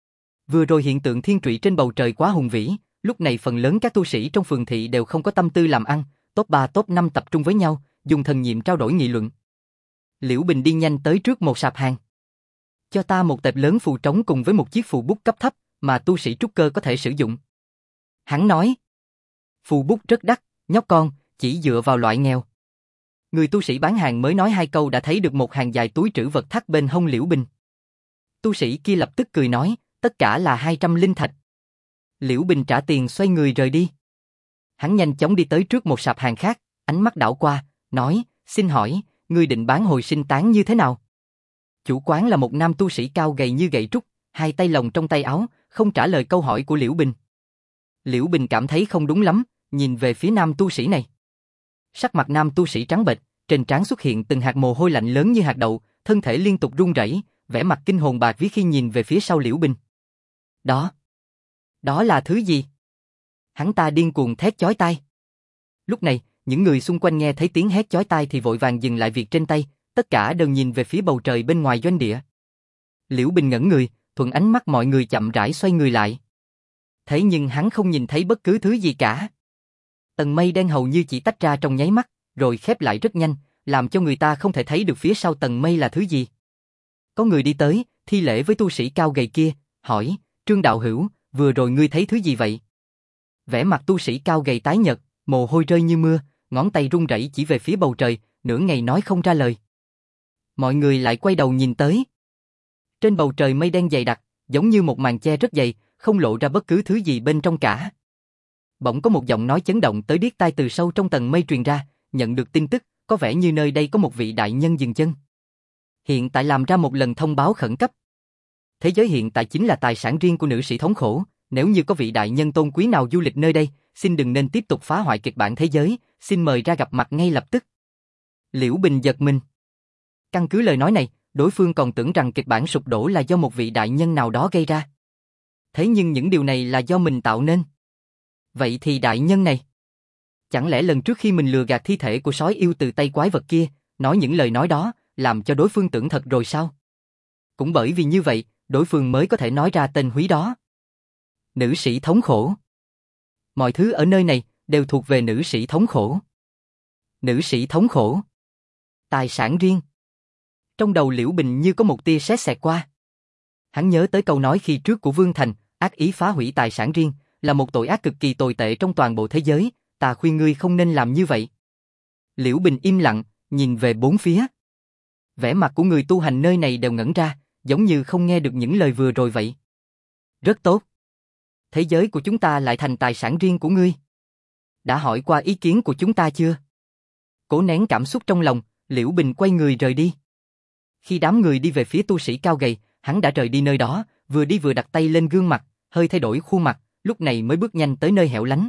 Speaker 1: Vừa rồi hiện tượng thiên trụy trên bầu trời quá hùng vĩ, lúc này phần lớn các tu sĩ trong phường thị đều không có tâm tư làm ăn, top 3 top 5 tập trung với nhau, dùng thần niệm trao đổi nghị luận. Liễu Bình đi nhanh tới trước một sạp hàng. Cho ta một tệp lớn phù trống cùng với một chiếc phù bút cấp thấp mà tu sĩ trúc cơ có thể sử dụng. Hắn nói. Phù bút rất đắt, nhóc con, chỉ dựa vào loại nghèo. Người tu sĩ bán hàng mới nói 2 câu đã thấy được một hàng dài túi trữ vật thắt bên hông Liễu Bình. Tu sĩ kia lập tức cười nói, tất cả là 200 linh thạch. Liễu Bình trả tiền xoay người rời đi. Hắn nhanh chóng đi tới trước một sạp hàng khác, ánh mắt đảo qua, nói, xin hỏi, ngươi định bán hồi sinh tán như thế nào? Chủ quán là một nam tu sĩ cao gầy như gậy trúc, 2 tay lồng trong tay áo, không trả lời câu hỏi của Liễu Bình. Liễu Bình cảm thấy không đúng lắm, nhìn về phía nam tu sĩ này. Sắc mặt nam tu sĩ trắng bệch, trên trán xuất hiện từng hạt mồ hôi lạnh lớn như hạt đậu, thân thể liên tục run rẩy, vẻ mặt kinh hồn bạt vía khi nhìn về phía sau Liễu Bình. Đó là thứ gì? Hắn ta điên cuồng thét chói tai. Lúc này, những người xung quanh nghe thấy tiếng hét chói tai thì vội vàng dừng lại việc trên tay, tất cả đều nhìn về phía bầu trời bên ngoài doanh địa. Liễu Bình ngẩn người, thuận ánh mắt mọi người chậm rãi xoay người lại. Thế nhưng hắn không nhìn thấy bất cứ thứ gì cả. Tầng mây đen hầu như chỉ tách ra trong nháy mắt, rồi khép lại rất nhanh, làm cho người ta không thể thấy được phía sau tầng mây là thứ gì. Có người đi tới, thi lễ với tu sĩ cao gầy kia, hỏi, Trương đạo hữu, vừa rồi ngươi thấy thứ gì vậy? Vẻ mặt tu sĩ cao gầy tái nhợt, mồ hôi rơi như mưa, ngón tay run rẩy chỉ về phía bầu trời, nửa ngày nói không ra lời. Mọi người lại quay đầu nhìn tới. Trên bầu trời mây đen dày đặc, giống như một màn che rất dày, không lộ ra bất cứ thứ gì bên trong cả. Bỗng có một giọng nói chấn động tới điếc tai từ sâu trong tầng mây truyền ra, nhận được tin tức, có vẻ như nơi đây có một vị đại nhân dừng chân. Hiện tại làm ra một lần thông báo khẩn cấp. Thế giới hiện tại chính là tài sản riêng của nữ sĩ thống khổ, nếu như có vị đại nhân tôn quý nào du lịch nơi đây, xin đừng nên tiếp tục phá hoại kịch bản thế giới, xin mời ra gặp mặt ngay lập tức. Liễu Bình giật mình. Căn cứ lời nói này, đối phương còn tưởng rằng kịch bản sụp đổ là do một vị đại nhân nào đó gây ra. Thế nhưng những điều này là do mình tạo nên. Vậy thì đại nhân này, chẳng lẽ lần trước khi mình lừa gạt thi thể của sói yêu từ tay quái vật kia, nói những lời nói đó, làm cho đối phương tưởng thật rồi sao? Cũng bởi vì như vậy, đối phương mới có thể nói ra tên húy đó. Nữ sĩ thống khổ. Mọi thứ ở nơi này đều thuộc về nữ sĩ thống khổ. Nữ sĩ thống khổ. Tài sản riêng. Trong đầu Liễu Bình như có một tia sét xẹt qua. Hắn nhớ tới câu nói khi trước của Vương Thành, ác ý phá hủy tài sản riêng, là một tội ác cực kỳ tồi tệ trong toàn bộ thế giới, ta khuyên ngươi không nên làm như vậy. Liễu Bình im lặng, nhìn về bốn phía. Vẻ mặt của người tu hành nơi này đều ngẩn ra, giống như không nghe được những lời vừa rồi vậy. Rất tốt. Thế giới của chúng ta lại thành tài sản riêng của ngươi. Đã hỏi qua ý kiến của chúng ta chưa? Cố nén cảm xúc trong lòng, Liễu Bình quay người rời đi. Khi đám người đi về phía tu sĩ cao gầy, hắn đã rời đi nơi đó, vừa đi vừa đặt tay lên gương mặt, hơi thay đổi khuôn mặt, lúc này mới bước nhanh tới nơi hẻo lánh.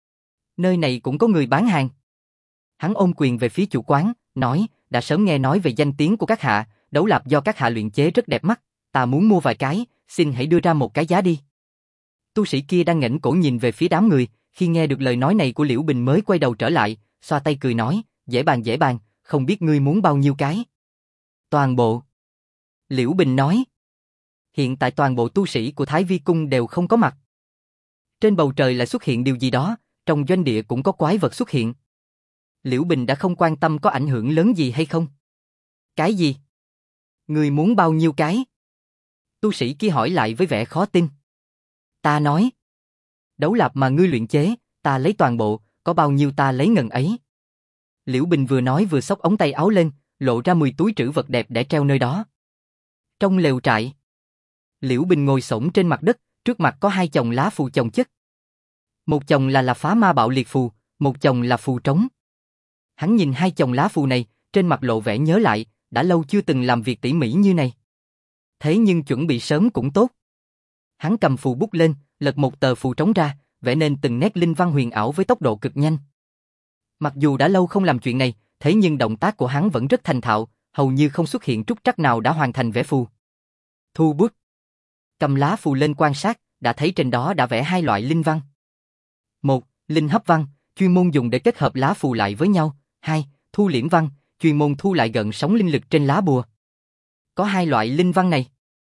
Speaker 1: Nơi này cũng có người bán hàng. Hắn ôm quyền về phía chủ quán, nói, đã sớm nghe nói về danh tiếng của các hạ, đấu lạp do các hạ luyện chế rất đẹp mắt, ta muốn mua vài cái, xin hãy đưa ra một cái giá đi. Tu sĩ kia đang nghển cổ nhìn về phía đám người, khi nghe được lời nói này của Liễu Bình mới quay đầu trở lại, xoa tay cười nói, dễ bàn, không biết ngươi muốn bao nhiêu cái. Toàn bộ. Liễu Bình nói. Hiện tại toàn bộ tu sĩ của Thái Vi Cung đều không có mặt. Trên bầu trời lại xuất hiện điều gì đó, trong doanh địa cũng có quái vật xuất hiện. Liễu Bình đã không quan tâm có ảnh hưởng lớn gì hay không. Cái gì? Ngươi muốn bao nhiêu cái? Tu sĩ kia hỏi lại với vẻ khó tin. Ta nói. Đấu lạp mà ngươi luyện chế, ta lấy toàn bộ, có bao nhiêu ta lấy ngần ấy. Liễu Bình vừa nói vừa xốc ống tay áo lên, lộ ra 10 túi trữ vật đẹp để treo nơi đó. Trong lều trại, Liễu Bình ngồi xổm trên mặt đất, trước mặt có 2 chồng lá phù chồng chất. Một chồng là phá ma bạo liệt phù, một chồng là phù trống. Hắn nhìn 2 chồng lá phù này, trên mặt lộ vẻ nhớ lại, đã lâu chưa từng làm việc tỉ mỉ như này. Thế nhưng chuẩn bị sớm cũng tốt. Hắn cầm phù bút lên, lật một tờ phù trống ra, vẽ nên từng nét linh văn huyền ảo với tốc độ cực nhanh. Mặc dù đã lâu không làm chuyện này, thế nhưng động tác của hắn vẫn rất thành thạo, hầu như không xuất hiện trúc trắc nào đã hoàn thành vẽ phù. Thu bút. Cầm lá phù lên quan sát, đã thấy trên đó đã vẽ 2 loại linh văn. 1. Linh hấp văn, chuyên môn dùng để kết hợp lá phù lại với nhau. 2. Thu liễm văn, chuyên môn thu lại gợn sóng linh lực trên lá bùa. Có 2 loại linh văn này.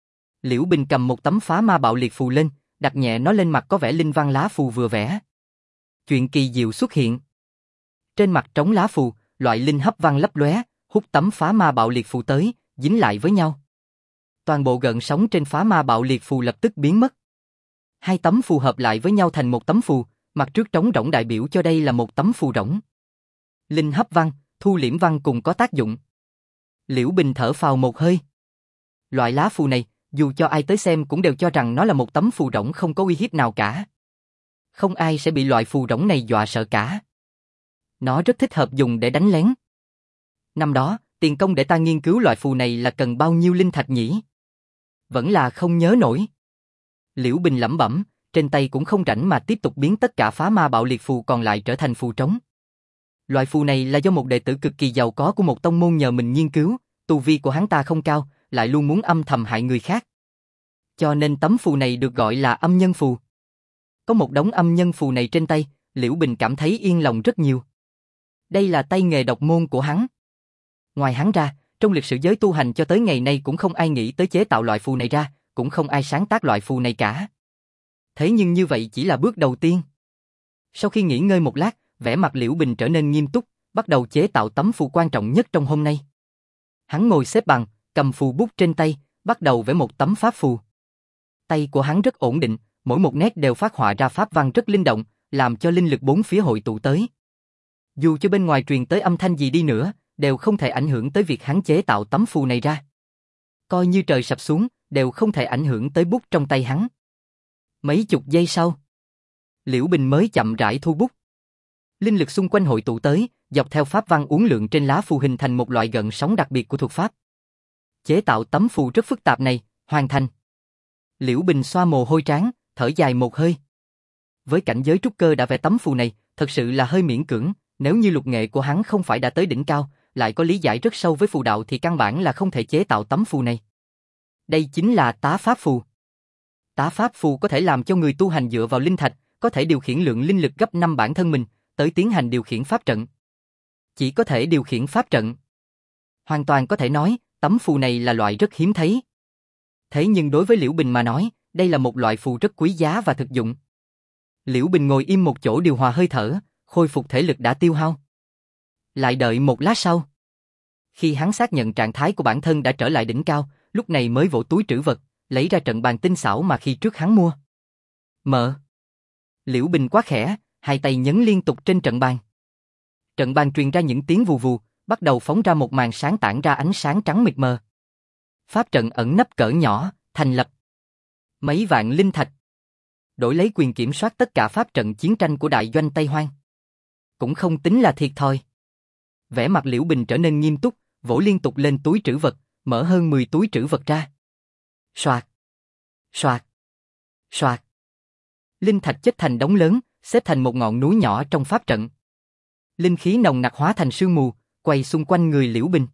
Speaker 1: Liễu Bình cầm một tấm phá ma bạo liệt phù lên, đặt nhẹ nó lên mặt có vẻ linh văn lá phù vừa vẽ. Chuyện kỳ diệu xuất hiện. Trên mặt trống lá phù, loại linh hấp văn lấp lóe, hút tấm phá ma bạo liệt phù tới, dính lại với nhau. Toàn bộ gợn sóng trên phá ma bạo liệt phù lập tức biến mất. Hai tấm phù hợp lại với nhau thành một tấm phù, mặt trước trống rỗng đại biểu cho đây là một tấm phù rỗng. Linh hấp văn, thu liễm văn cùng có tác dụng. Liễu Bình thở phào một hơi. Loại lá phù này, dù cho ai tới xem cũng đều cho rằng nó là một tấm phù rỗng không có uy hiếp nào cả. Không ai sẽ bị loại phù rỗng này dọa sợ cả. Nó rất thích hợp dùng để đánh lén. Năm đó, tiền công để ta nghiên cứu loại phù này là cần bao nhiêu linh thạch nhỉ? Vẫn là không nhớ nổi. Liễu Bình lẩm bẩm, trên tay cũng không rảnh mà tiếp tục biến tất cả phá ma bạo liệt phù còn lại trở thành phù trống. Loại phù này là do một đệ tử cực kỳ giàu có của một tông môn nhờ mình nghiên cứu, tu vi của hắn ta không cao, lại luôn muốn âm thầm hại người khác. Cho nên tấm phù này được gọi là âm nhân phù. Có một đống âm nhân phù này trên tay, Liễu Bình cảm thấy yên lòng rất nhiều. Đây là tay nghề độc môn của hắn. Ngoài hắn ra, trong lịch sử giới tu hành cho tới ngày nay cũng không ai nghĩ tới chế tạo loại phù này ra, cũng không ai sáng tác loại phù này cả. Thế nhưng như vậy chỉ là bước đầu tiên. Sau khi nghỉ ngơi một lát, vẻ mặt Liễu Bình trở nên nghiêm túc, bắt đầu chế tạo tấm phù quan trọng nhất trong hôm nay. Hắn ngồi xếp bằng, cầm phù bút trên tay, bắt đầu vẽ một tấm pháp phù. Tay của hắn rất ổn định, mỗi một nét đều phát họa ra pháp văn rất linh động, làm cho linh lực bốn phía hội tụ tới. Dù cho bên ngoài truyền tới âm thanh gì đi nữa, đều không thể ảnh hưởng tới việc hắn chế tạo tấm phù này ra. Coi như trời sập xuống, đều không thể ảnh hưởng tới bút trong tay hắn. Mấy chục giây sau, Liễu Bình mới chậm rãi thu bút. Linh lực xung quanh hội tụ tới, dọc theo pháp văn uốn lượn trên lá phù hình thành một loại gợn sóng đặc biệt của thuật pháp. Chế tạo tấm phù rất phức tạp này, hoàn thành. Liễu Bình xoa mồ hôi trán, thở dài một hơi. Với cảnh giới trúc cơ đã vẽ tấm phù này, thật sự là hơi miễn cưỡng, nếu như lục nghệ của hắn không phải đã tới đỉnh cao, lại có lý giải rất sâu với phù đạo thì căn bản là không thể chế tạo tấm phù này. Đây chính là tá pháp phù. Tá pháp phù có thể làm cho người tu hành dựa vào linh thạch, có thể điều khiển lượng linh lực gấp 5 bản thân mình, tới tiến hành điều khiển pháp trận. Chỉ có thể điều khiển pháp trận. Hoàn toàn có thể nói, tấm phù này là loại rất hiếm thấy. Thế nhưng đối với Liễu Bình mà nói, đây là một loại phù rất quý giá và thực dụng. Liễu Bình ngồi im một chỗ điều hòa hơi thở, khôi phục thể lực đã tiêu hao. Lại đợi một lát sau. Khi hắn xác nhận trạng thái của bản thân đã trở lại đỉnh cao, lúc này mới vỗ túi trữ vật, lấy ra trận bàn tinh xảo mà khi trước hắn mua. Mở. Liễu Bình quá khẽ, hai tay nhấn liên tục trên trận bàn. Trận bàn truyền ra những tiếng vù vù, bắt đầu phóng ra một màn sáng tản ra ánh sáng trắng mịt mờ. Pháp trận ẩn nấp cỡ nhỏ, thành lập. Mấy vạn linh thạch. Đổi lấy quyền kiểm soát tất cả pháp trận chiến tranh của đại doanh Tây Hoang. Cũng không tính là thiệt thòi. Vẻ mặt Liễu Bình trở nên nghiêm túc, vỗ liên tục lên túi trữ vật, mở hơn 10 túi trữ vật ra. Soạt, soạt, soạt. Linh thạch chất thành đống lớn, xếp thành một ngọn núi nhỏ trong pháp trận. Linh khí nồng nặc hóa thành sương mù, quay xung quanh người Liễu Bình.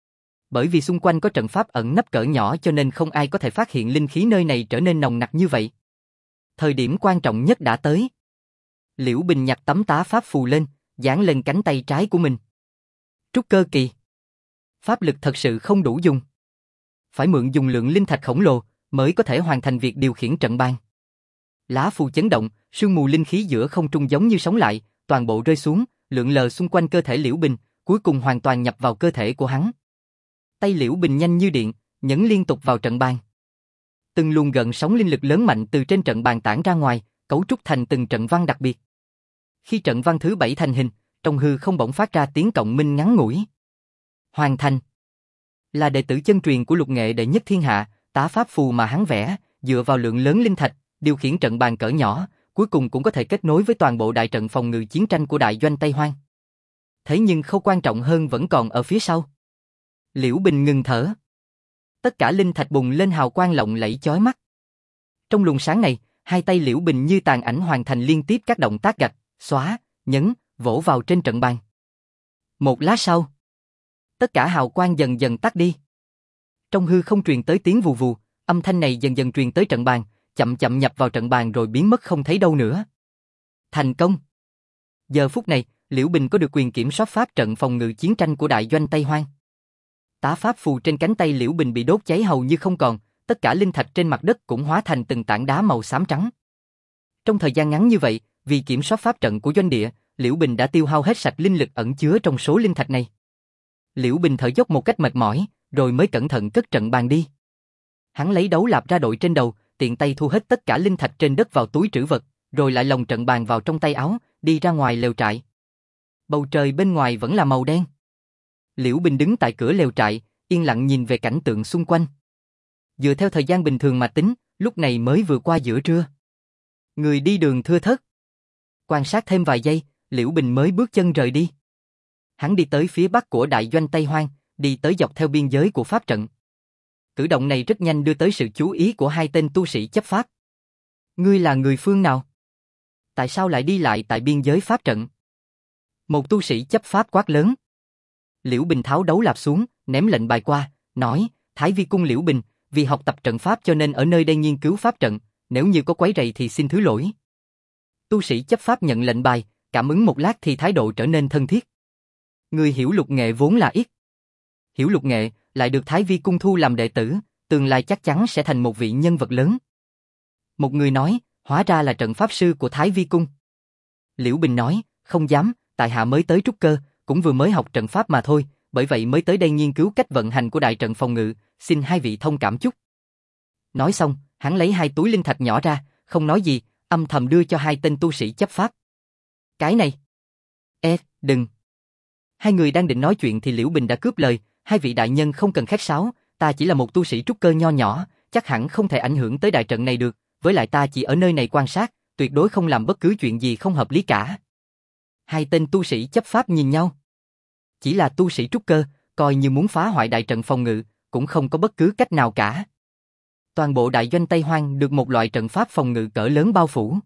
Speaker 1: Bởi vì xung quanh có trận pháp ẩn nấp cỡ nhỏ cho nên không ai có thể phát hiện linh khí nơi này trở nên nồng nặc như vậy. Thời điểm quan trọng nhất đã tới. Liễu Bình nhặt tấm tá pháp phù lên, dán lên cánh tay trái của mình. Trúc cơ kỳ. Pháp lực thật sự không đủ dùng. Phải mượn dùng lượng linh thạch khổng lồ mới có thể hoàn thành việc điều khiển trận bàn. Lá phù chấn động, sương mù linh khí giữa không trung giống như sống lại, toàn bộ rơi xuống, lượn lờ xung quanh cơ thể Liễu Bình, cuối cùng hoàn toàn nhập vào cơ thể của hắn. Tay Liễu Bình nhanh như điện, nhấn liên tục vào trận bàn. Từng luồng gợn sóng linh lực lớn mạnh từ trên trận bàn tản ra ngoài, cấu trúc thành từng trận văn đặc biệt. Khi trận văn thứ 7 thành hình, trong hư không bỗng phát ra tiếng cộng minh ngắn ngủi. Hoàn thành. Là đệ tử chân truyền của lục nghệ đệ nhất thiên hạ, tá pháp phù mà hắn vẽ, dựa vào lượng lớn linh thạch, điều khiển trận bàn cỡ nhỏ, cuối cùng cũng có thể kết nối với toàn bộ đại trận phòng ngự chiến tranh của đại doanh Tây Hoang. Thế nhưng khâu quan trọng hơn vẫn còn ở phía sau. Liễu Bình ngừng thở. Tất cả linh thạch bùng lên hào quang lộng lẫy chói mắt. Trong luồng sáng này, hai tay Liễu Bình như tàn ảnh hoàn thành liên tiếp các động tác gạch, xóa, nhấn, vỗ vào trên trận bàn. Một lát sau, tất cả hào quang dần dần tắt đi. Trong hư không truyền tới tiếng vù vù, âm thanh này dần dần truyền tới trận bàn, chậm chậm nhập vào trận bàn rồi biến mất không thấy đâu nữa. Thành công. Giờ phút này, Liễu Bình có được quyền kiểm soát pháp trận phòng ngự chiến tranh của đại doanh Tây Hoang. Tá pháp phù trên cánh tay Liễu Bình bị đốt cháy hầu như không còn, tất cả linh thạch trên mặt đất cũng hóa thành từng tảng đá màu xám trắng. Trong thời gian ngắn như vậy, vì kiểm soát pháp trận của doanh địa, Liễu Bình đã tiêu hao hết sạch linh lực ẩn chứa trong số linh thạch này. Liễu Bình thở dốc một cách mệt mỏi, rồi mới cẩn thận cất trận bàn đi. Hắn lấy đấu lạp ra đội trên đầu, tiện tay thu hết tất cả linh thạch trên đất vào túi trữ vật, rồi lại lồng trận bàn vào trong tay áo, đi ra ngoài lều trại. Bầu trời bên ngoài vẫn là màu đen. Liễu Bình đứng tại cửa lều trại, yên lặng nhìn về cảnh tượng xung quanh. Dựa theo thời gian bình thường mà tính, lúc này mới vừa qua giữa trưa. Người đi đường thưa thớt. Quan sát thêm vài giây, Liễu Bình mới bước chân rời đi. Hắn đi tới phía bắc của đại doanh Tây Hoang, đi tới dọc theo biên giới của pháp trận. Cử động này rất nhanh đưa tới sự chú ý của hai tên tu sĩ chấp pháp. Ngươi là người phương nào? Tại sao lại đi lại tại biên giới pháp trận? Một tu sĩ chấp pháp quát lớn. Liễu Bình tháo đấu lạp xuống, ném lệnh bài qua, nói, Thái Vi cung Liễu Bình, vì học tập trận pháp cho nên ở nơi đây nghiên cứu pháp trận, nếu như có quấy rầy thì xin thứ lỗi. Tu sĩ chấp pháp nhận lệnh bài, cảm ứng một lát thì thái độ trở nên thân thiết. Người hiểu lục nghệ vốn là ít. Hiểu lục nghệ, lại được Thái Vi cung thu làm đệ tử, tương lai chắc chắn sẽ thành một vị nhân vật lớn. Một người nói, hóa ra là trận pháp sư của Thái Vi cung. Liễu Bình nói, không dám, tại hạ mới tới trúc cơ, cũng vừa mới học trận pháp mà thôi, bởi vậy mới tới đây nghiên cứu cách vận hành của đại trận phòng ngự, xin hai vị thông cảm chút. Nói xong, hắn lấy hai túi linh thạch nhỏ ra, không nói gì, âm thầm đưa cho hai tên tu sĩ chấp pháp. Cái này. Đừng. Hai người đang định nói chuyện thì Liễu Bình đã cướp lời, hai vị đại nhân không cần khách sáo, ta chỉ là một tu sĩ trúc cơ nho nhỏ, chắc hẳn không thể ảnh hưởng tới đại trận này được, với lại ta chỉ ở nơi này quan sát, tuyệt đối không làm bất cứ chuyện gì không hợp lý cả. Hai tên tu sĩ chấp pháp nhìn nhau. Chỉ là tu sĩ trúc cơ, coi như muốn phá hoại đại trận phòng ngự, cũng không có bất cứ cách nào cả. Toàn bộ đại doanh Tây Hoang được một loại trận pháp phòng ngự cỡ lớn bao phủ.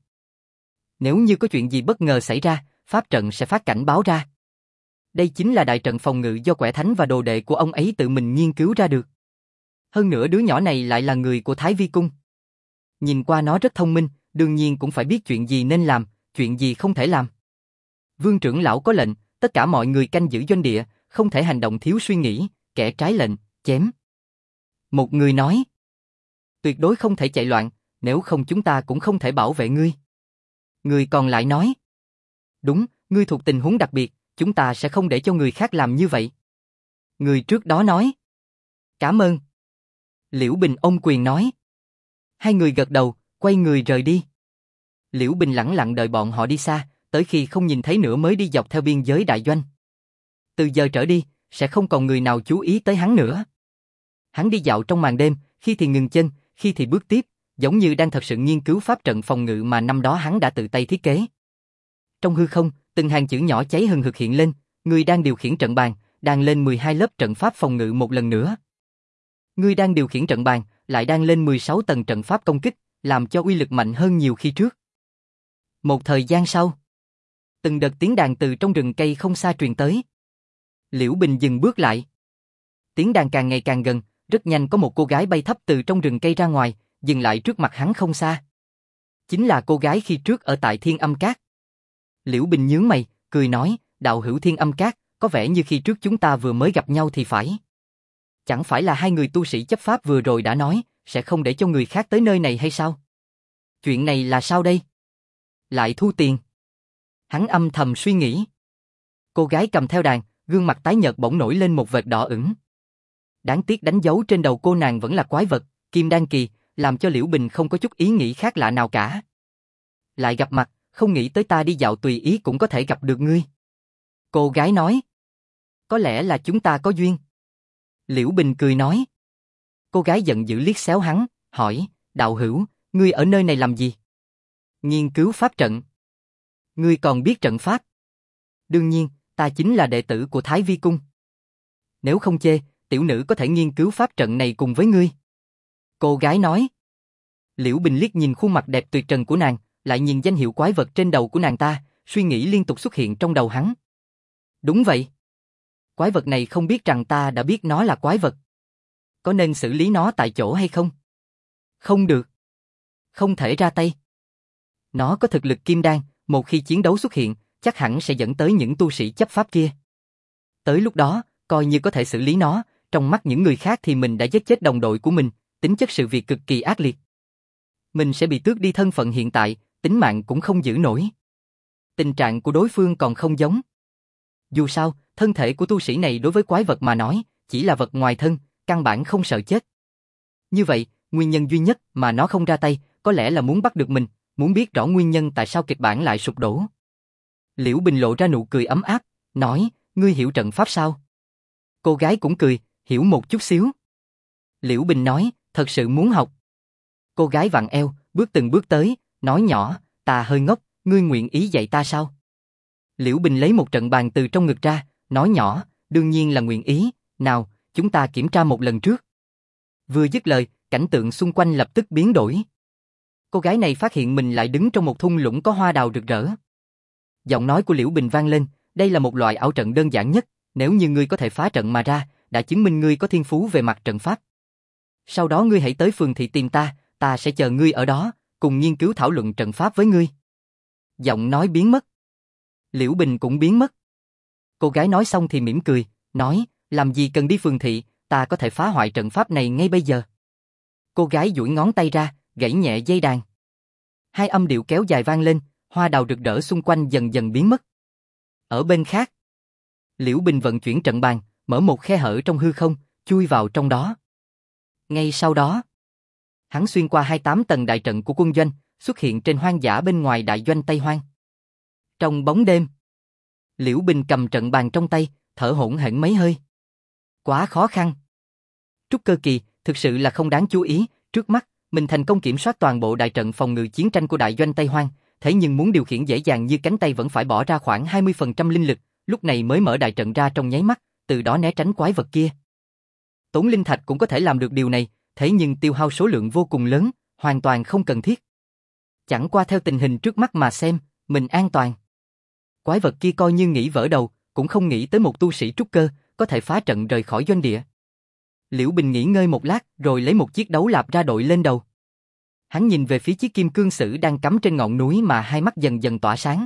Speaker 1: Nếu như có chuyện gì bất ngờ xảy ra, pháp trận sẽ phát cảnh báo ra. Đây chính là đại trận phòng ngự do Quẻ Thánh và đồ đệ của ông ấy tự mình nghiên cứu ra được. Hơn nữa đứa nhỏ này lại là người của Thái Vi cung. Nhìn qua nó rất thông minh, đương nhiên cũng phải biết chuyện gì nên làm, chuyện gì không thể làm. Vương trưởng lão có lệnh, tất cả mọi người canh giữ doanh địa, không thể hành động thiếu suy nghĩ, kẻ trái lệnh, chém. Một người nói, tuyệt đối không thể chạy loạn, nếu không chúng ta cũng không thể bảo vệ ngươi. Người còn lại nói, đúng, ngươi thuộc tình huống đặc biệt, chúng ta sẽ không để cho người khác làm như vậy. Người trước đó nói, cảm ơn. Liễu Bình ôm quyền nói. Hai người gật đầu, quay người rời đi. Liễu Bình lẳng lặng đợi bọn họ đi xa, tới khi không nhìn thấy nữa mới đi dọc theo biên giới đại doanh. Từ giờ trở đi, sẽ không còn người nào chú ý tới hắn nữa. Hắn đi dạo trong màn đêm, khi thì ngừng chân, khi thì bước tiếp, giống như đang thật sự nghiên cứu pháp trận phòng ngự mà năm đó hắn đã tự tay thiết kế. Trong hư không, từng hàng chữ nhỏ cháy hừng hực hiện lên, người đang điều khiển trận bàn, đang lên 12 lớp trận pháp phòng ngự một lần nữa. Người đang điều khiển trận bàn, lại đang lên 16 tầng trận pháp công kích, làm cho uy lực mạnh hơn nhiều khi trước. Một thời gian sau, từng đợt tiếng đàn từ trong rừng cây không xa truyền tới. Liễu Bình dừng bước lại. Tiếng đàn càng ngày càng gần, rất nhanh có một cô gái bay thấp từ trong rừng cây ra ngoài, dừng lại trước mặt hắn không xa. Chính là cô gái khi trước ở tại Thiên Âm Các. Liễu Bình nhướng mày, cười nói, đạo hữu Thiên Âm Các, có vẻ như khi trước chúng ta vừa mới gặp nhau thì phải. Chẳng phải là hai người tu sĩ chấp pháp vừa rồi đã nói, sẽ không để cho người khác tới nơi này hay sao? Chuyện này là sao đây? Lại thu tiền. Hắn âm thầm suy nghĩ. Cô gái cầm theo đàn, gương mặt tái nhợt bỗng nổi lên một vệt đỏ ửng. Đáng tiếc đánh dấu trên đầu cô nàng vẫn là quái vật, Kim Đan Kỳ, làm cho Liễu Bình không có chút ý nghĩ khác lạ nào cả. Lại gặp mặt, không nghĩ tới ta đi dạo tùy ý cũng có thể gặp được ngươi. Cô gái nói. Có lẽ là chúng ta có duyên. Liễu Bình cười nói. Cô gái giận dữ liếc xéo hắn, hỏi, đạo hữu, ngươi ở nơi này làm gì? Nghiên cứu pháp trận. Ngươi còn biết trận pháp? Đương nhiên, ta chính là đệ tử của Thái Vi cung. Nếu không chê, tiểu nữ có thể nghiên cứu pháp trận này cùng với ngươi. Cô gái nói. Liễu Bình liếc nhìn khuôn mặt đẹp tuyệt trần của nàng, lại nhìn danh hiệu quái vật trên đầu của nàng ta, suy nghĩ liên tục xuất hiện trong đầu hắn. Đúng vậy. Quái vật này không biết rằng ta đã biết nó là quái vật. Có nên xử lý nó tại chỗ hay không? Không được. Không thể ra tay. Nó có thực lực kim đan, một khi chiến đấu xuất hiện, chắc hẳn sẽ dẫn tới những tu sĩ chấp pháp kia. Tới lúc đó, coi như có thể xử lý nó, trong mắt những người khác thì mình đã giết chết đồng đội của mình, tính chất sự việc cực kỳ ác liệt. Mình sẽ bị tước đi thân phận hiện tại, tính mạng cũng không giữ nổi. Tình trạng của đối phương còn không giống. Dù sao, thân thể của tu sĩ này đối với quái vật mà nói, chỉ là vật ngoài thân, căn bản không sợ chết. Như vậy, nguyên nhân duy nhất mà nó không ra tay, có lẽ là muốn bắt được mình, muốn biết rõ nguyên nhân tại sao kịch bản lại sụp đổ. Liễu Bình lộ ra nụ cười ấm áp, nói, ngươi hiểu trận pháp sao? Cô gái cũng cười, hiểu một chút xíu. Liễu Bình nói, thật sự muốn học. Cô gái vặn eo, bước từng bước tới, nói nhỏ, ta hơi ngốc, ngươi nguyện ý dạy ta sao? Liễu Bình lấy một trận bàn từ trong ngực ra, nói nhỏ, đương nhiên là nguyện ý, nào, chúng ta kiểm tra một lần trước. Vừa dứt lời, cảnh tượng xung quanh lập tức biến đổi. Cô gái này phát hiện mình lại đứng trong một thung lũng có hoa đào rực rỡ. Giọng nói của Liễu Bình vang lên, đây là một loại ảo trận đơn giản nhất, nếu như ngươi có thể phá trận mà ra, đã chứng minh ngươi có thiên phú về mặt trận pháp. Sau đó ngươi hãy tới phường thị tìm ta, ta sẽ chờ ngươi ở đó, cùng nghiên cứu thảo luận trận pháp với ngươi. Giọng nói biến mất. Liễu Bình cũng biến mất. Cô gái nói xong thì mỉm cười, nói, làm gì cần đi phường thị, ta có thể phá hoại trận pháp này ngay bây giờ. Cô gái duỗi ngón tay ra, gãy nhẹ dây đàn. Hai âm điệu kéo dài vang lên, hoa đào rực rỡ xung quanh dần dần biến mất. Ở bên khác, Liễu Bình vận chuyển trận bàn, mở một khe hở trong hư không, chui vào trong đó. Ngay sau đó, hắn xuyên qua 28 tầng đại trận của quân doanh, xuất hiện trên hoang dã bên ngoài đại doanh Tây Hoang. Trong bóng đêm, Liễu Bình cầm trận bàn trong tay, thở hổn hển mấy hơi. Quá khó khăn. Trúc cơ kỳ, thực sự là không đáng chú ý, trước mắt, mình thành công kiểm soát toàn bộ đại trận phòng ngự chiến tranh của đại doanh Tây Hoang, thế nhưng muốn điều khiển dễ dàng như cánh tay vẫn phải bỏ ra khoảng 20% linh lực, lúc này mới mở đại trận ra trong nháy mắt, từ đó né tránh quái vật kia. Tốn linh thạch cũng có thể làm được điều này, thế nhưng tiêu hao số lượng vô cùng lớn, hoàn toàn không cần thiết. Chẳng qua theo tình hình trước mắt mà xem, mình an toàn. Quái vật kia coi như nghĩ vỡ đầu, cũng không nghĩ tới một tu sĩ trúc cơ, có thể phá trận rời khỏi doanh địa. Liễu Bình nghỉ ngơi một lát, rồi lấy một chiếc đấu lạp ra đội lên đầu. Hắn nhìn về phía chiếc kim cương sử đang cắm trên ngọn núi mà hai mắt dần dần tỏa sáng.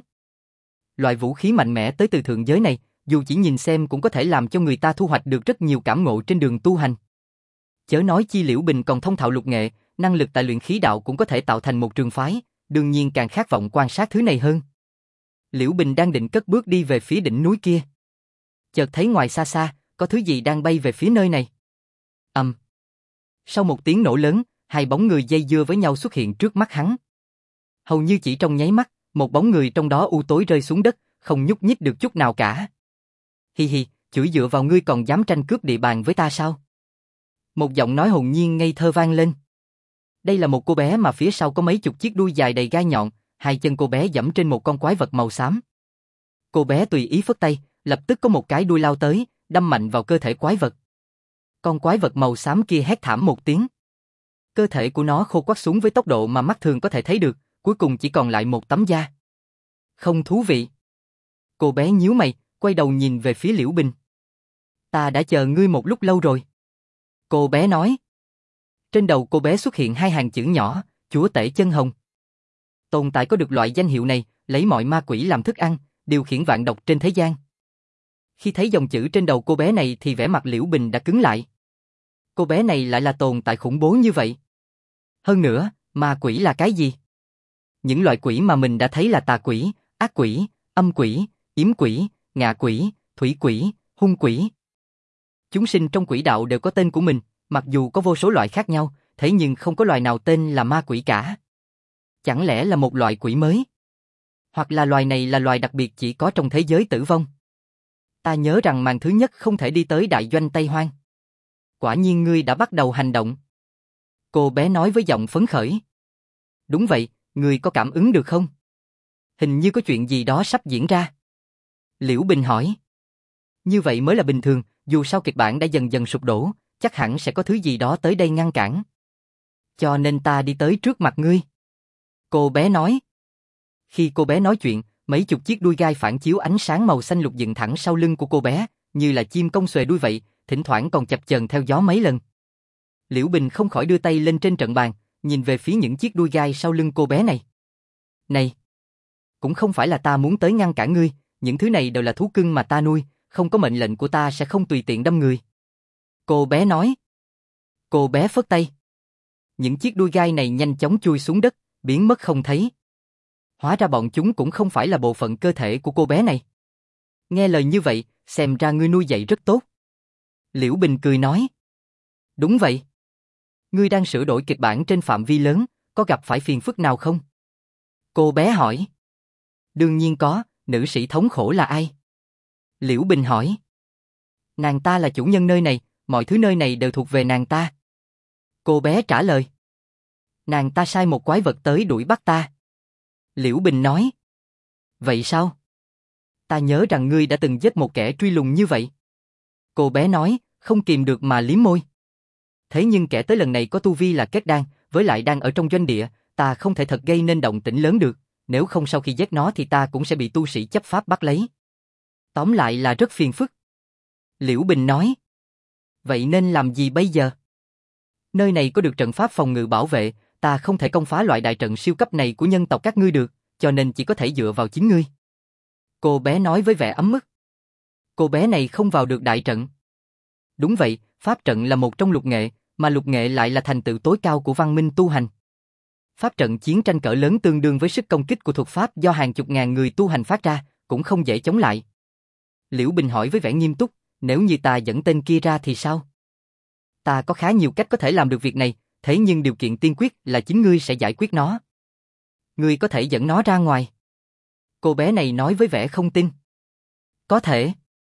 Speaker 1: Loại vũ khí mạnh mẽ tới từ thượng giới này, dù chỉ nhìn xem cũng có thể làm cho người ta thu hoạch được rất nhiều cảm ngộ trên đường tu hành. Chớ nói chi Liễu Bình còn thông thạo lục nghệ, năng lực tại luyện khí đạo cũng có thể tạo thành một trường phái, đương nhiên càng khát vọng quan sát thứ này hơn. Liễu Bình đang định cất bước đi về phía đỉnh núi kia. Chợt thấy ngoài xa xa, có thứ gì đang bay về phía nơi này. Sau một tiếng nổ lớn, hai bóng người dây dưa với nhau xuất hiện trước mắt hắn. Hầu như chỉ trong nháy mắt, một bóng người trong đó u tối rơi xuống đất, không nhúc nhích được chút nào cả. Hi hi, chửi dựa vào ngươi còn dám tranh cướp địa bàn với ta sao? Một giọng nói hồn nhiên ngây thơ vang lên. Đây là một cô bé mà phía sau có mấy chục chiếc đuôi dài đầy gai nhọn, hai chân cô bé giẫm trên một con quái vật màu xám. Cô bé tùy ý phất tay, lập tức có một cái đuôi lao tới, đâm mạnh vào cơ thể quái vật. Con quái vật màu xám kia hét thảm một tiếng. Cơ thể của nó khô quắt xuống với tốc độ mà mắt thường có thể thấy được, cuối cùng chỉ còn lại một tấm da. Không thú vị. Cô bé nhíu mày, quay đầu nhìn về phía Liễu Bình. Ta đã chờ ngươi một lúc lâu rồi. Cô bé nói. Trên đầu cô bé xuất hiện hai hàng chữ nhỏ, chúa tể chân hồng. Tồn tại có được loại danh hiệu này, lấy mọi ma quỷ làm thức ăn, điều khiển vạn độc trên thế gian. Khi thấy dòng chữ trên đầu cô bé này thì vẻ mặt Liễu Bình đã cứng lại. Cô bé này lại là tồn tại khủng bố như vậy. Hơn nữa, ma quỷ là cái gì? Những loại quỷ mà mình đã thấy là tà quỷ, ác quỷ, âm quỷ, yếm quỷ, ngạ quỷ, thủy quỷ, hung quỷ. Chúng sinh trong quỷ đạo đều có tên của mình, mặc dù có vô số loại khác nhau, thế nhưng không có loài nào tên là ma quỷ cả. Chẳng lẽ là một loại quỷ mới? Hoặc là loài này là loài đặc biệt chỉ có trong thế giới tử vong? Ta nhớ rằng màn thứ nhất không thể đi tới đại doanh Tây Hoang. Quả nhiên ngươi đã bắt đầu hành động. Cô bé nói với giọng phấn khởi. Đúng vậy, ngươi có cảm ứng được không? Hình như có chuyện gì đó sắp diễn ra. Liễu Bình hỏi. Như vậy mới là bình thường, dù sao kịch bản đã dần dần sụp đổ, chắc hẳn sẽ có thứ gì đó tới đây ngăn cản. Cho nên ta đi tới trước mặt ngươi. Cô bé nói. Khi cô bé nói chuyện, mấy chục chiếc đuôi gai phản chiếu ánh sáng màu xanh lục dựng thẳng sau lưng của cô bé, như là chim công xòe đuôi vậy, thỉnh thoảng còn chập chờn theo gió mấy lần. Liễu Bình không khỏi đưa tay lên trên trận bàn, nhìn về phía những chiếc đuôi gai sau lưng cô bé này. Này! Cũng không phải là ta muốn tới ngăn cản ngươi, những thứ này đều là thú cưng mà ta nuôi, không có mệnh lệnh của ta sẽ không tùy tiện đâm người. Cô bé nói. Cô bé phất tay. những chiếc đuôi gai này nhanh chóng chui xuống đất, biến mất không thấy. Hóa ra bọn chúng cũng không phải là bộ phận cơ thể của cô bé này. Nghe lời như vậy, xem ra ngươi nuôi dạy rất tốt. Liễu Bình cười nói. Đúng vậy. Ngươi đang sửa đổi kịch bản trên phạm vi lớn, có gặp phải phiền phức nào không? Cô bé hỏi. Đương nhiên có, nữ sĩ thống khổ là ai? Liễu Bình hỏi. Nàng ta là chủ nhân nơi này, mọi thứ nơi này đều thuộc về nàng ta. Cô bé trả lời. Nàng ta sai một quái vật tới đuổi bắt ta. Liễu Bình nói. Vậy sao? Ta nhớ rằng ngươi đã từng giết một kẻ truy lùng như vậy. Cô bé nói, không kìm được mà liếm môi. Thế nhưng kẻ tới lần này có tu vi là kết đan, với lại đang ở trong doanh địa, ta không thể thật gây nên động tĩnh lớn được, nếu không sau khi giết nó thì ta cũng sẽ bị tu sĩ chấp pháp bắt lấy. Tóm lại là rất phiền phức. Liễu Bình nói. Vậy nên làm gì bây giờ? Nơi này có được trận pháp phòng ngự bảo vệ, ta không thể công phá loại đại trận siêu cấp này của nhân tộc các ngươi được, cho nên chỉ có thể dựa vào chính ngươi. Cô bé nói với vẻ ấm ức. Cô bé này không vào được đại trận. Đúng vậy, pháp trận là một trong lục nghệ, mà lục nghệ lại là thành tựu tối cao của văn minh tu hành. Pháp trận chiến tranh cỡ lớn tương đương với sức công kích của thuật pháp do hàng chục ngàn người tu hành phát ra, cũng không dễ chống lại. Liễu Bình hỏi với vẻ nghiêm túc, nếu như ta dẫn tên kia ra thì sao? Ta có khá nhiều cách có thể làm được việc này, thế nhưng điều kiện tiên quyết là chính ngươi sẽ giải quyết nó. Ngươi có thể dẫn nó ra ngoài. Cô bé này nói với vẻ không tin. Có thể.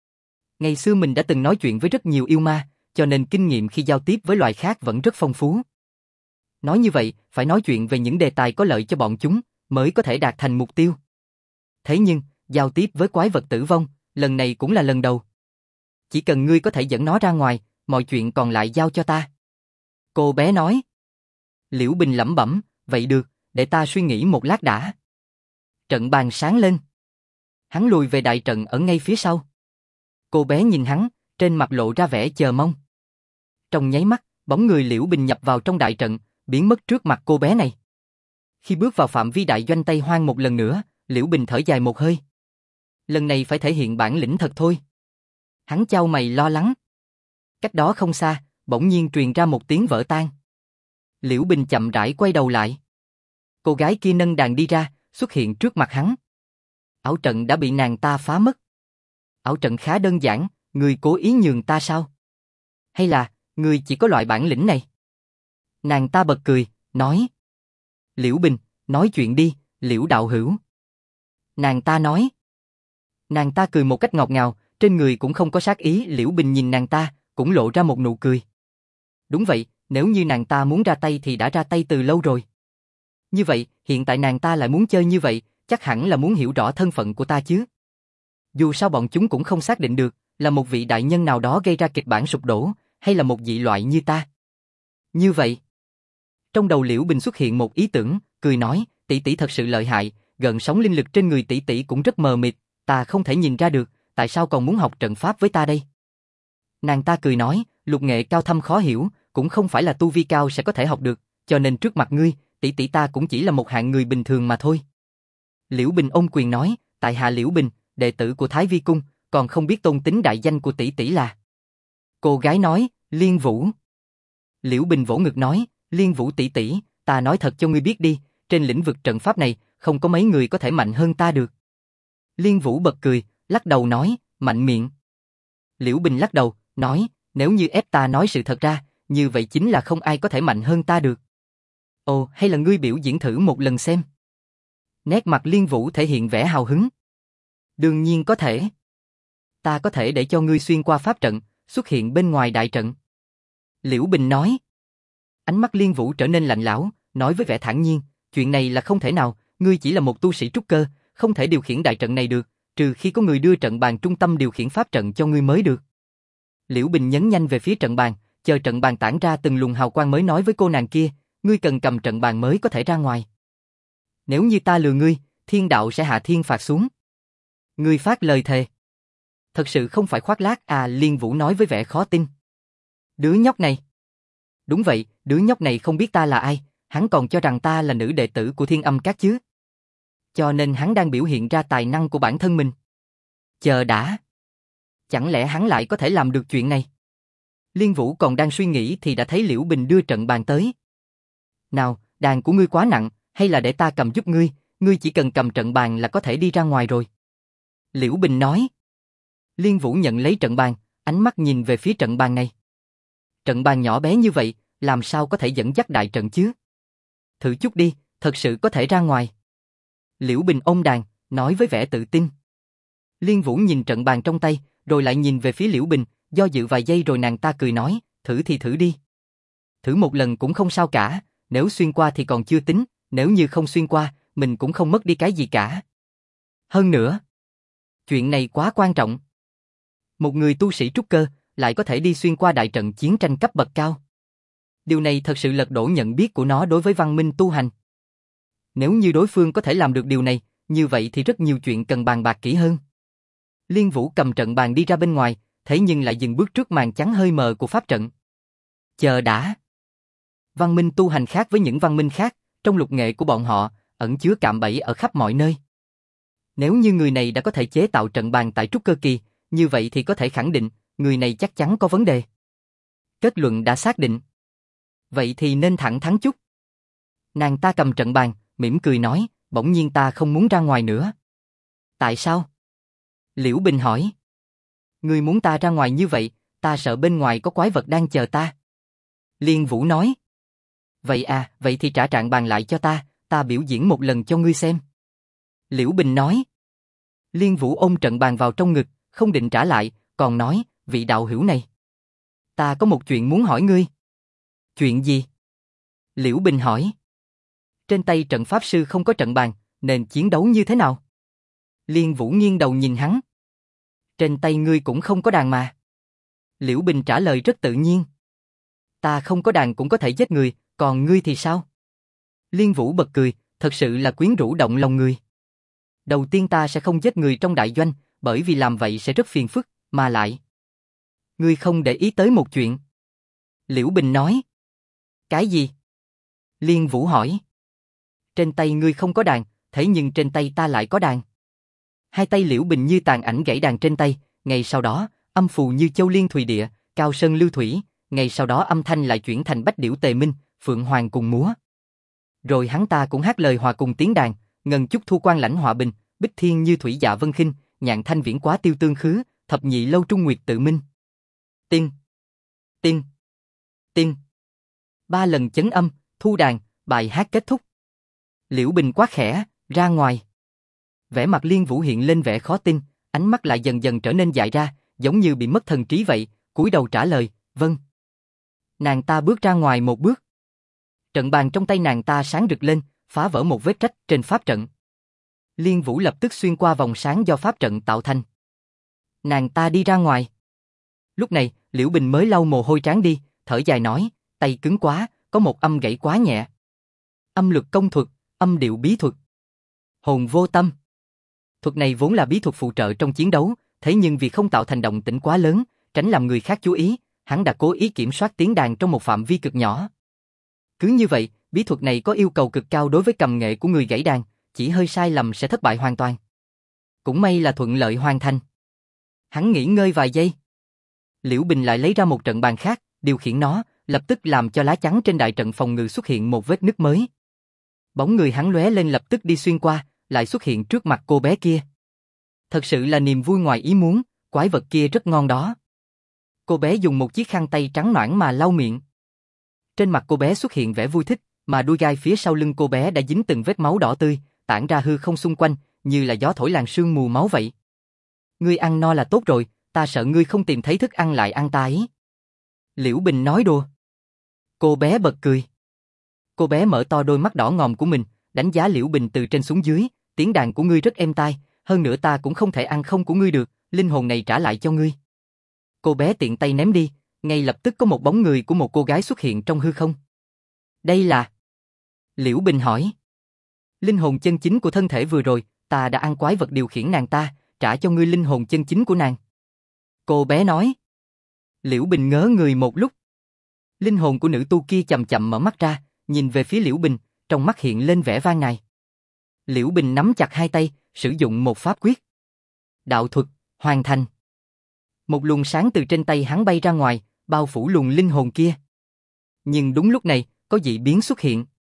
Speaker 1: Ngày xưa mình đã từng nói chuyện với rất nhiều yêu ma, cho nên kinh nghiệm khi giao tiếp với loài khác vẫn rất phong phú. Nói như vậy, phải nói chuyện về những đề tài có lợi cho bọn chúng, mới có thể đạt thành mục tiêu. Thế nhưng, giao tiếp với quái vật tử vong, lần này cũng là lần đầu. Chỉ cần ngươi có thể dẫn nó ra ngoài, mọi chuyện còn lại giao cho ta. Cô bé nói. Liễu Bình lẩm bẩm, vậy được, để ta suy nghĩ một lát đã. Trận bàn sáng lên. Hắn lùi về đại trận ở ngay phía sau. Cô bé nhìn hắn, trên mặt lộ ra vẻ chờ mong. Trong nháy mắt, bóng người Liễu Bình nhập vào trong đại trận, biến mất trước mặt cô bé này. Khi bước vào phạm vi đại doanh Tây Hoang một lần nữa, Liễu Bình thở dài một hơi. Lần này phải thể hiện bản lĩnh thật thôi. Hắn chau mày lo lắng. Cách đó không xa, bỗng nhiên truyền ra một tiếng vỡ tan. Liễu Bình chậm rãi quay đầu lại. Cô gái kia nâng đàn đi ra, xuất hiện trước mặt hắn. Ảo trận đã bị nàng ta phá mất. Ảo trận khá đơn giản, ngươi cố ý nhường ta sao? Hay là, ngươi chỉ có loại bản lĩnh này? Nàng ta bật cười, nói. Liễu Bình, nói chuyện đi, Liễu đạo hữu. Nàng ta nói. Nàng ta cười một cách ngọt ngào, trên người cũng không có sát ý. Liễu Bình nhìn nàng ta, cũng lộ ra một nụ cười. Đúng vậy, nếu như nàng ta muốn ra tay thì đã ra tay từ lâu rồi. Như vậy, hiện tại nàng ta lại muốn chơi như vậy, chắc hẳn là muốn hiểu rõ thân phận của ta chứ. Dù sao bọn chúng cũng không xác định được, là một vị đại nhân nào đó gây ra kịch bản sụp đổ, hay là một dị loại như ta. Như vậy, trong đầu Liễu Bình xuất hiện một ý tưởng, cười nói, tỷ tỷ thật sự lợi hại, gợn sóng linh lực trên người tỷ tỷ cũng rất mờ mịt, ta không thể nhìn ra được, tại sao còn muốn học trận pháp với ta đây? Nàng ta cười nói, lục nghệ cao thâm khó hiểu, cũng không phải là tu vi cao sẽ có thể học được, cho nên trước mặt ngươi, tỷ tỷ ta cũng chỉ là một hạng người bình thường mà thôi. Liễu Bình ôm quyền nói, tại hạ Liễu Bình, đệ tử của Thái Vi Cung, còn không biết tôn tính đại danh của tỷ tỷ là. Cô gái nói, Liên Vũ. Liễu Bình vỗ ngực nói, Liên Vũ tỷ tỷ, ta nói thật cho ngươi biết đi, trên lĩnh vực trận pháp này, không có mấy người có thể mạnh hơn ta được. Liên Vũ bật cười, lắc đầu nói, mạnh miệng. Liễu Bình lắc đầu, nói, nếu như ép ta nói sự thật ra, như vậy chính là không ai có thể mạnh hơn ta được. Ồ, hay là ngươi biểu diễn thử một lần xem. Nét mặt Liên Vũ thể hiện vẻ hào hứng. Đương nhiên có thể. Ta có thể để cho ngươi xuyên qua pháp trận, xuất hiện bên ngoài đại trận. Liễu Bình nói. Ánh mắt Liên Vũ trở nên lạnh lẽo, nói với vẻ thản nhiên, chuyện này là không thể nào, ngươi chỉ là một tu sĩ trúc cơ, không thể điều khiển đại trận này được, trừ khi có người đưa trận bàn trung tâm điều khiển pháp trận cho ngươi mới được. Liễu Bình nhấn nhanh về phía trận bàn, chờ trận bàn tản ra từng luồng hào quang mới nói với cô nàng kia, ngươi cần cầm trận bàn mới có thể ra ngoài. Nếu như ta lừa ngươi, thiên đạo sẽ hạ thiên phạt xuống. Ngươi phát lời thề. Thật sự không phải khoác lác à, Liên Vũ nói với vẻ khó tin. Đứa nhóc này. Đúng vậy, đứa nhóc này không biết ta là ai, hắn còn cho rằng ta là nữ đệ tử của Thiên Âm Các chứ. Cho nên hắn đang biểu hiện ra tài năng của bản thân mình. Chờ đã. Chẳng lẽ hắn lại có thể làm được chuyện này? Liên Vũ còn đang suy nghĩ thì đã thấy Liễu Bình đưa trận bàn tới. Nào, đàn của ngươi quá nặng, hay là để ta cầm giúp ngươi chỉ cần cầm trận bàn là có thể đi ra ngoài rồi. Liễu Bình nói. Liên Vũ nhận lấy trận bàn, ánh mắt nhìn về phía trận bàn này. Trận bàn nhỏ bé như vậy, làm sao có thể dẫn dắt đại trận chứ? Thử chút đi, thật sự có thể ra ngoài. Liễu Bình ôm đàn, nói với vẻ tự tin. Liên Vũ nhìn trận bàn trong tay, rồi lại nhìn về phía Liễu Bình, do dự vài giây rồi nàng ta cười nói, thử thì thử đi. Thử một lần cũng không sao cả, nếu xuyên qua thì còn chưa tính, nếu như không xuyên qua, mình cũng không mất đi cái gì cả. Hơn nữa, chuyện này quá quan trọng. Một người tu sĩ trúc cơ, lại có thể đi xuyên qua đại trận chiến tranh cấp bậc cao. Điều này thật sự lật đổ nhận biết của nó đối với văn minh tu hành. Nếu như đối phương có thể làm được điều này, như vậy thì rất nhiều chuyện cần bàn bạc kỹ hơn. Liên Vũ cầm trận bàn đi ra bên ngoài, thế nhưng lại dừng bước trước màn chắn hơi mờ của pháp trận. Chờ đã. Văn minh tu hành khác với những văn minh khác, trong lục nghệ của bọn họ, ẩn chứa cạm bẫy ở khắp mọi nơi. Nếu như người này đã có thể chế tạo trận bàn tại trúc cơ kỳ, như vậy thì có thể khẳng định, người này chắc chắn có vấn đề. Kết luận đã xác định. Vậy thì nên thẳng thắn chút. Nàng ta cầm trận bàn, mỉm cười nói, bỗng nhiên ta không muốn ra ngoài nữa. Tại sao? Liễu Bình hỏi. Ngươi muốn ta ra ngoài như vậy, ta sợ bên ngoài có quái vật đang chờ ta. Liên Vũ nói. Vậy à, vậy thì trả trạng bàn lại cho ta biểu diễn một lần cho ngươi xem. Liễu Bình nói. Liên Vũ ôm trận bàn vào trong ngực, không định trả lại, còn nói, vị đạo hữu này. Ta có một chuyện muốn hỏi ngươi. Chuyện gì? Liễu Bình hỏi. Trên tay trận pháp sư không có trận bàn, nên chiến đấu như thế nào? Liên Vũ nghiêng đầu nhìn hắn. Trên tay ngươi cũng không có đàn mà. Liễu Bình trả lời rất tự nhiên. Ta không có đàn cũng có thể giết người, còn ngươi thì sao? Liên Vũ bật cười, thật sự là quyến rũ động lòng người. Đầu tiên ta sẽ không giết người trong đại doanh, bởi vì làm vậy sẽ rất phiền phức, mà lại. Ngươi không để ý tới một chuyện. Liễu Bình nói. Cái gì? Liên Vũ hỏi. Trên tay ngươi không có đàn, thế nhưng trên tay ta lại có đàn. Hai tay Liễu Bình như tàn ảnh gãy đàn trên tay, ngày sau đó, âm phù như châu liên thùy địa, cao sơn lưu thủy, ngày sau đó âm thanh lại chuyển thành bách điểu tề minh, phượng hoàng cùng múa. Rồi hắn ta cũng hát lời hòa cùng tiếng đàn, ngân chúc thu quan lãnh hòa bình, bích thiên như thủy dạ vân khinh, nhạn thanh viễn quá tiêu tương khứ, thập nhị lâu trung nguyệt tự minh. Tiên, tiên, tiên. 3 lần chấn âm, thu đàn, bài hát kết thúc. Liễu Bình quát khẽ, ra ngoài. Vẻ mặt Liên Vũ hiện lên vẻ khó tin, ánh mắt lại dần dần trở nên dại ra, giống như bị mất thần trí vậy, cúi đầu trả lời, vâng. Nàng ta bước ra ngoài một bước. Trận bàn trong tay nàng ta sáng rực lên, phá vỡ một vết rách trên pháp trận. Liên Vũ lập tức xuyên qua vòng sáng do pháp trận tạo thành. Nàng ta đi ra ngoài. Lúc này, Liễu Bình mới lau mồ hôi trán đi, thở dài nói, tay cứng quá, có một âm gãy quá nhẹ. Âm lực công thuật, âm điệu bí thuật. Hồn vô tâm. Thuật này vốn là bí thuật phụ trợ trong chiến đấu, thế nhưng vì không tạo thành động tĩnh quá lớn, tránh làm người khác chú ý, hắn đã cố ý kiểm soát tiếng đàn trong một phạm vi cực nhỏ. Cứ như vậy, bí thuật này có yêu cầu cực cao đối với cầm nghệ của người gãy đàn, chỉ hơi sai lầm sẽ thất bại hoàn toàn. Cũng may là thuận lợi hoàn thành. Hắn nghỉ ngơi vài giây. Liễu Bình lại lấy ra một trận bàn khác, điều khiển nó, lập tức làm cho lá chắn trên đại trận phòng ngự xuất hiện một vết nứt mới. Bóng người hắn lóe lên lập tức đi xuyên qua, lại xuất hiện trước mặt cô bé kia. Thật sự là niềm vui ngoài ý muốn, quái vật kia rất ngon đó. Cô bé dùng một chiếc khăn tay trắng nõn mà lau miệng. Trên mặt cô bé xuất hiện vẻ vui thích, mà đuôi gai phía sau lưng cô bé đã dính từng vết máu đỏ tươi, tản ra hư không xung quanh, như là gió thổi làn sương mù máu vậy. Ngươi ăn no là tốt rồi, ta sợ ngươi không tìm thấy thức ăn lại ăn ta ấy. Liễu Bình nói đùa. Cô bé bật cười. Cô bé mở to đôi mắt đỏ ngòm của mình, đánh giá Liễu Bình từ trên xuống dưới, tiếng đàn của ngươi rất êm tai, hơn nữa ta cũng không thể ăn không của ngươi được, linh hồn này trả lại cho ngươi. Cô bé tiện tay ném đi, ngay lập tức có một bóng người của một cô gái xuất hiện trong hư không. Đây là... Liễu Bình hỏi. Linh hồn chân chính của thân thể vừa rồi, ta đã ăn quái vật điều khiển nàng ta, trả cho ngươi linh hồn chân chính của nàng. Cô bé nói. Liễu Bình ngớ người một lúc. Linh hồn của nữ tu kia chậm chậm mở mắt ra, nhìn về phía Liễu Bình, trong mắt hiện lên vẻ van nài. Liễu Bình nắm chặt hai tay, sử dụng một pháp quyết. Đạo thuật, hoàn thành. Một luồng sáng từ trên tay hắn bay ra ngoài, bao phủ luồng linh hồn kia. Nhưng đúng lúc này, có dị biến xuất hiện.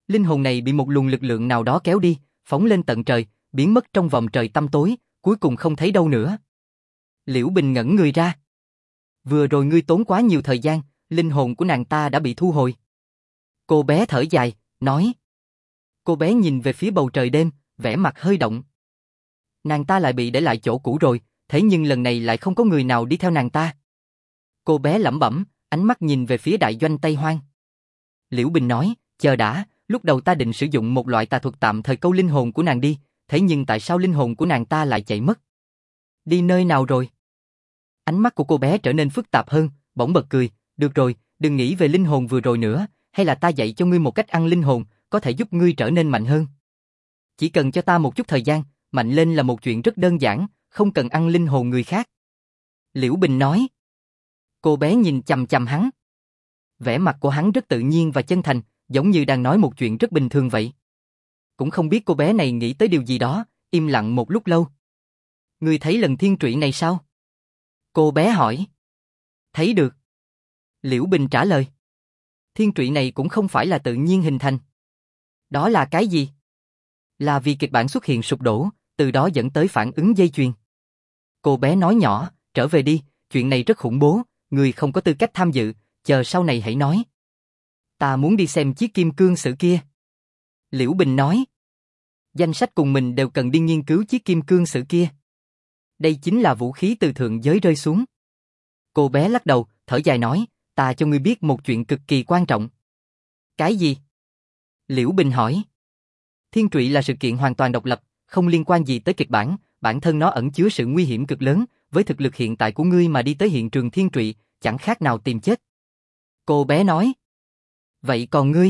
Speaker 1: Linh hồn này bị một luồng lực lượng nào đó kéo đi, phóng lên tận trời, biến mất trong vòng trời tăm tối, cuối cùng không thấy đâu nữa. Liễu Bình ngẩn người ra. Vừa rồi ngươi tốn quá nhiều thời gian, linh hồn của nàng ta đã bị thu hồi. Cô bé thở dài, nói. Cô bé nhìn về phía bầu trời đêm, vẻ mặt hơi động. Nàng ta lại bị để lại chỗ cũ rồi, thế nhưng lần này lại không có người nào đi theo nàng ta. Cô bé lẩm bẩm, ánh mắt nhìn về phía đại doanh Tây Hoang. Liễu Bình nói, chờ đã, lúc đầu ta định sử dụng một loại tà thuật tạm thời câu linh hồn của nàng đi, thế nhưng tại sao linh hồn của nàng ta lại chạy mất? Đi nơi nào rồi? Ánh mắt của cô bé trở nên phức tạp hơn, bỗng bật cười, được rồi, đừng nghĩ về linh hồn vừa rồi nữa, hay là ta dạy cho ngươi một cách ăn linh hồn, có thể giúp ngươi trở nên mạnh hơn. Chỉ cần cho ta một chút thời gian, mạnh lên là một chuyện rất đơn giản, không cần ăn linh hồn người khác. Liễu Bình nói. Cô bé nhìn chằm chằm hắn. Vẻ mặt của hắn rất tự nhiên và chân thành, giống như đang nói một chuyện rất bình thường vậy. Cũng không biết cô bé này nghĩ tới điều gì đó, im lặng một lúc lâu. Ngươi thấy lần thiên trụy này sao? Cô bé hỏi. Thấy được. Liễu Bình trả lời. Thiên trụy này cũng không phải là tự nhiên hình thành. Đó là cái gì? Là vì kịch bản xuất hiện sụp đổ, từ đó dẫn tới phản ứng dây chuyền. Cô bé nói nhỏ, trở về đi, chuyện này rất khủng bố, người không có tư cách tham dự, chờ sau này hãy nói. Ta muốn đi xem chiếc kim cương sử kia. Liễu Bình nói. Danh sách cùng mình đều cần đi nghiên cứu chiếc kim cương sử kia. Đây chính là vũ khí từ thượng giới rơi xuống. Cô bé lắc đầu, thở dài nói, ta cho ngươi biết một chuyện cực kỳ quan trọng. Cái gì? Liễu Bình hỏi. Thiên trụy là sự kiện hoàn toàn độc lập, không liên quan gì tới kịch bản, bản thân nó ẩn chứa sự nguy hiểm cực lớn, với thực lực hiện tại của ngươi mà đi tới hiện trường thiên trụy, chẳng khác nào tìm chết. Cô bé nói. Vậy còn ngươi?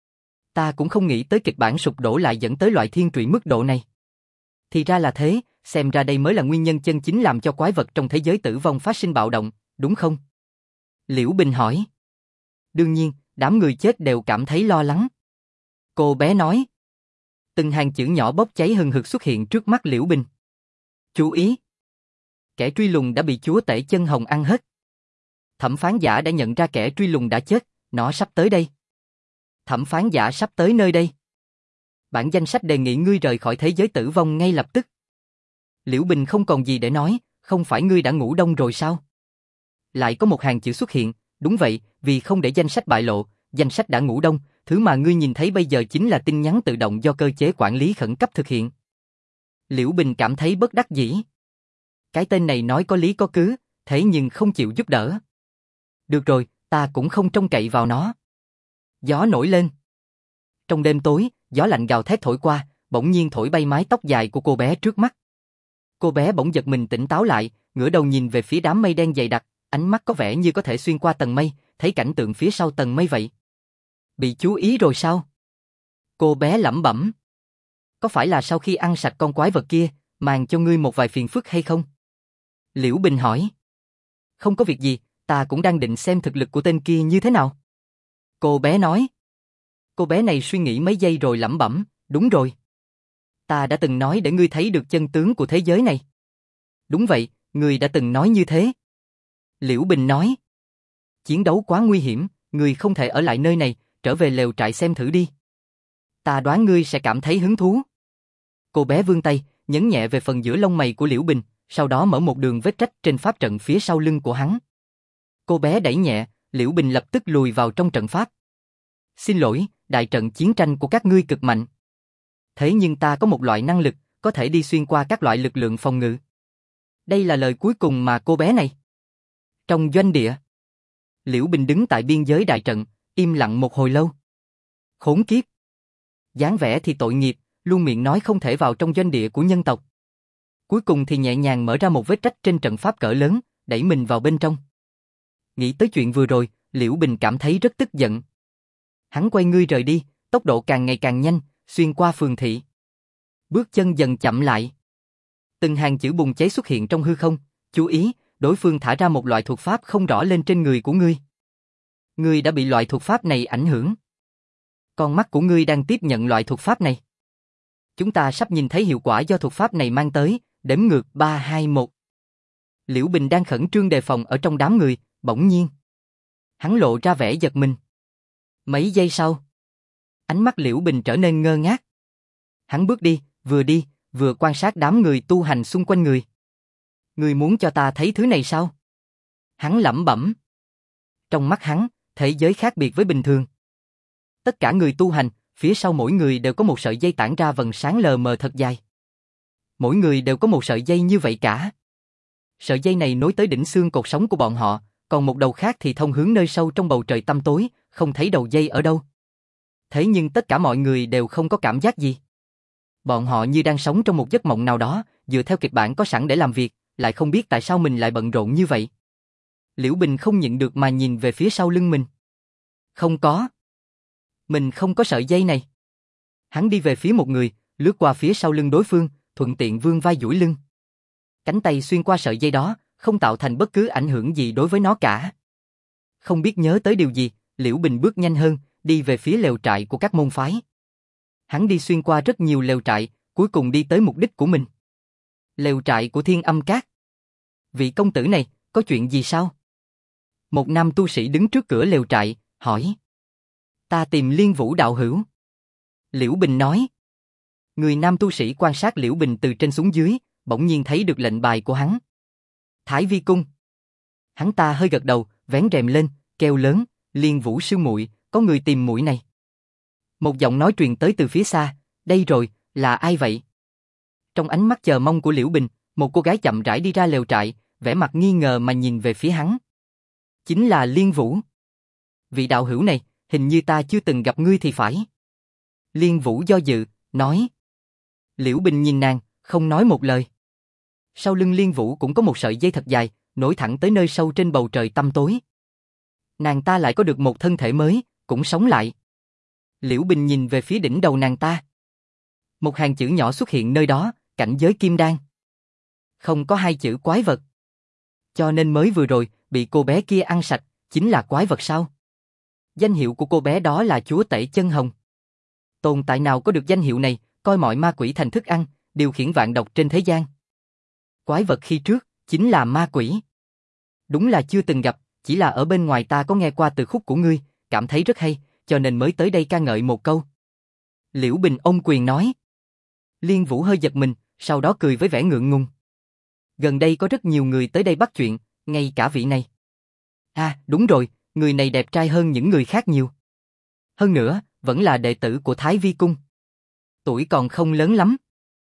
Speaker 1: Ta cũng không nghĩ tới kịch bản sụp đổ lại dẫn tới loại thiên trụy mức độ này. Thì ra là thế, xem ra đây mới là nguyên nhân chân chính làm cho quái vật trong thế giới tử vong phát sinh bạo động, đúng không? Liễu Bình hỏi. Đương nhiên, đám người chết đều cảm thấy lo lắng. Cô bé nói. Từng hàng chữ nhỏ bốc cháy hừng hực xuất hiện trước mắt Liễu Bình. Chú ý! Kẻ truy lùng đã bị chúa tể chân hồng ăn hết. Thẩm phán giả đã nhận ra kẻ truy lùng đã chết, nó sắp tới đây. Thẩm phán giả sắp tới nơi đây. Bản danh sách đề nghị ngươi rời khỏi thế giới tử vong ngay lập tức. Liễu Bình không còn gì để nói, không phải ngươi đã ngủ đông rồi sao? Lại có một hàng chữ xuất hiện, đúng vậy, vì không để danh sách bại lộ, danh sách đã ngủ đông, thứ mà ngươi nhìn thấy bây giờ chính là tin nhắn tự động do cơ chế quản lý khẩn cấp thực hiện. Liễu Bình cảm thấy bất đắc dĩ. Cái tên này nói có lý có cứ, thế nhưng không chịu giúp đỡ. Được rồi, ta cũng không trông cậy vào nó. Gió nổi lên. Trong đêm tối, gió lạnh gào thét thổi qua, bỗng nhiên thổi bay mái tóc dài của cô bé trước mắt. Cô bé bỗng giật mình tỉnh táo lại, ngửa đầu nhìn về phía đám mây đen dày đặc, ánh mắt có vẻ như có thể xuyên qua tầng mây, thấy cảnh tượng phía sau tầng mây vậy. Bị chú ý rồi sao? Cô bé lẩm bẩm. Có phải là sau khi ăn sạch con quái vật kia, mang cho ngươi một vài phiền phức hay không? Liễu Bình hỏi. Không có việc gì, ta cũng đang định xem thực lực của tên kia như thế nào. Cô bé nói. Cô bé này suy nghĩ mấy giây rồi lẩm bẩm, đúng rồi. Ta đã từng nói để ngươi thấy được chân tướng của thế giới này. Đúng vậy, ngươi đã từng nói như thế. Liễu Bình nói. Chiến đấu quá nguy hiểm, ngươi không thể ở lại nơi này, trở về lều trại xem thử đi. Ta đoán ngươi sẽ cảm thấy hứng thú. Cô bé vươn tay, nhấn nhẹ về phần giữa lông mày của Liễu Bình, sau đó mở một đường vết rách trên pháp trận phía sau lưng của hắn. Cô bé đẩy nhẹ, Liễu Bình lập tức lùi vào trong trận pháp. Xin lỗi, đại trận chiến tranh của các ngươi cực mạnh. Thế nhưng ta có một loại năng lực, có thể đi xuyên qua các loại lực lượng phòng ngự. Đây là lời cuối cùng mà cô bé này. Trong doanh địa, Liễu Bình đứng tại biên giới đại trận, im lặng một hồi lâu. Khốn kiếp. Dáng vẻ thì tội nghiệp, luôn miệng nói không thể vào trong doanh địa của nhân tộc. Cuối cùng thì nhẹ nhàng mở ra một vết rách trên trận pháp cỡ lớn, đẩy mình vào bên trong. Nghĩ tới chuyện vừa rồi, Liễu Bình cảm thấy rất tức giận. Hắn quay người rời đi, tốc độ càng ngày càng nhanh, xuyên qua phường thị. Bước chân dần chậm lại. Từng hàng chữ bùng cháy xuất hiện trong hư không, chú ý, đối phương thả ra một loại thuật pháp không rõ lên trên người của ngươi. Ngươi đã bị loại thuật pháp này ảnh hưởng. Con mắt của ngươi đang tiếp nhận loại thuật pháp này. Chúng ta sắp nhìn thấy hiệu quả do thuật pháp này mang tới, đếm ngược 3, 2, 1. Liễu Bình đang khẩn trương đề phòng ở trong đám người, bỗng nhiên. Hắn lộ ra vẻ giật mình. Mấy giây sau, Ánh mắt Liễu Bình trở nên ngơ ngác. Hắn đi, vừa quan sát đám người tu hành xung quanh người. Người muốn cho ta thấy thứ này sao? Hắn lẩm bẩm. Trong mắt hắn, thế giới khác biệt với bình thường. Tất cả người tu hành, phía sau mỗi người đều có một sợi dây tản ra vầng sáng lờ mờ thật dài. Mỗi người đều có một sợi dây như vậy cả. Sợi dây này nối tới đỉnh xương cột sống của bọn họ, còn một đầu khác thì thông hướng nơi sâu trong bầu trời tăm tối, không thấy đầu dây ở đâu. Thế nhưng tất cả mọi người đều không có cảm giác gì. Bọn họ như đang sống trong một giấc mộng nào đó, dựa theo kịch bản có sẵn để làm việc, lại không biết tại sao mình lại bận rộn như vậy. Liễu Bình không nhịn được mà nhìn về phía sau lưng mình. Không có. Mình không có sợi dây này. Hắn đi về phía một người, lướt qua phía sau lưng đối phương, thuận tiện vươn vai duỗi lưng. Cánh tay xuyên qua sợi dây đó, không tạo thành bất cứ ảnh hưởng gì đối với nó cả. Không biết nhớ tới điều gì, Liễu Bình bước nhanh hơn, đi về phía lều trại của các môn phái. Hắn đi xuyên qua rất nhiều lều trại, cuối cùng đi tới mục đích của mình. Lều trại của Thiên Âm Các. Vị công tử này, có chuyện gì sao? Một nam tu sĩ đứng trước cửa lều trại, hỏi. Ta tìm Liên Vũ đạo hữu. Liễu Bình nói. Người nam tu sĩ quan sát Liễu Bình từ trên xuống dưới, bỗng nhiên thấy được lệnh bài của hắn. Thái Vi Cung. Hắn ta hơi gật đầu, vén rèm lên, kêu lớn, Liên Vũ sư muội, có người tìm muội này. Một giọng nói truyền tới từ phía xa, đây rồi, là ai vậy? Trong ánh mắt chờ mong của Liễu Bình, một cô gái chậm rãi đi ra lều trại, vẻ mặt nghi ngờ mà nhìn về phía hắn. Chính là Liên Vũ. Vị đạo hữu này, hình như ta chưa từng gặp ngươi thì phải. Liên Vũ do dự, nói. Liễu Bình nhìn nàng, không nói một lời. Sau lưng Liên Vũ cũng có một sợi dây thật dài, nối thẳng tới nơi sâu trên bầu trời tăm tối. Nàng ta lại có được một thân thể mới, cũng sống lại. Liễu Bình nhìn về phía đỉnh đầu nàng ta. Một hàng chữ nhỏ xuất hiện nơi đó, cảnh giới kim đan. Không có hai chữ quái vật. Cho nên mới vừa rồi, bị cô bé kia ăn sạch, chính là quái vật sao? Danh hiệu của cô bé đó là Chúa Tể Chân Hồng. Tồn tại nào có được danh hiệu này, coi mọi ma quỷ thành thức ăn, điều khiển vạn độc trên thế gian. Quái vật khi trước, chính là ma quỷ. Đúng là chưa từng gặp, chỉ là ở bên ngoài ta có nghe qua từ khúc của ngươi, cảm thấy rất hay, cho nên mới tới đây ca ngợi một câu. Liễu Bình ôm quyền nói. Liên Vũ hơi giật mình, sau đó cười với vẻ ngượng ngùng. Gần đây có rất nhiều người tới đây bắt chuyện, ngay cả vị này. À, đúng rồi, người này đẹp trai hơn những người khác nhiều. Hơn nữa, vẫn là đệ tử của Thái Vi Cung. Tuổi còn không lớn lắm.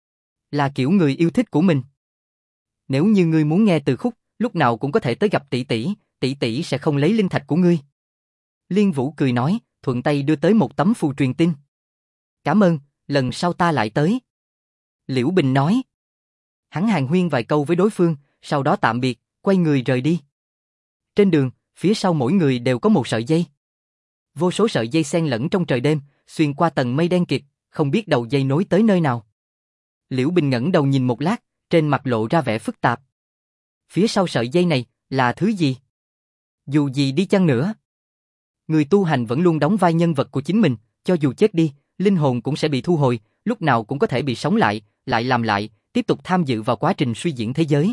Speaker 1: Là kiểu người yêu thích của mình. Nếu như ngươi muốn nghe từ khúc, lúc nào cũng có thể tới gặp tỷ tỷ sẽ không lấy linh thạch của ngươi. Liên Vũ cười nói, thuận tay đưa tới một tấm phù truyền tin. Cảm ơn, lần sau ta lại tới. Liễu Bình nói. Hắn hàn huyên vài câu với đối phương, sau đó tạm biệt, quay người rời đi. Trên đường, phía sau mỗi người đều có một sợi dây. Vô số sợi dây xen lẫn trong trời đêm, xuyên qua tầng mây đen kịt, không biết đầu dây nối tới nơi nào. Liễu Bình ngẩng đầu nhìn một lát, trên mặt lộ ra vẻ phức tạp. Phía sau sợi dây này, là thứ gì? Dù gì đi chăng nữa, người tu hành vẫn luôn đóng vai nhân vật của chính mình, cho dù chết đi, linh hồn cũng sẽ bị thu hồi, lúc nào cũng có thể bị sống lại, lại làm lại, tiếp tục tham dự vào quá trình suy diễn thế giới.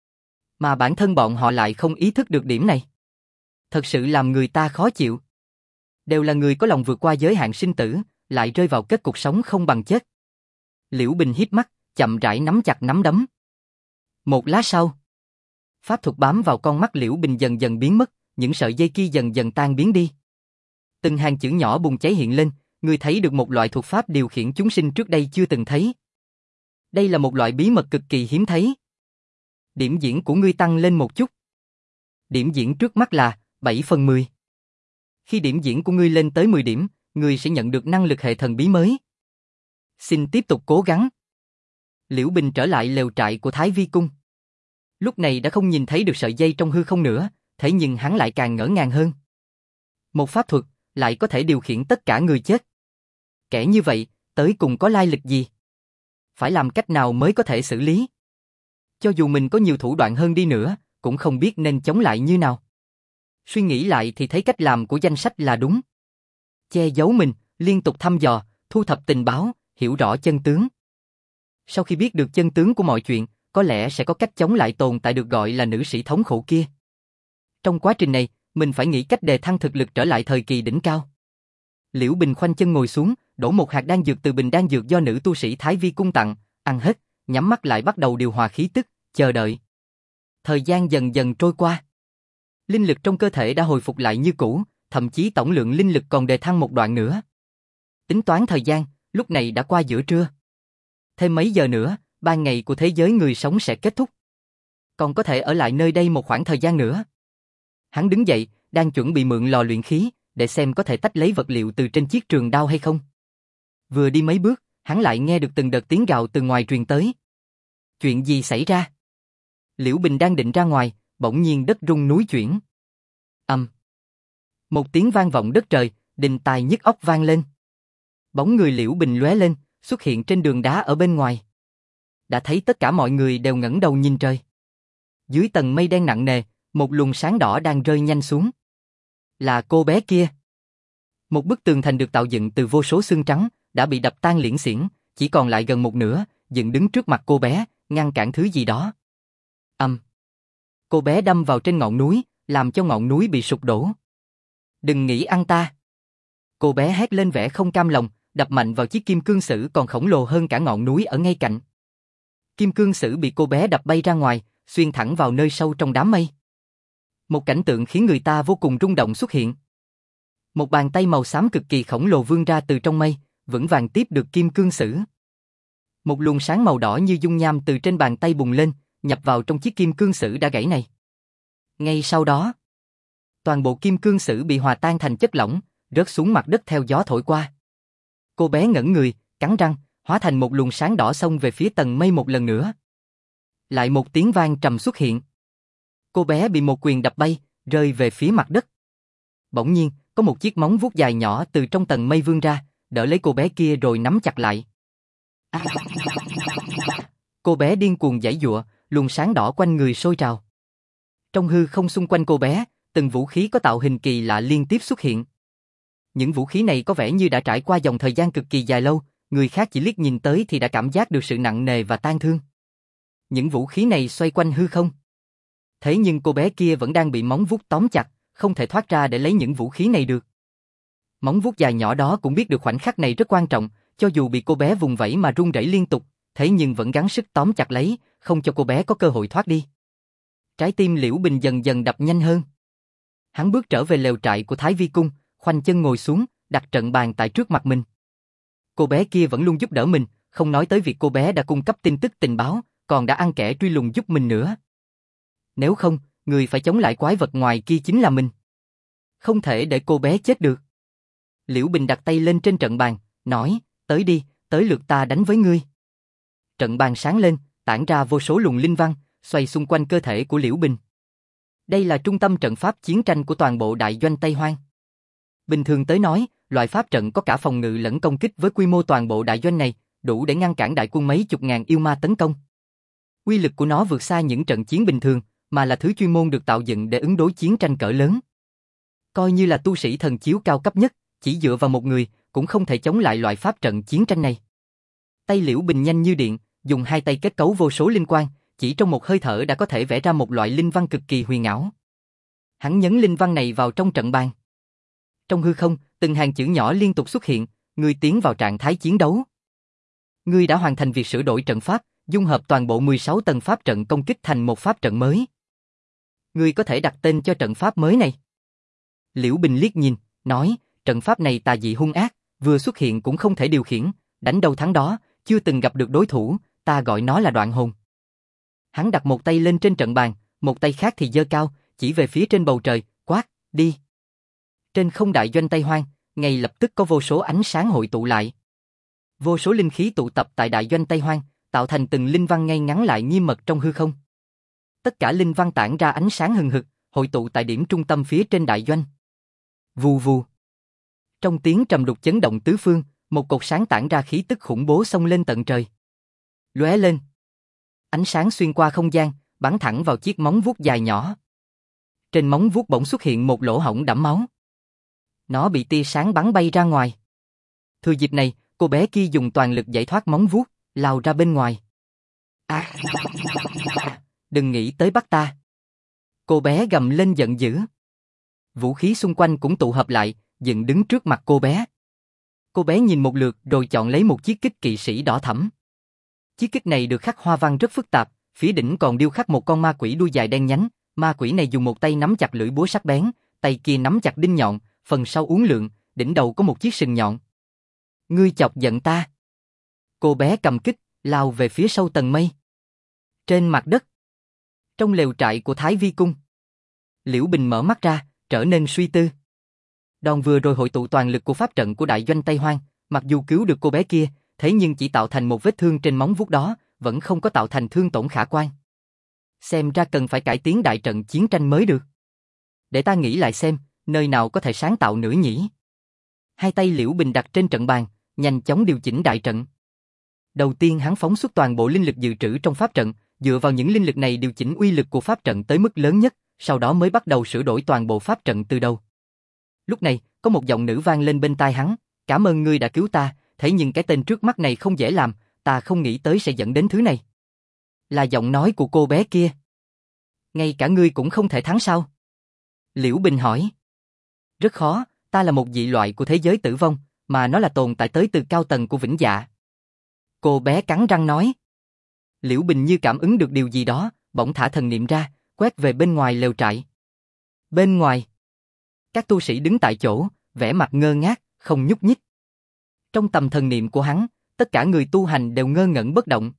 Speaker 1: Mà bản thân bọn họ lại không ý thức được điểm này. Thật sự làm người ta khó chịu. Đều là người có lòng vượt qua giới hạn sinh tử, lại rơi vào kết cục sống không bằng chết. Liễu Bình híp mắt, chậm rãi nắm chặt nắm đấm. Một lát sau, pháp thuật bám vào con mắt Liễu Bình dần dần biến mất, những sợi dây kia dần dần tan biến đi. Từng hàng chữ nhỏ bùng cháy hiện lên, người thấy được một loại thuật pháp điều khiển chúng sinh trước đây chưa từng thấy. Đây là một loại bí mật cực kỳ hiếm thấy. Điểm diễn của ngươi tăng lên một chút. Điểm diễn trước mắt là 7/10. Khi điểm diễn của ngươi lên tới 10 điểm, ngươi sẽ nhận được năng lực hệ thần bí mới. Xin tiếp tục cố gắng. Liễu Bình trở lại lều trại của Thái Vi Cung. Lúc này đã không nhìn thấy được sợi dây trong hư không nữa, thế nhưng hắn lại càng ngỡ ngàng hơn. Một pháp thuật, lại có thể điều khiển tất cả người chết. Kẻ như vậy, tới cùng có lai lịch gì? Phải làm cách nào mới có thể xử lý? Cho dù mình có nhiều thủ đoạn hơn đi nữa, cũng không biết nên chống lại như nào. Suy nghĩ lại thì thấy cách làm của danh sách là đúng. Che giấu mình, liên tục thăm dò, thu thập tình báo, hiểu rõ chân tướng. Sau khi biết được chân tướng của mọi chuyện, có lẽ sẽ có cách chống lại tồn tại được gọi là nữ sĩ thống khổ kia. Trong quá trình này, mình phải nghĩ cách đề thăng thực lực trở lại thời kỳ đỉnh cao. Liễu Bình khoanh chân ngồi xuống, đổ một hạt đan dược từ bình đan dược do nữ tu sĩ Thái Vi cung tặng, ăn hết, nhắm mắt lại bắt đầu điều hòa khí tức, chờ đợi. Thời gian dần dần trôi qua. Linh lực trong cơ thể đã hồi phục lại như cũ, thậm chí tổng lượng linh lực còn đề thăng một đoạn nữa. Tính toán thời gian, lúc này đã qua giữa trưa. Thêm mấy giờ nữa, ban ngày của thế giới người sống sẽ kết thúc. Còn có thể ở lại nơi đây một khoảng thời gian nữa. Hắn đứng dậy, đang chuẩn bị mượn lò luyện khí, để xem có thể tách lấy vật liệu từ trên chiếc trường đao hay không. Vừa đi mấy bước, hắn lại nghe được từng đợt tiếng gào từ ngoài truyền tới. Chuyện gì xảy ra? Liễu Bình đang định ra ngoài, bỗng nhiên đất rung núi chuyển. Một tiếng vang vọng đất trời, đình tài nhức óc vang lên. Bóng người Liễu Bình lóe lên, xuất hiện trên đường đá ở bên ngoài. Đã thấy tất cả mọi người đều ngẩng đầu nhìn trời. Dưới tầng mây đen nặng nề, một luồng sáng đỏ đang rơi nhanh xuống. Là cô bé kia. Một bức tường thành được tạo dựng từ vô số xương trắng, đã bị đập tan liễn xiển, chỉ còn lại gần một nửa, dựng đứng trước mặt cô bé, ngăn cản thứ gì đó. Cô bé đâm vào trên ngọn núi, làm cho ngọn núi bị sụp đổ. Đừng nghĩ ăn ta. Cô bé hét lên vẻ không cam lòng, đập mạnh vào chiếc kim cương sử còn khổng lồ hơn cả ngọn núi ở ngay cạnh. Kim cương sử bị cô bé đập bay ra ngoài, xuyên thẳng vào nơi sâu trong đám mây. Một cảnh tượng khiến người ta vô cùng rung động xuất hiện. Một bàn tay màu xám cực kỳ khổng lồ vươn ra từ trong mây, vững vàng tiếp được kim cương sử. Một luồng sáng màu đỏ như dung nham từ trên bàn tay bùng lên, nhập vào trong chiếc kim cương sử đã gãy này. Ngay sau đó, toàn bộ kim cương sử bị hòa tan thành chất lỏng, rớt xuống mặt đất theo gió thổi qua. Cô bé ngẩn người, cắn răng, hóa thành một luồng sáng đỏ xông về phía tầng mây một lần nữa. Lại một tiếng vang trầm xuất hiện. Cô bé bị một quyền đập bay, rơi về phía mặt đất. Bỗng nhiên, có một chiếc móng vuốt dài nhỏ từ trong tầng mây vươn ra, đỡ lấy cô bé kia rồi nắm chặt lại. Cô bé điên cuồng giãy giụa, luồng sáng đỏ quanh người sôi trào. Trong hư không xung quanh cô bé, từng vũ khí có tạo hình kỳ lạ liên tiếp xuất hiện. Những vũ khí này có vẻ như đã trải qua dòng thời gian cực kỳ dài lâu, người khác chỉ liếc nhìn tới thì đã cảm giác được sự nặng nề và tang thương. Những vũ khí này xoay quanh hư không. Thế nhưng cô bé kia vẫn đang bị móng vuốt tóm chặt, không thể thoát ra để lấy những vũ khí này được. Móng vuốt dài nhỏ đó cũng biết được khoảnh khắc này rất quan trọng, cho dù bị cô bé vùng vẫy mà run rẩy liên tục, thế nhưng vẫn gắng sức tóm chặt lấy, không cho cô bé có cơ hội thoát đi. Trái tim Liễu Bình dần dần đập nhanh hơn. Hắn bước trở về lều trại của Thái Vi cung, khoanh chân ngồi xuống, đặt trận bàn tại trước mặt mình. Cô bé kia vẫn luôn giúp đỡ mình, không nói tới việc cô bé đã cung cấp tin tức tình báo, còn đã ăn kẻ truy lùng giúp mình nữa. Nếu không, người phải chống lại quái vật ngoài kia chính là mình. Không thể để cô bé chết được. Liễu Bình đặt tay lên trên trận bàn, nói, tới đi, tới lượt ta đánh với ngươi. Trận bàn sáng lên, tản ra vô số luồng linh văn, xoay xung quanh cơ thể của Liễu Bình. Đây là trung tâm trận pháp chiến tranh của toàn bộ đại doanh Tây Hoang. Bình thường tới nói, loại pháp trận có cả phòng ngự lẫn công kích với quy mô toàn bộ đại doanh này, đủ để ngăn cản đại quân mấy chục ngàn yêu ma tấn công. Uy lực của nó vượt xa những trận chiến bình thường, mà là thứ chuyên môn được tạo dựng để ứng đối chiến tranh cỡ lớn. Coi như là tu sĩ thần chiếu cao cấp nhất, chỉ dựa vào một người, cũng không thể chống lại loại pháp trận chiến tranh này. Tay Liễu Bình nhanh như điện, dùng hai tay kết cấu vô số linh quang, chỉ trong một hơi thở đã có thể vẽ ra một loại linh văn cực kỳ huyền ảo. Hắn nhấn linh văn này vào trong trận bàn. Trong hư không, từng hàng chữ nhỏ liên tục xuất hiện, ngươi tiến vào trạng thái chiến đấu. Ngươi đã hoàn thành việc sửa đổi trận pháp, dung hợp toàn bộ 16 tầng pháp trận công kích thành một pháp trận mới. Ngươi có thể đặt tên cho trận pháp mới này. Liễu Bình liếc nhìn, nói, trận pháp này tà dị hung ác, vừa xuất hiện cũng không thể điều khiển, đánh đâu thắng đó, chưa từng gặp được đối thủ, ta gọi nó là đoạn hồn. Hắn đặt một tay lên trên trận bàn, một tay khác thì giơ cao, chỉ về phía trên bầu trời, quát, đi. Trên không đại doanh Tây Hoang, ngay lập tức có vô số ánh sáng hội tụ lại. Vô số linh khí tụ tập tại đại doanh Tây Hoang, tạo thành từng linh văn ngay ngắn lại nghiêm mật trong hư không. Tất cả linh văn tản ra ánh sáng hừng hực, hội tụ tại điểm trung tâm phía trên đại doanh. Vù vù. Trong tiếng trầm đục chấn động tứ phương, một cột sáng tản ra khí tức khủng bố xông lên tận trời. Lóe lên. Ánh sáng xuyên qua không gian, bắn thẳng vào chiếc móng vuốt dài nhỏ. Trên móng vuốt bỗng xuất hiện một lỗ hổng đẫm máu. Nó bị tia sáng bắn bay ra ngoài. Thừa dịp này, cô bé kia dùng toàn lực giải thoát móng vuốt, lao ra bên ngoài. Đừng nghĩ tới bắt ta. Cô bé gầm lên giận dữ. Vũ khí xung quanh cũng tụ hợp lại, dựng đứng trước mặt cô bé. Cô bé nhìn một lượt rồi chọn lấy một chiếc kích kỵ sĩ đỏ thẫm. Chiếc kích này được khắc hoa văn rất phức tạp, phía đỉnh còn điêu khắc một con ma quỷ đuôi dài đen nhánh, ma quỷ này dùng một tay nắm chặt lưỡi búa sắc bén, tay kia nắm chặt đinh nhọn, phần sau uốn lượn, đỉnh đầu có một chiếc sừng nhọn. Ngươi chọc giận ta. Cô bé cầm kích, lao về phía sâu tầng mây. Trên mặt đất, trong lều trại của Thái Vi Cung, Liễu Bình mở mắt ra, trở nên suy tư. Đòn vừa rồi hội tụ toàn lực của pháp trận của đại doanh Tây Hoang, mặc dù cứu được cô bé kia, thế nhưng chỉ tạo thành một vết thương trên móng vuốt đó, vẫn không có tạo thành thương tổn khả quan. Xem ra cần phải cải tiến đại trận chiến tranh mới được. Để ta nghĩ lại xem, nơi nào có thể sáng tạo nữa nhỉ? Hai tay Liễu Bình đặt trên trận bàn, nhanh chóng điều chỉnh đại trận. Đầu tiên hắn phóng xuất toàn bộ linh lực dự trữ trong pháp trận, dựa vào những linh lực này điều chỉnh uy lực của pháp trận tới mức lớn nhất, sau đó mới bắt đầu sửa đổi toàn bộ pháp trận từ đầu. Lúc này, có một giọng nữ vang lên bên tai hắn, cảm ơn ngươi đã cứu ta, thế nhưng cái tên trước mắt này không dễ làm, ta không nghĩ tới sẽ dẫn đến thứ này. Là giọng nói của cô bé kia. Ngay cả ngươi cũng không thể thắng sao? Liễu Bình hỏi. Rất khó, ta là một dị loại của thế giới tử vong, mà nó là tồn tại tới từ cao tầng của vĩnh dạ. Cô bé cắn răng nói. Liễu Bình như cảm ứng được điều gì đó, bỗng thả thần niệm ra, quét về bên ngoài lều trại. Bên ngoài, các tu sĩ đứng tại chỗ, vẻ mặt ngơ ngác, không nhúc nhích. Trong tầm thần niệm của hắn, tất cả người tu hành đều ngơ ngẩn bất động.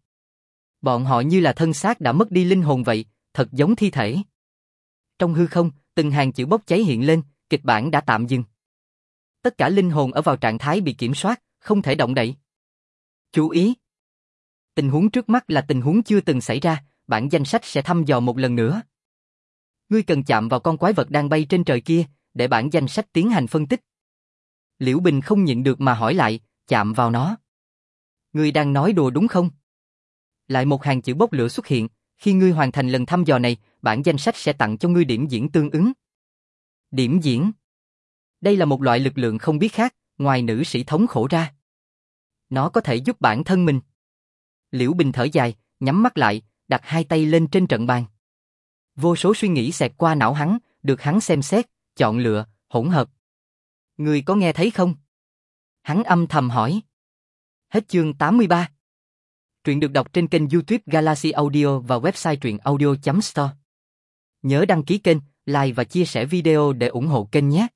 Speaker 1: Bọn họ như là thân xác đã mất đi linh hồn vậy, thật giống thi thể. Trong hư không, từng hàng chữ bốc cháy hiện lên, kịch bản đã tạm dừng. Tất cả linh hồn ở vào trạng thái bị kiểm soát, không thể động đậy. Chú ý! Tình huống trước mắt là tình huống chưa từng xảy ra, bản danh sách sẽ thăm dò một lần nữa. Ngươi cần chạm vào con quái vật đang bay trên trời kia, để bản danh sách tiến hành phân tích. Liễu Bình không nhịn được mà hỏi lại, chạm vào nó. Ngươi đang nói đùa đúng không? Lại một hàng chữ bốc lửa xuất hiện, khi ngươi hoàn thành lần thăm dò này, bản danh sách sẽ tặng cho ngươi điểm diễn tương ứng. Điểm diễn? Đây là một loại lực lượng không biết khác, ngoài nữ sĩ thống khổ ra. Nó có thể giúp bản thân mình. Liễu Bình thở dài, nhắm mắt lại, đặt hai tay lên trên trận bàn. Vô số suy nghĩ xẹt qua não hắn, được hắn xem xét, chọn lựa, hỗn hợp. Ngươi có nghe thấy không? Hắn âm thầm hỏi. Hết chương 83. Truyện được đọc trên kênh YouTube Galaxy Audio và website truyệnaudio.store. Nhớ đăng ký kênh, like và chia sẻ video để ủng hộ kênh nhé.